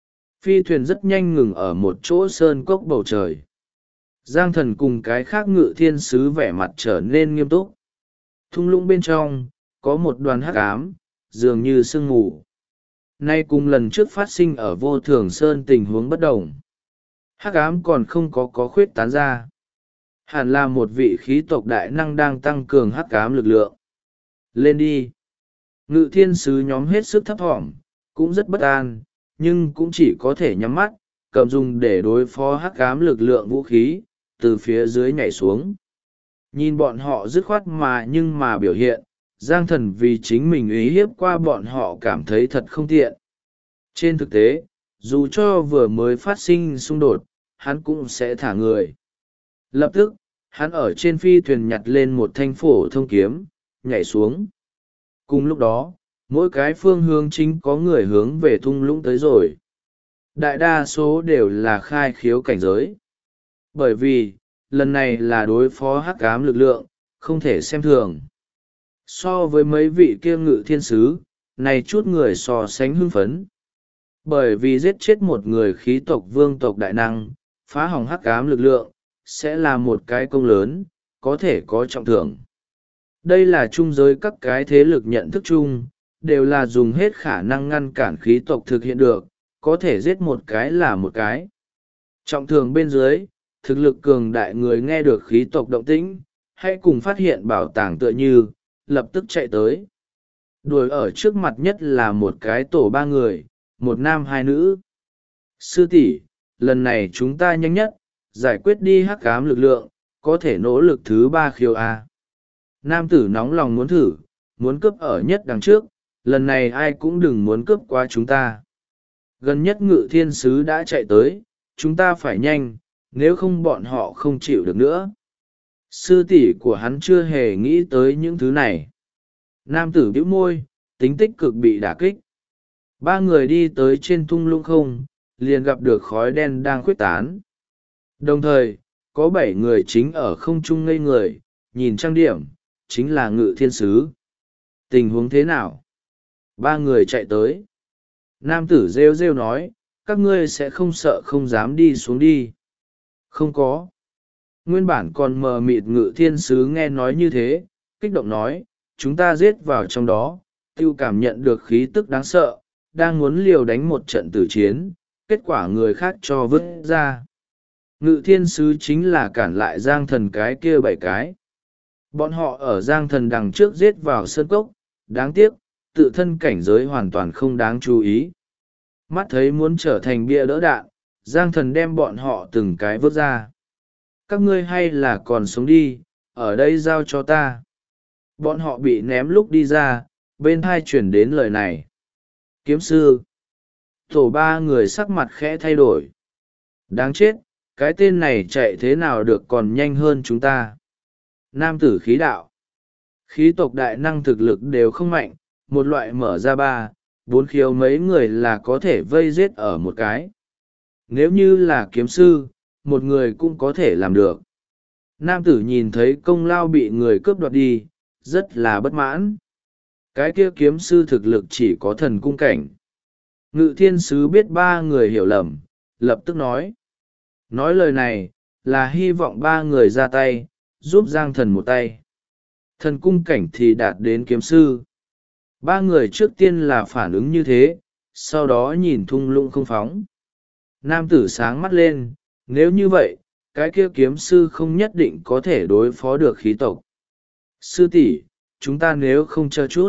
Phi thuyền rất nhanh ngừng ở một chỗ sơn cốc bầu trời. Giang thần cùng cái khác ngự thiên sứ vẻ mặt trở nên nghiêm túc. Thung lũng bên trong, có một đoàn hắc ám, dường như sương mù. Nay cùng lần trước phát sinh ở vô thường sơn tình huống bất đồng. Hắc ám còn không có khuyết tán ra. Hẳn là một vị khí tộc đại năng đang tăng cường hắc ám lực lượng. Lên đi. Ngự thiên sứ nhóm hết sức thấp thỏm, cũng rất bất an, nhưng cũng chỉ có thể nhắm mắt, cầm dùng để đối phó hắc ám lực lượng vũ khí, từ phía dưới nhảy xuống. Nhìn bọn họ dứt khoát nhưng mà biểu hiện, Giang Thần vì chính mình uy hiếp qua bọn họ cảm thấy thật không tiện. Trên thực tế, dù cho vừa mới phát sinh xung đột, hắn cũng sẽ thả người. Lập tức, hắn ở trên phi thuyền nhặt lên một thanh phổ thông kiếm, nhảy xuống. Cùng lúc đó, mỗi cái phương hướng chính có người hướng về thung lũng tới rồi. Đại đa số đều là khai khiếu cảnh giới. Bởi vì, lần này là đối phó hắc ám lực lượng, không thể xem thường. So với mấy vị kia ngự thiên sứ, này chút người so sánh hưng phấn. Bởi vì giết chết một người khí tộc vương tộc đại năng, phá hỏng hắc ám lực lượng, sẽ là một cái công lớn, có thể có trọng thưởng. Đây là chung giới các cái thế lực nhận thức chung, đều là dùng hết khả năng ngăn cản khí tộc thực hiện được, có thể giết một cái là một cái. Trọng thường bên dưới, thực lực cường đại người nghe được khí tộc động tĩnh, hãy cùng phát hiện bảo tàng tựa như, lập tức chạy tới. Đuổi ở trước mặt nhất là một cái tổ ba người, một nam hai nữ. Sư tỷ, lần này chúng ta nhanh nhất, giải quyết đi hắc ám lực lượng, có thể nỗ lực thứ ba khiêu A. Nam tử nóng lòng muốn thử, muốn cướp ở nhất đằng trước, lần này ai cũng đừng muốn cướp qua chúng ta. Gần nhất ngự thiên sứ đã chạy tới, chúng ta phải nhanh, nếu không bọn họ không chịu được nữa. Sư tỷ của hắn chưa hề nghĩ tới những thứ này. Nam tử bĩu môi, tính tích cực bị đả kích. Ba người đi tới trên thung lũng không, liền gặp được khói đen đang khuếch tán. Đồng thời, có 7 người chính ở không trung ngây người, nhìn trang điểm, chính là ngự thiên sứ. Tình huống thế nào? Ba người chạy tới. Nam tử rêu rêu nói, các ngươi sẽ không sợ không dám đi xuống đi. Không có. Nguyên bản còn mờ mịt ngự thiên sứ nghe nói như thế, kích động nói, chúng ta giết vào trong đó, tiêu cảm nhận được khí tức đáng sợ, đang muốn liều đánh một trận tử chiến, kết quả người khác cho vứt ra. Ngự thiên sứ chính là cản lại Giang Thần cái kia 7 cái. Bọn họ ở Giang Thần đằng trước giết vào sơn cốc, đáng tiếc, tự thân cảnh giới hoàn toàn không đáng chú ý. Mắt thấy muốn trở thành bia đỡ đạn, Giang Thần đem bọn họ từng cái vứt ra. Các ngươi hay là còn sống đi, ở đây giao cho ta. Bọn họ bị ném lúc đi ra, bên hai chuyển đến lời này. Kiếm sư. Tổ ba người sắc mặt khẽ thay đổi. Đáng chết, cái tên này chạy thế nào được còn nhanh hơn chúng ta. Nam tử khí đạo. Khí tộc đại năng thực lực đều không mạnh, một loại mở ra 3, 4 khiếu mấy người là có thể vây giết ở một cái. Nếu như là kiếm sư, một người cũng có thể làm được. Nam tử nhìn thấy công lao bị người cướp đoạt đi, rất là bất mãn. Cái kia kiếm sư thực lực chỉ có thần cung cảnh. Ngự thiên sứ biết 3 người hiểu lầm, lập tức nói. Nói lời này, là hy vọng 3 người ra tay, giúp Giang Thần một tay. Thần cung cảnh thì đạt đến kiếm sư. 3 người trước tiên là phản ứng như thế, sau đó nhìn thung lũng không phóng. Nam tử sáng mắt lên, nếu như vậy, cái kia kiếm sư không nhất định có thể đối phó được khí tộc. Sư tỷ, chúng ta nếu không chờ chút.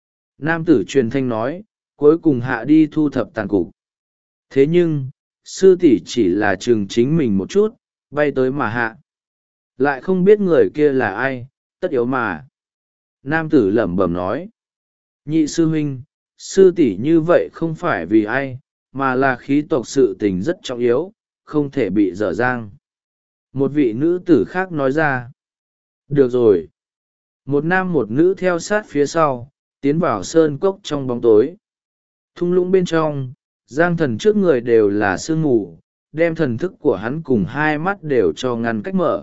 Nam tử truyền thanh nói, cuối cùng hạ đi thu thập tàn cục. Thế nhưng, sư tỷ chỉ là chừng chính mình một chút, bay tới mà hạ. Lại không biết người kia là ai, tất yếu mà. Nam tử lẩm bẩm nói. Nhị sư huynh, sư tỷ như vậy không phải vì ai, mà là khí tộc sự tình rất trọng yếu, không thể bị dở dang. Một vị nữ tử khác nói ra. Được rồi. Một nam một nữ theo sát phía sau, tiến vào sơn cốc trong bóng tối. Thung lũng bên trong, Giang Thần trước người đều là sương mù, đem thần thức của hắn cùng 2 mắt đều cho ngăn cách mở.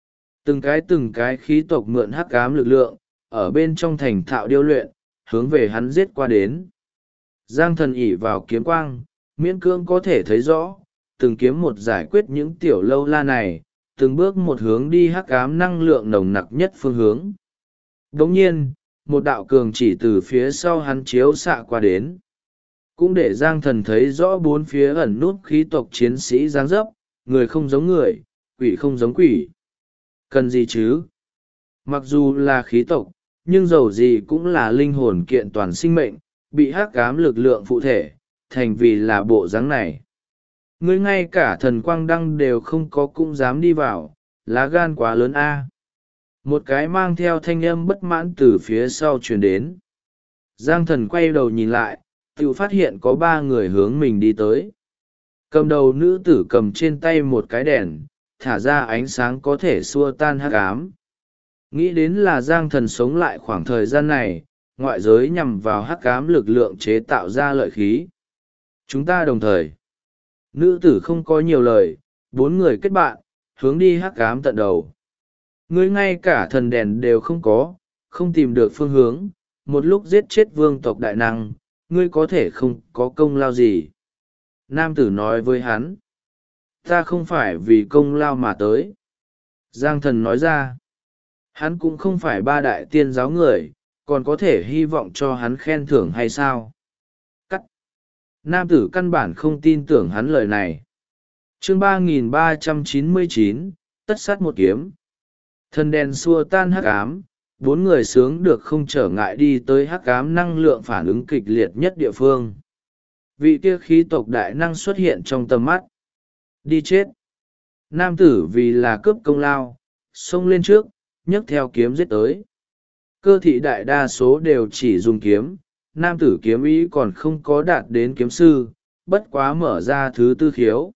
Từng cái khí tộc mượn hắc ám lực lượng, ở bên trong thành thạo điêu luyện, hướng về hắn giết qua đến. Giang Thần ỷ vào kiếm quang, miễn cưỡng có thể thấy rõ, từng kiếm một giải quyết những tiểu lâu la này, từng bước một hướng đi hắc ám năng lượng nồng nặc nhất phương hướng. Đồng nhiên, một đạo cường chỉ từ phía sau hắn chiếu xạ qua đến. Cũng để Giang Thần thấy rõ 4 phía ẩn nút khí tộc chiến sĩ dáng dấp, người không giống người, quỷ không giống quỷ. Cần gì chứ? Mặc dù là khí tộc, nhưng dầu gì cũng là linh hồn kiện toàn sinh mệnh, bị hắc ám lực lượng phụ thể, thành vì là bộ dáng này. Ngươi ngay cả thần quang đăng đều không có cũng dám đi vào, lá gan quá lớn a. Một cái mang theo thanh âm bất mãn từ phía sau truyền đến. Giang thần quay đầu nhìn lại, tự phát hiện có ba người hướng mình đi tới. Cầm đầu nữ tử cầm trên tay một cái đèn, thả ra ánh sáng có thể xua tan hắc ám. Nghĩ đến là Giang thần sống lại khoảng thời gian này, ngoại giới nhằm vào hắc ám lực lượng chế tạo ra lợi khí. Chúng ta đồng thời. Nữ tử không có nhiều lời, bốn người kết bạn, hướng đi hắc ám tận đầu. Ngươi ngay cả thần đèn đều không có, không tìm được phương hướng, một lúc giết chết vương tộc đại năng, ngươi có thể không có công lao gì. Nam tử nói với hắn. Ta không phải vì công lao mà tới. Giang thần nói ra. Hắn cũng không phải ba đại tiên giáo người, còn có thể hy vọng cho hắn khen thưởng hay sao? Cắt. Nam tử căn bản không tin tưởng hắn lời này. Chương 3399, tất sát một kiếm. Thần đèn xua tan hắc ám, bốn người sướng được không trở ngại đi tới hắc ám năng lượng phản ứng kịch liệt nhất địa phương. Vị kia khí tộc đại năng xuất hiện trong tầm mắt. Đi chết. Nam tử vì là cướp công lao, xông lên trước, nhấc theo kiếm giết tới. Cơ thị đại đa số đều chỉ dùng kiếm, nam tử kiếm ý còn không có đạt đến kiếm sư, bất quá mở ra thứ tư khiếu.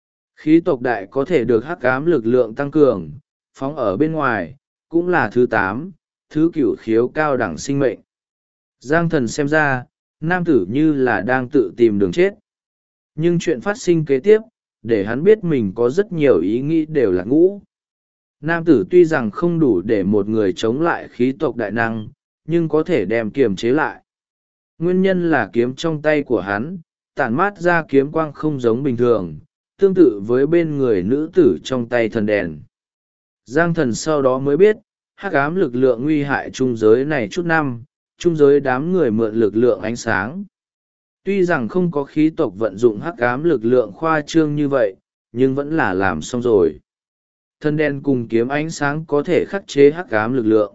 Khí tộc đại có thể được hắc ám lực lượng tăng cường, phóng ở bên ngoài, cũng là thứ 8, thứ 9 khiếu cao đẳng sinh mệnh. Giang thần xem ra, nam tử như là đang tự tìm đường chết. Nhưng chuyện phát sinh kế tiếp, để hắn biết mình có rất nhiều ý nghĩ đều là ngũ. Nam tử tuy rằng không đủ để một người chống lại khí tộc đại năng, nhưng có thể đem kiềm chế lại. Nguyên nhân là kiếm trong tay của hắn, tản mát ra kiếm quang không giống bình thường, tương tự với bên người nữ tử trong tay thần đèn. Giang thần sau đó mới biết, hắc ám lực lượng nguy hại trung giới này chút năm, trung giới đám người mượn lực lượng ánh sáng. Tuy rằng không có khí tộc vận dụng hắc ám lực lượng khoa trương như vậy, nhưng vẫn là làm xong rồi. Thần đèn cùng kiếm ánh sáng có thể khắc chế hắc ám lực lượng.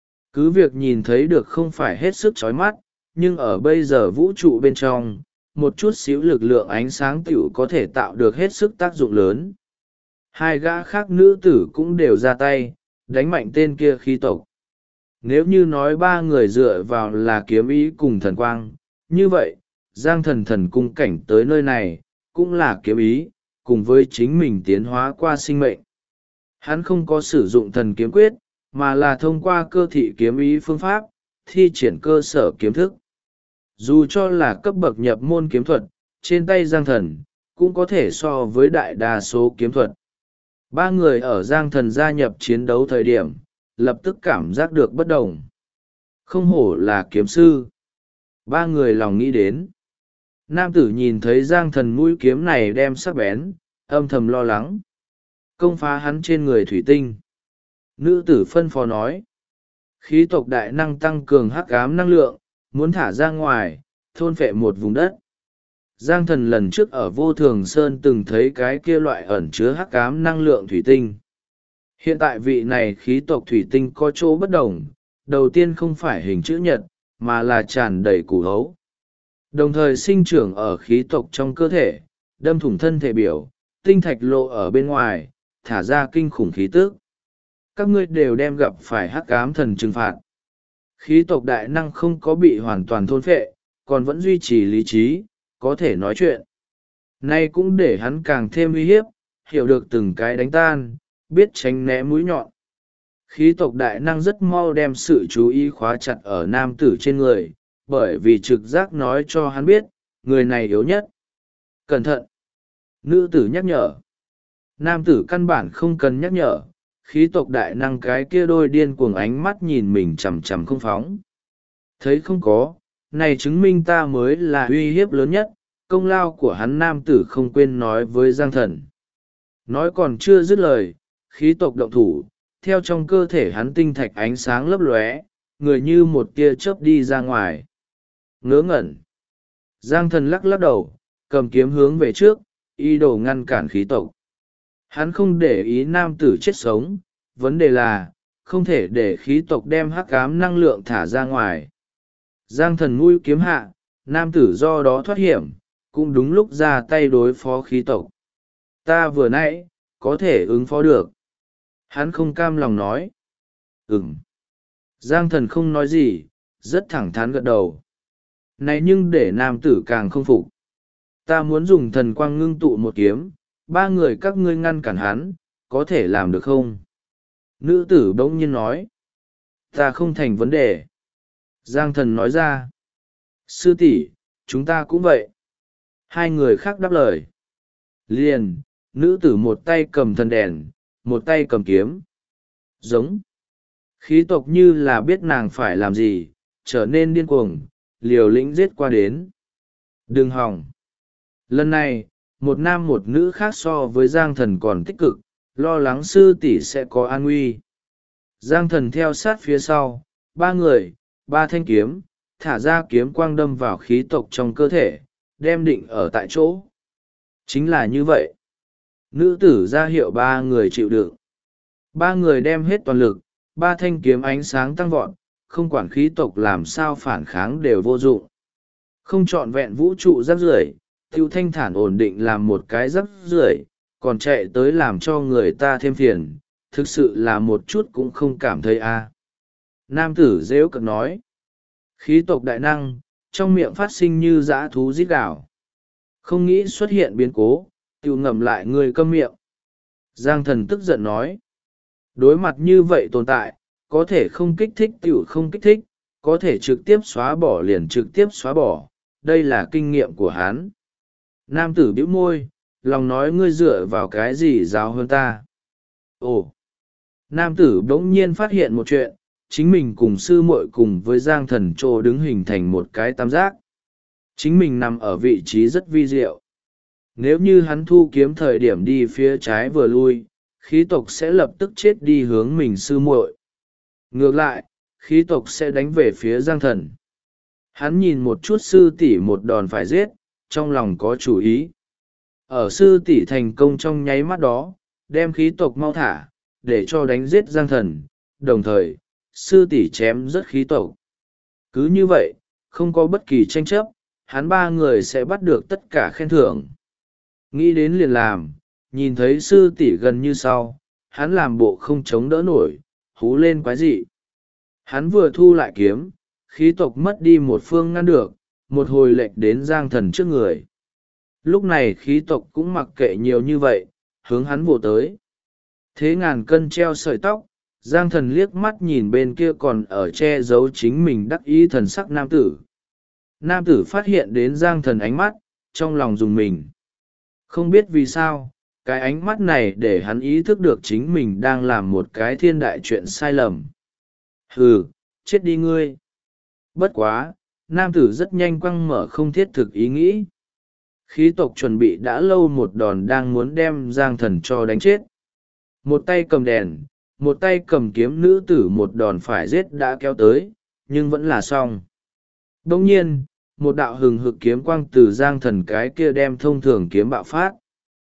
Cứ việc nhìn thấy được không phải hết sức chói mắt, nhưng ở bây giờ vũ trụ bên trong, một chút xíu lực lượng ánh sáng tiểu có thể tạo được hết sức tác dụng lớn. Hai gã khác nữ tử cũng đều ra tay, đánh mạnh tên kia khí tộc. Nếu như nói ba người dựa vào là kiếm ý cùng thần quang, như vậy, Giang thần thần cung cảnh tới nơi này, cũng là kiếm ý, cùng với chính mình tiến hóa qua sinh mệnh. Hắn không có sử dụng thần kiếm quyết, mà là thông qua cơ thị kiếm ý phương pháp, thi triển cơ sở kiếm thức. Dù cho là cấp bậc nhập môn kiếm thuật, trên tay Giang thần, cũng có thể so với đại đa số kiếm thuật. Ba người ở Giang thần gia nhập chiến đấu thời điểm, lập tức cảm giác được bất đồng. Không hổ là kiếm sư. Ba người lòng nghĩ đến. Nam tử nhìn thấy Giang thần mũi kiếm này đem sắc bén, âm thầm lo lắng. Công phá hắn trên người thủy tinh. Nữ tử phân phó nói. Khí tộc đại năng tăng cường hắc ám năng lượng, muốn thả ra ngoài, thôn phệ một vùng đất. Giang thần lần trước ở Vô Thường Sơn từng thấy cái kia loại ẩn chứa hắc ám năng lượng thủy tinh. Hiện tại vị này khí tộc thủy tinh có chỗ bất đồng, đầu tiên không phải hình chữ nhật, mà là tràn đầy củ hấu. Đồng thời sinh trưởng ở khí tộc trong cơ thể, đâm thủng thân thể biểu, tinh thạch lộ ở bên ngoài, thả ra kinh khủng khí tức. Các ngươi đều đem gặp phải hắc ám thần trừng phạt. Khí tộc đại năng không có bị hoàn toàn thôn phệ, còn vẫn duy trì lý trí, có thể nói chuyện. Nay cũng để hắn càng thêm uy hiếp, hiểu được từng cái đánh tan, biết tránh né mũi nhọn. Khí tộc đại năng rất mau đem sự chú ý khóa chặt ở nam tử trên người, bởi vì trực giác nói cho hắn biết, người này yếu nhất. Cẩn thận! Nữ tử nhắc nhở. Nam tử căn bản không cần nhắc nhở, khí tộc đại năng cái kia đôi điên cuồng ánh mắt nhìn mình chằm chằm không phóng. Thấy không có, này chứng minh ta mới là uy hiếp lớn nhất, công lao của hắn nam tử không quên nói với Giang thần. Nói còn chưa dứt lời, khí tộc động thủ, theo trong cơ thể hắn tinh thạch ánh sáng lấp lóe, người như một tia chớp đi ra ngoài. Ngớ ngẩn. Giang thần lắc lắc đầu, cầm kiếm hướng về trước, ý đồ ngăn cản khí tộc. Hắn không để ý nam tử chết sống, vấn đề là, không thể để khí tộc đem hắc ám năng lượng thả ra ngoài. Giang thần mũi kiếm hạ, nam tử do đó thoát hiểm, cũng đúng lúc ra tay đối phó khí tộc. Ta vừa nãy, có thể ứng phó được. Hắn không cam lòng nói. Giang thần không nói gì, rất thẳng thắn gật đầu. Này nhưng để nam tử càng không phục. Ta muốn dùng thần quang ngưng tụ một kiếm, ba người các ngươi ngăn cản hắn, có thể làm được không? Nữ tử bỗng nhiên nói. Ta không thành vấn đề. Giang thần nói ra. Sư tỷ, chúng ta cũng vậy. Hai người khác đáp lời. Liền, nữ tử một tay cầm thần đèn, một tay cầm kiếm. Giống. Khí tộc như là biết nàng phải làm gì, trở nên điên cuồng, liều lĩnh giết qua đến. Đừng hòng. Lần này, một nam một nữ khác so với Giang thần còn tích cực, lo lắng sư tỷ sẽ có an nguy. Giang thần theo sát phía sau, ba người, ba thanh kiếm, thả ra kiếm quang đâm vào khí tộc trong cơ thể, đem định ở tại chỗ. Chính là như vậy. Nữ tử ra hiệu ba người chịu đựng. Ba người đem hết toàn lực, ba thanh kiếm ánh sáng tăng vọt, không quản khí tộc làm sao phản kháng đều vô dụng. Không trọn vẹn vũ trụ rác rưởi, tiêu thanh thản ổn định làm một cái rác rưởi, còn chạy tới làm cho người ta thêm phiền, thực sự là một chút cũng không cảm thấy a. Nam tử rêu cực nói. Khí tộc đại năng, trong miệng phát sinh như dã thú rít gào. Không nghĩ xuất hiện biến cố, tiêu ngậm lại người câm miệng. Giang thần tức giận nói. Đối mặt như vậy tồn tại, có thể không kích thích tiểu không kích thích, có thể trực tiếp xóa bỏ liền trực tiếp xóa bỏ, đây là kinh nghiệm của hắn. Nam tử bĩu môi, lòng nói ngươi dựa vào cái gì giáo hơn ta. Ồ! Nam tử bỗng nhiên phát hiện một chuyện, chính mình cùng sư muội cùng với Giang thần trô đứng hình thành một cái tam giác. Chính mình nằm ở vị trí rất vi diệu. Nếu như hắn thu kiếm thời điểm đi phía trái vừa lui, khí tộc sẽ lập tức chết đi hướng mình sư muội. Ngược lại, khí tộc sẽ đánh về phía Giang thần. Hắn nhìn một chút sư tỷ một đòn phải giết, trong lòng có chủ ý. Ở sư tỷ thành công trong nháy mắt đó, đem khí tộc mau thả, để cho đánh giết Giang thần, đồng thời, sư tỷ chém rất khí tộc. Cứ như vậy, không có bất kỳ tranh chấp, hắn ba người sẽ bắt được tất cả khen thưởng. Nghĩ đến liền làm, nhìn thấy sư tỷ gần như sau, hắn làm bộ không chống đỡ nổi, hú lên quái dị. Hắn vừa thu lại kiếm, khí tộc mất đi một phương ngăn được, một hồi lệch đến Giang thần trước người. Lúc này khí tộc cũng mặc kệ nhiều như vậy, hướng hắn vồ tới. Thế ngàn cân treo sợi tóc, Giang thần liếc mắt nhìn bên kia còn ở che giấu chính mình đắc ý thần sắc nam tử. Nam tử phát hiện đến Giang thần ánh mắt, trong lòng dùng mình. Không biết vì sao, cái ánh mắt này để hắn ý thức được chính mình đang làm một cái thiên đại chuyện sai lầm. Hừ, chết đi ngươi. Bất quá, nam tử rất nhanh quăng mở không thiết thực ý nghĩ. Khí tộc chuẩn bị đã lâu một đòn đang muốn đem Giang thần cho đánh chết. Một tay cầm đèn, một tay cầm kiếm, nữ tử một đòn phải giết đã kéo tới, nhưng vẫn là xong. Đồng nhiên, một đạo hừng hực kiếm quang từ Giang thần cái kia đem thông thường kiếm bạo phát.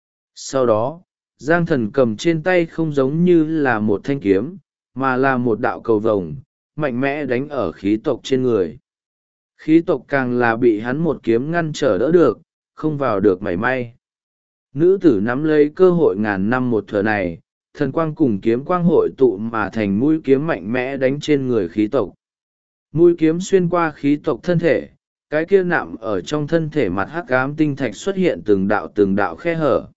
Sau đó, Giang thần cầm trên tay không giống như là một thanh kiếm, mà là một đạo cầu vồng, mạnh mẽ đánh ở khí tộc trên người. Khí tộc càng là bị hắn một kiếm ngăn trở đỡ được, không vào được mảy may. Nữ tử nắm lấy cơ hội ngàn năm một thở này, thần quang cùng kiếm quang hội tụ mà thành mũi kiếm mạnh mẽ đánh trên người khí tộc. Mũi kiếm xuyên qua khí tộc thân thể, cái kia nạm ở trong thân thể mặt hắc ám tinh thạch xuất hiện từng đạo khe hở.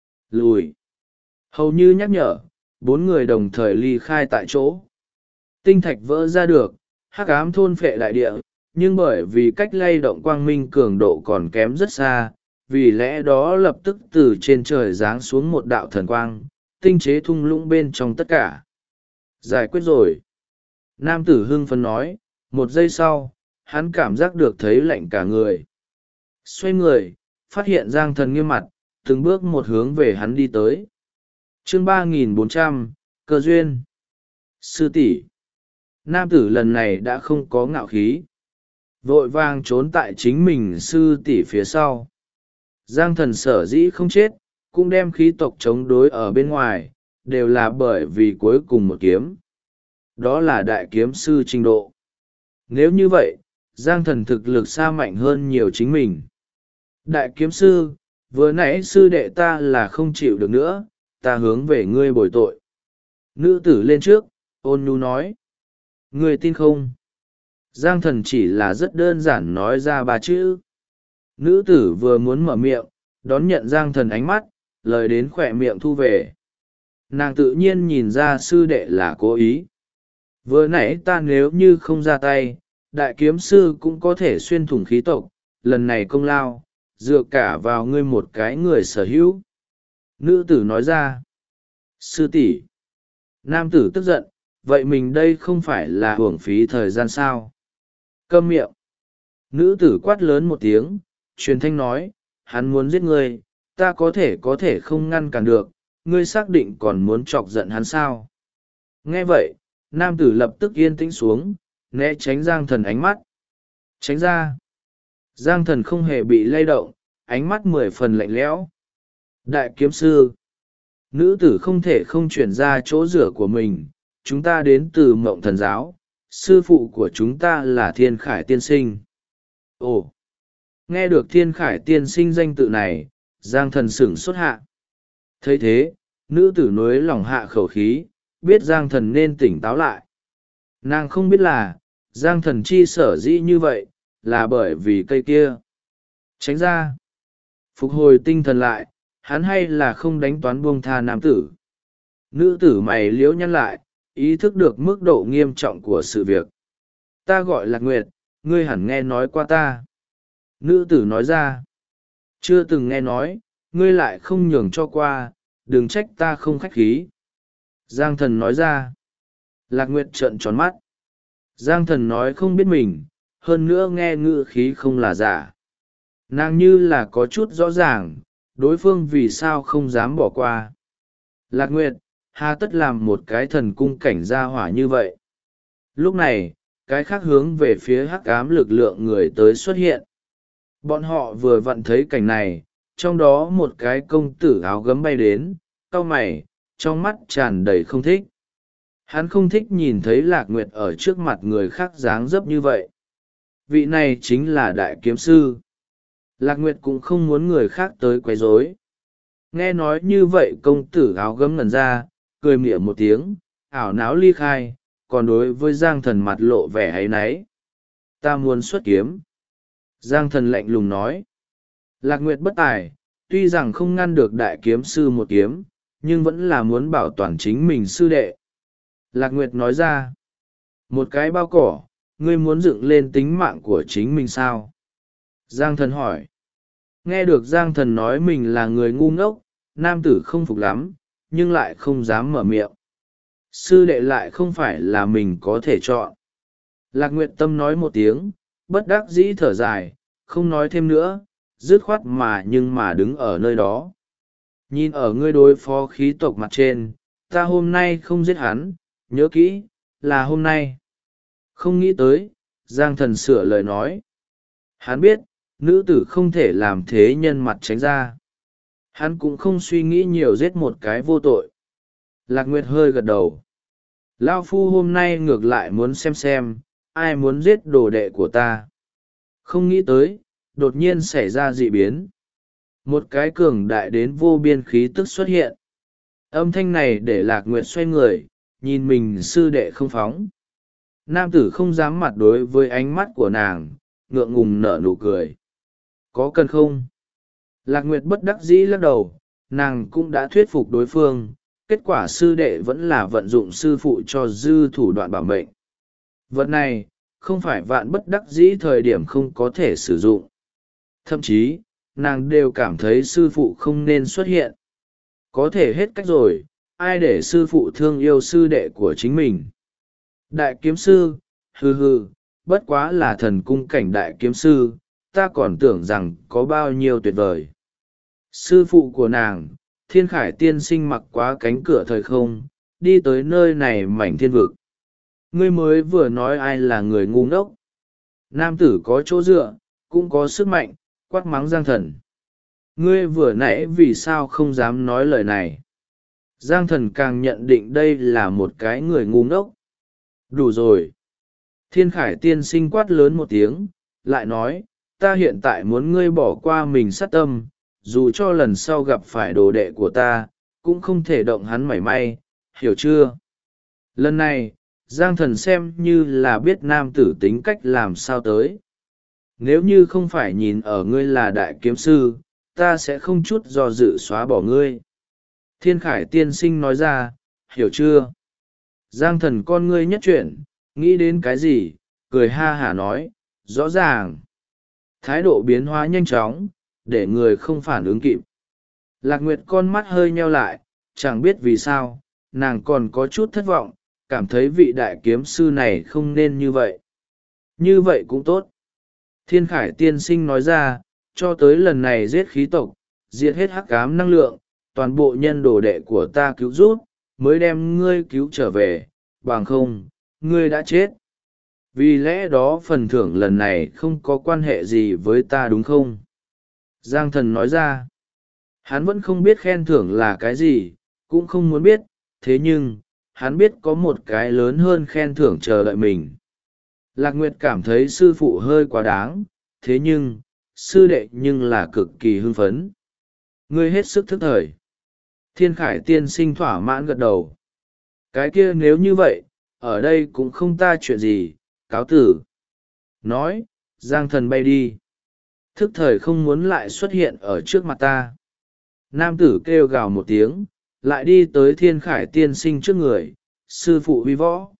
Lùi. Hầu như nhắc nhở, bốn người đồng thời ly khai tại chỗ. Tinh thạch vỡ ra được, hắc ám thôn phệ đại địa, nhưng bởi vì cách lay động quang minh cường độ còn kém rất xa, vì lẽ đó lập tức từ trên trời giáng xuống một đạo thần quang, tinh chế thung lũng bên trong tất cả. Giải quyết rồi. Nam tử hưng phấn nói, một giây sau, hắn cảm giác được thấy lạnh cả người. Xoay người, phát hiện Giang thần nghiêm mặt, từng bước một hướng về hắn đi tới. Chương 3400, cơ duyên. Sư tỷ. Nam tử lần này đã không có ngạo khí. Vội vàng trốn tại chính mình sư tỷ phía sau. Giang thần sở dĩ không chết, cũng đem khí tộc chống đối ở bên ngoài, đều là bởi vì cuối cùng một kiếm. Đó là đại kiếm sư trình độ. Nếu như vậy, Giang thần thực lực xa mạnh hơn nhiều chính mình. Đại kiếm sư, vừa nãy sư đệ ta là không chịu được nữa, ta hướng về ngươi bồi tội. Nữ tử lên trước, ôn nhu nói. Người tin không? Giang thần chỉ là rất đơn giản nói ra ba chữ. Nữ tử vừa muốn mở miệng, đón nhận Giang thần ánh mắt, lời đến khỏe miệng thu về. Nàng tự nhiên nhìn ra sư đệ là cố ý. Vừa nãy ta nếu như không ra tay, đại kiếm sư cũng có thể xuyên thủng khí tộc, lần này công lao, dựa cả vào ngươi một cái người sở hữu. Nữ tử nói ra. Sư tỷ. Nam tử tức giận, vậy mình đây không phải là hưởng phí thời gian sao? Câm miệng. Nữ tử quát lớn một tiếng, truyền thanh nói, hắn muốn giết ngươi, ta có thể không ngăn cản được, ngươi xác định còn muốn chọc giận hắn sao? Nghe vậy, nam tử lập tức yên tĩnh xuống, né tránh Giang thần ánh mắt. Tránh ra. Giang thần không hề bị lay động, ánh mắt 10 phần lạnh lẽo. Đại kiếm sư. Nữ tử không thể không chuyển ra chỗ rửa của mình, chúng ta đến từ Mộng Thần Giáo, sư phụ của chúng ta là Thiên Khải Tiên Sinh. Ồ! Nghe được Thiên Khải Tiên Sinh danh tự này, Giang thần sửng sốt hạ. Thấy thế, nữ tử nối lòng hạ khẩu khí, biết Giang thần nên tỉnh táo lại. Nàng không biết là, Giang thần chi sở dĩ như vậy, là bởi vì cây kia. Tránh ra! Phục hồi tinh thần lại, hắn hay là không đánh toán buông tha nam tử. Nữ tử mày liễu nhăn lại, ý thức được mức độ nghiêm trọng của sự việc. Ta gọi Lạc Nguyệt, ngươi hẳn nghe nói qua ta. Nữ tử nói ra. Chưa từng nghe nói, ngươi lại không nhường cho qua, đừng trách ta không khách khí. Giang thần nói ra. Lạc Nguyệt trợn tròn mắt. Giang thần nói không biết mình, hơn nữa nghe ngữ khí không là giả. Nàng như là có chút rõ ràng, đối phương vì sao không dám bỏ qua. Lạc Nguyệt, hà tất làm một cái thần cung cảnh gia hỏa như vậy. Lúc này, cái khác hướng về phía hắc ám lực lượng người tới xuất hiện. Bọn họ vừa vặn thấy cảnh này, trong đó một cái công tử áo gấm bay đến, cau mày, trong mắt tràn đầy không thích. Hắn không thích nhìn thấy Lạc Nguyệt ở trước mặt người khác dáng dấp như vậy. Vị này chính là đại kiếm sư. Lạc Nguyệt cũng không muốn người khác tới quấy rối. Nghe nói như vậy công tử áo gấm ngẩn ra, cười mỉa một tiếng, ảo náo ly khai, còn đối với Giang thần mặt lộ vẻ áy náy. Ta muốn xuất kiếm. Giang thần lạnh lùng nói. Lạc Nguyệt bất tài, tuy rằng không ngăn được đại kiếm sư một kiếm, nhưng vẫn là muốn bảo toàn chính mình sư đệ. Lạc Nguyệt nói ra. Một cái bao cỏ, ngươi muốn dựng lên tính mạng của chính mình sao? Giang thần hỏi. Nghe được Giang thần nói mình là người ngu ngốc, nam tử không phục lắm, nhưng lại không dám mở miệng. Sư đệ lại không phải là mình có thể chọn. Lạc Nguyệt Tâm nói một tiếng, bất đắc dĩ thở dài, không nói thêm nữa, dứt khoát mà đứng ở nơi đó. Nhìn ở ngươi đối phó khí tộc mặt trên, ta hôm nay không giết hắn, nhớ kỹ, là hôm nay. Không nghĩ tới, Giang thần sửa lời nói. Hắn biết, nữ tử không thể làm thế nhân mặt tránh ra. Hắn cũng không suy nghĩ nhiều giết một cái vô tội. Lạc Nguyệt hơi gật đầu. Lao phu hôm nay ngược lại muốn xem, ai muốn giết đồ đệ của ta. Không nghĩ tới, đột nhiên xảy ra dị biến. Một cái cường đại đến vô biên khí tức xuất hiện. Âm thanh này để Lạc Nguyệt xoay người, nhìn mình sư đệ không phóng. Nam tử không dám mặt đối với ánh mắt của nàng, ngượng ngùng nở nụ cười. Có cần không? Lạc Nguyệt bất đắc dĩ lắc đầu, nàng cũng đã thuyết phục đối phương, kết quả sư đệ vẫn là vận dụng sư phụ cho dư thủ đoạn bảo mệnh. Vật này, không phải vạn bất đắc dĩ thời điểm không có thể sử dụng. Thậm chí, nàng đều cảm thấy sư phụ không nên xuất hiện. Có thể hết cách rồi, ai để sư phụ thương yêu sư đệ của chính mình. Đại kiếm sư, hừ hừ, bất quá là thần cung cảnh đại kiếm sư, ta còn tưởng rằng có bao nhiêu tuyệt vời. Sư phụ của nàng, Thiên Khải Tiên Sinh mặc quá cánh cửa thời không, đi tới nơi này mảnh thiên vực. Ngươi mới vừa nói ai là người ngu ngốc. Nam tử có chỗ dựa, cũng có sức mạnh, quát mắng Giang thần. Ngươi vừa nãy vì sao không dám nói lời này? Giang thần càng nhận định đây là một cái người ngu ngốc. Đủ rồi. Thiên Khải Tiên Sinh quát lớn một tiếng, lại nói, ta hiện tại muốn ngươi bỏ qua mình sát tâm, dù cho lần sau gặp phải đồ đệ của ta, cũng không thể động hắn mảy may, hiểu chưa? Lần này Giang Thần xem như là biết nam tử tính cách làm sao tới. Nếu như không phải nhìn ở ngươi là đại kiếm sư, ta sẽ không chút do dự xóa bỏ ngươi. Thiên Khải tiên sinh nói ra, hiểu chưa? Giang Thần con ngươi nhất chuyển, nghĩ đến cái gì, cười ha hả nói, rõ ràng. Thái độ biến hóa nhanh chóng, để người không phản ứng kịp. Lạc Nguyệt con mắt hơi nheo lại, chẳng biết vì sao, nàng còn có chút thất vọng, cảm thấy vị đại kiếm sư này không nên như vậy. Như vậy cũng tốt. Thiên Khải tiên sinh nói ra, cho tới lần này giết khí tộc, diệt hết hắc ám năng lượng, toàn bộ nhân đồ đệ của ta cứu rút, mới đem ngươi cứu trở về, bằng không, ngươi đã chết. Vì lẽ đó phần thưởng lần này không có quan hệ gì với ta đúng không? Giang Thần nói ra, hắn vẫn không biết khen thưởng là cái gì, cũng không muốn biết, thế nhưng, hắn biết có một cái lớn hơn khen thưởng chờ đợi mình. Lạc Nguyệt cảm thấy sư phụ hơi quá đáng, thế nhưng, sư đệ nhưng là cực kỳ hưng phấn. Ngươi hết sức thức thời. Thiên Khải tiên sinh thỏa mãn gật đầu. Cái kia nếu như vậy, ở đây cũng không ta chuyện gì, cáo tử. Nói, Giang Thần bay đi. Thức thời không muốn lại xuất hiện ở trước mặt ta. Nam tử kêu gào một tiếng, lại đi tới Thiên Khải tiên sinh trước người, sư phụ huy võ.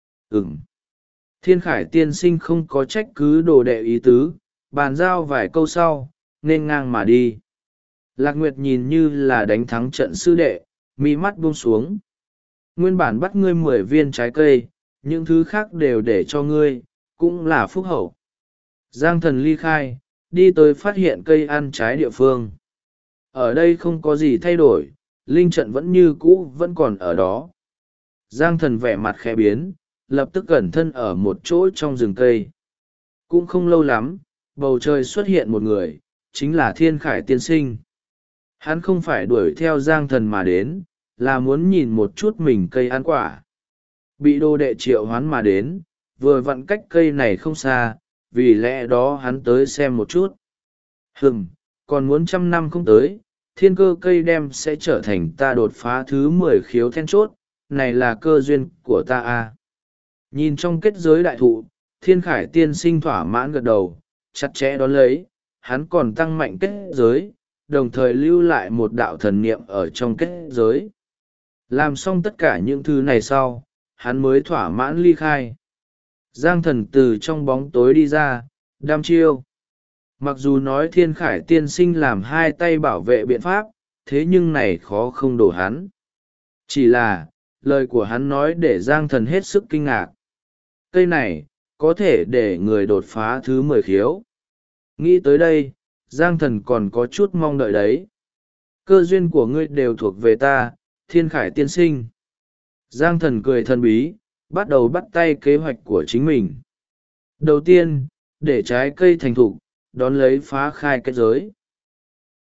Thiên Khải tiên sinh không có trách cứ đồ đệ ý tứ, bàn giao vài câu sau, nên ngang mà đi. Lạc Nguyệt nhìn như là đánh thắng trận sư đệ, mi mắt buông xuống. Nguyên bản bắt ngươi 10 viên trái cây, những thứ khác đều để cho ngươi, cũng là phúc hậu. Giang Thần ly khai, đi tới phát hiện cây ăn trái địa phương. Ở đây không có gì thay đổi, linh trận vẫn như cũ vẫn còn ở đó. Giang Thần vẻ mặt khẽ biến, lập tức cẩn thân ở một chỗ trong rừng cây. Cũng không lâu lắm, bầu trời xuất hiện một người, chính là Thiên Khải tiên sinh. Hắn không phải đuổi theo Giang Thần mà đến, là muốn nhìn một chút mình cây ăn quả. Bị đồ đệ triệu hoán mà đến, vừa vặn cách cây này không xa, vì lẽ đó hắn tới xem một chút. Còn muốn 100 năm không tới, thiên cơ cây đem sẽ trở thành ta đột phá thứ 10 khiếu then chốt, này là cơ duyên của ta à. Nhìn trong kết giới đại thụ, Thiên Khải tiên sinh thỏa mãn gật đầu, chặt chẽ đón lấy, hắn còn tăng mạnh kết giới, đồng thời lưu lại một đạo thần niệm ở trong kết giới. Làm xong tất cả những thứ này sau, hắn mới thỏa mãn ly khai. Giang Thần từ trong bóng tối đi ra, đăm chiêu. Mặc dù nói Thiên Khải tiên sinh làm hai tay bảo vệ biện pháp, thế nhưng này khó không đổ hắn. Chỉ là, lời của hắn nói để Giang Thần hết sức kinh ngạc. Cây này, có thể để người đột phá thứ 10 khiếu. Nghĩ tới đây, Giang Thần còn có chút mong đợi đấy. Cơ duyên của ngươi đều thuộc về ta, Thiên Khải tiên sinh. Giang Thần cười thần bí, bắt đầu bắt tay kế hoạch của chính mình. Đầu tiên, để trái cây thành thục, đón lấy phá khai kết giới.